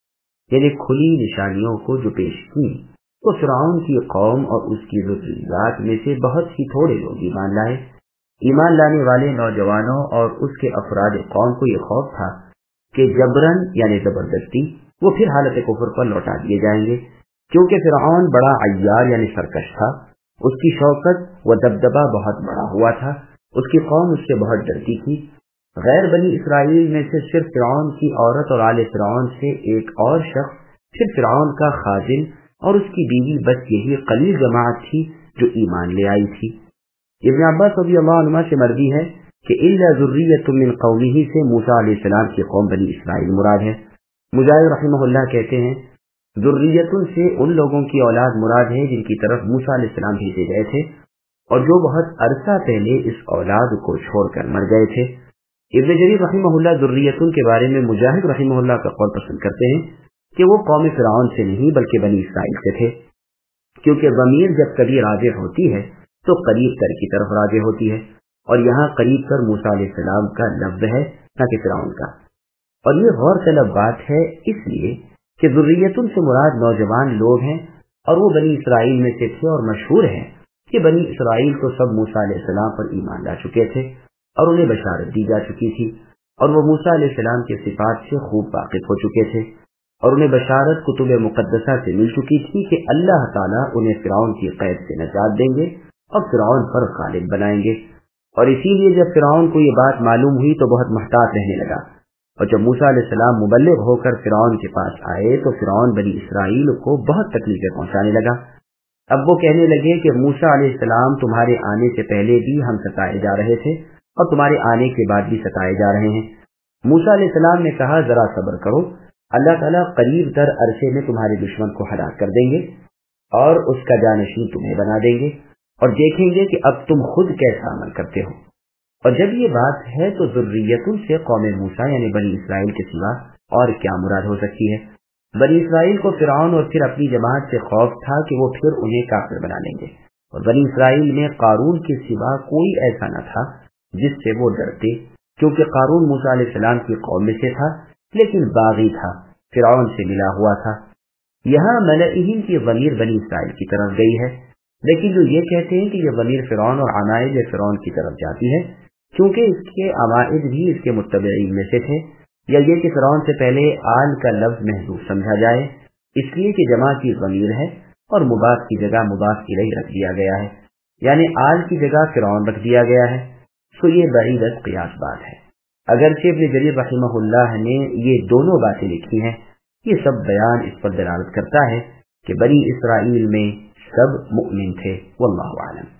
یعنی کھلی نشانیوں کو جو پیش کی، تو فرعون کی قوم اور اس کی ذریات میں سے بہت ہی تھوڑے لوگ ایمان لائے۔ ایمان لانے والے نوجوانوں اور اس کے افراد قوم کو یہ خوف تھا کہ جبرن یعنی زبردستی وہ پھر حالت کفر پر لوٹا دیے جائیں گے، کیونکہ فرعون بڑا عیار یعنی سرکش تھا، اس کی شوکت و دبدبہ بہت بڑا ہوا تھا، اس کی قوم اس سے بہت ڈرتی تھی۔ غیر بنی اسرائیل میں سے صرف فرعون کی عورت اور آل فرعون سے ایک اور شخص، پھر فرعون کا خازن اور اس کی بیوی، بس یہی قلیل جماعت تھی جو ایمان لے آئی تھی۔ ابن عباس رضی اللہ عنہ سے مروی ہے کہ الا ذریۃ من قومہ سے موسیٰ علیہ السلام کی قوم بنی اسرائیل مراد ہے۔ مجاہد رحمہ اللہ کہتے ہیں ذریۃ سے ان لوگوں کی اولاد مراد ہے جن کی طرف موسیٰ علیہ السلام بھیجے گئے تھے اور جو بہت عرصہ پہلے اس اولاد کو چھوڑ کر مر گئے تھے۔ ابن جریر رحمہ اللہ ذریۃ کے بارے میں مجاہد رحمہ اللہ کا قول پسند کرتے ہیں کہ وہ قوم فرعون سے نہیں بلکہ بنی اسرائیل سے تھے، کیونکہ ضمیر جب کبھی راجع ہوتی ہے تو قریب تر کی طرف راجع ہوتی ہے، اور یہاں قریب تر موسیٰ علیہ السلام کا لفظ ہے نہ کہ فرعون کا۔ اور یہ غور طلب بات ہے اس لیے کہ ذریۃ سے مراد نوجوان لوگ ہیں اور وہ بنی اسرائیل میں سے تھے، اور مشہور ہے کہ بنی اسرائیل تو سب موسیٰ علیہ السلام پر ایمان لا چکے تھے اور انہیں بشارت دی جا چکی تھی، اور وہ موسیٰ علیہ السلام کے صفات سے خوب واقف ہو چکے تھے، اور انہیں بشارت کتب مقدسہ سے مل چکی تھی کہ اللہ تعالیٰ انہیں فرعون کی قید سے نجات دیں گے اور فرعون پر غالب بنائیں گے۔ اور اسی لیے جب فرعون کو یہ بات معلوم ہوئی تو بہت محتاط رہنے لگا، اور جب موسیٰ علیہ السلام مبلغ ہو کر فرعون کے پاس آئے تو فرعون بنی اسرائیل کو بہت تکلیفیں پہنچانے لگا۔ اب وہ کہنے لگے کہ موسیٰ علیہ السلام تمہارے آنے سے پہلے بھی ہم ستائے جا رہے تھے اور تمہارے آنے کے بعد بھی ستائے جا رہے ہیں۔ موسیٰ علیہ السلام نے کہا ذرا صبر کرو، اللہ تعالیٰ قریب تر عرصے میں تمہارے دشمن کو ہلاک کر دیں گے اور اس کا جانشین تمہیں بنا دیں گے، اور دیکھیں گے کہ اب تم خود کیسا عمل کرتے ہو۔ اور جب یہ بات ہے تو ذریۃ سے قوم موسیٰ یعنی بنی اسرائیل کے سوا اور کیا مراد ہو سکتی ہے؟ بنی اسرائیل کو فرعون اور پھر اپنی جماعت سے خوف تھا کہ وہ پھر انہیں کافر بنا لیں گے، اور بنی اسرائیل میں قارون کے سوا کوئی ایسا نہ تھا جس سے وہ ڈرتے، کیونکہ قارون موسیٰ علیہ السلام کی قوم میں سے تھا لیکن باغی تھا، فرعون سے ملا ہوا تھا۔ یہاں ملئہم کی ضمیر بنی اسرائیل کی طرف گئی ہے، لیکن جو یہ کہتے ہیں کہ یہ ضمیر فرعون اور عمائد فرعون کی طرف جاتی ہے، کیونکہ اس کے عمائد بھی اس کے متبعین میں سے تھے، یا یہ کہ فرعون سے پہلے آل کا لفظ محذوف سمجھا جائے اس لیے کہ جمع کی ضمیر ہے اور مضاف کی جگہ مضاف الیہ رکھ دیا گیا ہے، یعنی آل کی جگہ فرعون رکھ دیا گیا ہے، سو یہ بعیدت قیاس بات ہے۔ اگرچہ ابن جریر رحمہ اللہ نے یہ دونوں باتیں لکھی ہیں، یہ سب بیان اس پر دلالت کرتا ہے کہ بنی اسرائیل میں سب مؤمن تھے، واللہ اعلم۔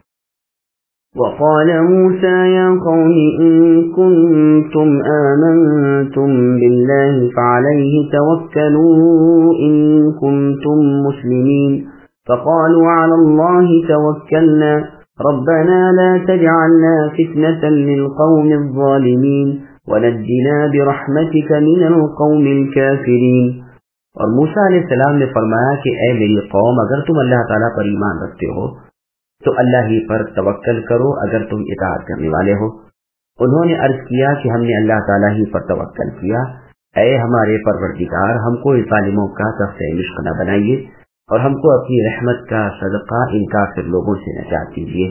وقال موسى يا قوم إن كنتم آمنتم بالله فعليه توكلوا إن كنتم مسلمين فقالوا على الله توكلنا ربنا لا تجعلنا فتنة للقوم الظالمين ونجنا برحمتك من القوم الكافرين۔ اور موسیٰ علیہ السلام نے فرمایا کہ اے میری قوم، اگر تم اللہ تعالیٰ پر ایمان رکھتے ہو تو اللہ ہی پر توکل کرو اگر تم اطاعت کرنے والے ہو۔ انہوں نے عرض کیا کہ ہم نے اللہ تعالیٰ ہی پر توکل کیا، اے ہمارے پروردگار، ہم کو ظالموں کا تخت مشق نہ بنائیے اور ہم کو اپنی رحمت کا صدقہ ان کافر لوگوں سے نجات دیجیے۔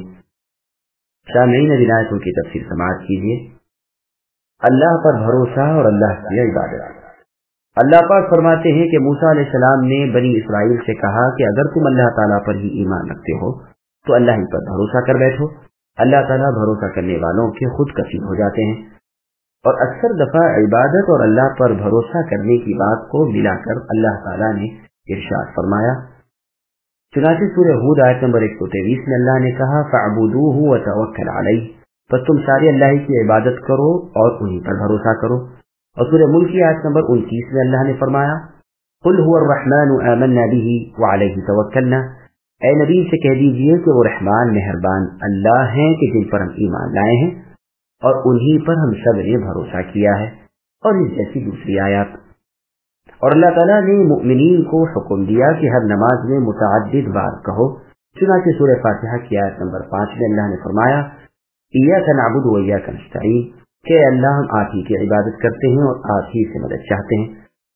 سامعین اب آیتوں کی تفسیر سماعت کیجیے۔ اللہ پر بھروسہ اور اللہ کی عبادت۔ اللہ پاک فرماتے ہیں کہ موسیٰ علیہ السلام نے بنی اسرائیل سے کہا کہ اگر تم اللہ تعالیٰ پر ہی ایمان رکھتے ہو تو اللہ ہی پر بھروسہ کر بیٹھو، اللہ تعالیٰ بھروسہ کرنے والوں کے خود کفیل ہو جاتے ہیں۔ اور اکثر دفعہ عبادت اور اللہ پر بھروسہ کرنے کی بات کو ملا کر اللہ تعالیٰ نے ارشاد فرمایا۔ چنانچہ سورہ ہود آیت نمبر 123 میں اللہ نے کہا فَاعْبُدُوهُ وَتَوَكَّلْ عَلَيْهِ، بس تم سارے اللہ ہی کی عبادت کرو اور انہی پر بھروسہ کرو۔ اور سورہ ملک کی آیت نمبر 29 میں اللہ نے فرمایا قُلْ هُوَ الرَّحْمَنُ آمَنَّا بِهِ وَعَلَيْهِ تَوَكَّلْنَا، اے نبی سے کہہ دیجئے کہ وہ رحمان مہربان اللہ ہیں کہ جن پر ہم ایمان لائے ہیں اور انہی پر ہم سب نے بھروسہ کیا ہے، اور اس جیسی دوسری آیات۔ اور اللہ تعالیٰ نے مؤمنین کو حکم دیا کہ ہر نماز میں متعدد بار کہو، چنانچہ سورہ فاتحہ کی آیت نمبر 5 میں اللہ نے فرمایا ایاک نعبد و ایاک نستعین، کہ اللہ ہم آپ ہی کی عبادت کرتے ہیں اور آپ ہی سے مدد چاہتے ہیں۔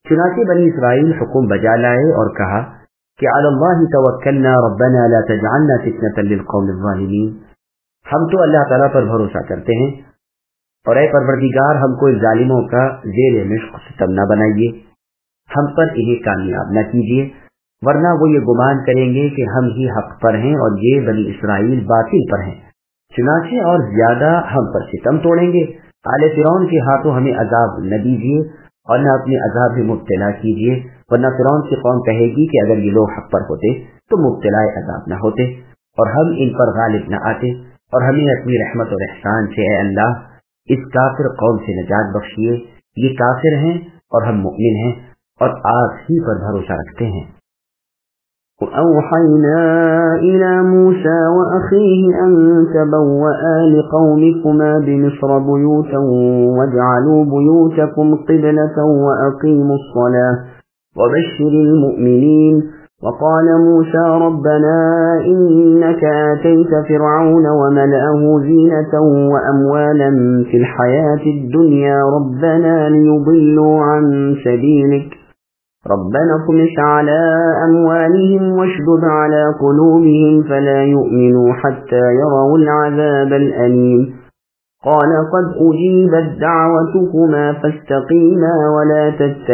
چنانچہ بنی اسرائیل حکم بجا لائے اور کہا کہ علی اللہ توکلنا ربنا لا تجعلنا فتنة للقوم الظالمین، ہم تو اللہ تعالیٰ پر بھروسہ کرتے ہیں اور اے پروردگار ہم کو ظالموں کا زیر مشق ستم نہ بنائیے، ہم پر انہیں کامیاب نہ کیجیے، ورنہ وہ یہ گمان کریں گے کہ ہم ہی حق پر ہیں اور یہ بنی اسرائیل باطل پر ہیں، چنانچہ اور زیادہ ہم پر ستم توڑیں گے۔ آل فرعون کے ہاتھوں ہمیں عذاب نہ دیجیے اور نہ اپنے عذاب میں مبتلا کیجیے، ورنہ فرعون کی قوم کہے گی کہ اگر یہ لوگ حق پر ہوتے تو مبتلا عذاب نہ ہوتے اور ہم ان پر غالب نہ آتے، اور ہمیں اپنی رحمت اور احسان سے اے اللہ اس کافر قوم سے نجات بخشیے، یہ کافر ہیں اور ہم مؤمن ہیں اور آپ ہی پر بھروسہ رکھتے ہیں۔ وَأَوْحَيْنَا إِلَى مُوسَى وَأَخِيهِ أَن تَبَوَّآ لِقَوْمِكُمَا بِمِصْرَ بُيُوتًا وَاجْعَلُوا بُيُوتَكُمْ قِبْلَةً وَأَقِيمُوا الصَّلَاةَ وَبَشِّرِ الْمُؤْمِنِينَ وقال موسى ربنا إنك آتيت فرعون وملأه زينة وأموالا في الحياة الدنيا ربنا ليضلوا عن سبيلك ربنا اطمس على أموالهم واشدد على قلوبهم فلا يؤمنوا حتى يروا العذاب الأليم قال قد أجيبت دعوتكما فاستقيما ولا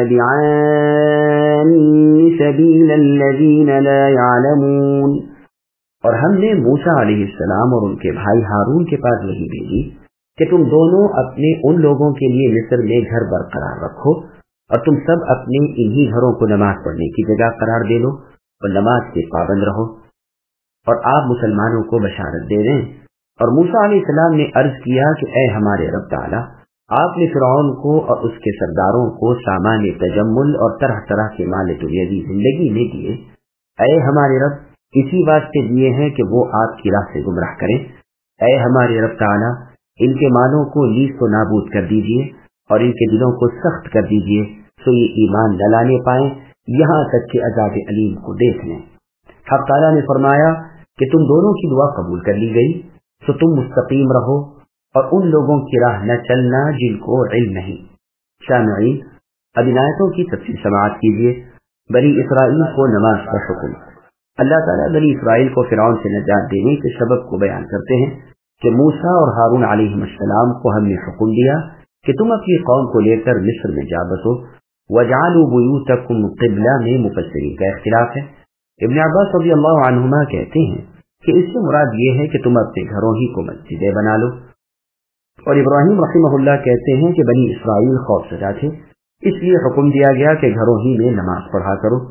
تتبعان سبيل الذين لا يعلمون۔ اور ہم نے موسیٰ علیہ السلام اور ان کے بھائی ہارون کے پاس وحی بھیجی کہ تم دونوں اپنے ان لوگوں کے لیے مصر میں گھر برقرار رکھو اور تم سب اپنے انہی گھروں کو نماز پڑھنے کی جگہ قرار دے لو اور نماز کے پابند رہو، اور آپ مسلمانوں کو بشارت دے دیں۔ اور موسیٰ علیہ السلام نے عرض کیا کہ اے ہمارے رب تعالیٰ، آپ نے فرعون کو اور اس کے سرداروں کو سامان تجمل اور طرح طرح کے مال دنیاوی زندگی میں دیے، اے ہمارے رب اسی واسطے دیے ہیں کہ وہ آپ کی راہ سے گمراہ کریں۔ اے ہمارے رب تعالیٰ ان کے مالوں کو لیس و نابود کر دیجیے اور ان کے دلوں کو سخت کر دیجیے سو یہ ایمان نہ لانے پائیں یہاں تک کہ عذاب علیم کو دیکھ لیں۔ حق تعالیٰ نے فرمایا کہ تم دونوں کی دعا قبول کر لی گئی، تو تم مستقیم رہو اور ان لوگوں کی راہ نہ چلنا جن کو علم نہیں۔ سامعین، اب ان آیتوں کی تفصیل سماعت کیجیے۔ بنی اسرائیل کو نماز کا حکم۔ اللہ تعالیٰ بنی اسرائیل کو فرعون سے نجات دینے کے سبب کو بیان کرتے ہیں کہ موسیٰ اور ہارون علیہ السلام کو ہم نے حکم دیا کہ تم اپنی قوم کو لے کر مصر میں جا بسو۔ وَجَعَلُوا بُيُوتَكُمْ قِبْلَةً میں مفسرین کا اختلاف ہے۔ ابن عباس رضی اللہ عنہما کہتے ہیں کہ اس سے مراد یہ ہے کہ تم اپنے گھروں ہی کو مسجدیں بنا لو، اور ابراہیم رحمہ اللہ کہتے ہیں کہ بنی اسرائیل خوف زدہ تھے، اس لیے حکم دیا گیا کہ گھروں ہی میں نماز پڑھا کرو۔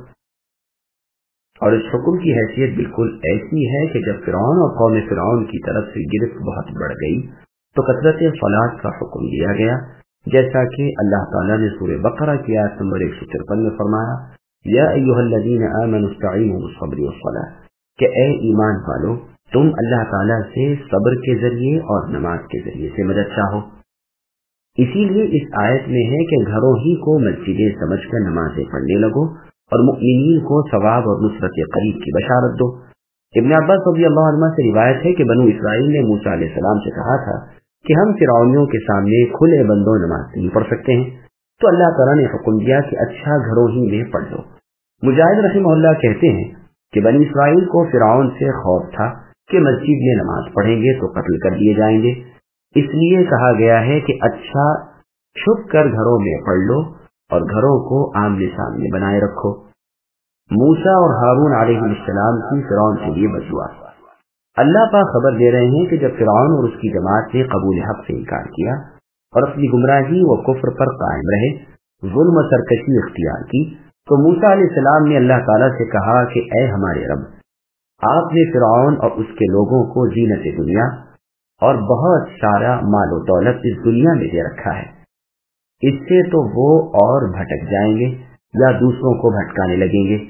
اور اس حکم کی حیثیت بالکل ایسی ہے کہ جب فرعون اور قوم فرعون کی طرف سے گرفت بہت بڑھ گئی تو کثرت صلاۃ کا حکم دیا گیا، جیسا کہ اللہ تعالیٰ نے سورہ بقرہ کی آیت نمبر 153 میں فرمایا، یا ایھا الذین آمنوا استعینوا بالصبر والصلاۃ، کہ اے ایمان والو تم اللہ تعالیٰ سے صبر کے ذریعے اور نماز کے ذریعے سے مدد چاہو۔ اسی لیے اس آیت میں ہے کہ گھروں ہی کو مسجدیں سمجھ کر نمازیں پڑھنے لگو اور مؤمنین کو ثواب اور نصرت قریب کی بشارت دو۔ ابن عباس رضی اللہ عنہ سے روایت ہے کہ بنو اسرائیل نے موسیٰ علیہ السلام سے کہا تھا کہ ہم فرعونیوں کے سامنے کھلے بندوں نماز نہیں پڑھ سکتے ہیں، تو اللہ تعالیٰ نے حکم دیا کہ اچھا گھروں ہی میں پڑھ لو۔ مجاہد رحمہ اللہ کہتے ہیں کہ بنی اسرائیل کو فرعون سے خوف تھا کہ مسجد میں نماز پڑھیں گے تو قتل کر دیے جائیں گے، اس لیے کہا گیا ہے کہ اچھا چھپ کر گھروں میں پڑھ لو اور گھروں کو آمنے سامنے بنائے رکھو۔ موسیٰ اور ہارون علیہ السلام کی فرعون کے لیے بددعا۔ اللہ پاک خبر دے رہے ہیں کہ جب فرعون اور اس کی جماعت نے قبول حق سے انکار کیا اور اپنی گمراہی و کفر پر قائم رہے، ظلم و سرکشی اختیار کی، تو موسیٰ علیہ السلام نے اللہ تعالیٰ سے کہا کہ اے ہمارے رب، آپ نے فرعون اور اس کے لوگوں کو زینت دنیا اور بہت سارا مال و دولت اس دنیا میں دے رکھا ہے، اس سے تو وہ اور بھٹک جائیں گے یا دوسروں کو بھٹکانے لگیں گے۔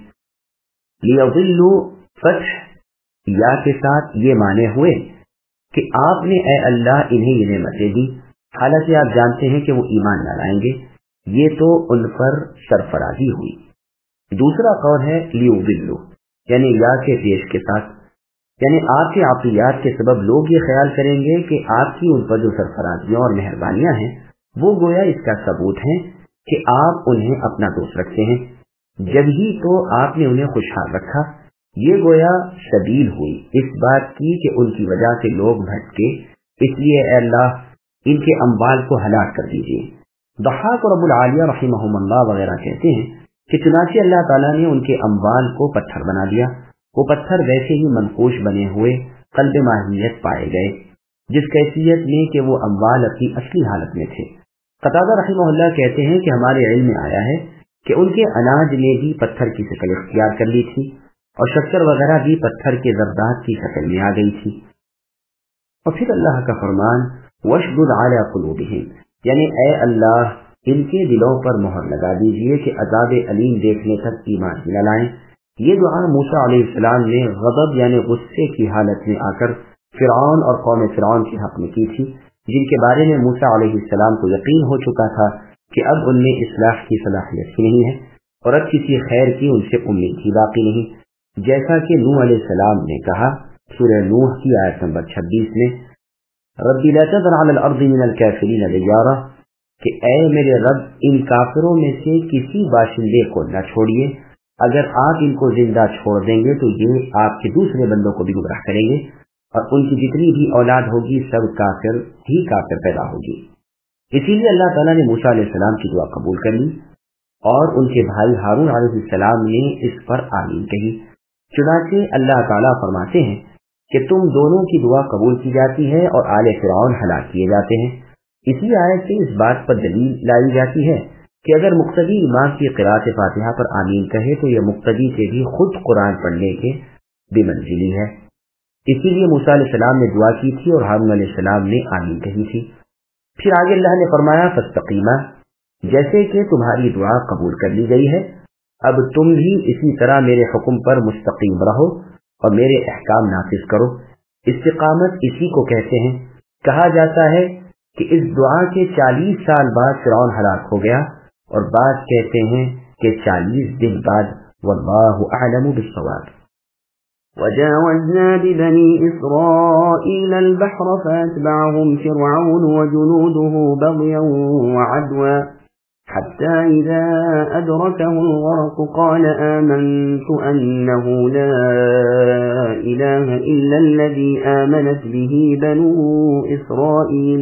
لیضلوا فتح یا کے ساتھ یہ معنی ہوئے کہ آپ نے اے اللہ انہیں یہ نعمتیں دی، حالانکہ آپ جانتے ہیں کہ وہ ایمان نہ لائیں گے، یہ تو ان پر سرفرازی ہوئی۔ دوسرا قول ہے لیضلوا، یعنی یا کے پیش کے ساتھ، یعنی آپ کے عطیات کے سبب لوگ یہ خیال کریں گے کہ آپ کی ان پر جو سرفرازیاں اور مہربانیاں ہیں وہ گویا اس کا ثبوت ہیں کہ آپ انہیں اپنا دوست رکھتے ہیں، جب ہی تو آپ نے انہیں خوشحال رکھا۔ یہ گویا سبیل ہوئی اس بات کی کہ ان کی وجہ سے لوگ بھٹکے، اس لیے اے اللہ ان کے اموال کو ہلاک کر دیجیے۔ ضحاک اور ابو العالیہ رحمہم اللہ وغیرہ کہتے ہیں کہ چنانچہ اللہ تعالیٰ نے ان کے اموال کو پتھر بنا دیا، وہ پتھر ویسے ہی منقوش بنے ہوئے قلب ماہیت پائے گئے، جس کیفیت میں کہ وہ اموال اپنی اصلی حالت میں تھے۔ قتادہ رحمہ اللہ کہتے ہیں کہ ہمارے علم میں آیا ہے کہ ان کے اناج نے بھی پتھر کی شکل اختیار کر لی تھی، اور شکر وغیرہ بھی پتھر کے زردات کی شکل میں آ گئی تھی۔ اور پھر اللہ کا فرمان وَاشْدُدْ عَلَىٰ قُلُوبِهِمْ، یعنی اے اللہ ان کے دلوں پر مہر لگا دیجئے کہ عذاب علیم دیکھنے تک ایمان ہی نہ لائیں۔ یہ دعا موسیٰ علیہ السلام نے غضب یعنی غصے کی حالت میں آ کر فرعون اور قوم فرعون کے حق میں کی تھی، جن کے بارے میں موسیٰ علیہ السلام کو یقین ہو چکا تھا کہ اب ان میں اصلاح کی صلاحیت ہی نہیں ہے اور اب کسی خیر کی ان سے امید ہی باقی نہیں، جیسا کہ نوح علیہ السلام نے کہا سورہ نوح کی آیت نمبر 26 میں، رب لا تذر علی الارض من الکافرین دیارا، کہ اے میرے رب ان کافروں میں سے کسی باشندے کو نہ چھوڑیے، اگر آپ ان کو زندہ چھوڑ دیں گے تو یہ آپ کے دوسرے بندوں کو بھی گمراہ کریں گے، اور ان کی جتنی بھی اولاد ہوگی سب کافر ہی کافر پیدا ہوگی۔ اسی لیے اللہ تعالیٰ نے موسیٰ علیہ السلام کی دعا قبول کر لی اور ان کے بھائی ہارون علیہ السلام نے اس پر آمین کہی۔ چنانچہ اللہ تعالیٰ فرماتے ہیں کہ تم دونوں کی دعا قبول کی جاتی ہے اور آل فرعون ہلاک کیے جاتے ہیں۔ اسی آیت سے اس بات پر دلیل لائی جاتی ہے کہ اگر مقتدی امام کی قرأت فاتحہ پر آمین کہے تو یہ مقتدی سے بھی خود قرآن پڑھنے کے بے منزلی ہے۔ اسی لیے موسیٰ علیہ السلام نے دعا کی تھی اور ہارون علیہ السلام نے آمین کہی تھی۔ پھر آگے اللہ نے فرمایا فاستقیما، جیسے کہ تمہاری دعا قبول کر لی گئی ہے اب تم بھی اسی طرح میرے حکم پر مستقیم رہو اور میرے احکام نافذ کرو۔ استقامت اسی کو کہتے ہیں۔ کہا جاتا ہے کہ اس دعا کے 40 سال بعد فرعون ہلاک ہو گیا، اور بعض کہتے ہیں کہ 40 دن بعد، واللہ اعلم بالصواب۔ وجاوزنا ببني إسرائيل البحر فأتبعهم فرعون وجنوده بغيا وعدوا حتى إذا أدركه الغرق قال آمنت أنه لا إله إلا الذي آمنت به بنو إسرائيل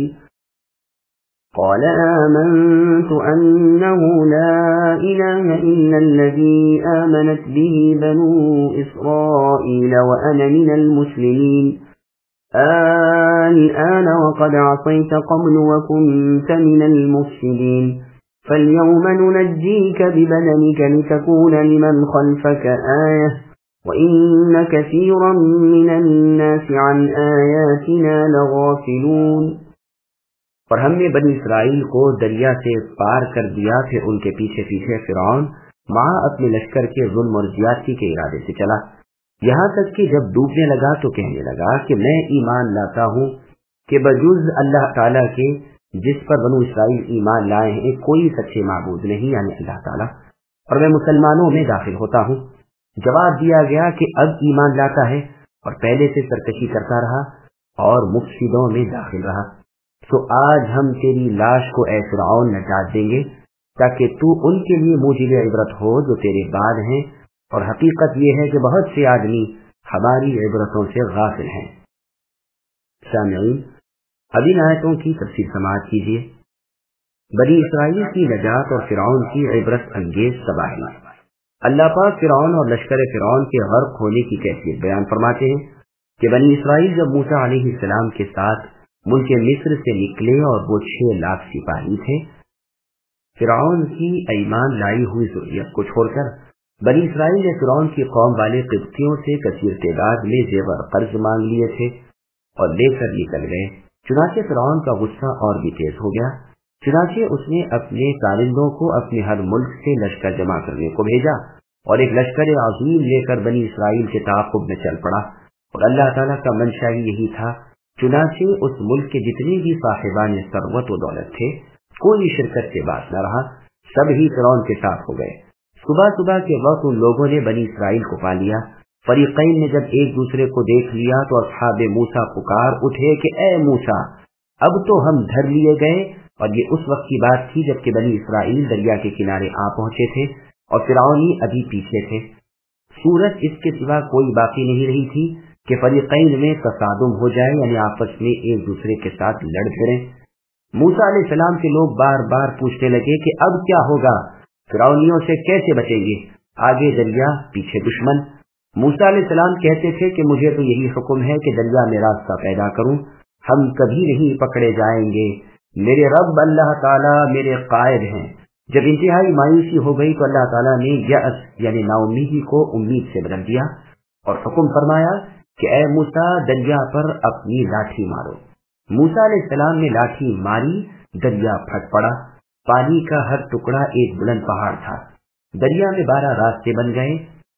قال آمنت أنه لا إله إلا الذي آمنت به بنو إسرائيل وأنا من المسلمين الآن وقد عصيت قبل وكنت من المفسدين فاليوم ننجيك ببدنك لتكون لمن خلفك آية وإن كثيرا من الناس عن آياتنا لغافلون۔ اور ہم نے بنی اسرائیل کو دریا سے پار کر دیا، پھر ان کے پیچھے پیچھے فرعون مع اپنے لشکر کے ظلم اور زیادتی کے ارادے سے چلا، یہاں تک کہ جب ڈوبنے لگا تو کہنے لگا کہ میں ایمان لاتا ہوں کہ بجز اللہ تعالیٰ کے جس پر بنو اسرائیل ایمان لائے ہیں کوئی سچے معبود نہیں یعنی اللہ تعالیٰ، اور میں مسلمانوں میں داخل ہوتا ہوں۔ جواب دیا گیا کہ اب ایمان لاتا ہے اور پہلے سے سرکشی کرتا رہا اور مفسدوں میں داخل رہا، تو آج ہم تیری لاش کو اے فرعون نجات دیں گے تاکہ تو ان کے لیے موجب عبرت ہو جو تیرے بعد ہیں، اور حقیقت یہ ہے کہ بہت سے آدمی ہماری عبرتوں سے غافل ہیں۔ سامعین، اب ان آیتوں کی تفسیر سماعت کیجیے۔ بنی اسرائیل کی نجات اور فرعون کی عبرت انگیز تباہی۔ اللہ پاک فرعون اور لشکر فرعون کے غرق ہونے کی کیفیت بیان فرماتے ہیں کہ بنی اسرائیل جب موسیٰ علیہ السلام کے ساتھ ملک مصر سے نکلے اور وہ 6 لاکھ سپاہی تھے، فرعون کی ایمان لائی ہوئی ذریت کو چھوڑ کر بنی اسرائیل نے فرعون کی قوم والے قبطیوں سے کثیر تعداد میں زیور قرض مانگ لیے تھے اور لے کر نکل گئے۔ چنانچہ فرعون کا غصہ اور بھی تیز ہو گیا، چنانچہ اس نے اپنے کارندوں کو اپنے ہر ملک سے لشکر جمع کرنے کو بھیجا اور ایک لشکر عظیم لے کر بنی اسرائیل کے تعاقب میں چل پڑا، اور اللہ تعالیٰ کا منشا ہی یہی تھا۔ چنانچہ اس ملک کے جتنے بھی صاحبان ثروت و دولت تھے کوئی شرکت کے باز نہ رہا، سب ہی فرعون کے ساتھ ہو گئے۔ صبح صبح کے وقت ان لوگوں نے بنی اسرائیل کو پا لیا۔ فریقین نے جب ایک دوسرے کو دیکھ لیا تو اصحاب موسیٰ پکار اٹھے کہ اے موسیٰ، اب تو ہم دھر لیے گئے، اور یہ اس وقت کی بات تھی جبکہ بنی اسرائیل دریا کے کنارے آ پہنچے تھے اور فرعونی ابھی پیچھے تھے۔ صورت اس کے سوا کوئی باقی نہیں رہی تھی کہ فریقین میں تصادم ہو جائے، یعنی آپس میں ایک دوسرے کے ساتھ لڑ پھریں۔ موسیٰ علیہ السلام کے لوگ بار بار پوچھنے لگے کہ اب کیا ہوگا، فرعونیوں سے کیسے بچیں گے، آگے دریا پیچھے دشمن۔ موسیٰ علیہ السلام کہتے تھے کہ مجھے تو یہی حکم ہے کہ دریا میں راستہ پیدا کروں، ہم کبھی نہیں پکڑے جائیں گے، میرے رب اللہ تعالیٰ میرے قائد ہیں۔ جب انتہائی مایوسی ہو گئی تو اللہ تعالیٰ نے یأس یعنی نا امیدی کو امید سے بدل دیا اور حکم فرمایا کہ اے موسیٰ دریا پر اپنی لاٹھی مارو۔ موسیٰ علیہ السلام نے لاٹھی ماری، دریا پھٹ پڑا، پانی کا ہر ٹکڑا ایک بلند پہاڑ تھا۔ دریا میں 12 راستے بن گئے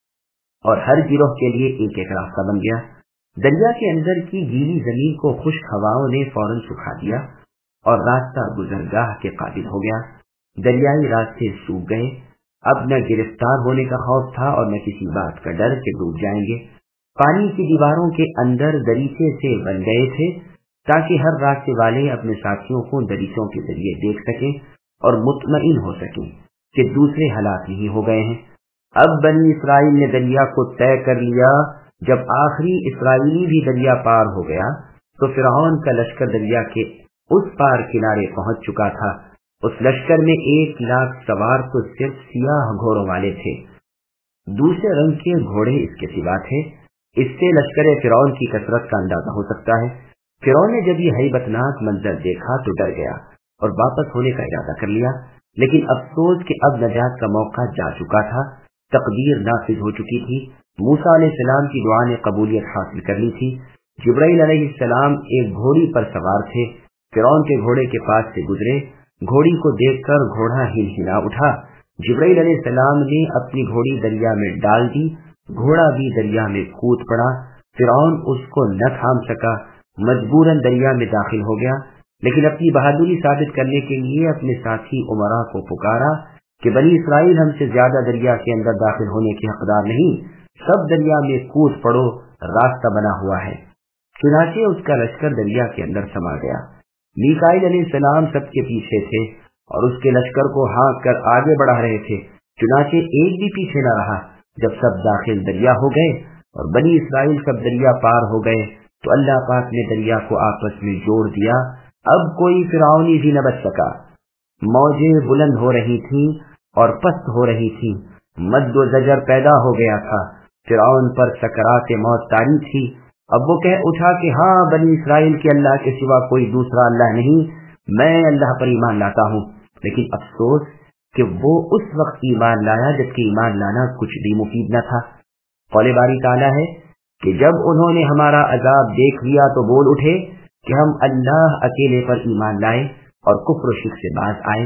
اور ہر گروہ کے لیے ایک ایک راستہ بن گیا۔ دریا کے اندر کی گیلی زمین کو خشک ہواؤں نے فوراً سکھا دیا اور راستہ گزرگاہ کے قابل ہو گیا۔ دریائی راستے سوکھ گئے، اب نہ گرفتار ہونے کا خوف تھا اور نہ کسی بات کا ڈر کہ ڈوب جائیں گے۔ پانی کی دیواروں کے اندر دریچے سے بن گئے تھے تاکہ ہر راستے والے اپنے ساتھیوں کو دریچوں کے ذریعے دیکھ سکیں اور مطمئن ہو سکیں کہ دوسرے ہلاک نہیں ہو گئے ہیں۔ اب بنی اسرائیل نے دریا کو طے کر لیا۔ جب آخری اسرائیلی بھی دریا پار ہو گیا تو فرعون کا لشکر دریا کے اس پار کنارے پہنچ چکا تھا۔ اس لشکر میں 1,00,000 سوار تو صرف سیاہ گھوڑوں والے تھے، دوسرے رنگ کے گھوڑے اس کے سوا تھے۔ اس سے لشکر فرعون کی کثرت کا اندازہ ہو سکتا ہے۔ فرعون نے جب یہ ہیبت ناک منظر دیکھا تو ڈر گیا اور واپس ہونے کا ارادہ کر لیا، لیکن افسوس کہ اب نجات کا موقع جا چکا تھا، تقدیر نافذ ہو چکی تھی۔ موسیٰ علیہ السلام کی دعا نے قبولیت حاصل کر لی تھی۔ جبرائیل علیہ السلام ایک گھوڑی پر سوار تھے، فرعون کے گھوڑے کے پاس سے گزرے، گھوڑی کو دیکھ کر گھوڑا ہلا اٹھا۔ جبرائیل علیہ السلام نے اپنی گھوڑی دریا میں ڈال دی، گھوڑا بھی دریا میں کود پڑا۔ فرعون اس کو نہ تھام سکا، مجبوراً دریا میں داخل ہو گیا، لیکن اپنی بہادری ثابت کرنے کے لیے اپنے ساتھی عمرا کو پکارا کہ بنی اسرائیل ہم سے زیادہ دریا کے اندر داخل ہونے کے حقدار نہیں، سب دریا میں کود پڑو، راستہ بنا ہوا ہے۔ چنانچہ اس کا لشکر دریا کے اندر سما گیا۔ میکائیل علیہ السلام سب کے پیچھے تھے اور اس کے لشکر کو ہانک کر آگے بڑھا رہے تھے، چنانچہ ایک بھی پیچھے نہ رہا۔ جب سب داخل دریا ہو گئے اور بنی اسرائیل سب دریا پار ہو گئے تو اللہ پاک نے دریا کو آپس میں جوڑ دیا، اب کوئی فرعونی بھی نہ بچ سکا۔ موجیں بلند ہو رہی تھیں اور پست ہو رہی تھیں، مد و زجر پیدا ہو گیا تھا۔ فرعون پر سکرات موت طاری تھی۔ اب وہ کہہ اٹھا کہ ہاں بنی اسرائیل کے اللہ کے سوا کوئی دوسرا اللہ نہیں، میں اللہ پر ایمان لاتا ہوں۔ لیکن افسوس کہ وہ اس وقت ایمان لایا جبکہ ایمان لانا کچھ بھی مفید نہ تھا۔ قول باری تعالیٰ ہے کہ جب انہوں نے ہمارا عذاب دیکھ لیا تو بول اٹھے کہ ہم اللہ اکیلے پر ایمان لائے اور کفر و شرک سے باز آئے،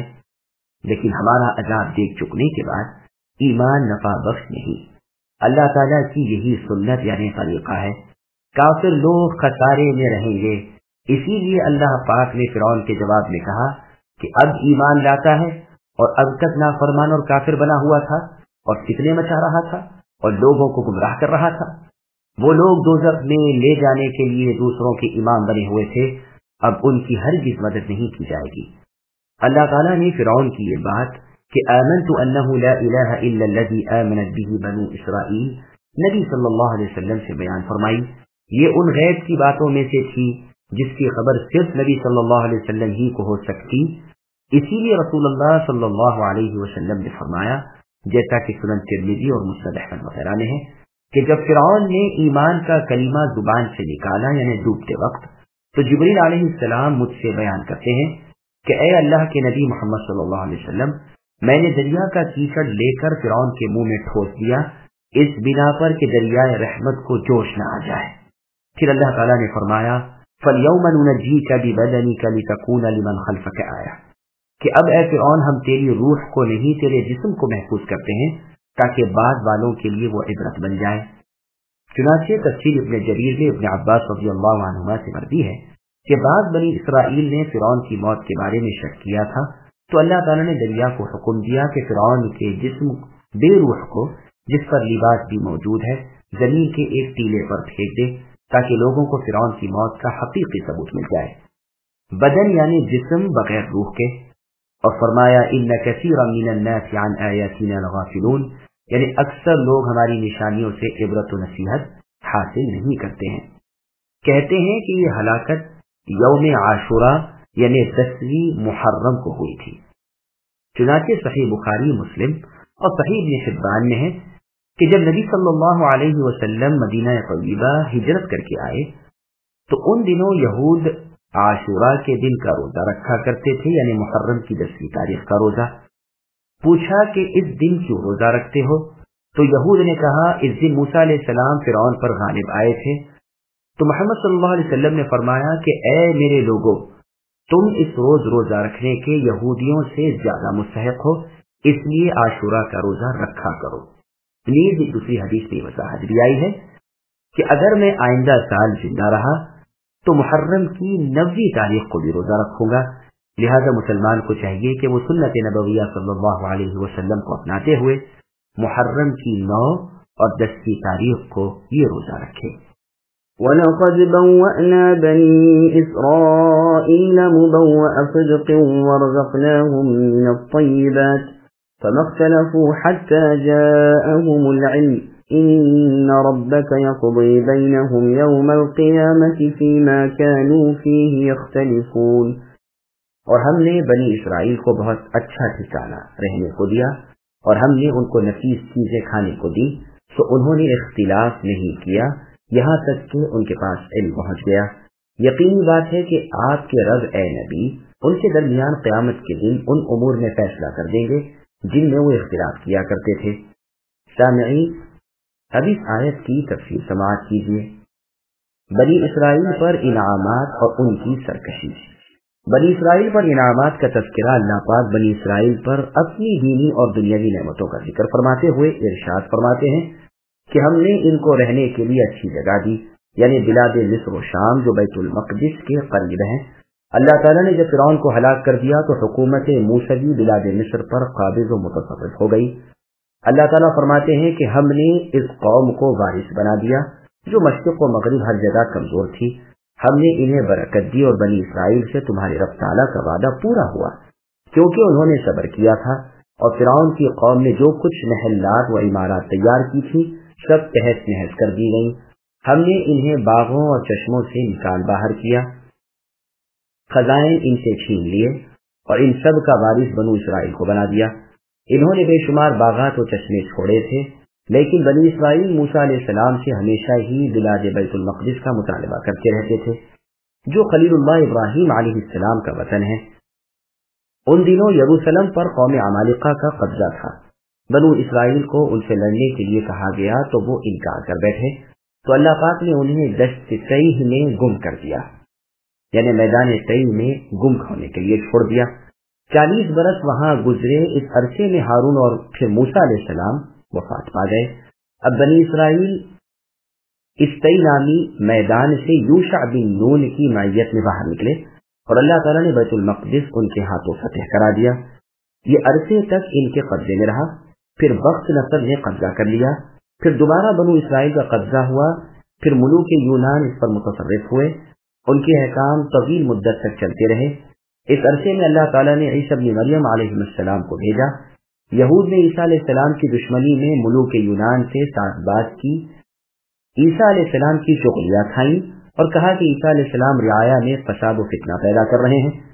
لیکن ہمارا عذاب دیکھ چکنے کے بعد ایمان نفع بخش نہیں۔ اللہ تعالیٰ کی یہی سنت یعنی طریقہ ہے، کافر لوگ خسارے میں رہیں گے۔ اسی لیے اللہ پاک نے فرعون کے جواب میں کہا کہ اب ایمان لاتا ہے اور اب تک نافرمان اور کافر بنا ہوا تھا اور فتنے مچا رہا تھا اور لوگوں کو گمراہ کر رہا تھا۔ وہ لوگ دوزخ میں لے جانے کے لیے دوسروں کے امام بنے ہوئے تھے، اب ان کی ہرگز مدد نہیں کی جائے گی۔ اللہ تعالیٰ نے فرعون کی یہ بات کہ آمنت انہ لا الہ الا الذی آمنت به بنو اسرائیل نبی صلی اللہ علیہ وسلم سے بیان فرمائی۔ یہ ان غیب کی باتوں میں سے تھی جس کی خبر صرف نبی صلی اللہ علیہ وسلم ہی کو ہو سکتی، اسی لیے رسول اللہ صلی اللہ علیہ وسلم نے فرمایا، جیسا کہ سنن ترمذی اور مسند احمد وغیرہ میں ہے، کہ جب فرعون نے ایمان کا کلمہ زبان سے نکالا یعنی ڈوبتے وقت، تو جبریل علیہ السلام مجھ سے بیان کرتے ہیں کہ اے اللہ کے نبی محمد صلی اللہ علیہ وسلم، میں نے دریا کا کیچڑ لے کر فرعون کے منہ میں ٹھوس دیا، اس بنا پر کہ دریائے رحمت کو جوش نہ آ جائے۔ پھر اللہ تعالیٰ نے فرمایا فَالْيَوْمَ نُنَجِّيكَ بِبَدَنِكَ لِتَكُونَ لِمَنْ خَلْفَكَ آیَةً، کہ اب اے فرعون ہم تیری روح کو نہیں تیرے جسم کو محفوظ کرتے ہیں تاکہ بعد والوں کے لیے وہ عبرت بن جائے۔ چنانچہ تفسیر ابن جریر میں ابن عباس رضی اللہ عنہما سے مروی ہے کہ بعض بنی اسرائیل نے فرعون کی موت کے بارے میں شک کیا تھا تو اللہ تعالیٰ نے دریا کو حکم دیا کہ فرعون کے جسم بے روح کو، جس پر لباس بھی موجود ہے، زمین کے ایک ٹیلے پر پھینک دے تاکہ لوگوں کو فرعون کی موت کا حقیقی ثبوت مل جائے۔ بدن یعنی جسم بغیر روح کے، اور فرمایا ان کثیرا من الناس عن آیاتنا لغافلون، یعنی اکثر لوگ ہماری نشانیوں سے عبرت و نصیحت حاصل نہیں کرتے ہیں۔ کہتے ہیں کہ یہ ہلاکت یوم عاشورہ یعنی 10ویں محرم کو ہوئی تھی۔ چنانچہ صحیح بخاری، مسلم اور صحیح ابن حبان میں ہے کہ جب نبی صلی اللہ علیہ وسلم مدینہ طیبہ ہجرت کر کے آئے تو ان دنوں یہود عاشورہ کے دن کا روزہ رکھا کرتے تھے، یعنی محرم کی 10ویں تاریخ کا روزہ۔ پوچھا کہ اس دن کیوں روزہ رکھتے ہو؟ تو یہود نے کہا اس دن موسیٰ علیہ السلام فرعون پر غالب آئے تھے۔ تو محمد صلی اللہ علیہ وسلم نے فرمایا کہ اے میرے لوگوں، تم اس روز روزہ رکھنے کے یہودیوں سے زیادہ مستحق ہو، اس لیے عاشورہ کا روزہ رکھا کرو۔ نیز دوسری حدیث میں وضاحت بھی آئی ہے کہ اگر میں آئندہ سال زندہ رہا تو محرم کی 9ویں تاریخ کو بھی روزہ رکھوں گا، لہذا مسلمان کو چاہیے کہ وہ سنت نبویہ صلی اللہ علیہ وسلم کو اپناتے ہوئے محرم کی 9 اور 10ویں تاریخ کو یہ روزہ رکھے۔ وَلَقَدْ بَوَّأْنَا بَنِي إِسْرَائِيلَ مُبَوَّأَ صِدْقٍ وَرَزَقْنَاهُمْ مِنَ الطَّيِّبَاتِ فَمَا اخْتَلَفُوا حَتَّى جَاءَهُمُ الْعِلْمُ إِنَّ رَبَّكَ يَقْضِي بَيْنَهُمْ يَوْمَ الْقِيَامَةِ فِيمَا كَانُوا فِيهِ يَخْتَلِفُونَ۔ اور ہم نے بنی اسرائیل کو بہت اچھا ٹھکانہ رہنے کو دیا اور ہم نے ان کو نفیس چیزیں کھانے کو دی، تو انہوں نے اختلاف نہیں کیا یہاں تک کہ ان کے پاس علم پہنچ گیا۔ یقینی بات ہے کہ آپ کے رب اے نبی ان کے درمیان قیامت کے دن ان امور میں فیصلہ کر دیں گے جن میں وہ اختلاف کیا کرتے تھے۔ سامعین، اب اس آیت کی تفسیر سماعت کیجیے۔ بنی اسرائیل پر انعامات اور ان کی سرکشی۔ بنی اسرائیل پر انعامات کا تذکرہ اللہ پاک بنی اسرائیل پر اپنی دینی اور دنیاوی نعمتوں کا ذکر فرماتے ہوئے ارشاد فرماتے ہیں کہ ہم نے ان کو رہنے کے لیے اچھی جگہ دی، یعنی بلاد مصر و شام جو بیت المقدس کے قریب ہیں۔ اللہ تعالیٰ نے جب فرعون کو ہلاک کر دیا تو حکومت موسوی بلاد مصر پر قابض و متصرف ہو گئی۔ اللہ تعالیٰ فرماتے ہیں کہ ہم نے اس قوم کو وارث بنا دیا جو مشرق و مغرب ہر جگہ کمزور تھی۔ ہم نے انہیں برکت دی اور بنی اسرائیل سے تمہارے رب تعالیٰ کا وعدہ پورا ہوا کیونکہ انہوں نے صبر کیا تھا، اور فرعون کی قوم نے جو کچھ محلات و عمارات تیار کی تھی سب تہس نہس کر دی گئیں۔ ہم نے انہیں باغوں اور چشموں سے نکال باہر کیا، خزائن ان سے چھین لیے اور ان سب کا وارث بنو اسرائیل کو بنا دیا۔ انہوں نے بے شمار باغات و چشمے چھوڑے تھے، لیکن بنی اسرائیل موسیٰ علیہ السلام سے ہمیشہ ہی بلاد بیت المقدس کا مطالبہ کرتے رہتے تھے جو خلیل اللہ ابراہیم علیہ السلام کا وطن ہے۔ ان دنوں یروشلم پر قوم عمالقہ کا قبضہ تھا۔ بنو اسرائیل کو ان سے لڑنے کے لیے کہا گیا تو وہ انکار کر بیٹھے، تو اللہ پاک نے انہیں دشت تیہ میں گم کر دیا، یعنی میدان تیہ میں گم ہونے کے لیے چھوڑ دیا۔ 40 برس وہاں گزرے۔ اس عرصے میں ہارون اور پھر موسیٰ علیہ السلام وفات پا گئے۔ اب بنی اسرائیل اس تیہ نامی میدان سے یوشع بن نون کی معیت میں باہر نکلے اور اللہ تعالیٰ نے بیت المقدس ان کے ہاتھوں فتح کرا دیا۔ یہ عرصے تک ان کے قبضے میں رہا، پھر بخت نصر نے قبضہ کر لیا، پھر دوبارہ بنو اسرائیل کا قبضہ ہوا، پھر ملوک یونان اس پر متصرف ہوئے۔ ان کے احکام طویل مدت تک چلتے رہے۔ اس عرصے میں اللہ تعالیٰ نے عیسیٰ ابن مریم علیہ السلام کو بھیجا۔ یہود نے عیسیٰ علیہ السلام کی دشمنی میں ملوک یونان سے ساز باز کی، عیسیٰ علیہ السلام کی چغلیاں کھائیں اور کہا کہ عیسیٰ علیہ السلام رعایا میں فساد و فتنہ پیدا کر رہے ہیں۔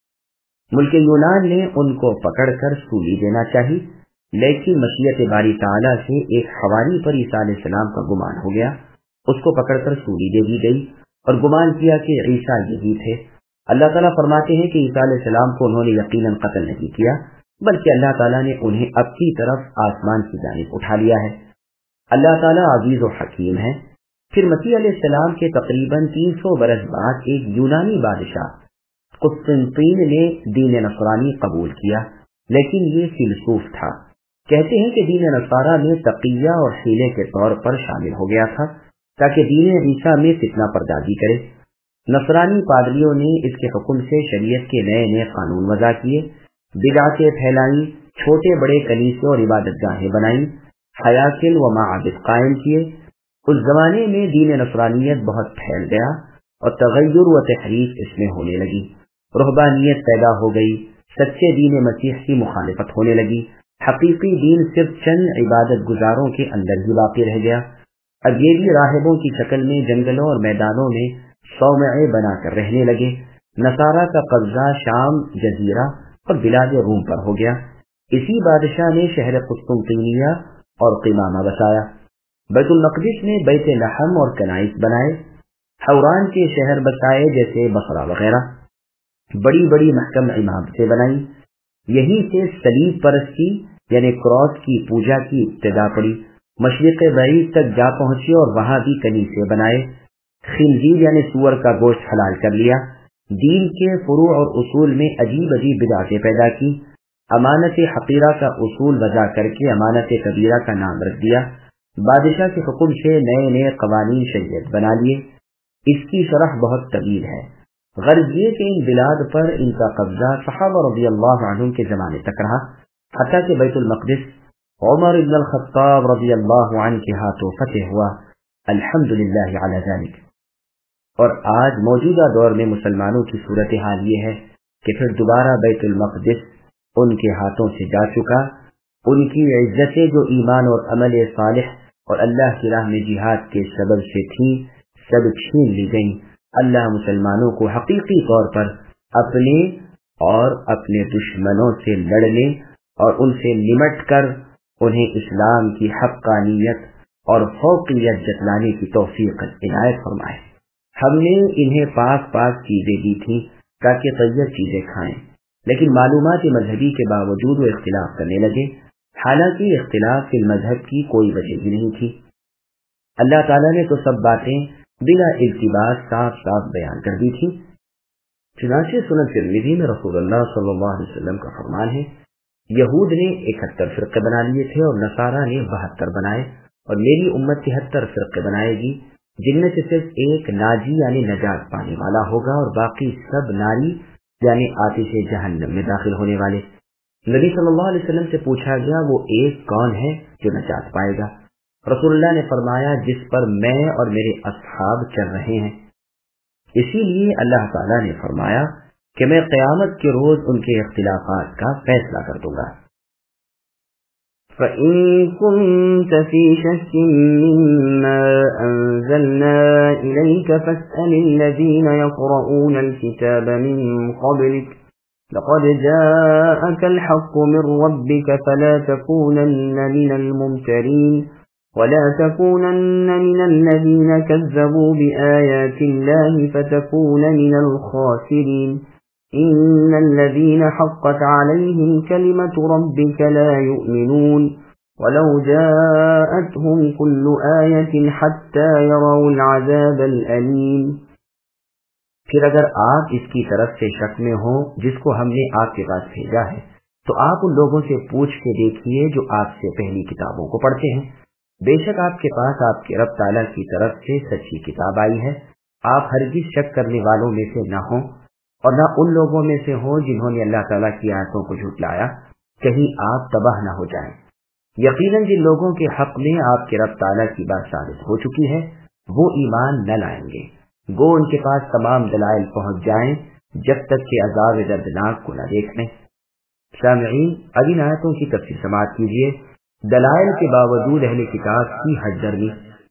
ملک یونان نے ان کو پکڑ کر سولی دینا چاہی، لیکن مشیت باری تعالیٰ سے ایک حواری پر عیسیٰ علیہ السلام کا گمان ہو گیا، اس کو پکڑ کر سولی دے دی گئی اور گمان کیا کہ عیسیٰ یہی تھے۔ اللہ تعالیٰ فرماتے ہیں کہ عیسیٰ علیہ السلام کو انہوں نے یقیناً قتل نہیں کیا، بلکہ اللہ تعالیٰ نے انہیں اپنی طرف آسمان کی جانب اٹھا لیا ہے۔ اللہ تعالیٰ عزیز و حکیم ہے۔ پھر مسیح علیہ السلام کے تقریباً 300 برس بعد ایک یونانی بادشاہ قسطنطین نے دین نصرانی قبول کیا، لیکن یہ فیلسوف تھا۔ کہتے ہیں کہ دین نصارہ میں تقیہ اور حیلے کے طور پر شامل ہو گیا تھا تاکہ دین عیسیٰ میں فتنہ پردازی کرے۔ نصرانی پادریوں نے اس کے حکم سے شریعت کے نئے نئے قانون وضع کیے، بدعتیں پھیلائیں، چھوٹے بڑے کنیسے اور عبادت گاہیں بنائیں، حیاکل و معابد قائم کیے۔ اس زمانے میں دین نصرانیت بہت پھیل گیا اور تغیر و تحریف اس میں ہونے لگی۔ رہبانیت پیدا ہو گئی، سچے دین مسیح کی مخالفت ہونے لگی، حقیقی دین صرف چند عبادت گزاروں کے اندر ہی باقی رہ گیا۔ اب یہ بھی راہبوں کی شکل میں جنگلوں اور میدانوں میں صومعے بنا کر رہنے لگے۔ نصارہ کا قبضہ شام، جزیرہ اور بلاد روم پر ہو گیا۔ اسی بادشاہ نے شہر قسطنطنیہ اور قمامہ بسایا۔ بیت المقدس میں بیت لحم اور کنائس بنائے۔ حوران کے شہر بسائے جیسے بصرہ وغیرہ۔ بڑی بڑی محکم عمارتیں بنائیں۔ یہیں سے صلیب پرستی یعنی کراس کی پوجا کی ابتدا پڑی۔ مشرق بعید تک جا پہنچے اور وہاں بھی کنیسے بنائے۔ خنزیر یعنی سور کا گوشت حلال کر لیا۔ دین کے فروع اور اصول میں عجیب عجیب بدعتیں پیدا کی۔ امانت حقیرہ کا اصول وضع کر کے امانت کبیرہ کا نام رکھ دیا۔ بادشاہ کے حکم سے نئے نئے قوانین شریعت بنا لیے۔ اس کی شرح بہت طویل ہے۔ غرض یہ کہ ان بلاد پر ان کا قبضہ صحابہ رضی اللہ عنہم کے زمانے تک رہا، حتیٰ کہ بیت المقدس عمر بن الخطاب رضی اللہ عنہ کے ہاتھوں فتح ہوا، الحمدللہ علی ذلک۔ اور آج موجودہ دور میں مسلمانوں کی صورتحال یہ ہے کہ پھر دوبارہ بیت المقدس ان کے ہاتھوں سے جا چکا۔ ان کی عزتیں جو ایمان اور عمل صالح اور اللہ کی راہ میں جہاد کے سبب سے تھیں، سب چھین لی گئیں۔ اللہ مسلمانوں کو حقیقی طور پر اپنے اور اپنے دشمنوں سے لڑنے اور ان سے نمٹ کر انہیں اسلام کی حقانیت اور فوقیت جتلانے کی توفیق عنایت فرمائے۔ ہم نے انہیں پاک پاک چیزیں دی تھیں تاکہ طیب چیزیں کھائیں، لیکن معلومات مذہبی کے باوجود وہ اختلاف کرنے لگے، حالانکہ اختلاف فی المذہب کی کوئی وجہ بھی نہیں تھی۔ اللہ تعالیٰ نے تو سب باتیں بلا التباس صاف صاف بیان کر دی تھی۔ چنانچہ سنن ترمذی میں رسول اللہ صلی اللہ علیہ وسلم کا فرمان ہے، یہود نے 71 فرقے بنا لیے تھے اور نصارہ نے 72 بنائے، اور میری امت 73 فرقے بنائے گی، جن میں سے صرف ایک ناجی یعنی نجات پانے والا ہوگا اور باقی سب ناری یعنی آتش جہنم میں داخل ہونے والے۔ نبی صلی اللہ علیہ وسلم سے پوچھا گیا، وہ ایک کون ہے جو نجات پائے گا؟ رسول اللہ نے فرمایا، جس پر میں اور میرے اصحاب چل رہے ہیں۔ اسی لیے اللہ تعالیٰ نے فرمایا کہ میں قیامت کے روز ان کے اختلافات کا فیصلہ کر دوں گا۔ فَإِن كُنتَ فِي شَكٍّ مِّمَّا أَنزَلْنَا إِلَيْكَ فَاسْأَلِ الَّذِينَ يَقْرَؤُونَ الْكِتَابَ مِن قَبْلِكَ لَقَدْ جَاءَكَ الْحَقُّ مِن رَّبِّكَ فَلَا تَكُونَنَّ مِنَ الْمُمْتَرِينَ وَلَا تَكُونَنَّ مِنَ الَّذِينَ كَذَّبُوا بِآيَاتِ اللَّهِ فَتَكُونَ مِنَ الْخَاسِرِينَ إِنَّ الَّذِينَ حَقَّتْ عَلَيْهِمْ كَلِمَةُ رَبِّكَ لَا يُؤْمِنُونَ وَلَوْ جَاءَتْهُمْ كُلُّ آيَةٍ حَتَّى يَرَوْا الْعَذَابَ الْأَلِيمَ۔ پھر اگر آپ اس کی طرف سے شک میں ہوں جس کو ہم نے آپ کے پاس بھیجا ہے، تو آپ ان لوگوں سے پوچھ کے دیکھیے جو آپ سے پہلی کتابوں کو پڑھتے ہیں۔ بے شک آپ کے پاس آپ کے رب تعالیٰ کی طرف سے سچی کتاب آئی ہے۔ آپ ہرگز شک کرنے والوں میں سے نہ ہوں اور نہ ان لوگوں میں سے ہوں جنہوں نے اللہ تعالیٰ کی آیتوں کو جھٹلایا، کہیں آپ تباہ نہ ہو جائیں۔ یقیناً جن لوگوں کے حق میں آپ کے رب تعالیٰ کی بات ثابت ہو چکی ہے، وہ ایمان نہ لائیں گے، گو ان کے پاس تمام دلائل پہنچ جائیں جب تک کہ عذاب دردناک کو نہ دیکھ لیں۔ سامعین، اب ان آیتوں کی تفصیل سماعت کیجیے۔ دلائل کے باوجود اہل کتاب کی حد درمی۔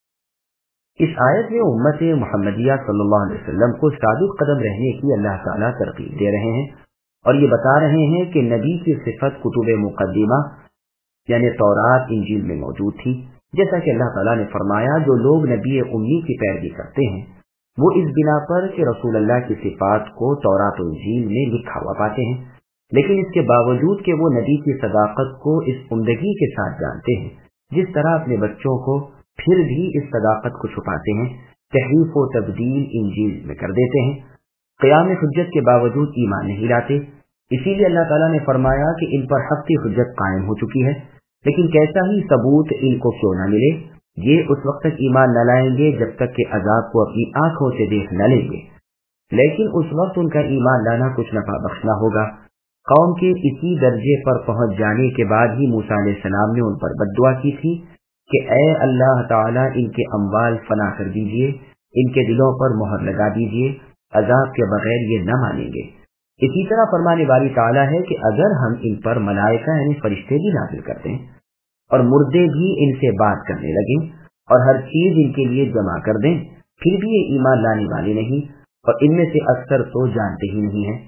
اس آیت میں امت محمدیہ صلی اللہ علیہ وسلم کو ثابت قدم رہنے کی اللہ تعالیٰ ترغیب دے رہے ہیں اور یہ بتا رہے ہیں کہ نبی کی صفت کتب مقدمہ یعنی تورات انجیل میں موجود تھی، جیسا کہ اللہ تعالیٰ نے فرمایا، جو لوگ نبی امی کی پیروی کرتے ہیں وہ اس بنا پر کہ رسول اللہ کی صفات کو تورات و انجیل میں لکھا ہوا پاتے ہیں، لیکن اس کے باوجود کہ وہ نبی کی صداقت کو اس عمدگی کے ساتھ جانتے ہیں جس طرح اپنے بچوں کو، پھر بھی اس صداقت کو چھپاتے ہیں، تحریف و تبدیل انجیل میں کر دیتے ہیں، قیام حجت کے باوجود ایمان نہیں لاتے۔ اسی لیے اللہ تعالیٰ نے فرمایا کہ ان پر حق کی حجت قائم ہو چکی ہے، لیکن کیسا ہی ثبوت ان کو کیوں نہ ملے، یہ اس وقت تک ایمان نہ لائیں گے جب تک کہ عذاب کو اپنی آنکھوں سے دیکھ نہ لیں گے، لیکن اس وقت ان کا ایمان لانا کچھ نفع بخش نہ ہوگا۔ قوم کے اسی درجے پر پہنچ جانے کے بعد ہی موسیٰ علیہ السلام نے ان پر بد دعا کی تھی کہ اے اللہ تعالیٰ، ان کے اموال فنا کر دیجئے، ان کے دلوں پر مہر لگا دیجئے، عذاب کے بغیر یہ نہ مانیں گے۔ اسی طرح فرمانے والی تعالیٰ ہے کہ اگر ہم ان پر ملائکہ یعنی فرشتے بھی نازل کر دیں اور مردے بھی ان سے بات کرنے لگیں اور ہر چیز ان کے لیے جمع کر دیں، پھر بھی یہ ایمان لانے والے نہیں، اور ان میں سے اکثر تو جانتے ہی نہیں ہیں۔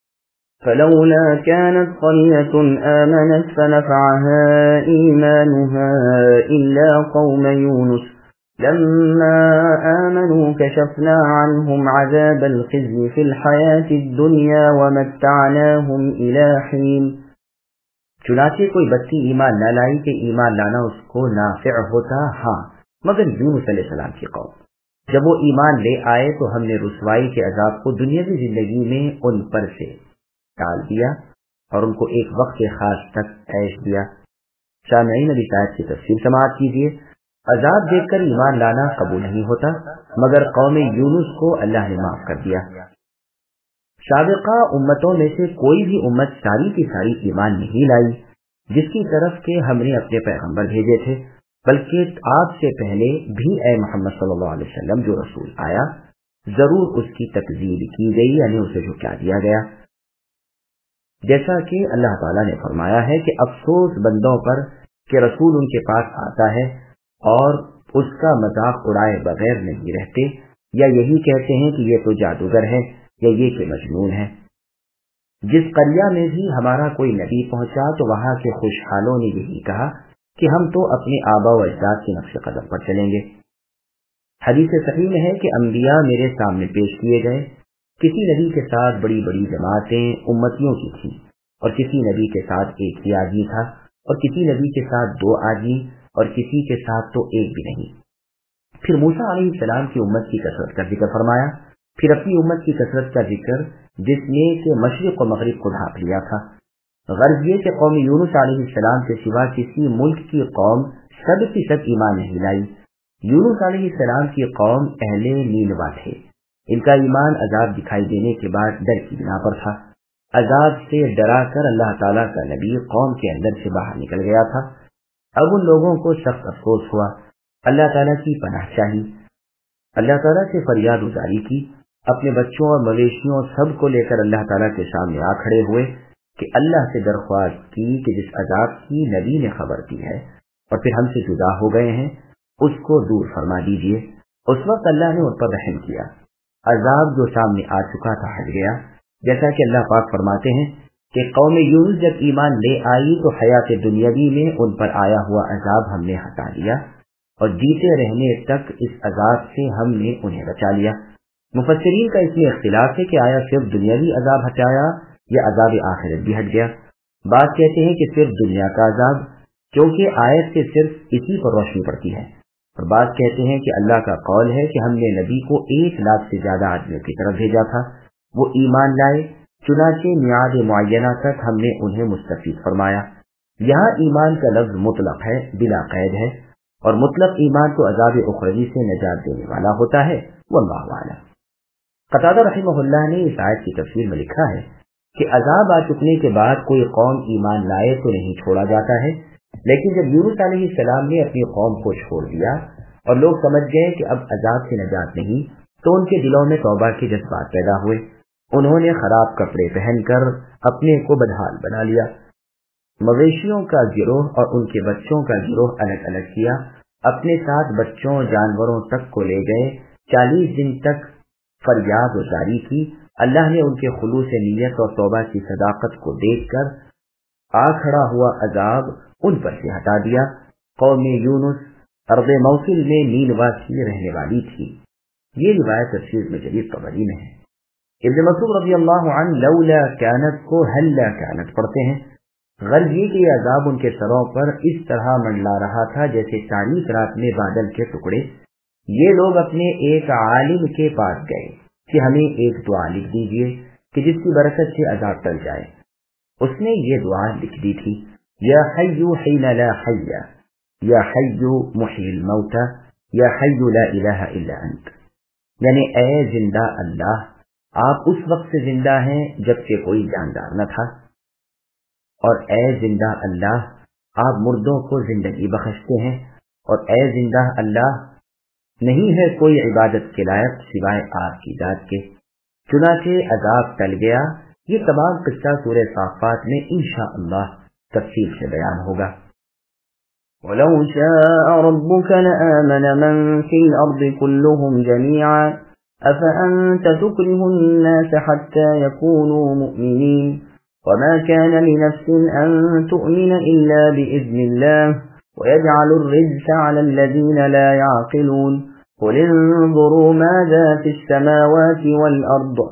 فلولا كانت قرية آمنت فنفعها إيمانها إلا قوم يونس لما آمنوا كشفنا عنهم عذاب الخزي في الحياة الدنيا ومتعناهم إلى حين۔ چنانچہ کوئی بستی ایمان نہ لائی کہ ایمان لانا اس کو نافع ہوتا، ہاں مگر یونس علیہ السلام کی قوم، جب وہ ایمان لے آئے تو ہم نے رسوائی کے عذاب کو دنیاوی زندگی میں ان پر سے ٹال دیا اور ان کو ایک وقت خاص تک عیش دیا۔ سامعین ابھی شاید کی تفصیل سماعت کیجیے۔ عذاب دیکھ کر ایمان لانا قبول نہیں ہوتا، مگر قوم یونس کو اللہ نے معاف کر دیا۔ سابقہ امتوں میں سے کوئی بھی امت ساری کی ساری ایمان نہیں لائی جس کی طرف کے ہم نے اپنے پیغمبر بھیجے تھے، بلکہ آپ سے پہلے بھی اے محمد صلی اللہ علیہ وسلم جو رسول آیا ضرور اس کی تکذیب کی گئی، یعنی اسے جھٹلا دیا گیا۔ جیسا کہ اللہ تعالیٰ نے فرمایا ہے کہ افسوس بندوں پر کہ رسول ان کے پاس آتا ہے اور اس کا مذاق اڑائے بغیر نہیں رہتے، یا یہی کہتے ہیں کہ یہ تو جادوگر ہے یا یہ کہ مجنون ہے۔ جس قریہ میں بھی ہمارا کوئی نبی پہنچا تو وہاں کے خوشحالوں نے یہی کہا کہ ہم تو اپنے آبا و اجداد کے نقش قدم پر چلیں گے۔ حدیث صحیح میں ہے کہ انبیاء میرے سامنے پیش کیے گئے، کسی نبی کے ساتھ بڑی بڑی جماعتیں امتیوں کی تھیں، اور کسی نبی کے ساتھ ایک ہی آدمی تھا، اور کسی نبی کے ساتھ 2 آدمی، اور کسی کے ساتھ تو ایک بھی نہیں۔ پھر موسیٰ علیہ السلام کی امت کی کثرت کا ذکر فرمایا، پھر اپنی امت کی کثرت کا ذکر جس نے کہ مشرق و مغرب کو ڈھانپ لیا تھا۔ غرض یہ کہ قوم یونس علیہ السلام کے سوا کسی ملک کی قوم سب کی سب ایمان نہیں لائی۔ یونس علیہ السلام کی قوم اہل نینوا تھے، ان کا ایمان عذاب دکھائی دینے کے بعد ڈر کی بنا پر تھا۔ عذاب سے ڈرا کر اللہ تعالیٰ کا نبی قوم کے اندر سے باہر نکل گیا تھا۔ اب ان لوگوں کو سخت افسوس ہوا، اللہ تعالیٰ کی پناہ چاہی، اللہ تعالیٰ سے فریاد گزاری کی، اپنے بچوں اور مویشیوں سب کو لے کر اللہ تعالیٰ کے سامنے آ کھڑے ہوئے کہ اللہ سے درخواست کی کہ جس عذاب کی نبی نے خبر دی ہے اور پھر ہم سے جدا ہو گئے ہیں اس کو دور فرما دیجیے۔ اس وقت اللہ نے ان پر رحم کیا، عذاب جو سامنے آ چکا تھا ہٹ گیا، جیسا کہ اللہ پاک فرماتے ہیں کہ قوم یونس جب ایمان لے آئی تو حیات دنیاوی میں ان پر آیا ہوا عذاب ہم نے ہٹا دیا اور جیتے رہنے تک اس عذاب سے ہم نے انہیں بچا لیا۔ مفسرین کا اس میں اختلاف ہے کہ آیا صرف دنیاوی عذاب ہٹایا یا عذاب آخرت بھی ہٹ گیا۔ بعض کہتے ہیں کہ صرف دنیا کا عذاب، کیونکہ آیت سے صرف اسی پر روشنی پڑتی ہے، اور بعض کہتے ہیں کہ اللہ کا قول ہے کہ ہم نے نبی کو 1 لاکھ سے زیادہ آدمیوں کی طرف بھیجا تھا، وہ ایمان لائے، چنانچہ میعاد معینہ تک ہم نے انہیں مستفید فرمایا۔ یہاں ایمان کا لفظ مطلق ہے، بلا قید ہے، اور مطلق ایمان تو عذاب اخروی سے نجات دینے والا ہوتا ہے، واللہ اعلم۔ قتادہ رحمہ اللہ نے اس آیت کی تفسیر میں لکھا ہے کہ عذاب آ چکنے کے بعد کوئی قوم ایمان لائے تو نہیں چھوڑا جاتا ہے، لیکن جب یونس علیہ السلام نے اپنی قوم کو چھوڑ دیا اور لوگ سمجھ گئے کہ اب عذاب سے نجات نہیں، تو ان کے دلوں میں توبہ کے جذبات پیدا ہوئے، انہوں نے خراب کپڑے پہن کر اپنے کو بدحال بنا لیا، مویشیوں کا گروہ اور ان کے بچوں کا گروہ الگ الگ کیا، اپنے ساتھ بچوں جانوروں تک کو لے گئے، 40 دن تک فریاد جاری کی۔ اللہ نے ان کے خلوص نیت اور توبہ کی صداقت کو دیکھ کر آ کھڑا ہوا عذاب ان پر سے ہٹا دیا۔ قوم یونس ارض موصل میں نینوا کی رہنے والی تھی۔ یہ روایت تفسیر میں جدید طبری میں ہے۔ ابن مسعود رضی اللہ عنہ لولا کانت کو ہلا کانت پڑھتے ہیں۔ غرض یہ کہ یہ عذاب ان کے سروں پر اس طرح منڈلا رہا تھا جیسے تاریک رات میں بادل کے ٹکڑے۔ یہ لوگ اپنے ایک عالم کے پاس گئے کہ ہمیں ایک دعا لکھ دیجیے کہ جس کی برکت سے عذاب ٹل جائے۔ اس نے یہ دعا لکھ دی تھی، یا حی حین لا حی، یا حی محی الموتى، یا حی لا الہ الا انت، یعنی اے زندہ اللہ، آپ اس وقت سے زندہ ہیں جب کہ کوئی جاندار نہ تھا، اور اے زندہ اللہ، آپ مردوں کو زندگی بخشتے ہیں، اور اے زندہ اللہ، نہیں ہے کوئی عبادت کے لائق سوائے آپ کی ذات کے۔ چنانچہ عذاب ٹل گیا، یہ تمام قصہ سورہ صافات میں انشاءاللہ تفصیل سے بیان ہوگا۔ وَلَوْ شَاءَ رَبُّكَ لَآمَنَ مَن فِي الْأَرْضِ كُلُّهُمْ جَمِيعًا أَفَأَنْتَ تُكْرِهُ النَّاسَ حَتَّى يَكُونُوا مُؤْمِنِينَ وَمَا كَانَ لِنَفْسٍ أَن تُؤْمِنَ إِلَّا بِإِذْنِ اللَّهِ وَيَجْعَلُ الرِّجْسَ عَلَى الَّذِينَ لَا يَعْقِلُونَ قُلِ انظُرُوا مَاذَا فِي السَّمَاوَاتِ وَالْأَرْضِ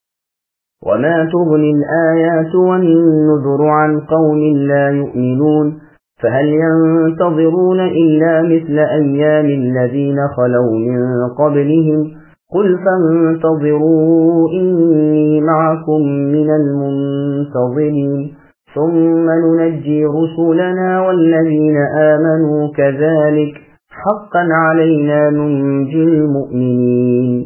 وَمَا تُغْنِي الْآيَاتُ وَالنُّذُرُ عَنْ قَوْمٍ لَا يُؤْمِنُونَ فَهَلْ يَنْتَظِرُونَ إِلَّا مِثْلَ أَيَّامِ الَّذِينَ خَلَوْا مِنْ قَبْلِهِمْ قُلْ فَانْتَظِرُوا إِنِّي مَعَكُمْ مِنَ الْمُنْتَظِرِينَ ثُمَّ نُنَجِّي رُسُلَنَا وَالَّذِينَ آمَنُوا كَذَلِكَ حَقًّا عَلَيْنَا نُنْجِي الْمُؤْمِنِينَ۔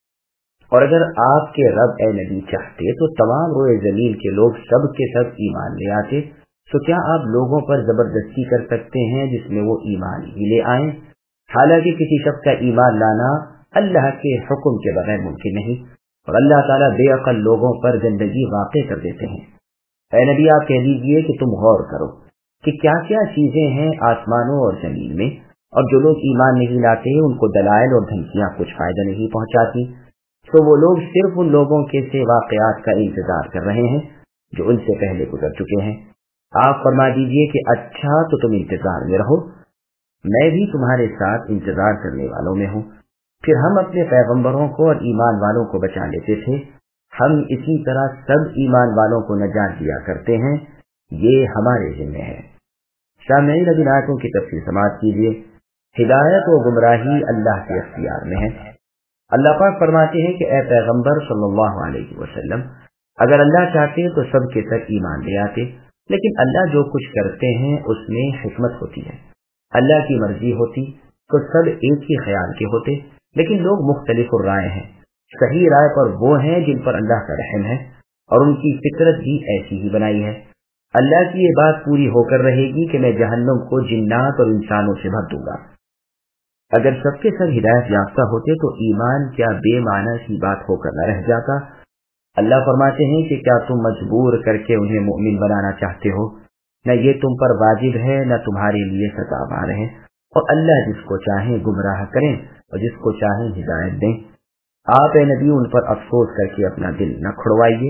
اور اگر آپ کے رب اے نبی چاہتے تو تمام روئے زمین کے لوگ سب کے سب ایمان لے آتے، تو کیا آپ لوگوں پر زبردستی کر سکتے ہیں جس میں وہ ایمان ہی لے آئیں؟ حالانکہ کسی شخص کا ایمان لانا اللہ کے حکم کے بغیر ممکن نہیں، اور اللہ تعالیٰ بے عقل لوگوں پر زندگی واقع کر دیتے ہیں۔ اے نبی آپ کہہ دیجئے کہ تم غور کرو کہ کیا کیا چیزیں ہیں آسمانوں اور زمین میں، اور جو لوگ ایمان نہیں لاتے ان کو دلائل اور دھمکیاں کچھ فائدہ نہیں پہنچاتی، تو وہ لوگ صرف ان لوگوں کے سے واقعات کا انتظار کر رہے ہیں جو ان سے پہلے گزر چکے ہیں۔ آپ فرما دیجئے کہ اچھا تو تم انتظار میں رہو، میں بھی تمہارے ساتھ انتظار کرنے والوں میں ہوں۔ پھر ہم اپنے پیغمبروں کو اور ایمان والوں کو بچا لیتے تھے، ہم اسی طرح سب ایمان والوں کو نجات دیا کرتے ہیں، یہ ہمارے ذمہ ہے۔ سامعین اب ان آیتوں کی تفصیل سماعت کیجیے۔ ہدایت و گمراہی اللہ کے اختیار میں ہے۔ اللہ پاک فرماتے ہیں کہ اے پیغمبر صلی اللہ علیہ وسلم، اگر اللہ چاہتے تو سب کے سب ایمان لے آتے، لیکن اللہ جو کچھ کرتے ہیں اس میں حکمت ہوتی ہے۔ اللہ کی مرضی ہوتی تو سب ایک ہی خیال کے ہوتے، لیکن لوگ مختلف رائے ہیں۔ صحیح رائے پر وہ ہیں جن پر اللہ کا رحم ہے، اور ان کی فطرت بھی ایسی ہی بنائی ہے۔ اللہ کی یہ بات پوری ہو کر رہے گی کہ میں جہنم کو جنات اور انسانوں سے بھر دوں گا۔ اگر سب کے سب ہدایت یافتہ ہوتے تو ایمان کیا بے معنی سی بات ہو کر نہ رہ جاتا۔ اللہ فرماتے ہیں کہ کیا تم مجبور کر کے انہیں مومن بنانا چاہتے ہو؟ نہ یہ تم پر واجب ہے نہ تمہارے لیے سزاوار ہے، اور اللہ جس کو چاہیں گمراہ کریں اور جس کو چاہیں ہدایت دیں۔ آپ اے نبی ان پر افسوس کر کے اپنا دل نہ کھڑوائیے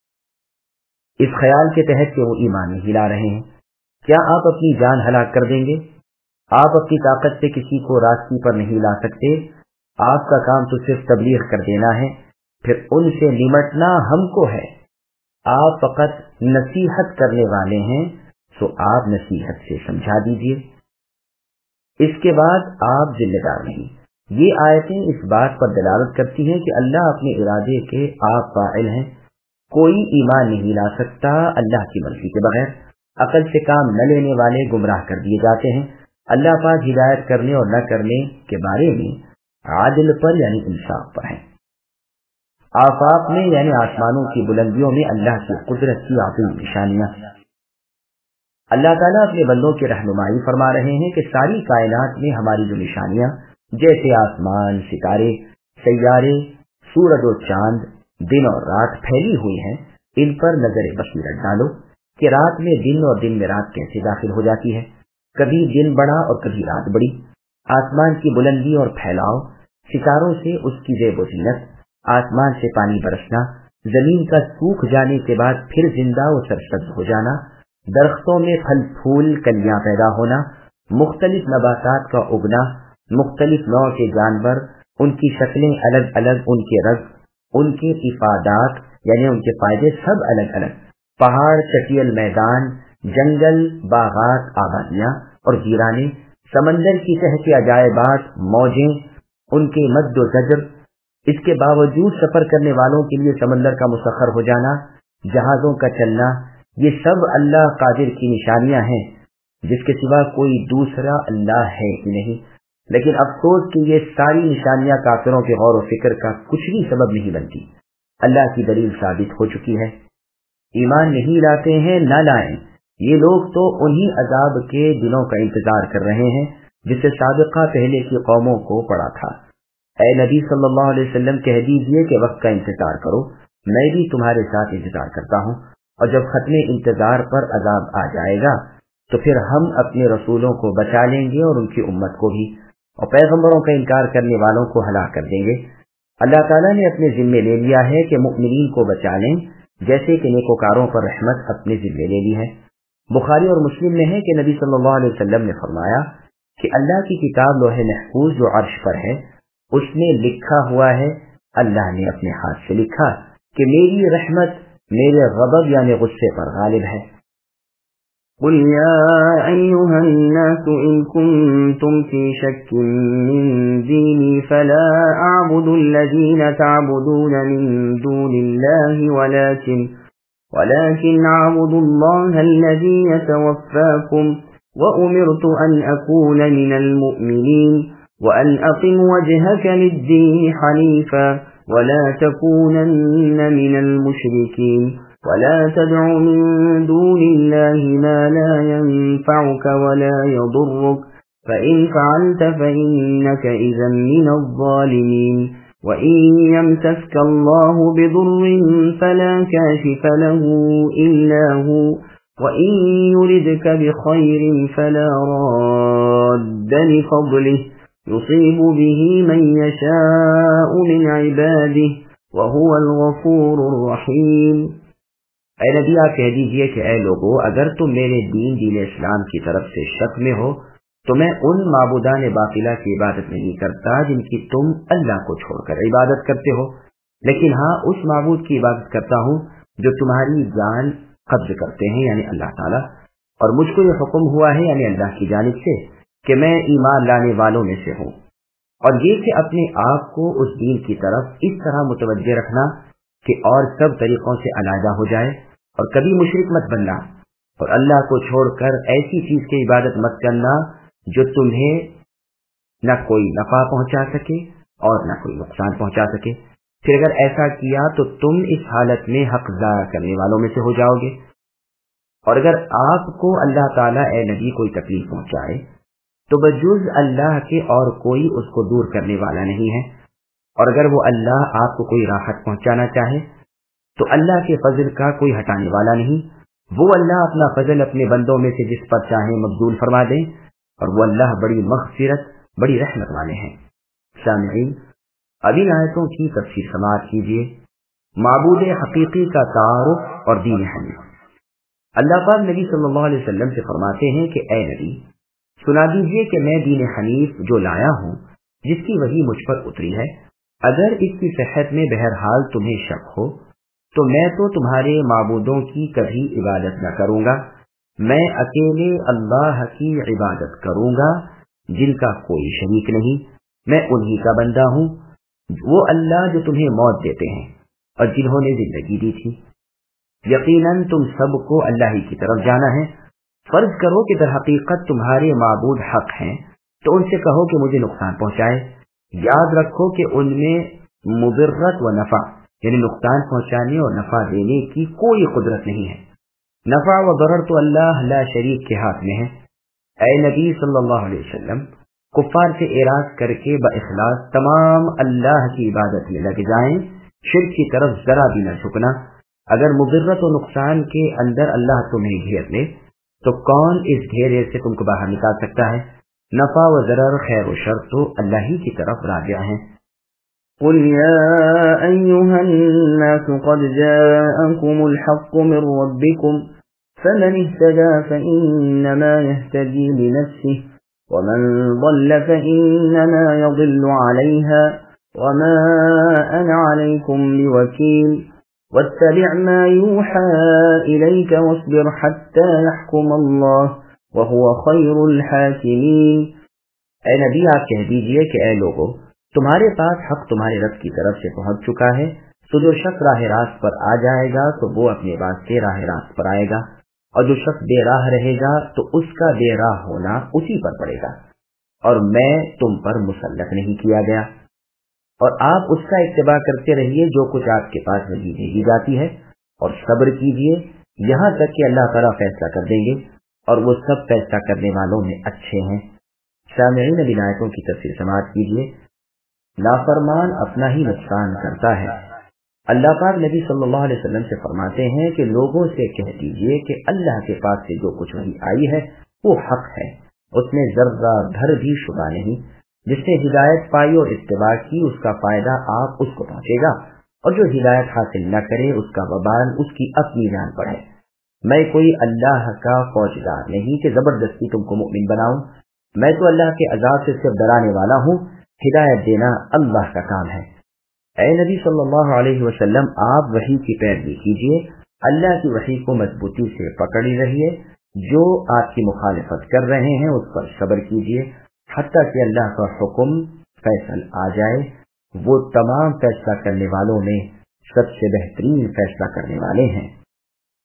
اس خیال کے تحت کہ وہ ایمان نہیں لا رہے ہیں۔ کیا آپ اپنی جان ہلاک کر دیں گے؟ آپ اپنی طاقت سے کسی کو راستے پر نہیں لا سکتے، آپ کا کام تو صرف تبلیغ کر دینا ہے، پھر ان سے نمٹنا ہم کو ہے۔ آپ فقط نصیحت کرنے والے ہیں، سو آپ نصیحت سے سمجھا دیجئے، اس کے بعد آپ ذمہ دار نہیں۔ یہ آیتیں اس بات پر دلالت کرتی ہیں کہ اللہ اپنے ارادے کے آپ فاعل ہیں۔ کوئی ایمان نہیں لا سکتا اللہ کی مرضی کے بغیر۔ عقل سے کام نہ لینے والے گمراہ کر دیے جاتے ہیں۔ اللہ پاک ہدایت کرنے اور نہ کرنے کے بارے میں عادل پر یعنی انصاف پر ہیں۔ آفاق میں یعنی آسمانوں کی بلندیوں میں اللہ کی قدرت کی عظیم نشانیاں۔ اللہ تعالیٰ اپنے بندوں کی رہنمائی فرما رہے ہیں کہ ساری کائنات میں ہماری جو نشانیاں جیسے آسمان، ستارے، سیارے، سورج و چاند، دن اور رات پھیلی ہوئی ہیں، ان پر نظر بصیرت ڈالو کہ رات میں دن اور دن میں رات کیسے داخل ہو جاتی ہے، کبھی دن بڑا اور کبھی رات بڑی، آسمان کی بلندی اور پھیلاؤ، ستاروں سے اس کی زیب و زینت، آسمان سے پانی برسنا، زمین کا سوکھ جانے کے بعد پھر زندہ و سرسبز ہو جانا، درختوں میں پھل پھول کلیاں پیدا ہونا، مختلف نباتات کا اگنا، مختلف نوع کے جانور، ان کی شکلیں الگ الگ، ان کے رنگ، ان کے افادات یعنی ان کے فائدے سب الگ الگ، پہاڑ، چٹیل میدان، جنگل، باغات، آبادیاں اور ویرانے، سمندر کی تہ کے عجائبات، موجیں، ان کے مد و زجر، اس کے باوجود سفر کرنے والوں کے لیے سمندر کا مسخر ہو جانا، جہازوں کا چلنا، یہ سب اللہ قادر کی نشانیاں ہیں جس کے سوا کوئی دوسرا اللہ ہے ہی نہیں۔ لیکن افسوس کہ یہ ساری نشانیاں کافروں کے غور و فکر کا کچھ بھی سبب نہیں بنتی، اللہ کی دلیل ثابت ہو چکی ہے۔ ایمان نہیں لاتے ہیں، نہ لائیں، یہ لوگ تو انہی عذاب کے دنوں کا انتظار کر رہے ہیں جس سے سابقہ پہلے کی قوموں کو پڑا تھا۔ اے نبی صلی اللہ علیہ وسلم کہہ دیجئے کہ وقت کا انتظار کرو، میں بھی تمہارے ساتھ انتظار کرتا ہوں، اور جب ختم انتظار پر عذاب آ جائے گا تو پھر ہم اپنے رسولوں کو بچا لیں گے اور ان کی امت کو بھی، اور پیغمبروں کا انکار کرنے والوں کو ہلاک کر دیں گے۔ اللہ تعالیٰ نے اپنے ذمے لے لیا ہے کہ مؤمنین کو بچا لیں، جیسے کہ نیکوکاروں پر رحمت اپنے ذمے لے لی ہے۔ بخاری اور مسلم میں ہے کہ نبی صلی اللہ علیہ وسلم نے فرمایا کہ اللہ کی کتاب لوح محفوظ جو عرش پر ہے، اس میں لکھا ہوا ہے، اللہ نے اپنے ہاتھ سے لکھا کہ میری رحمت میرے غضب یعنی غصے پر غالب ہے۔ قل يا أيها الناس إن كنتم في شك من ديني فلا أعبد الذين تعبدون من دون الله ولكن أعبد الله الذي يتوفاكم وأمرت أن أكون من المؤمنين وأن أقم وجهك للدين حنيفا ولا تكونن من المشركين ولا تدع من دون الله ما لا ينفعك ولا يضرك فإن فعلت فإنك إذا من الظالمين وإن يمسسك الله بضر فلا كاشف له إلا هو وإن يردك بخير فلا راد لفضله يصيب به من يشاء من عباده وهو الغفور الرحيم۔ اے نبی آپ کہہ دیجئے کہ اے لوگو، اگر تم میرے دین اسلام کی طرف سے شک میں ہو تو میں ان معبودان باطلہ کی عبادت نہیں کرتا جن کی تم اللہ کو چھوڑ کر عبادت کرتے ہو، لیکن ہاں اس معبود کی عبادت کرتا ہوں جو تمہاری جان قبض کرتے ہیں یعنی اللہ تعالیٰ، اور مجھ کو یہ حکم ہوا ہے یعنی اللہ کی جانب سے کہ میں ایمان لانے والوں میں سے ہوں، اور یہ کہ اپنے آپ کو اس دین کی طرف اس طرح متوجہ رکھنا کہ اور سب طریقوں سے علیحدہ ہو جائے، اور کبھی مشرک مت بننا، اور اللہ کو چھوڑ کر ایسی چیز کی عبادت مت کرنا جو تمہیں نہ کوئی نفع پہنچا سکے اور نہ کوئی نقصان پہنچا سکے، پھر اگر ایسا کیا تو تم اس حالت میں حق ضائع کرنے والوں میں سے ہو جاؤ گے۔ اور اگر آپ کو اللہ تعالیٰ اے نبی کوئی تکلیف پہنچائے تو بجز اللہ کے اور کوئی اس کو دور کرنے والا نہیں ہے، اور اگر وہ اللہ آپ کو کوئی راحت پہنچانا چاہے تو اللہ کے فضل کا کوئی ہٹانے والا نہیں، وہ اللہ اپنا فضل اپنے بندوں میں سے جس پر چاہیں مبذول فرما دیں، اور وہ اللہ بڑی مغفرت بڑی رحمت والے ہیں۔ سامعین، اب ان آیتوں کی تفسیر سماعت کیجیے۔ معبود حقیقی کا تعارف اور دین حنیف۔ اللہ پاک نبی صلی اللہ علیہ وسلم سے فرماتے ہیں کہ اے نبی، سنا دیجیے کہ میں دین حنیف جو لایا ہوں، جس کی وحی مجھ پر اتری ہے، اگر اس کی صحت میں بہرحال تمہیں شک ہو تو میں تو تمہارے معبودوں کی کبھی عبادت نہ کروں گا، میں اکیلے اللہ کی عبادت کروں گا جن کا کوئی شریک نہیں، میں انہی کا بندہ ہوں، وہ اللہ جو تمہیں موت دیتے ہیں اور جنہوں نے زندگی دی تھی۔ یقیناً تم سب کو اللہ ہی کی طرف جانا ہے۔ فرض کرو کہ در حقیقت تمہارے معبود حق ہیں تو ان سے کہو کہ مجھے نقصان پہنچائے، یاد رکھو کہ ان میں مضرت و نفع یعنی نقصان پہنچانے اور نفع دینے کی کوئی قدرت نہیں ہے، نفع و ضرر تو اللہ لا شریک کے ہاتھ میں ہے۔ اے نبی صلی اللہ علیہ وسلم، کفار سے اعراض کر کے باخلاص تمام اللہ کی عبادت میں لگ جائیں، شرک کی طرف ذرا بھی نہ جھکنا۔ اگر مضرت و نقصان کے اندر اللہ تمہیں گھیر لے تو کون اس گھیرے سے تم کو باہر نکال سکتا ہے؟ نفع و ضرر خیر و شر تو اللہ ہی کی طرف راجع ہیں۔ قل يا أيها الناس قد جاءكم الحق من ربكم فمن اهتدى فإنما يهتدي لنفسه ومن ضل فإنما يضل عليها وما أنا عليكم بوكيل واتبع ما يوحى إليك واصبر حتى يحكم الله وهو خير الحاكمين۔ اے نبی آپ کہہ دیجئے کہ اے لوگو، تمہارے پاس حق تمہارے رب کی طرف سے پہنچ چکا ہے، تو جو شخص راہ راست پر آ جائے گا تو وہ اپنے واسطے راہ راست پر آئے گا، اور جو شخص بے راہ رہے گا تو اس کا بے راہ ہونا اسی پر پڑے گا، اور میں تم پر مسلط نہیں کیا گیا۔ اور آپ اس کا اتباع کرتے رہیے جو کچھ آپ کے پاس وحی بھیجی جاتی ہے، اور صبر کیجیے یہاں تک کہ اللہ تعالیٰ فیصلہ کر دیں گے، اور وہ سب فیصلہ کرنے والوں میں اچھے ہیں۔ سامعین، اب آیتوں کی تفسیر سماعت کیجیے۔ نافرمان اپنا ہی نقصان کرتا ہے، اللہ پاک نبی صلی اللہ علیہ وسلم سے فرماتے ہیں کہ لوگوں سے کہہ دیجئے کہ اللہ کے پاس سے جو کچھ وحی آئی ہے وہ حق ہے، اس میں ذرہ بھر بھی شبہ نہیں۔ جس نے ہدایت پائی اور اتباع کی اس کا فائدہ آپ اس کو پہنچے گا، اور جو ہدایت حاصل نہ کرے اس کا وبال اس کی اپنی جان پر ہے۔ میں کوئی اللہ کا فوجدار نہیں کہ زبردستی تم کو مؤمن بناؤں، میں تو اللہ کے عذاب سے صرف ڈرانے والا ہوں، ہدایت دینا اللہ کا کام ہے۔ اے نبی صلی اللہ علیہ وسلم، آپ وحی کی پیروی کیجیے، اللہ کی وحی کو مضبوطی سے پکڑی رہیے، جو آپ کی مخالفت کر رہے ہیں اس پر صبر کیجیے حتیٰ کہ اللہ کا حکم فیصل آ جائے۔ وہ تمام فیصلہ کرنے والوں میں سب سے بہترین فیصلہ کرنے والے ہیں۔